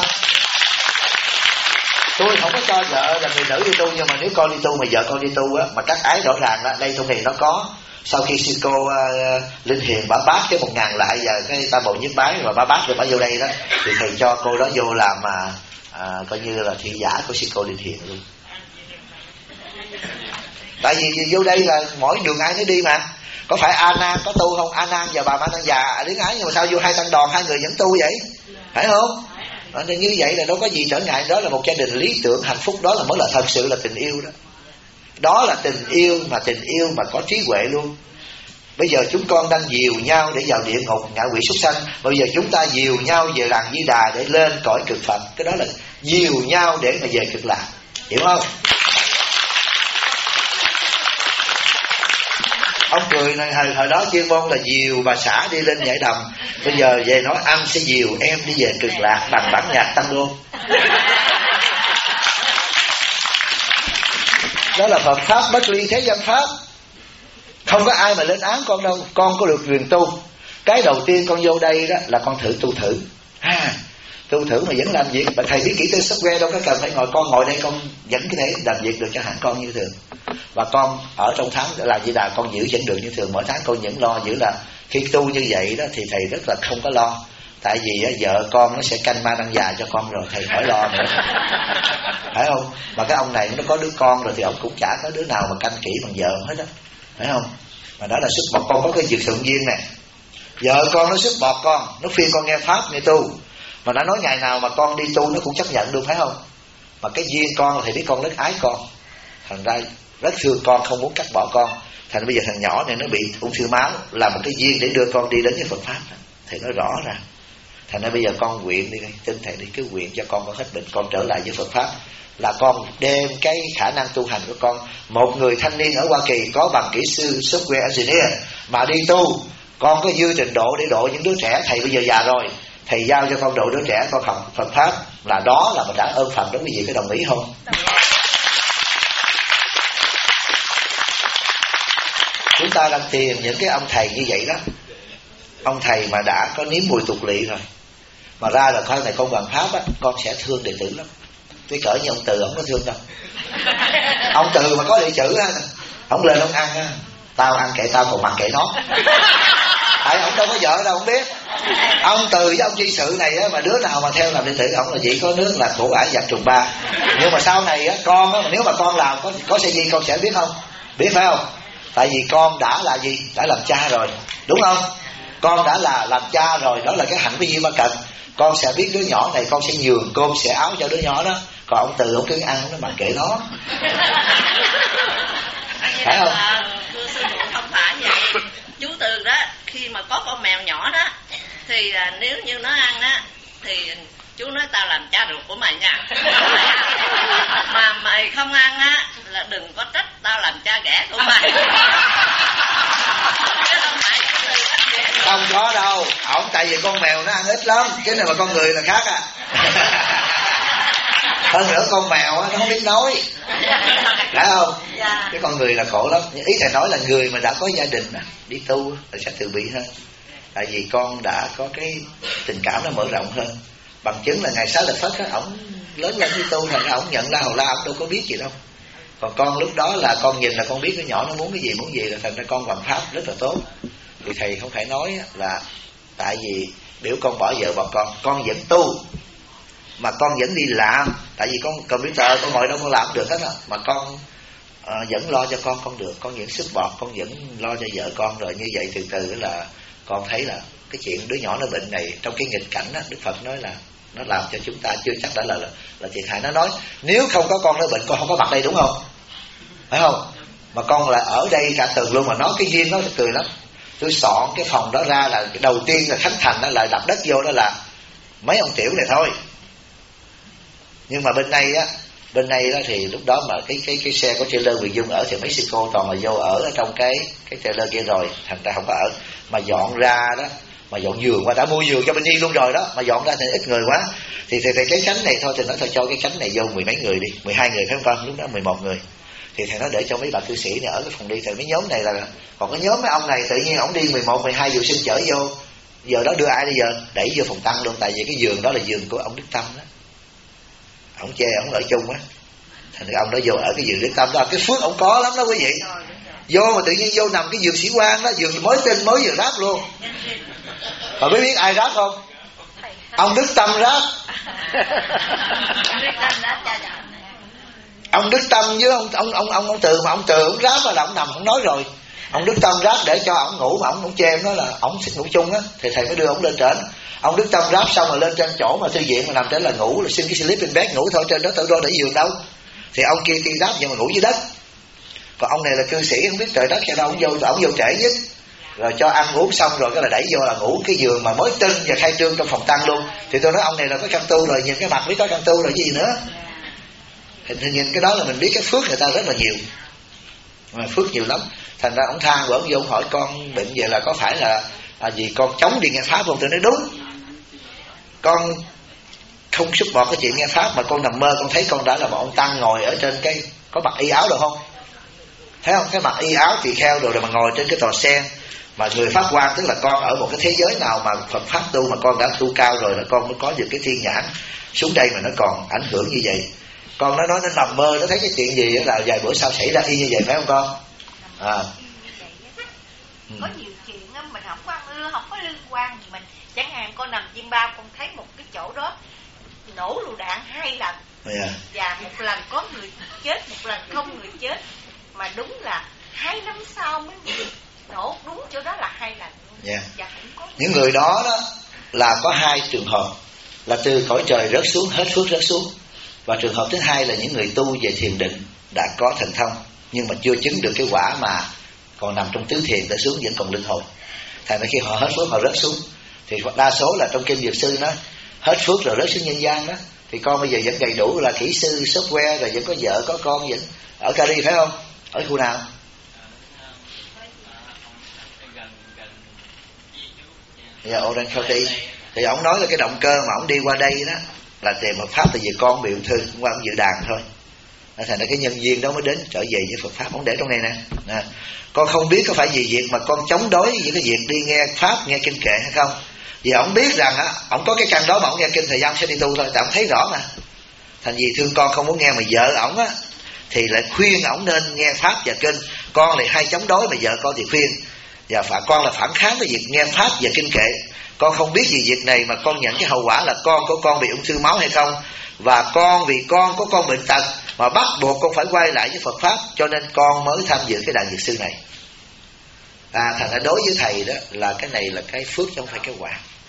Tôi không có cho vợ là người nữ đi tu, nhưng mà nếu con đi tu mà vợ con đi tu á, mà các ái rõ ràng á, đây trong này nó có. Sau khi sư cô Linh Hiền bả bát cái 1.000 lại, giờ cái ta bộ nhiếp bái mà bả bát rồi bả vô đây đó, thì thầy cho cô đó vô làm mà coi như là thị giả của sư cô Linh Hiền luôn. Tại vì vô đây là mỗi đường ai nó đi mà. Có phải A Nan có tu không? A Nan và bà Ma Nan già đến ái, nhưng mà sao vô hai tăng đoàn hai người vẫn tu vậy? Phải không? Nên như vậy là đâu có gì trở ngại. Đó là một gia đình lý tưởng hạnh phúc, đó là mới là thật sự là tình yêu đó. Đó là tình yêu mà có trí huệ luôn. Bây giờ chúng con đang dìu nhau để vào địa ngục ngạ quỷ súc sanh, bây giờ chúng ta dìu nhau về làng Di Đà để lên cõi cực Phật. Cái đó là dìu nhau để mà về cực lạc, hiểu không? Ông cười này, hồi đó chuyên môn là dìu bà xã đi lên nhảy đầm, bây giờ về nói anh sẽ dìu em đi về cực lạc bằng bản nhạc tăng đô. Đó là Phật pháp bất ly thế gian pháp. Không có ai mà lên án con đâu. Con có được quyền tu. Cái đầu tiên con vô đây đó là con thử tu thử. Tu thử mà vẫn làm việc. Thầy biết kỹ tư software đâu có cần phải ngồi. Con ngồi đây con vẫn có thể làm việc được cho hẳn con như thường. Và con ở trong tháng là Di Đà con giữ vẫn được như thường. Mỗi tháng con vẫn lo giữ là khi tu như vậy đó thì thầy rất là không có lo. Tại vì vợ con nó sẽ canh Ma Đăng già cho con rồi, thầy khỏi lo nữa. Phải không? Mà cái ông này nó có đứa con rồi thì ông cũng chả có đứa nào mà canh kỹ bằng vợ hết á. Phải không? Mà đó là sức bọt. Con có cái việc thuận duyên nè. Vợ con nó sức bọt con, nó khuyên con nghe pháp nghe tu. Mà nó nói ngày nào mà con đi tu nó cũng chấp nhận được, phải không? Mà cái duyên con thì biết con rất ái con, thành ra rất thương con, không muốn cắt bỏ con. Thành bây giờ thằng nhỏ này nó bị ung thư máu, là một cái duyên để đưa con đi đến với Phật pháp. Thầy nói rõ ra. Thành ra bây giờ con nguyện đi, tin thầy đi, cứ nguyện cho con hết bệnh, con trở lại với Phật pháp. Là con đem cái khả năng tu hành của con. Một người thanh niên ở Hoa Kỳ có bằng kỹ sư software engineer mà đi tu, con có dư trình độ để độ những đứa trẻ. Thầy bây giờ già rồi, thầy giao cho con độ đứa trẻ con học Phật pháp, là đó là mình đã ơn Phật. Đó quý vị có đồng ý không? Chúng ta đang tìm những cái ông thầy như vậy đó. Ông thầy mà đã có nếm mùi tục lỵ rồi, mà ra là coi này con bằng pháp á, con sẽ thương đệ tử lắm. Cái cỡ như ông Từ, ông có thương đâu. Ông Từ mà có địa chữ á, ông lên ông ăn á, tao ăn kệ tao còn mặc kệ nó. Tại ông đâu có vợ đâu, không biết. Ông Từ với ông Chi Sự này á, mà đứa nào mà theo làm đệ tử ông là chỉ có nước là khổ ải giặc trùng ba. Nhưng mà sau này á, con á, nếu mà con làm có sẽ gì con sẽ biết không? Biết phải không? Tại vì con đã là gì? Đã làm cha rồi, đúng không? Con đã là làm cha rồi, đó là cái hạnh của Di Ma Cật. Con sẽ biết đứa nhỏ này, con sẽ nhường cơm xẻ áo cho đứa nhỏ đó. Còn ông Từ ông cứ ăn nó mà kệ nó. Phải không? Thưa sư phụ, không phải vậy. Chú Từ đó, khi mà có con mèo nhỏ đó, thì nếu như nó ăn á, thì chú nói tao làm cha ruột của mày nha. Mà mày không ăn á, là đừng có trách tao làm cha ghẻ của mày. Không có đâu, ổng tại vì con mèo nó ăn ít lắm, chứ này mà con người là khác à. Hơn nữa con mèo nó không biết nói, phải không? Cái con người là khổ lắm. Ý thầy nói là người mà đã có gia đình đi tu là sẽ từ bi hơn. Tại vì con đã có cái tình cảm nó mở rộng hơn. Bằng chứng là ngày Xá Lợi Phất á, ổng lớn lên đi tu, thành ra ổng nhận La Hầu La, ổng đâu có biết gì đâu. Còn con lúc đó là con nhìn là con biết cái nhỏ nó muốn cái gì là thành ra con bằng pháp rất là tốt. Thì thầy không phải nói là tại vì biểu con bỏ vợ bỏ con vẫn tu mà con vẫn đi làm. Tại vì con computer con ngồi đâu con làm được hết á, mà con vẫn lo cho con được, con vẫn support, con vẫn lo cho vợ con. Rồi như vậy từ từ là con thấy là cái chuyện đứa nhỏ nó bệnh này trong cái nghịch cảnh á, Đức Phật nói là nó làm cho chúng ta chưa chắc đã là thiệt hại. Nó nói nếu không có con nó bệnh con không có mặt đây, đúng không? Phải không? Mà con là ở đây cả tuần luôn, mà nói cái duyên nó cười lắm. Tôi soạn cái phòng đó ra là cái đầu tiên là Khánh Thành đó, là đặt đất vô đó là mấy ông tiểu này thôi. Nhưng mà bên này đó thì lúc đó mà cái xe của trailer Quyền Dung ở thì Mexico toàn là vô ở trong cái trailer kia rồi, thành ra không có ở. Mà dọn ra đó, mà dọn giường qua, đã mua giường cho bên Nhi luôn rồi đó, mà dọn ra thì ít người quá. Thì cái cánh này thôi thì nói thôi cho cái cánh này vô 10 mấy người đi, 12 người phải không con? Lúc đó 11 người. Thì thầy nói để cho mấy bà cư sĩ này ở cái phòng đi. Thì mấy nhóm này là, còn cái nhóm mấy ông này tự nhiên ổng đi 11, 12 vụ sinh chở vô, giờ đó đưa ai bây giờ? Đẩy vô phòng tăng luôn. Tại vì cái giường đó là giường của ông Đức Tâm đó, ổng chê ổng ở chung á, thành ra ông đó vô ở cái giường Đức Tâm đó. Cái phước ổng có lắm đó quý vị. Vô mà tự nhiên vô nằm cái giường sĩ quan đó, giường mới tinh mới vừa ráp luôn. Mà mới biết ai ráp không? Ông Đức Tâm ráp. Ông Đức Tâm với ông Từ, mà ông Từ ông ráp là ông nằm không nói rồi. Ông Đức Tâm ráp để cho ổng ngủ, mà ổng chê em nói là ổng thích ngủ chung á, thì thầy mới đưa ổng lên trển. Ông Đức Tâm ráp xong rồi lên trên chỗ mà thư viện mà nằm trên là ngủ, là xin cái sleeping bag ngủ thôi, trên đó tự do để giường đâu. Thì ông kia ráp nhưng mà ngủ dưới đất. Còn ông này là cư sĩ không biết trời đất cho đâu, ổng vô trễ nhất. Rồi cho ăn uống xong rồi cái là đẩy vô là ngủ cái giường mà mới tinh và khai trương trong phòng tăng luôn. Thì tôi nói ông này là có căn tu rồi, nhìn cái mặt biết có căn tu rồi gì nữa. Thì nhìn cái đó là mình biết cái phước người ta rất là nhiều, mà phước nhiều lắm. Thành ra ông than của ông vô, ông hỏi con bệnh vậy là có phải là gì con chống đi nghe pháp không? Tôi nói đúng, con không xúc bọt cái chuyện nghe pháp, mà con nằm mơ con thấy con đã là một ông tăng ngồi ở trên cái, có mặc y áo được không? Thấy không? Cái mặc y áo tỳ kheo rồi mà ngồi trên cái tòa sen, mà người pháp quan, tức là con ở một cái thế giới nào mà Phật pháp tu mà con đã tu cao rồi là con mới có được cái thiên nhãn xuống đây mà nó còn ảnh hưởng như vậy. Con nó nói nó nằm mơ nó thấy cái chuyện gì là vài bữa sau xảy ra y như vậy, phải không con? Có nhiều chuyện mình không có không có liên quan gì mình. Chẳng hạn con nằm chim bao, con thấy một cái chỗ đó nổ lựu đạn 2 lần, và một lần có người chết, một lần không người chết, mà đúng là 2 năm sau mới nổ đúng chỗ đó là 2 lần. Những người đó là có 2 trường hợp, là từ cõi trời rớt xuống, hết phước rớt xuống. Và trường hợp thứ hai là những người tu về thiền định đã có thần thông nhưng mà chưa chứng được cái quả, mà còn nằm trong tứ thiền đã xuống vẫn còn linh hồn. Thành ra khi họ hết phước họ rớt xuống. Thì đa số là trong kinh Dược Sư nó hết phước rồi rớt xuống nhân gian đó. Thì con bây giờ vẫn đầy đủ là kỹ sư software, rồi vẫn có vợ có con, vẫn ở Cali phải không? Ở khu nào? Orange County. Thì ông nói là cái động cơ mà ông đi qua đây đó là tìm Phật pháp, tại vì con bị ung thư, qua ông dự đàn thôi. Thành ra cái nhân viên đó mới đến trở về với Phật pháp. Ông để trong này nè. Con không biết có phải vì việc mà con chống đối với cái việc đi nghe pháp, nghe kinh kệ hay không. Vì ông biết rằng ông có cái căn đó mà ông nghe kinh thời gian sẽ đi tu thôi, tại ông thấy rõ mà. Thành vì thương con không muốn nghe, mà vợ ổng thì lại khuyên ổng nên nghe pháp và kinh. Con lại hay chống đối, mà vợ con thì khuyên. Và con là phản kháng với việc nghe pháp và kinh kệ. Con không biết gì việc này mà con nhận cái hậu quả là con của con bị ung thư máu hay không. Và con vì con có con bệnh tật mà bắt buộc con phải quay lại với Phật pháp, cho nên con mới tham dự cái đại dược sư này. Thành ra đối với thầy đó là cái này là cái phước chứ không phải cái quả.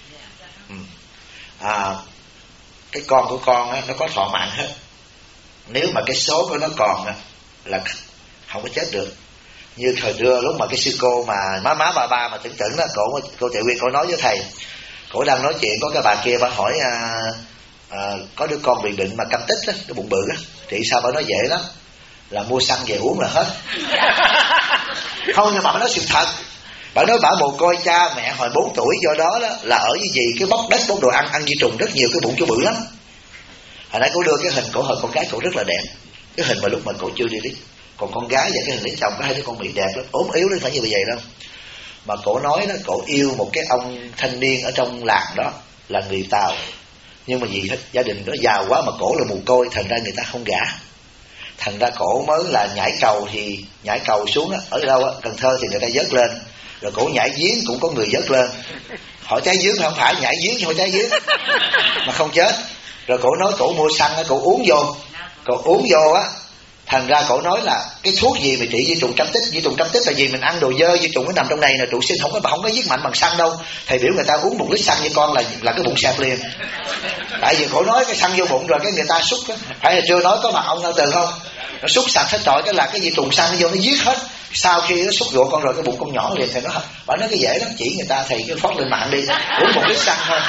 Cái con của con nó có thọ mạng hết. Nếu mà cái số của nó còn là không có chết được. Như thời xưa lúc mà cái sư cô mà má bà mà tưởng đó, cô Tiểu Quyên, cô nói với thầy, cô đang nói chuyện có cái bà kia, bà hỏi có đứa con bị bệnh mà câm tích đó, cái bụng bự đó, thì sao? Bà nói dễ lắm, là mua xăng về uống là hết. Không, nhưng mà bà nói sự thật. Bà nói bà mồ côi cha mẹ hồi 4 tuổi, do đó là ở với gì cái bóc đất bóc đồ ăn vi trùng rất nhiều, cái bụng chỗ bự lắm. Hồi nãy cô đưa cái hình cổ hồi con gái cổ rất là đẹp, cái hình mà lúc mà cổ chưa đi lý. Còn con gái và cái hình lấy chồng có 2 đứa con bị đẹp lắm, ốm yếu đến phải như vậy đâu. Mà cổ nói đó, cổ yêu một cái ông thanh niên ở trong làng đó là người Tàu, nhưng mà vì gia đình đó giàu quá mà cổ là mồ côi, thành ra người ta không gả. Thành ra cổ mới là nhảy cầu xuống đó, ở đâu Cần Thơ thì người ta vớt lên, rồi cổ nhảy giếng cũng có người vớt lên. Hỏi trái giếng không phải, nhảy giếng chứ hỏi trái giếng mà không chết. Rồi cổ nói cổ mua xăng cổ uống vô thành ra cổ nói là cái thuốc gì mà trị vi trùng câm tích. Vi trùng câm tích là gì? Mình ăn đồ dơ, vi trùng nó nằm trong này nè, trụ sinh không có giết mạnh bằng xăng đâu. Thầy biểu người ta uống 1 lít xăng với con là cái bụng sẹp liền. Tại vì cổ nói cái xăng vô bụng rồi cái người ta xúc á, phải là chưa nói có mặt ông Ngao Từ không? Nó xúc sạch hết trọi, cái là cái vi trùng xăng nó vô nó giết hết. Sau khi nó xúc ruột con rồi cái bụng con nhỏ liền. Thầy nói bà nói cái dễ lắm, chỉ người ta thầy cứ phót lên mạng đi, uống 1 lít xăng thôi.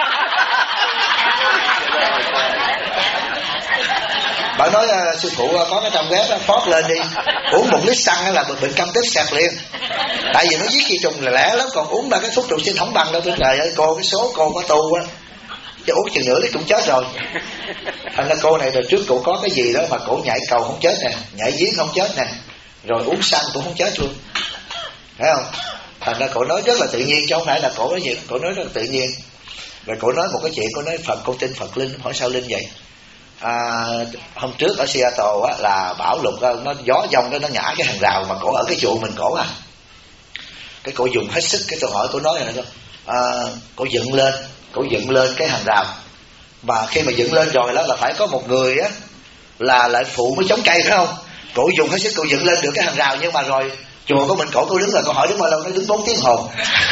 Bà nói sư phụ có cái trang web đó, phót lên đi, uống 1 lít xăng là bệnh câm tích sạc liền. Tại vì nó giết vi trùng là lẻ lắm, còn uống ba cái thuốc trụ sinh không bằng đâu. Tôi trời ơi, cô cái số cô có tu á, chứ uống chừng nữa thì cũng chết rồi. Thành ra cô này rồi trước cổ có cái gì đó mà cổ nhảy cầu không chết nè, nhảy giếng không chết nè, rồi uống xăng cũng không chết luôn, thấy không? Thành ra cổ nói rất là tự nhiên, chứ không phải là cổ nói gì, cổ nói rất là tự nhiên. Rồi cổ nói một cái chuyện, cổ nói Phật, con tin Phật linh. Hỏi sao linh vậy? Hôm trước ở Seattle á, là bão lụt, nó gió giông cái nó ngã cái hàng rào mà cổ ở cái trụ mình cổ à. Cái cổ dùng hết sức, cái tôi hỏi cổ nói là cổ dựng lên cái hàng rào, và khi mà dựng lên rồi đó là phải có một người á là lại phụ mới chống cây, phải không? Cổ dùng hết sức cổ dựng lên được cái hàng rào, nhưng mà rồi chùa của mình cổ đứng rồi, cổ hỏi đứng bao lâu, nó đứng 4 tiếng hồ.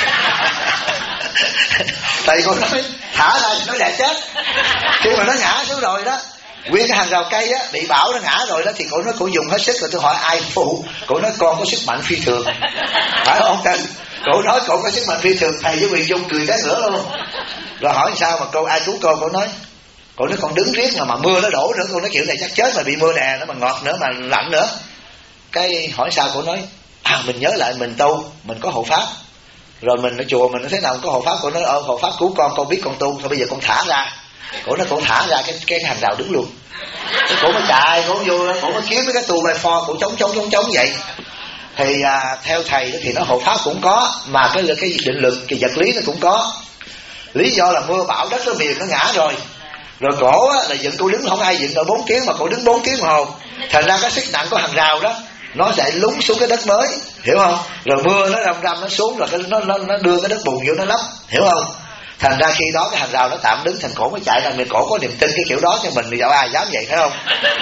Tại vì cô nói thả ra thì nó lại chết. Khi mà nó ngã xuống rồi đó, nguyên cái hàng rào cây á bị bão nó ngã rồi đó, thì cổ nói cổ dùng hết sức rồi. Tôi hỏi ai phụ? Cổ nói con có sức mạnh phi thường, phải không? Cổ nói cổ có sức mạnh phi thường. Thầy với Quyền Dung cười cái nữa luôn. Rồi hỏi sao mà cô ai cứu cô? Cổ nói con đứng riết mà mưa nó đổ nữa. Cô nói kiểu này chắc chết mà bị mưa nè, nó mà ngọt nữa mà lạnh nữa. Cái hỏi sao? Cổ nói mình nhớ lại mình tu, mình có hộ pháp, rồi mình ở chùa mình nó thế nào có hộ pháp. Cổ nói hộ pháp cứu con biết con tu, thôi bây giờ con thả ra. Cổ nói cổ thả ra cái hàng rào đứng luôn. Cái cổ mới chạy, cổ vô, cổ mới kiếm cái tu by four, cổ chống vậy. Thì theo thầy đó thì nó hộ pháp cũng có, mà cái định lực, cái vật lý nó cũng có. Lý do là mưa bão đất nó miền nó ngã rồi cổ á, là dựng cô đứng không ai dựng ở 4 tiếng, mà cổ đứng 4 tiếng hồ. Thành ra cái sức nặng của hàng rào đó nó sẽ lún xuống cái đất mới, hiểu không? Rồi mưa nó răm nó xuống, rồi nó đưa cái đất bùn vô nó lấp, hiểu không? Thành ra khi đó cái hàng rào nó tạm đứng, thành cổ mới chạy ra. Mình cổ có niềm tin cái kiểu đó, cho mình dạo ai dám vậy, phải không?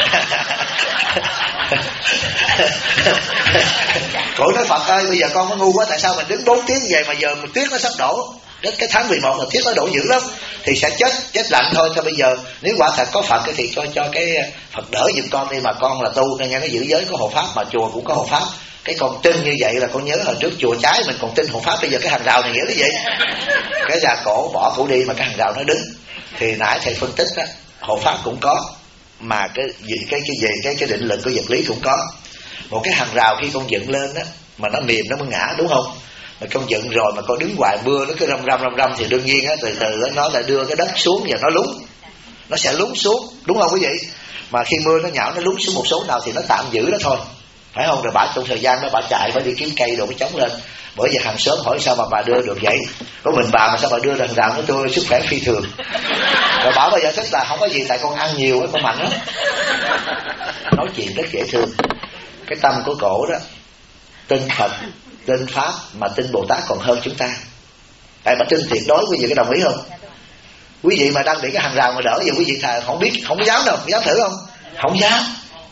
Cổ nói Phật ơi, bây giờ con có ngu quá, tại sao mình đứng 4 tiếng vậy mà giờ tuyết nó sắp đổ. Cái tháng 11 là tuyết nó đổ dữ lắm, thì sẽ chết lạnh thôi. Thôi bây giờ nếu quả thật có Phật thì cho cái Phật đỡ giùm con đi, mà con là tu nên nghe cái giữ giới có hộ pháp, mà chùa cũng có hộ pháp. Cái con tin như vậy là con nhớ hồi trước chùa cháy mình còn tin hộ pháp, bây giờ cái hàng rào này nghĩa là gì? Cái là cổ bỏ cổ đi mà cái hàng rào nó đứng. Thì nãy thầy phân tích đó, hộ pháp cũng có, mà cái định lực của vật lý cũng có. Một cái hàng rào khi con dựng lên đó mà nó mềm nó mới ngã, đúng không? Mà con dựng rồi mà con đứng ngoài mưa nó cứ răm thì đương nhiên á, từ từ nó lại đưa cái đất xuống và nó lún, nó sẽ lún xuống, đúng không quý vị? Mà khi mưa nó nhão nó lún xuống một số nào thì nó tạm giữ đó thôi, phải không? Rồi bà trong thời gian đó bà chạy, bà đi kiếm cây đồ mới chống lên. Bởi vì hàng xóm hỏi sao mà bà đưa được vậy? Có mình bà mà sao bà đưa được hàng rào? Của tôi sức khỏe phi thường. Rồi bà bây giờ thích là không có gì, tại con ăn nhiều á, con mạnh lắm. Nói chuyện rất dễ thương. Cái tâm của cổ đó tin Phật, tin Pháp, mà tin Bồ Tát còn hơn chúng ta. Tại bà tin tuyệt đối, quý vị có đồng ý không? Quý vị mà đang bị cái hàng rào mà đỡ giờ quý vị thà không biết, không dám đâu, dám thử không? Không dám.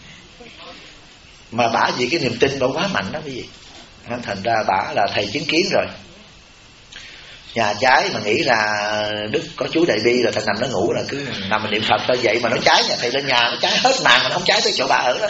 Mà bả vì cái niềm tin bả quá mạnh đó quý vị. Thành ra bả là thầy chứng kiến rồi. Nhà cháy mà nghĩ là Đức có chú Đại Bi rồi thầy nằm nó ngủ là cứ nằm mà niệm Phật thôi, vậy mà nó cháy, nhà thầy lên nhà nó cháy hết màn mà nó không cháy tới chỗ bả ở đó.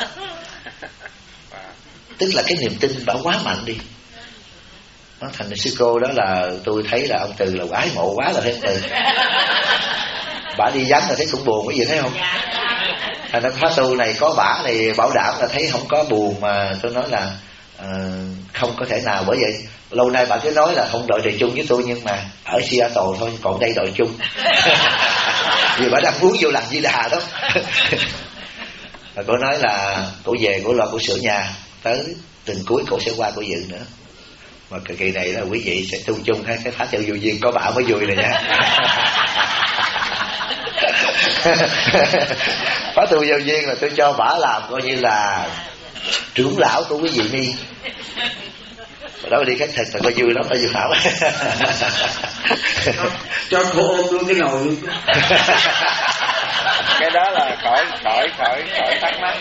Tức là cái niềm tin bả quá mạnh đi. Nó thành sư cô đó là tôi thấy là ông Từ là ái mộ quá là thấy Từ. Bả đi vắng là thấy cũng buồn, quý vị thấy không? Thành ra khóa tu này có bả này bảo đảm là thấy không có buồn, mà tôi nói là không có thể nào. Bởi vậy lâu nay bạn cứ nói là không đội trời chung với tôi, nhưng mà ở Seattle thôi, còn đây đội chung. Vì bà đang muốn vô làm Di Đà đó. Và cô nói là cô về cô lo cô sửa nhà, tới tuần cuối cô sẽ qua cô dự nữa. Mà kỳ này là quý vị sẽ tu chung cái phá theo vô duyên, có bả mới vui rồi nha. Phá tu vô duyên là tôi cho bả làm coi như là trưởng lão của quý vị ni. Đó đi khách thịt là coi vui lắm, coi vui hảo. Cho cô ôm luôn cái nồi luôn. Cái đó là khỏi thắc mắc.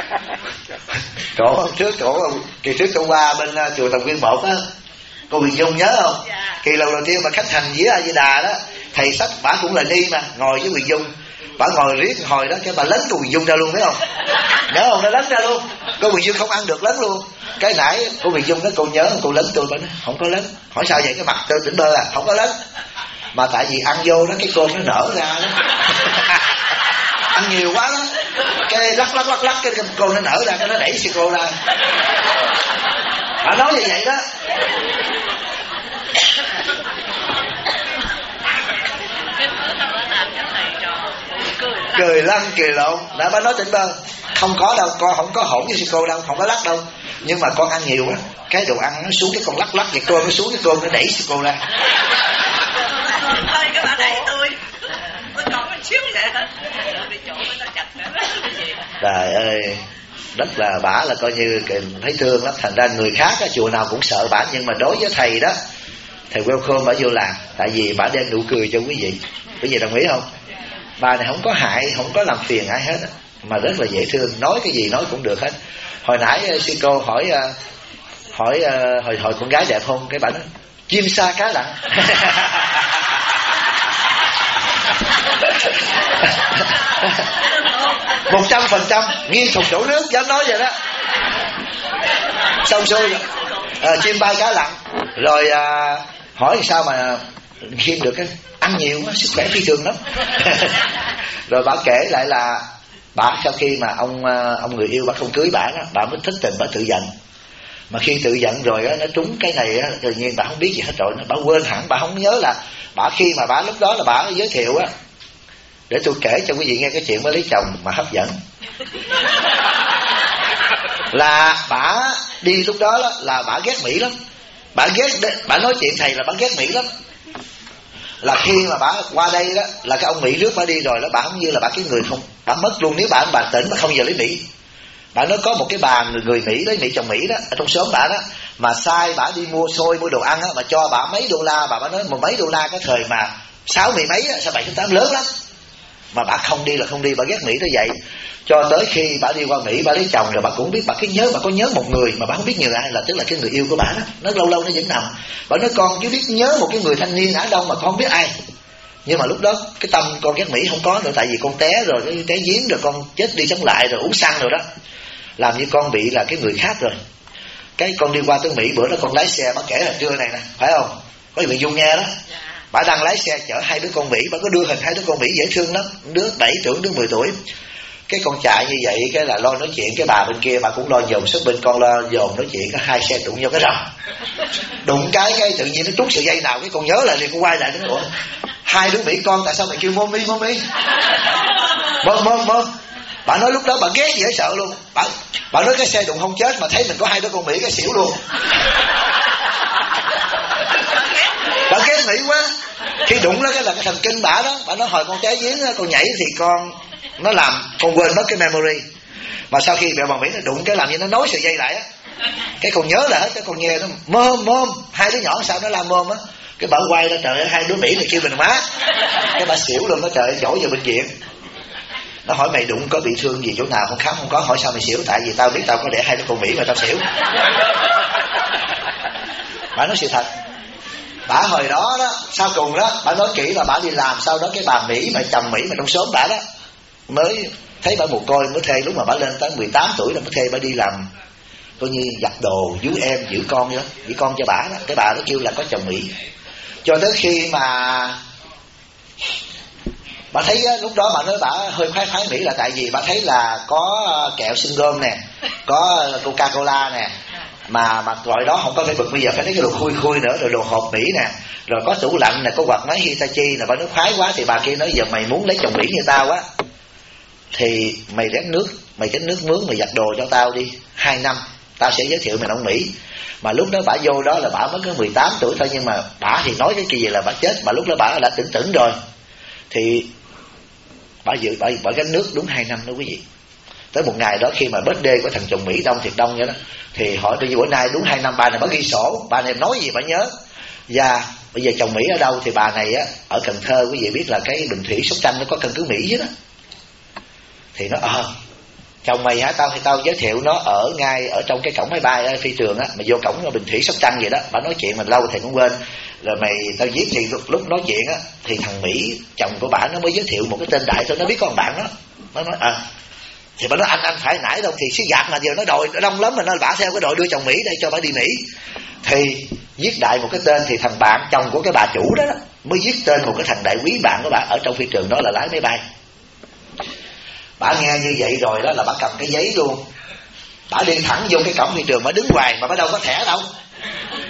Cổ hôm trước, kỳ trước cô qua bên chùa Tòng Nguyên 1 á, cô Huyền Dung nhớ không? Kỳ lần đầu tiên mà khách hành với A Di Đà đó, thầy sách bả cũng là ni mà ngồi với Huyền Dung, bả ngồi riết hồi đó cái bà lấn cô Huyền Dung ra luôn, thấy không? Nhớ không? Nó lấn ra luôn, cô Huyền Dung không ăn được lấn luôn. Cái nãy cô Huyền Dung đó cô nhớ cô lấn tôi, bà nói không có lấn. Hỏi sao vậy? Cái mặt tôi tỉnh bơ à? Không có lấn. Mà tại vì ăn vô đó cái côn nó nở ra đó. Ăn nhiều quá đó, cái lắc cái côn nó nở ra, cái nó đẩy sư cô ra. Bà nói như vậy đó. cười lăn cười lộn. Đã bà nói tỉnh bơ không có đâu, con không có hỗn với sư cô đâu, không có lắc đâu, nhưng mà con ăn nhiều quá, cái đồ ăn nó xuống cái con lắc vậy, cô nó xuống cái cô nó đẩy sư cô ra. Thôi các bạn đẩy tôi còn một xíu vậy hết, bị chỗ nó chặt nữa. Trời ơi, rất là bả là coi như thấy thương lắm. Thành ra người khác á, chùa nào cũng sợ bả, nhưng mà đối với thầy đó, thầy welcome bả vô làm, tại vì bả đem nụ cười cho quý vị đồng ý không? Bà này không có hại, không có làm phiền ai hết, mà rất là dễ thương, nói cái gì nói cũng được hết. Hồi nãy sư cô hỏi con gái đẹp không, cái bà nói chim sa cá lặn. 100% nghiêng thùng đổ nước, dám nói vậy đó. Xong xuôi chim bay cá lặn rồi hỏi sao mà khiêm được, cái ăn nhiều quá, sức khỏe phi thường lắm. Rồi bà kể lại là bà sau khi mà ông người yêu bà không cưới bà đó, bà mới thất tình, bà tự giận. Mà khi tự giận rồi á, nó trúng cái này á, tự nhiên bà không biết gì hết rồi, bà quên hẳn, bà không nhớ là bà khi mà bà lúc đó là bà giới thiệu á. Để tôi kể cho quý vị nghe cái chuyện mới lấy chồng mà hấp dẫn. Là bà đi lúc đó là bà ghét Mỹ lắm. Bà nói chuyện thầy là bà ghét Mỹ lắm. Là khi mà bà qua đây đó, là cái ông Mỹ rước bà đi rồi đó, bà không như là bà cái người không, bà mất luôn. Nếu bà tỉnh bà không giờ lấy Mỹ. Bà nói có một cái bà người Mỹ lấy Mỹ chồng Mỹ đó ở trong xóm bà đó, mà sai bà đi mua xôi mua đồ ăn á, mà cho bà mấy đô la. Bà nói một mấy đô la cái thời mà 60 mấy á, sao 7-8 lớn lắm. Mà bà không đi là không đi, bà ghét Mỹ tới vậy. Cho tới khi bà đi qua Mỹ, bà lấy chồng rồi bà cũng biết, bà có nhớ một người mà bà không biết nhờ ai, là tức là cái người yêu của bà đó. Nó lâu lâu nó vẫn nằm. Bà nói con chỉ biết nhớ một cái người thanh niên Á Đông mà con không biết ai. Nhưng mà lúc đó cái tâm con ghét Mỹ không có nữa, tại vì con té rồi, cái té giếng rồi, con chết đi sống lại rồi, uống xăng rồi đó, làm như con bị là cái người khác rồi. Cái con đi qua tới Mỹ, bữa đó con lái xe, bà kể là trưa này nè, phải không, có người Dung nghe đó. Bà đang lái xe chở 2 đứa con Mỹ, bà có đưa hình 2 đứa con Mỹ dễ thương lắm, đứa 7 tuổi, đứa 10 tuổi. Cái con chạy như vậy, cái là lo nói chuyện, cái bà bên kia bà cũng lo dồn sức bên con lo dồn nói chuyện, có 2 xe đụng vô cái rầm. Đụng cái tự nhiên nó trúng sợi dây nào, cái con nhớ lại liền con quay lại nó, ủa 2 đứa Mỹ con tại sao mày kêu mommy mom. Bà nói lúc đó bà ghét dễ sợ luôn. Bà nói cái xe đụng không chết mà thấy mình có 2 đứa con Mỹ cái xỉu luôn. Bà ghét Mỹ quá. Khi đụng đó cái là cái thần kinh bà đó. Bà nói hồi con té giếng con nhảy thì nó làm con quên mất cái memory. Mà sau khi mẹ bằng Mỹ nó đụng cái làm như nó nối sợi dây lại á, cái con nhớ là hết. Cái con nghe nó mom 2 đứa nhỏ sao nó làm mom á. Cái bà quay ra trời ơi 2 đứa Mỹ này kêu mình má. Cái bà xỉu luôn đó, trời ơi dỗ vào bệnh viện. Nó hỏi mày đụng có bị thương gì chỗ nào không, khám không có. Hỏi sao mày xỉu, tại vì tao biết tao có đẻ 2 đứa con Mỹ mà tao xỉu. Bà nói sự thật. Bà hồi đó sau cùng đó bà nói kỹ là bà đi làm, sau đó cái bà Mỹ mà chồng Mỹ mà trong xóm bà đó mới thấy bà mồ côi, mới thuê lúc mà bà lên tới 18 tuổi là mới thuê bà đi làm coi như giặt đồ, vú em, giữ con vậy đó, giữ con cho bà đó. Cái bà đó kêu là có chồng Mỹ. Cho tới khi mà bà thấy lúc đó bà nói bà hơi khoái Mỹ là tại vì bà thấy là có kẹo sinh gom nè, có Coca-Cola nè, mà loại đó không có phải bực. Bây giờ phải lấy cái đồ khui nữa, rồi đồ hộp Mỹ nè, rồi có tủ lạnh nè, có quạt máy Hitachi nè. Bà nói khoái quá thì bà kia nói giờ mày muốn lấy chồng Mỹ như tao á thì mày rén nước mướn, mày giặt đồ cho tao đi 2 năm, tao sẽ giới thiệu mày ông Mỹ. Mà lúc đó bà vô đó là bà mới có 18 tuổi thôi, nhưng mà bà thì nói cái gì là bà chết. Mà lúc đó bà đã tỉnh rồi thì bà gánh nước đúng 2 năm đó quý vị. Tới một ngày đó khi mà birthday của thằng chồng Mỹ đông thiệt đông vậy đó, thì hỏi tôi bữa nay đúng 2 năm. Bà này bà ghi sổ, bà này nói gì bà nhớ. Và bây giờ chồng Mỹ ở đâu thì bà này á ở Cần Thơ. Quý vị biết là cái Bình Thủy Sóc Trăng nó có căn cứ Mỹ với đó. Thì nó chồng mày hả, tao thì tao giới thiệu nó ở ngay ở trong cái cổng máy bay phi trường á, mà vô cổng ở Bình Thủy Sóc Trăng vậy đó. Bà nói chuyện mình lâu thầy cũng quên rồi. Mày tao viết thì lúc nói chuyện á thì thằng Mỹ chồng của bà nó mới giới thiệu một cái tên đại thôi, nó biết con bạn đó. Nó nói thì bà nói anh phải nãy đâu thì xí gạt mà giờ nó đòi đông lắm, mà nó bả theo cái đội đưa chồng Mỹ đây cho bà đi Mỹ. Thì viết đại một cái tên thì thằng bạn chồng của cái bà chủ đó mới viết tên một cái thằng đại quý bạn của bà ở trong phi trường đó là lái máy bay. Bà nghe như vậy rồi đó là bà cầm cái giấy luôn, bà đi thẳng vô cái cổng phi trường, bà đứng hoài mà bà đâu có thẻ đâu.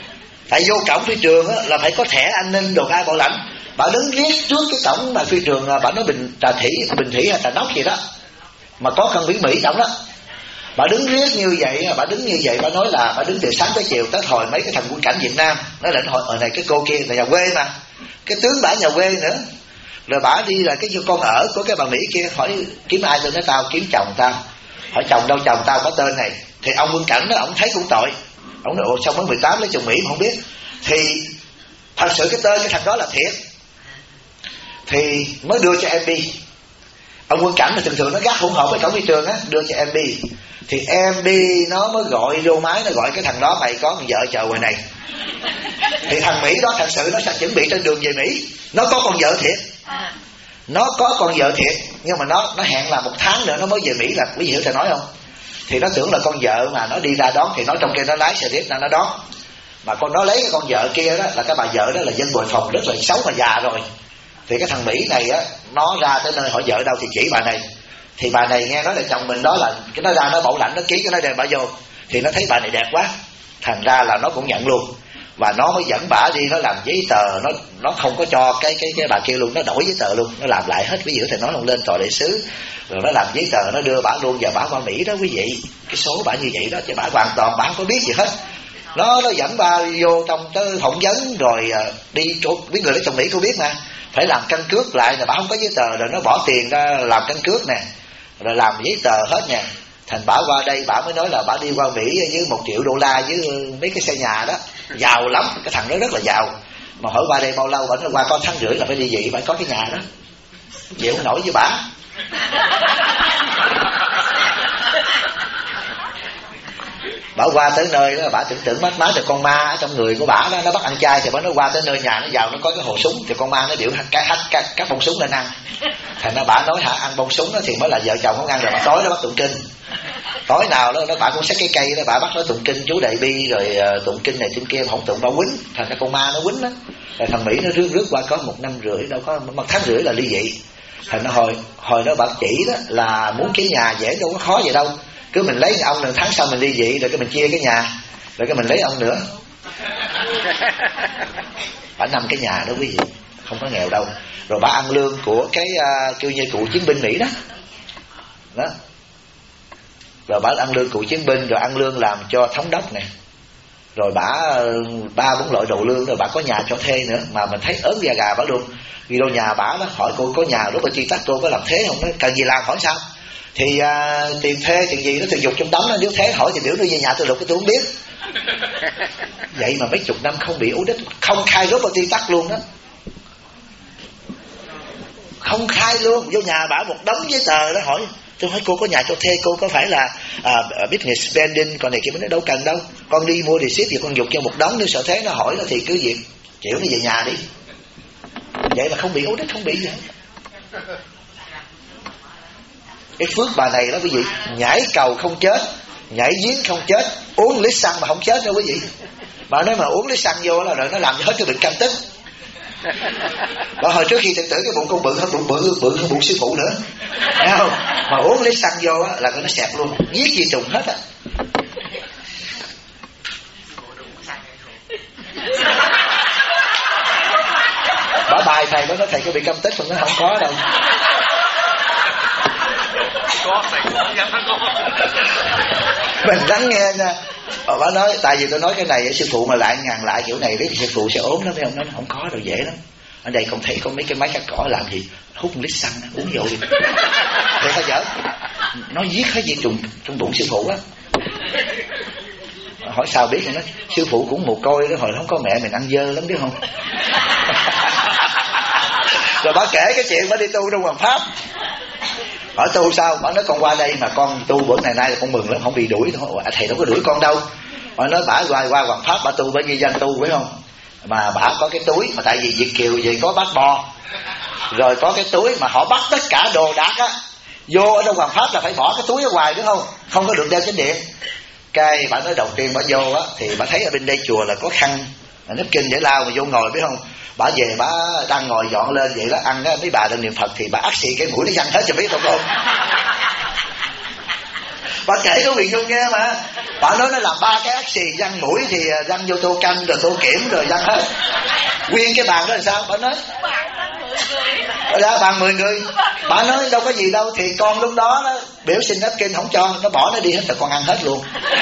Tại vô cổng phi trường á, là phải có thẻ an ninh đồ ai bảo lãnh. Bà đứng riết trước cái cổng mà phi trường, bà nói bình thủy hay Trà Nóc gì đó, mà có con Mỹ trong đó. Bà đứng riết như vậy, bà nói là bà đứng từ sáng tới chiều, tới hồi mấy cái thằng quân cảnh Việt Nam nói là hồi này cái cô kia là nhà quê mà, cái tướng bả nhà quê nữa. Rồi bả đi là cái con ở của cái bà Mỹ kia, hỏi kiếm ai? Tôi nói tao kiếm chồng tao. Hỏi chồng đâu? Chồng tao có tên này. Thì ông quân cảnh đó, ông thấy cũng tội, ông nói ồ sao mới 18 lấy chồng Mỹ mà không biết. Thì thật sự cái tên cái thằng đó là thiệt, thì mới đưa cho em đi. Ông quân cảnh mà thường nó gác hỗn hợp với cổng phi trường á, đưa cho em đi. Thì em đi nó mới gọi vô máy, nó gọi cái thằng đó, mày có một vợ chờ ngoài này. Thì thằng Mỹ đó thật sự nó sẽ chuẩn bị trên đường về Mỹ, nó có con vợ thiệt, nó có con vợ thiệt, nhưng mà nó hẹn là 1 tháng nữa nó mới về Mỹ. Là quý vị hiểu thầy nói không? Thì nó tưởng là con vợ mà nó đi ra đón, thì nó trong kia nó lái xe tiếp ra nó đón. Mà con nó lấy cái con vợ kia đó, là cái bà vợ đó là dân bồi phòng rất là xấu mà già rồi. Thì cái thằng Mỹ này á, nó ra tới nơi hỏi vợ đâu thì chỉ bà này. Thì bà này nghe nói là chồng mình đó, là cái nó ra nó bảo lãnh, nó ký cái nó đem bà vô. Thì nó thấy bà này đẹp quá, thành ra là nó cũng nhận luôn. Và nó mới dẫn bà đi, nó làm giấy tờ, nó không có cho cái bà kia luôn, nó đổi giấy tờ luôn, nó làm lại hết. Ví dụ thì nó lên tòa đại sứ, rồi nó làm giấy tờ, nó đưa bà luôn, và bà qua Mỹ đó quý vị. Cái số bà như vậy đó, chứ bà hoàn toàn bà không có biết gì hết. Nó dẫn bà vô trong tới phỏng vấn, rồi đi chỗ biết người lấy chồng Mỹ cô biết mà, phải làm căn cước lại, là bà không có giấy tờ, rồi nó bỏ tiền ra làm căn cước nè, rồi làm giấy tờ hết nè. Thành bà qua đây bà mới nói là bà đi qua Mỹ với $1 triệu với mấy cái xe nhà đó, giàu lắm. Cái thằng đó rất là giàu, mà hỏi qua đây bao lâu, bà nói qua có 1,5 tháng là phải đi vậy, bà có cái nhà đó, chịu không nổi với bà. Bà qua tới nơi đó, bà tưởng mát mát, rồi con ma ở trong người của bà đó, nó bắt ăn chay. Thì bà nó qua tới nơi nhà nó vào, nó có cái hồ súng, thì con ma nó điệu cái bông súng lên ăn. Thành ra bà nói ăn bông súng đó thì mới là vợ chồng không ăn. Rồi bà tối nó bắt tụng kinh, tối nào đó bà cũng xách cái cây đó, bà bắt nó tụng kinh chú Đại Bi, rồi tụng kinh này trên kia, mà không tụng bà quýnh. Thành ra con ma nó quýnh đó. Rồi thằng Mỹ nó rước qua có 1,5 năm, đâu có 1,5 tháng là ly dị. Thành ra hồi đó bà chỉ đó là muốn cái nhà dễ, đâu có khó vậy đâu. Cứ mình lấy ông 1 tháng sau mình ly dị, rồi cái mình chia cái nhà, rồi cái mình lấy ông nữa. Bà 5 cái nhà đó quý vị, không có nghèo đâu. Rồi bà ăn lương của cái kêu như cựu chiến binh Mỹ đó. Rồi bà ăn lương cựu chiến binh, rồi ăn lương làm cho thống đốc nè. Rồi bà 3-4 loại đồ lương, rồi bà có nhà cho thuê nữa. Mà mình thấy ớn da gà bà luôn. Vì đâu nhà bà đó, hỏi cô có nhà rất là chi tắc, cô có làm thế không? Nói cần gì làm, hỏi sao? Thì tiền thuê tiền gì nó thường dục trong tấm đó. Nếu thế hỏi thì biểu nó về nhà tôi lục, cái tôi không biết. Vậy mà mấy chục năm không bị ú đích, không khai rốt vào ti tắc luôn đó, không khai luôn. Vô nhà bả một đống giấy tờ đó. Hỏi tôi hỏi cô có nhà cho thuê, cô có phải là business spending còn này kia? Nó đâu cần đâu, con đi mua receipt thì con dục cho một đống. Nếu sợ thế nó hỏi nó thì cứ việc chịu nó về nhà đi. Vậy mà không bị ú đích, không bị gì hết. Cái phước bà này đó quý vị, nhảy cầu không chết, nhảy giếng không chết, uống lít xăng mà không chết đâu quý vị. Bà nói mà uống lít xăng vô là rồi nó làm hết cái bệnh căng tức. Bà hồi trước khi tự tử cái bụng con bự hơn bụng sư phụ nữa, thấy không? Mà uống lít xăng vô á là nó xẹp luôn, giết gì trùng hết á. Bà bài thầy đó, nói thầy có bị căng tức không? Nó không có đâu. Mình lắng nghe nha. Bà nói tại vì tôi nói cái này sư phụ mà lại ngàn lại kiểu này đấy thì sư phụ sẽ ốm lắm. Thấy không? Nó không có đâu, dễ lắm. Ở đây con thấy có mấy cái máy cắt cỏ làm gì, hút một lít xăng uống vô đi. Để sao dở, nó giết hết gì trùng trong bụng sư phụ á. Hỏi sao biết? Nó sư phụ cũng mồ côi đó, hồi không có mẹ mình ăn dơ lắm biết không. Rồi bà kể cái chuyện bà đi tu trong Hoàng Pháp. Hỏi tu sao? Bà nói con qua đây mà con tu bữa này nay là con mừng lắm, không bị đuổi. Thầy đâu có đuổi con đâu. Bà nói bả qua Hoàng Pháp bả tu, bả ghi danh tu phải không? Mà bả có cái túi, mà tại vì Việt kiều vậy có bát bo, rồi có cái túi mà họ bắt tất cả đồ đạc á vô ở trong Hoàng Pháp là phải bỏ cái túi ở ngoài đúng không? Không có được đeo chánh điện. Cái bà nói đầu tiên bà vô á thì bà thấy ở bên đây chùa là có khăn nếp kinh để lau mà vô ngồi biết không? Bà về bà đang ngồi dọn lên vậy đó, ăn á, mấy bà đang niệm Phật thì bà ắt xì cái mũi nó văng hết cho biết không? Bà kể của Huyền Nhung nghe mà. Bà nói nó làm 3 cái ác xì răng mũi thì răng vô tô canh rồi tô kiểm rồi răng hết. Nguyên cái bàn đó là sao? Bà nói ra bàn 10 người. Bà nói đâu có gì đâu. Thì con lúc đó nó biểu xin ép kinh không cho, nó bỏ nó đi hết rồi con ăn hết luôn.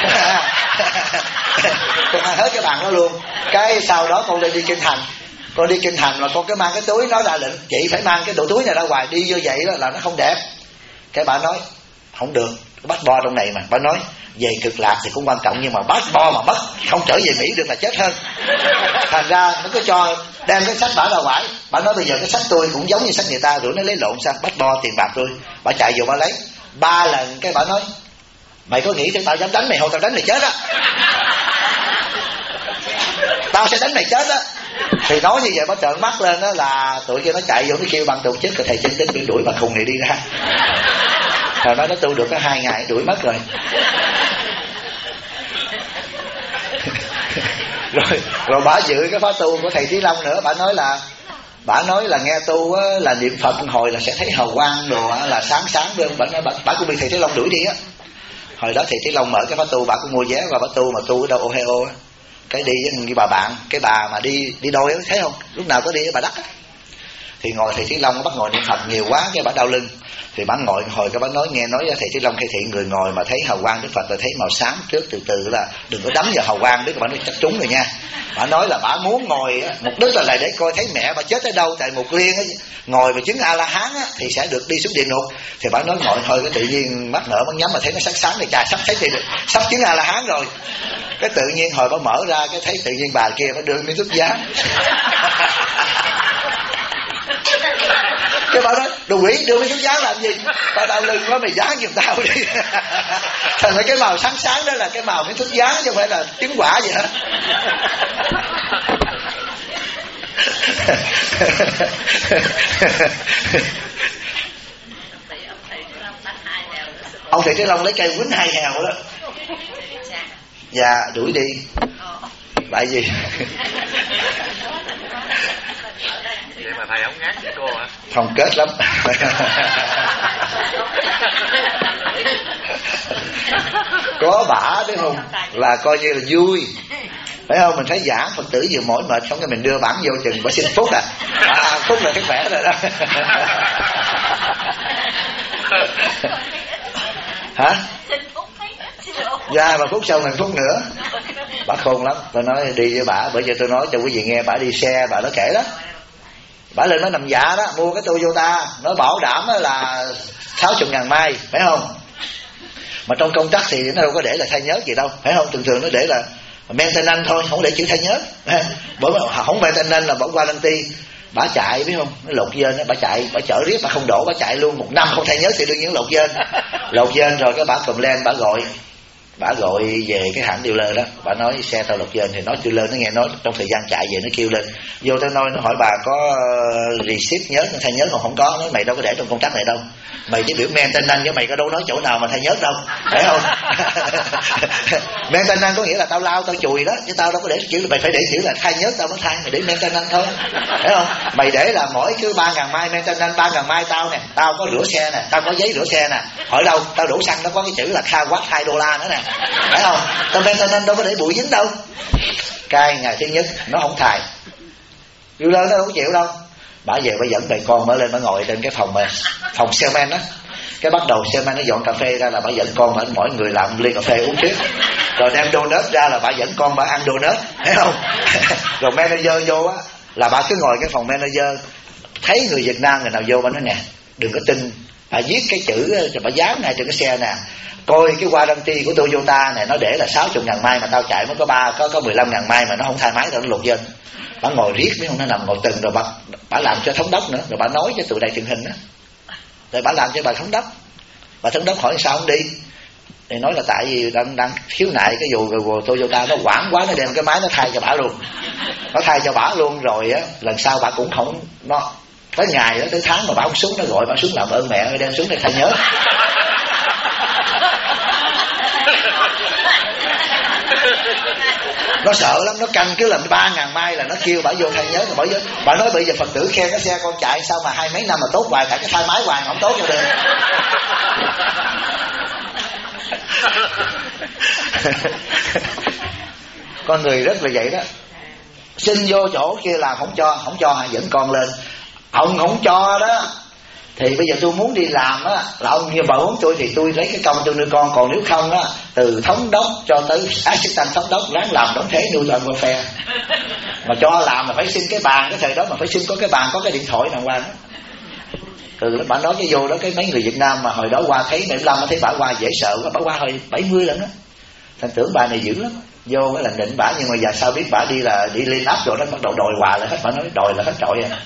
Con ăn hết cái bàn đó luôn. Cái sau đó con đi kinh thành. Con đi kinh thành mà con cứ mang cái túi, nó ra lệnh chị phải mang cái đồ túi này ra ngoài, đi như vậy đó là nó không đẹp. Cái bà nói không được, bắt bo trong này mà. Bà nói về Cực Lạc thì cũng quan trọng, nhưng mà bắt bo mà mất không trở về Mỹ được là chết hơn. Thành ra nó cứ cho đem cái sách bả ra ngoài. Bà nói bây giờ cái sách tôi cũng giống như sách người ta, rồi nó lấy lộn sao, bắt bo tiền bạc tôi. Bà chạy vô bà lấy 3 lần. Cái bà nói mày có nghĩ tao dám đánh mày không? Tao đánh mày chết á. Tao sẽ đánh mày chết á. Thì nói như vậy bà trợn mắt lên đó, là tụi kia nó chạy vô nó kêu bằng tụi chết, rồi thầy Chính đến bị đuổi bà khùng này đi ra. Rồi nó tu được có 2 ngày đuổi mất rồi. Rồi bà dự cái khóa tu của thầy Trí Long nữa. Bà nói là nghe tu á, là niệm Phật hồi là sẽ thấy hào quang đồ á, là sáng luôn. Bà cũng bị thầy Trí Long đuổi đi á. Hồi đó thầy Trí Long mở cái khóa tu, bà cũng mua vé và bà tu, mà tu ở đâu Ohio á. Cái đi với bà bạn, cái bà mà đi đôi á, thấy không, lúc nào có đi với bà Đắc á. Thì ngồi thầy Trí Long bắt ngồi niệm Phật nhiều quá, cái bà đau lưng. Thì bà ngồi hồi cái bà nghe nói thầy Trí Long khai thị người ngồi mà thấy hào quang Đức Phật là thấy màu xám trước, từ từ là đừng có đắm vào hào quang. Đức bà nói chắc trúng rồi nha. Bà nói là bà muốn ngồi mục đích là để coi thấy mẹ bà chết ở đâu. Tại Mục Liên á, ngồi mà chứng A-la-hán á, thì sẽ được đi xuống địa ngục. Thì bà nói ngồi thôi, cái tự nhiên mắt nở mắt nhắm mà thấy nó sáng thì chà, sắp chứng A-la-hán rồi. Cái tự nhiên hồi bà mở ra cái thấy tự nhiên bà kia bà đưa miếng thuốc giá. Cái bà nói đồ quỷ đưa miếng thuốc giá làm gì? Tao đau lưng quá mày dán giùm tao đi. Thành ra cái màu sáng đó là cái màu miếng thuốc giá, chứ không phải là trứng quả gì hết. Ông thầy Trí Long lấy cây quýnh 2 hèo đó. Dạ đuổi đi. Tại gì? Vậy mà thầy không ngán với cô hả? Không, kết lắm. Có bả đúng không, là coi như là vui, phải không? Mình thấy giảng Phật tử vừa mỏi mệt xong cái mình đưa bản vô chừng bả xin phút phút là cái khỏe rồi đó. Hả? Dạ, mà phút sau mình phút nữa. Bà khôn lắm. Tôi nói đi với bà, bởi vì tôi nói cho quý vị nghe, bà đi xe bà nó kể đó. Bà lên nó nằm dạ đó, mua cái Toyota, nó bảo đảm là 60.000 mai, phải không? Mà trong công tắc thì nó đâu có để là thay nhớt gì đâu, phải không? Thường nó để là maintenance thôi, không để chữ thay nhớt. Bởi vì không maintenance là bỏ qua warranty. Bà chạy biết không, nó lột dên, bà chạy, bà chở riết, bà không đổ, bà chạy luôn 1 năm không thay nhớt thì đương nhiên lột dên rồi cái bà cầm lên, bà gọi về cái hãng dealer đó. Bà nói xe tao lột dên, thì nói dealer nó nghe nói trong thời gian chạy về nó kêu lên vô, tao nói nó hỏi bà có receipt nhớt thay nhớt còn không có. Nói mày đâu có để trong công tắc này đâu, mày chỉ biểu maintenance chứ mày có đâu nói chỗ nào mà thay nhớt đâu, phải không? Maintenance có nghĩa là tao lau tao chùi đó, chứ tao đâu có để chữ là mày phải để chữ là thay nhớt tao mới thay, mày để maintenance thôi, phải không? Mày để là mỗi cứ 3.000 mai maintenance, 3.000 mai tao nè, tao có rửa xe nè, tao có giấy rửa xe nè. Hỏi đâu tao đổ xăng nó có cái chữ là car wash $2 nữa nè, phải không? Tao maintenance đâu có để bụi dính đâu. Cái ngày thứ nhất nó không thay, yêu lớn nó không chịu đâu. Bà về bà dẫn bầy con mở lên, bà ngồi trên cái phòng salesman đó. Cái bắt đầu salesman nó dọn cà phê ra là bà dẫn con, bà mỗi người làm ly cà phê uống trước, rồi đem donut ra là bà dẫn con bà ăn donut, thấy không? Rồi manager vô á là bà cứ ngồi cái phòng manager, thấy người Việt Nam người nào vô bà nói nè, đừng có tin, bà viết cái chữ bà dán ngay trên cái xe nè, coi cái warranty của Toyota này nó để là 60.000 mai mà tao chạy mới có 15.000 mai mà nó không thay máy đâu, nó lột dên. Bà ngồi riết biết không, nó nằm ngồi từng, rồi bà làm cho thống đốc nữa, rồi bà nói cho tụi đài truyền hình đó, rồi bà làm cho bà thống đốc hỏi sao không đi, thì nói là tại vì đang khiếu nại cái vụ Toyota nó quảng quá, nó đem cái máy nó thay cho bả luôn, rồi á lần sau bà cũng không, nó tới ngày đó tới tháng mà bà không xuống, nó gọi bà xuống làm ơn mẹ ơi đem xuống để thay nhớ. Nó sợ lắm, nó canh cứ làm 3.000 mai là nó kêu bà vô thay nhớ. Rồi bà nói bây giờ Phật tử khen cái xe con chạy sao mà 20 mấy năm mà tốt hoài, tại cái thay máy hoài không tốt cho được. Con người rất là vậy đó, xin vô chỗ kia làm không cho dẫn con lên. Ông không cho đó thì bây giờ tôi muốn đi làm á, là ông như vợ muốn tôi thì tôi lấy cái công tôi nuôi con. Còn nếu không á, từ thống đốc cho tới assistant thống đốc ráng làm đóng thế nuôi toàn welfare. Mà cho làm mà phải xin cái bàn, cái thời đó mà phải xin có cái bàn, có cái điện thoại đàng hoàng đó. Từ đó bà nói cái vô đó, cái mấy người Việt Nam mà hồi đó qua thấy 75 thấy bà qua dễ sợ quá, bà qua hồi 70 lần đó. Thành tưởng bà này dữ lắm, vô mới là định bà, nhưng mà giờ sao biết bà đi lên áp rồi đó, bắt đầu đòi quà là hết. Bà nói đòi là hết trọi à.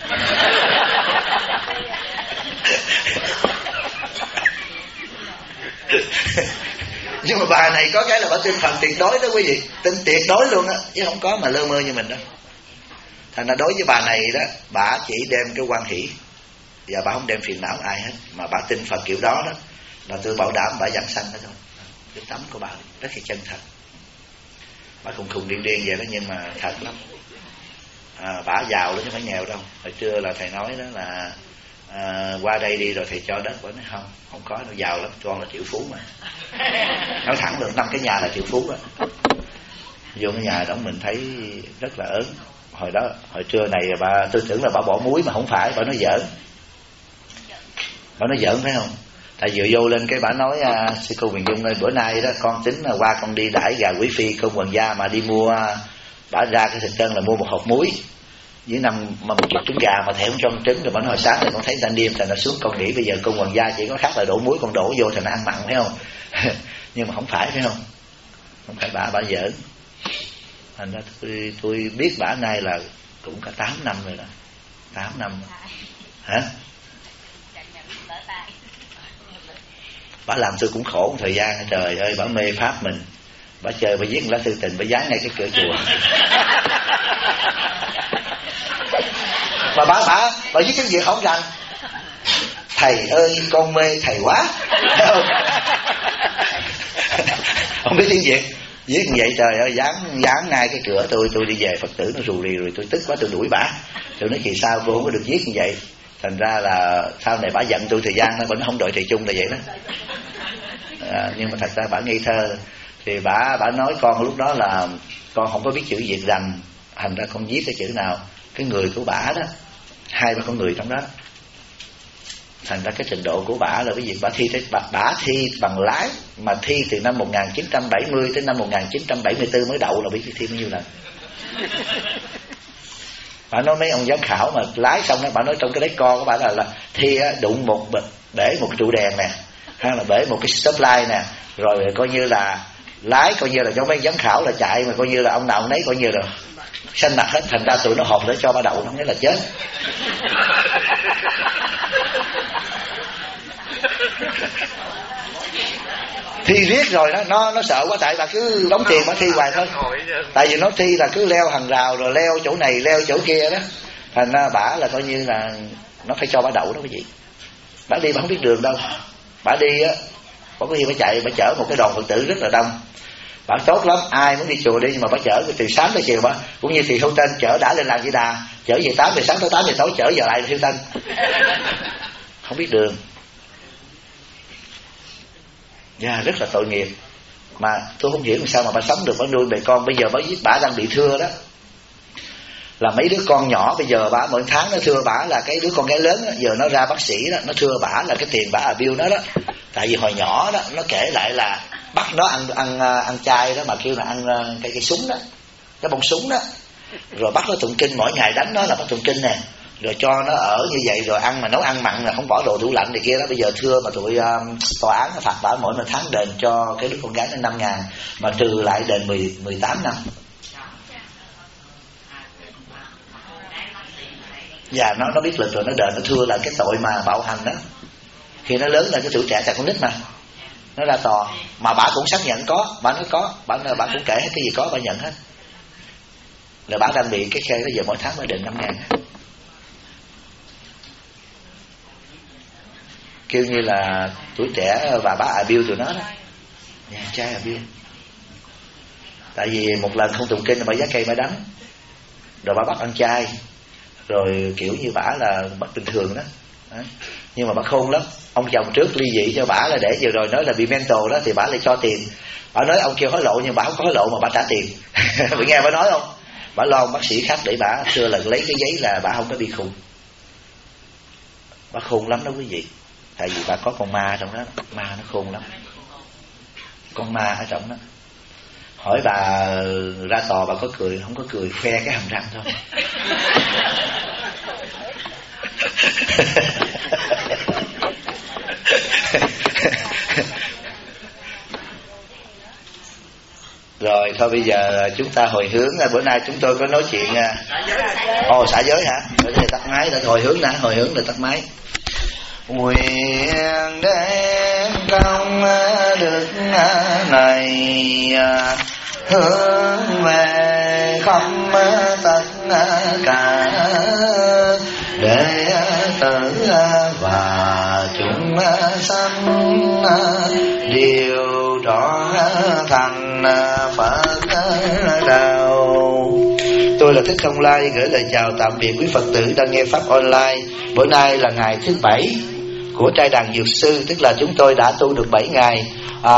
Nhưng mà bà này có cái là bà tin phần tuyệt đối đó quý vị, tin tuyệt đối luôn á, chứ không có mà lơ mơ như mình đâu. Thành ra đối với bà này đó, bà chỉ đem cái quan hỷ và bà không đem phiền não ai hết, mà bà tin Phật kiểu đó đó, là tôi bảo đảm bà giảng sanh đó thôi. Cái tấm của bà rất là chân thật. Bà khùng điên vậy đó, nhưng mà thật lắm. Bà giàu đó chứ không phải nghèo đâu. Hồi trưa là thầy nói đó là qua đây đi rồi thầy cho đất. Bà nói không có đâu, giàu lắm, con là triệu phú mà. Nói thẳng luôn, 5 cái nhà là triệu phú đó. Vô cái nhà đó mình thấy rất là ớn. Hồi trưa này tôi tưởng là bà bỏ muối mà không phải, bà nói giỡn. Bà nói giỡn phải không? Tại vừa vô lên cái bà nói sư cô Huyền Dung ơi, bữa nay đó con tính là qua con đi đãi gà quý phi con quần gia mà đi mua, bà ra cái thực đơn là mua 1 hộp muối với 1 chục trứng gà mà thèm trong trứng. Rồi bà nói hồi sáng này con thấy tan đêm thành nó xuống, con nghĩ bây giờ con quần gia chỉ có khác là đổ muối, con đổ vô thành ăn mặn phải không? Nhưng mà không phải phải không? Không phải bà giỡn. Thành ra tôi biết bà nay là cũng cả 8 năm rồi đó. 8 năm rồi. Hả? Bà làm tôi cũng khổ một thời gian. Trời ơi, bà mê pháp mình. Bà chơi, bà viết lá thư tình, bà dán ngay cái cửa chùa. Mà bà viết cái gì không rằng thầy ơi con mê thầy quá. Không biết tiếng Việt. Viết như vậy trời ơi, dán ngay cái cửa tôi đi về Phật tử nó rù rì rồi tôi tức quá, tôi đuổi bà. Tôi nói kỳ sao cô không có được viết như vậy. Thành ra là sau này bà giận tôi thời gian nó vẫn không đợi thầy chung là vậy đó. Nhưng mà thật ra bà ngây thơ. Thì bà nói con lúc đó là con không có biết chữ Việt rằng, thành ra con viết cái chữ nào. Cái người của bà đó 2-3 con người trong đó. Thành ra cái trình độ của bà là cái gì, bà thi bằng lái mà thi từ năm 1970 tới năm 1974 mới đậu, là biết thi bao nhiêu lần. Bà nói mấy ông giám khảo mà lái xong đó, bà nói trong cái đấy con của bà là thi đụng bể một cái trụ đèn nè, hay là bể một cái stoplight nè, rồi coi như là lái coi như là giống mấy giám khảo là chạy, mà coi như là ông nào ông nấy coi như là xanh mặt hết. Thành ra tụi nó họp để cho bà đậu, nó nghĩa là chết. Thi riết rồi đó, nó sợ quá, tại bà cứ đóng tiền mà thi hoài thôi. Tại vì nó thi là cứ leo hàng rào rồi leo chỗ này leo chỗ kia đó. Thành ra bả là coi như là nó phải cho bà đậu đó quý vị. Bả đi bà không biết đường đâu. Bả đi á, có khi bả chạy, bả chở một cái đoàn Phật tử rất là đông. Bả tốt lắm, ai muốn đi chùa đi, nhưng mà bả chở từ sáng tới chiều. Bả cũng như thì Hữu Tên chở đã lên Làng Di Đà, chở về 8 giờ sáng tới 8 giờ tối, chở giờ lại là Hữu Tên. Không biết đường. Rất là tội nghiệp. Mà tôi không hiểu làm sao mà bà sống được, bà nuôi bề con. Bây giờ bà đang bị thưa đó, là mấy đứa con nhỏ bây giờ bà mỗi tháng nó thưa bà là cái đứa con gái lớn đó, giờ nó ra bác sĩ đó, nó thưa bà là cái tiền bà bill nó đó. Tại vì hồi nhỏ đó nó kể lại là bắt nó ăn chay đó, mà kêu là ăn cây súng đó, cái bông súng đó, rồi bắt nó tụng kinh, mỗi ngày đánh nó là bắt tụng kinh nè, rồi cho nó ở như vậy, rồi ăn mà nấu ăn mặn là không bỏ đồ tủ lạnh này kia đó. Bây giờ thưa mà tụi tòa án nó phạt bà mỗi tháng đền cho cái đứa con gái nó 5.000, mà trừ lại đền 18 năm. Nó biết lịch rồi nó đền, nó thưa là cái tội mà bạo hành đó. Khi nó lớn lên cái tuổi trẻ, con nít mà nó ra tòa, mà bà cũng xác nhận có, bà nói có, bà cũng kể hết cái gì có, bà nhận hết. Là bà đang bị cái khe đó, giờ mỗi tháng mới đền 5.000. Kêu như là tuổi trẻ và bà abuse tụi nó đó, nhà trai abuse. Tại vì một lần không tụng kinh là bà giá cây bà đắng, rồi bà bắt ăn chay, rồi kiểu như bà là bất bình thường đó. Nhưng mà bà khôn lắm. Ông chồng trước ly dị cho bả là để vừa rồi nói là bị mental đó, thì bả lại cho tiền. Bả nói ông kêu hối lộ nhưng bả không có hối lộ mà bả trả tiền. Bị nghe bả nói không? Bả lo bác sĩ khác để bả xưa là lấy cái giấy là bả không có bị khùng. Bả khôn lắm đó quý vị. Tại vì bà có con ma trong đó. Ma nó khôn lắm. Con ma ở trong đó. Hỏi bà ra tòa bà có cười không? Có cười, khoe cái hàm răng thôi. Rồi thôi bây giờ chúng ta hồi hướng. Bữa nay chúng tôi có nói chuyện xả giới hả? Để tắt máy, để hồi hướng đã, hồi hướng để tắt máy. Nguyện đem công đức này hướng về khắp tất cả đệ tử và chúng sanh đều trọn thành Phật đạo. Tôi là Thích Thông Lai gửi lời chào tạm biệt quý Phật tử đang nghe pháp online. Bữa nay là ngày thứ 7 của trai đàn Dược Sư, tức là chúng tôi đã tu được 7 ngày.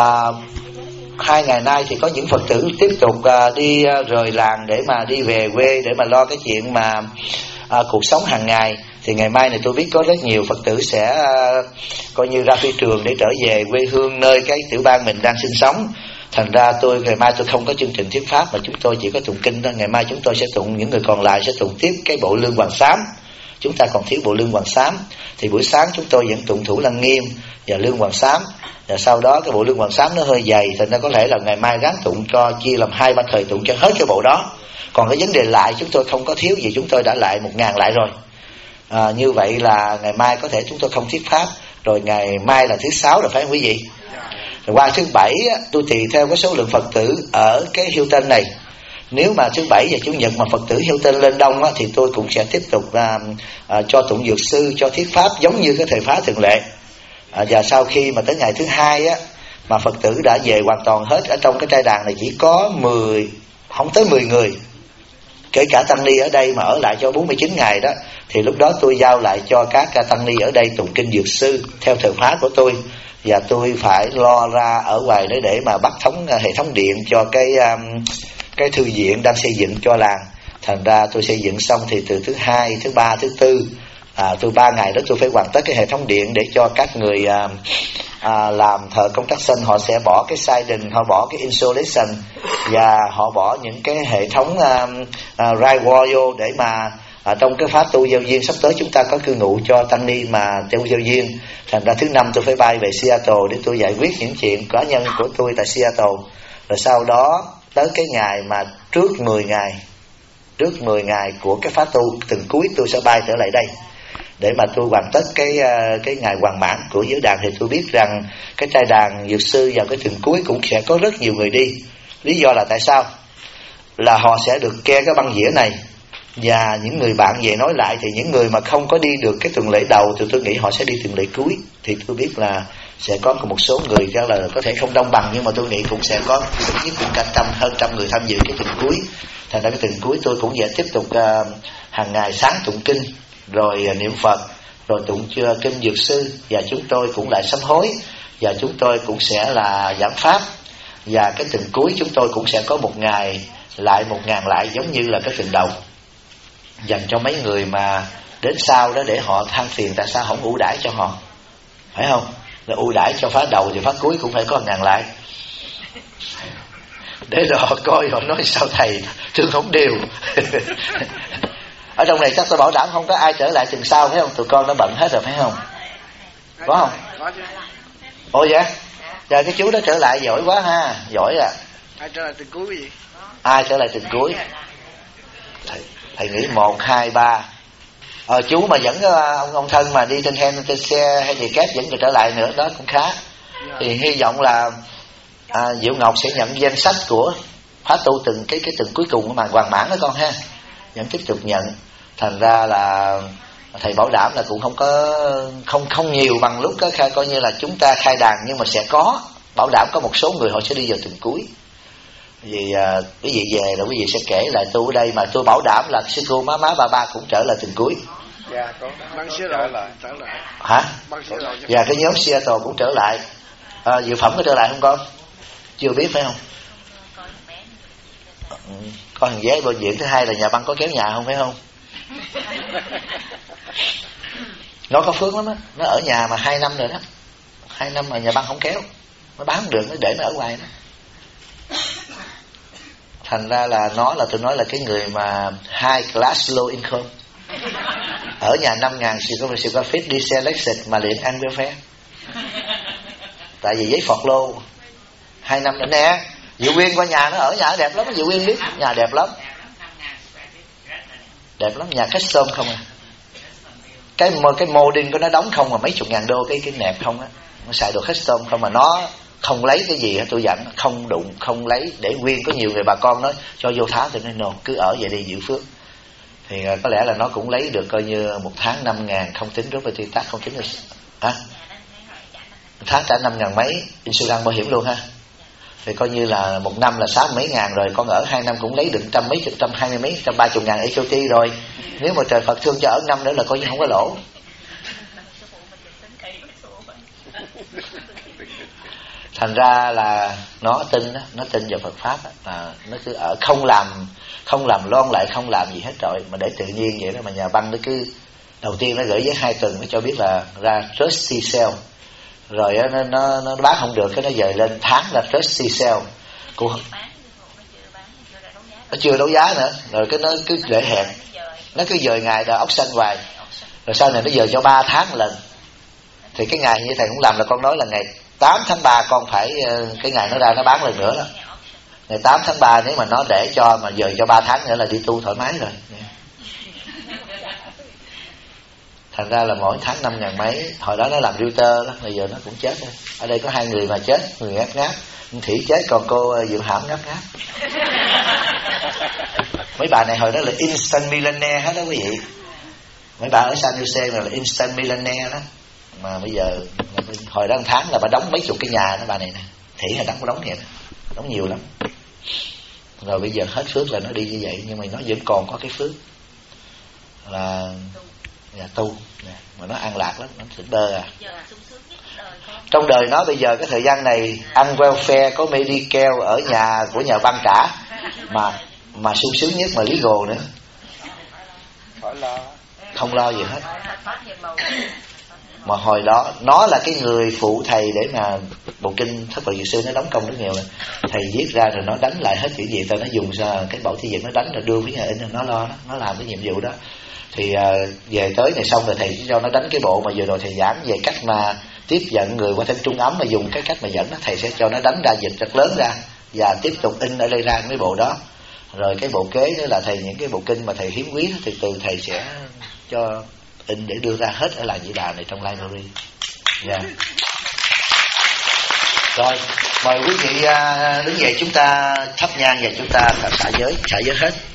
2 ngày nay thì có những Phật tử tiếp tục đi rời làng để mà đi về quê, để mà lo cái chuyện mà cuộc sống hàng ngày. Thì ngày mai này tôi biết có rất nhiều Phật tử sẽ coi như ra phi trường để trở về quê hương, nơi cái tiểu bang mình đang sinh sống. Thành ra ngày mai tôi không có chương trình thuyết pháp, mà chúng tôi chỉ có tụng kinh thôi. Ngày mai chúng tôi sẽ tụng, những người còn lại sẽ tụng tiếp cái bộ Lương Hoàng Sám. Chúng ta còn thiếu bộ Lương Hoàng Sám. Thì buổi sáng chúng tôi vẫn tụng Thủ Lăng Nghiêm và Lương Hoàng Sám. Và sau đó cái bộ Lương Hoàng Sám nó hơi dày, thành ra có thể là ngày mai ráng tụng cho chia làm 2-3 thời tụng cho hết cái bộ đó. Còn cái vấn đề lại chúng tôi không có thiếu gì, chúng tôi đã lại 1000 lại rồi. Như vậy là ngày mai có thể chúng tôi không thuyết pháp. Rồi ngày mai là thứ 6 rồi phải không quý vị? Rồi qua thứ 7 tôi tùy theo cái số lượng Phật tử ở cái Hilton này. Nếu mà thứ 7 và Chủ nhật mà Phật tử Hilton lên đông thì tôi cũng sẽ tiếp tục cho tụng Dược Sư, cho thuyết pháp giống như cái thời phá thường lệ. Và sau khi mà tới ngày thứ 2 mà Phật tử đã về hoàn toàn hết, ở trong cái trai đàn này chỉ có không tới 10 người, kể cả tăng ni ở đây mà ở lại cho 49 ngày đó, thì lúc đó tôi giao lại cho các tăng ni ở đây tụng kinh Dược Sư theo thời khóa của tôi. Và tôi phải lo ra ở ngoài đấy để mà bắt thống hệ thống điện cho cái thư viện đang xây dựng cho làng. Thành ra tôi xây dựng xong thì từ thứ 2, thứ 3, thứ 4 tôi 3 ngày đó tôi phải hoàn tất cái hệ thống điện để cho các người làm thợ công tác sân họ sẽ bỏ cái siding, họ bỏ cái insulation và họ bỏ những cái hệ thống drywall vô để mà trong cái pháp tu giao duyên sắp tới chúng ta có cư ngụ cho tăng ni mà tu giao duyên. Thành ra thứ 5 tôi phải bay về Seattle để tôi giải quyết những chuyện cá nhân của tôi tại Seattle. Rồi sau đó tới cái ngày mà trước 10 ngày của cái pháp tu từng cuối tôi sẽ bay trở lại đây để mà tôi hoàn tất cái ngày hoàn mãn của giới đàn. Thì tôi biết rằng cái trai đàn Dược Sư vào cái tuần cuối cũng sẽ có rất nhiều người đi. Lý do là tại sao? Là họ sẽ được ke cái băng dĩa này. Và những người bạn về nói lại thì những người mà không có đi được cái tuần lễ đầu thì tôi nghĩ họ sẽ đi tuần lễ cuối. Thì tôi biết là sẽ có một số người chắc là có thể không đông bằng, nhưng mà tôi nghĩ cũng sẽ có nhất cũng cả hơn trăm người tham dự cái tuần cuối. Thành ra cái tuần cuối tôi cũng sẽ tiếp tục hàng ngày sáng tụng kinh, rồi niệm Phật, rồi tụng kinh Dược Sư, và chúng tôi cũng lại sám hối, và chúng tôi cũng sẽ là giảng pháp. Và cái tuần cuối chúng tôi cũng sẽ có 1 ngày lại 1000 lại, giống như là cái tuần đầu, dành cho mấy người mà đến sau đó để họ than phiền tại sao không ưu đãi cho họ, phải không? Là ưu đãi cho phá đầu thì phá cuối cũng phải có 1000 lại, để rồi họ coi họ nói sao thầy thương không đều. Ở trong này chắc tôi bảo đảm không có ai trở lại tuần sau, phải không? Tụi con đã bận hết rồi phải không? Có không? Ồ vậy? Trời, cái chú đó trở lại giỏi quá ha, giỏi à. Ai trở lại tuần cuối gì? Ai trở lại tuần cuối? Thầy nghĩ 1, 2, 3. Chú mà dẫn ông thân mà đi trên xe hay gì kép dẫn người trở lại nữa đó cũng khá. Thì hy vọng là Diệu Ngọc sẽ nhận danh sách của khóa tu từng cái tuần cuối cùng mà hoàn mãn đó con ha, vẫn tiếp tục nhận. Thành ra là thầy bảo đảm là cũng không nhiều bằng lúc đó, coi như là chúng ta khai đàn, nhưng mà sẽ có bảo đảm có một số người họ sẽ đi vào tuần cuối. Vì quý vị về rồi quý vị sẽ kể lại tôi ở đây, mà tôi bảo đảm là sư cô má ba cũng trở lại tuần cuối. Dạ, có băng trở lại. Hả? Dạ, cái nhóm Seattle cũng trở lại. Dự phẩm có trở lại không con? Chưa biết phải không? Có thằng vé bên diễn. Thứ hai là nhà băng có kéo nhà không phải không? Nó có phước lắm á. Nó ở nhà mà 2 năm rồi đó. 2 năm mà nhà băng không kéo. Nó bán không được, nó để nó ở ngoài đó. Thành ra là nó là tôi nói là cái người mà high class low income. Ở nhà 5.000 square feet đi xe Lexus mà liền ăn welfare. Tại vì giấy phọt lô 2 năm nữa nè. Diệu Quyên qua nhà nó ở nhà đẹp lắm. Diệu Quyên biết nhà đẹp lắm. Đẹp lắm, nhà custom không à. Cái molding của nó đóng không mà mấy chục ngàn đô cái nẹp không á. Nó xài đồ custom không mà nó không lấy cái gì hết. Tôi dặn không đụng, không lấy. Để Quyên có nhiều người bà con nói cho vô tháo. Tôi nói no, cứ ở vậy đi giữ phước. Thì có lẽ là nó cũng lấy được coi như một tháng 5.000 không tính property tax, không tính được hả? Một tháng trả 5.000 mấy insurance bảo hiểm luôn ha. Thì coi như là một năm là 60 mấy ngàn rồi. Con ở 2 năm cũng lấy được 120 mấy 130 ngàn HOT rồi. Nếu mà trời Phật thương cho ở năm nữa là coi như không có lỗ. Thành ra là nó tin đó, nó tin vào Phật pháp đó, nó cứ ở không làm loan lại, không làm gì hết rồi mà để tự nhiên vậy đó. Mà nhà băng nó cứ đầu tiên nó gửi với 2 tuần nó cho biết là ra trustee sale, rồi nó bán không được cái nó dời lên tháng là trustee sale. Nó chưa đấu giá nữa, rồi cái nó cứ để hẹn, nó cứ dời ngày đợi option hoài, rồi sau này nó dời cho 3 tháng một lần. Thì cái ngày như thầy cũng làm là con nói là ngày 8 tháng 3 con phải cái ngày nó ra nó bán lần nữa đó. Ngày 8 tháng 3 nếu mà nó để cho mà dời cho 3 tháng nữa là đi tu thoải mái rồi. Thành ra là mỗi tháng 5.000 mấy. Hồi đó nó làm realtor đó, bây giờ nó cũng chết rồi. Ở đây có 2 người mà chết, người ngáp ngáp, Thủy chết còn cô Diệu Hảo ngáp ngáp. Mấy bà này hồi đó là instant millionaire hết đó quý vị. Mấy bà ở San Jose là instant millionaire đó. Mà bây giờ hồi đó 1 tháng là bà đóng mấy chục cái nhà đó bà này nè. Thủy là đóng vậy đó. Đóng nhiều lắm. Rồi bây giờ hết phước là nó đi như vậy. Nhưng mà nó vẫn còn có cái phước là nhà tu mà nó an lạc lắm, nó thỉnh đơ à. Trong đời nó bây giờ cái thời gian này ăn welfare, có Medicare ở nhà của nhà băng trả, mà sung sướng nhất mà legal nữa, không lo gì hết. Mà hồi đó nó là cái người phụ thầy để mà bộ kinh Thất Bại Dược Sư nó đóng công rất nhiều. Thầy viết ra rồi nó đánh lại hết chữ gì tao, nó dùng ra cái bảo thi dựng nó đánh rồi đưa với nhà in, nó lo đó, nó làm cái nhiệm vụ đó. Thì về tới này xong rồi thầy cho nó đánh cái bộ mà vừa rồi thầy giảng về cách mà tiếp dẫn người qua thân trung ấm, mà dùng cái cách mà dẫn đó, thầy sẽ cho nó đánh ra dịch rất lớn ra và tiếp tục in ở đây ra cái bộ đó. Rồi cái bộ kế nữa là thầy những cái bộ kinh mà thầy hiếm quý thì từ thầy sẽ cho in để đưa ra hết ở làng Nhĩ Đà này trong library. Yeah. Rồi mời quý vị đứng dậy, chúng ta thắp nhang và chúng ta xả giới hết.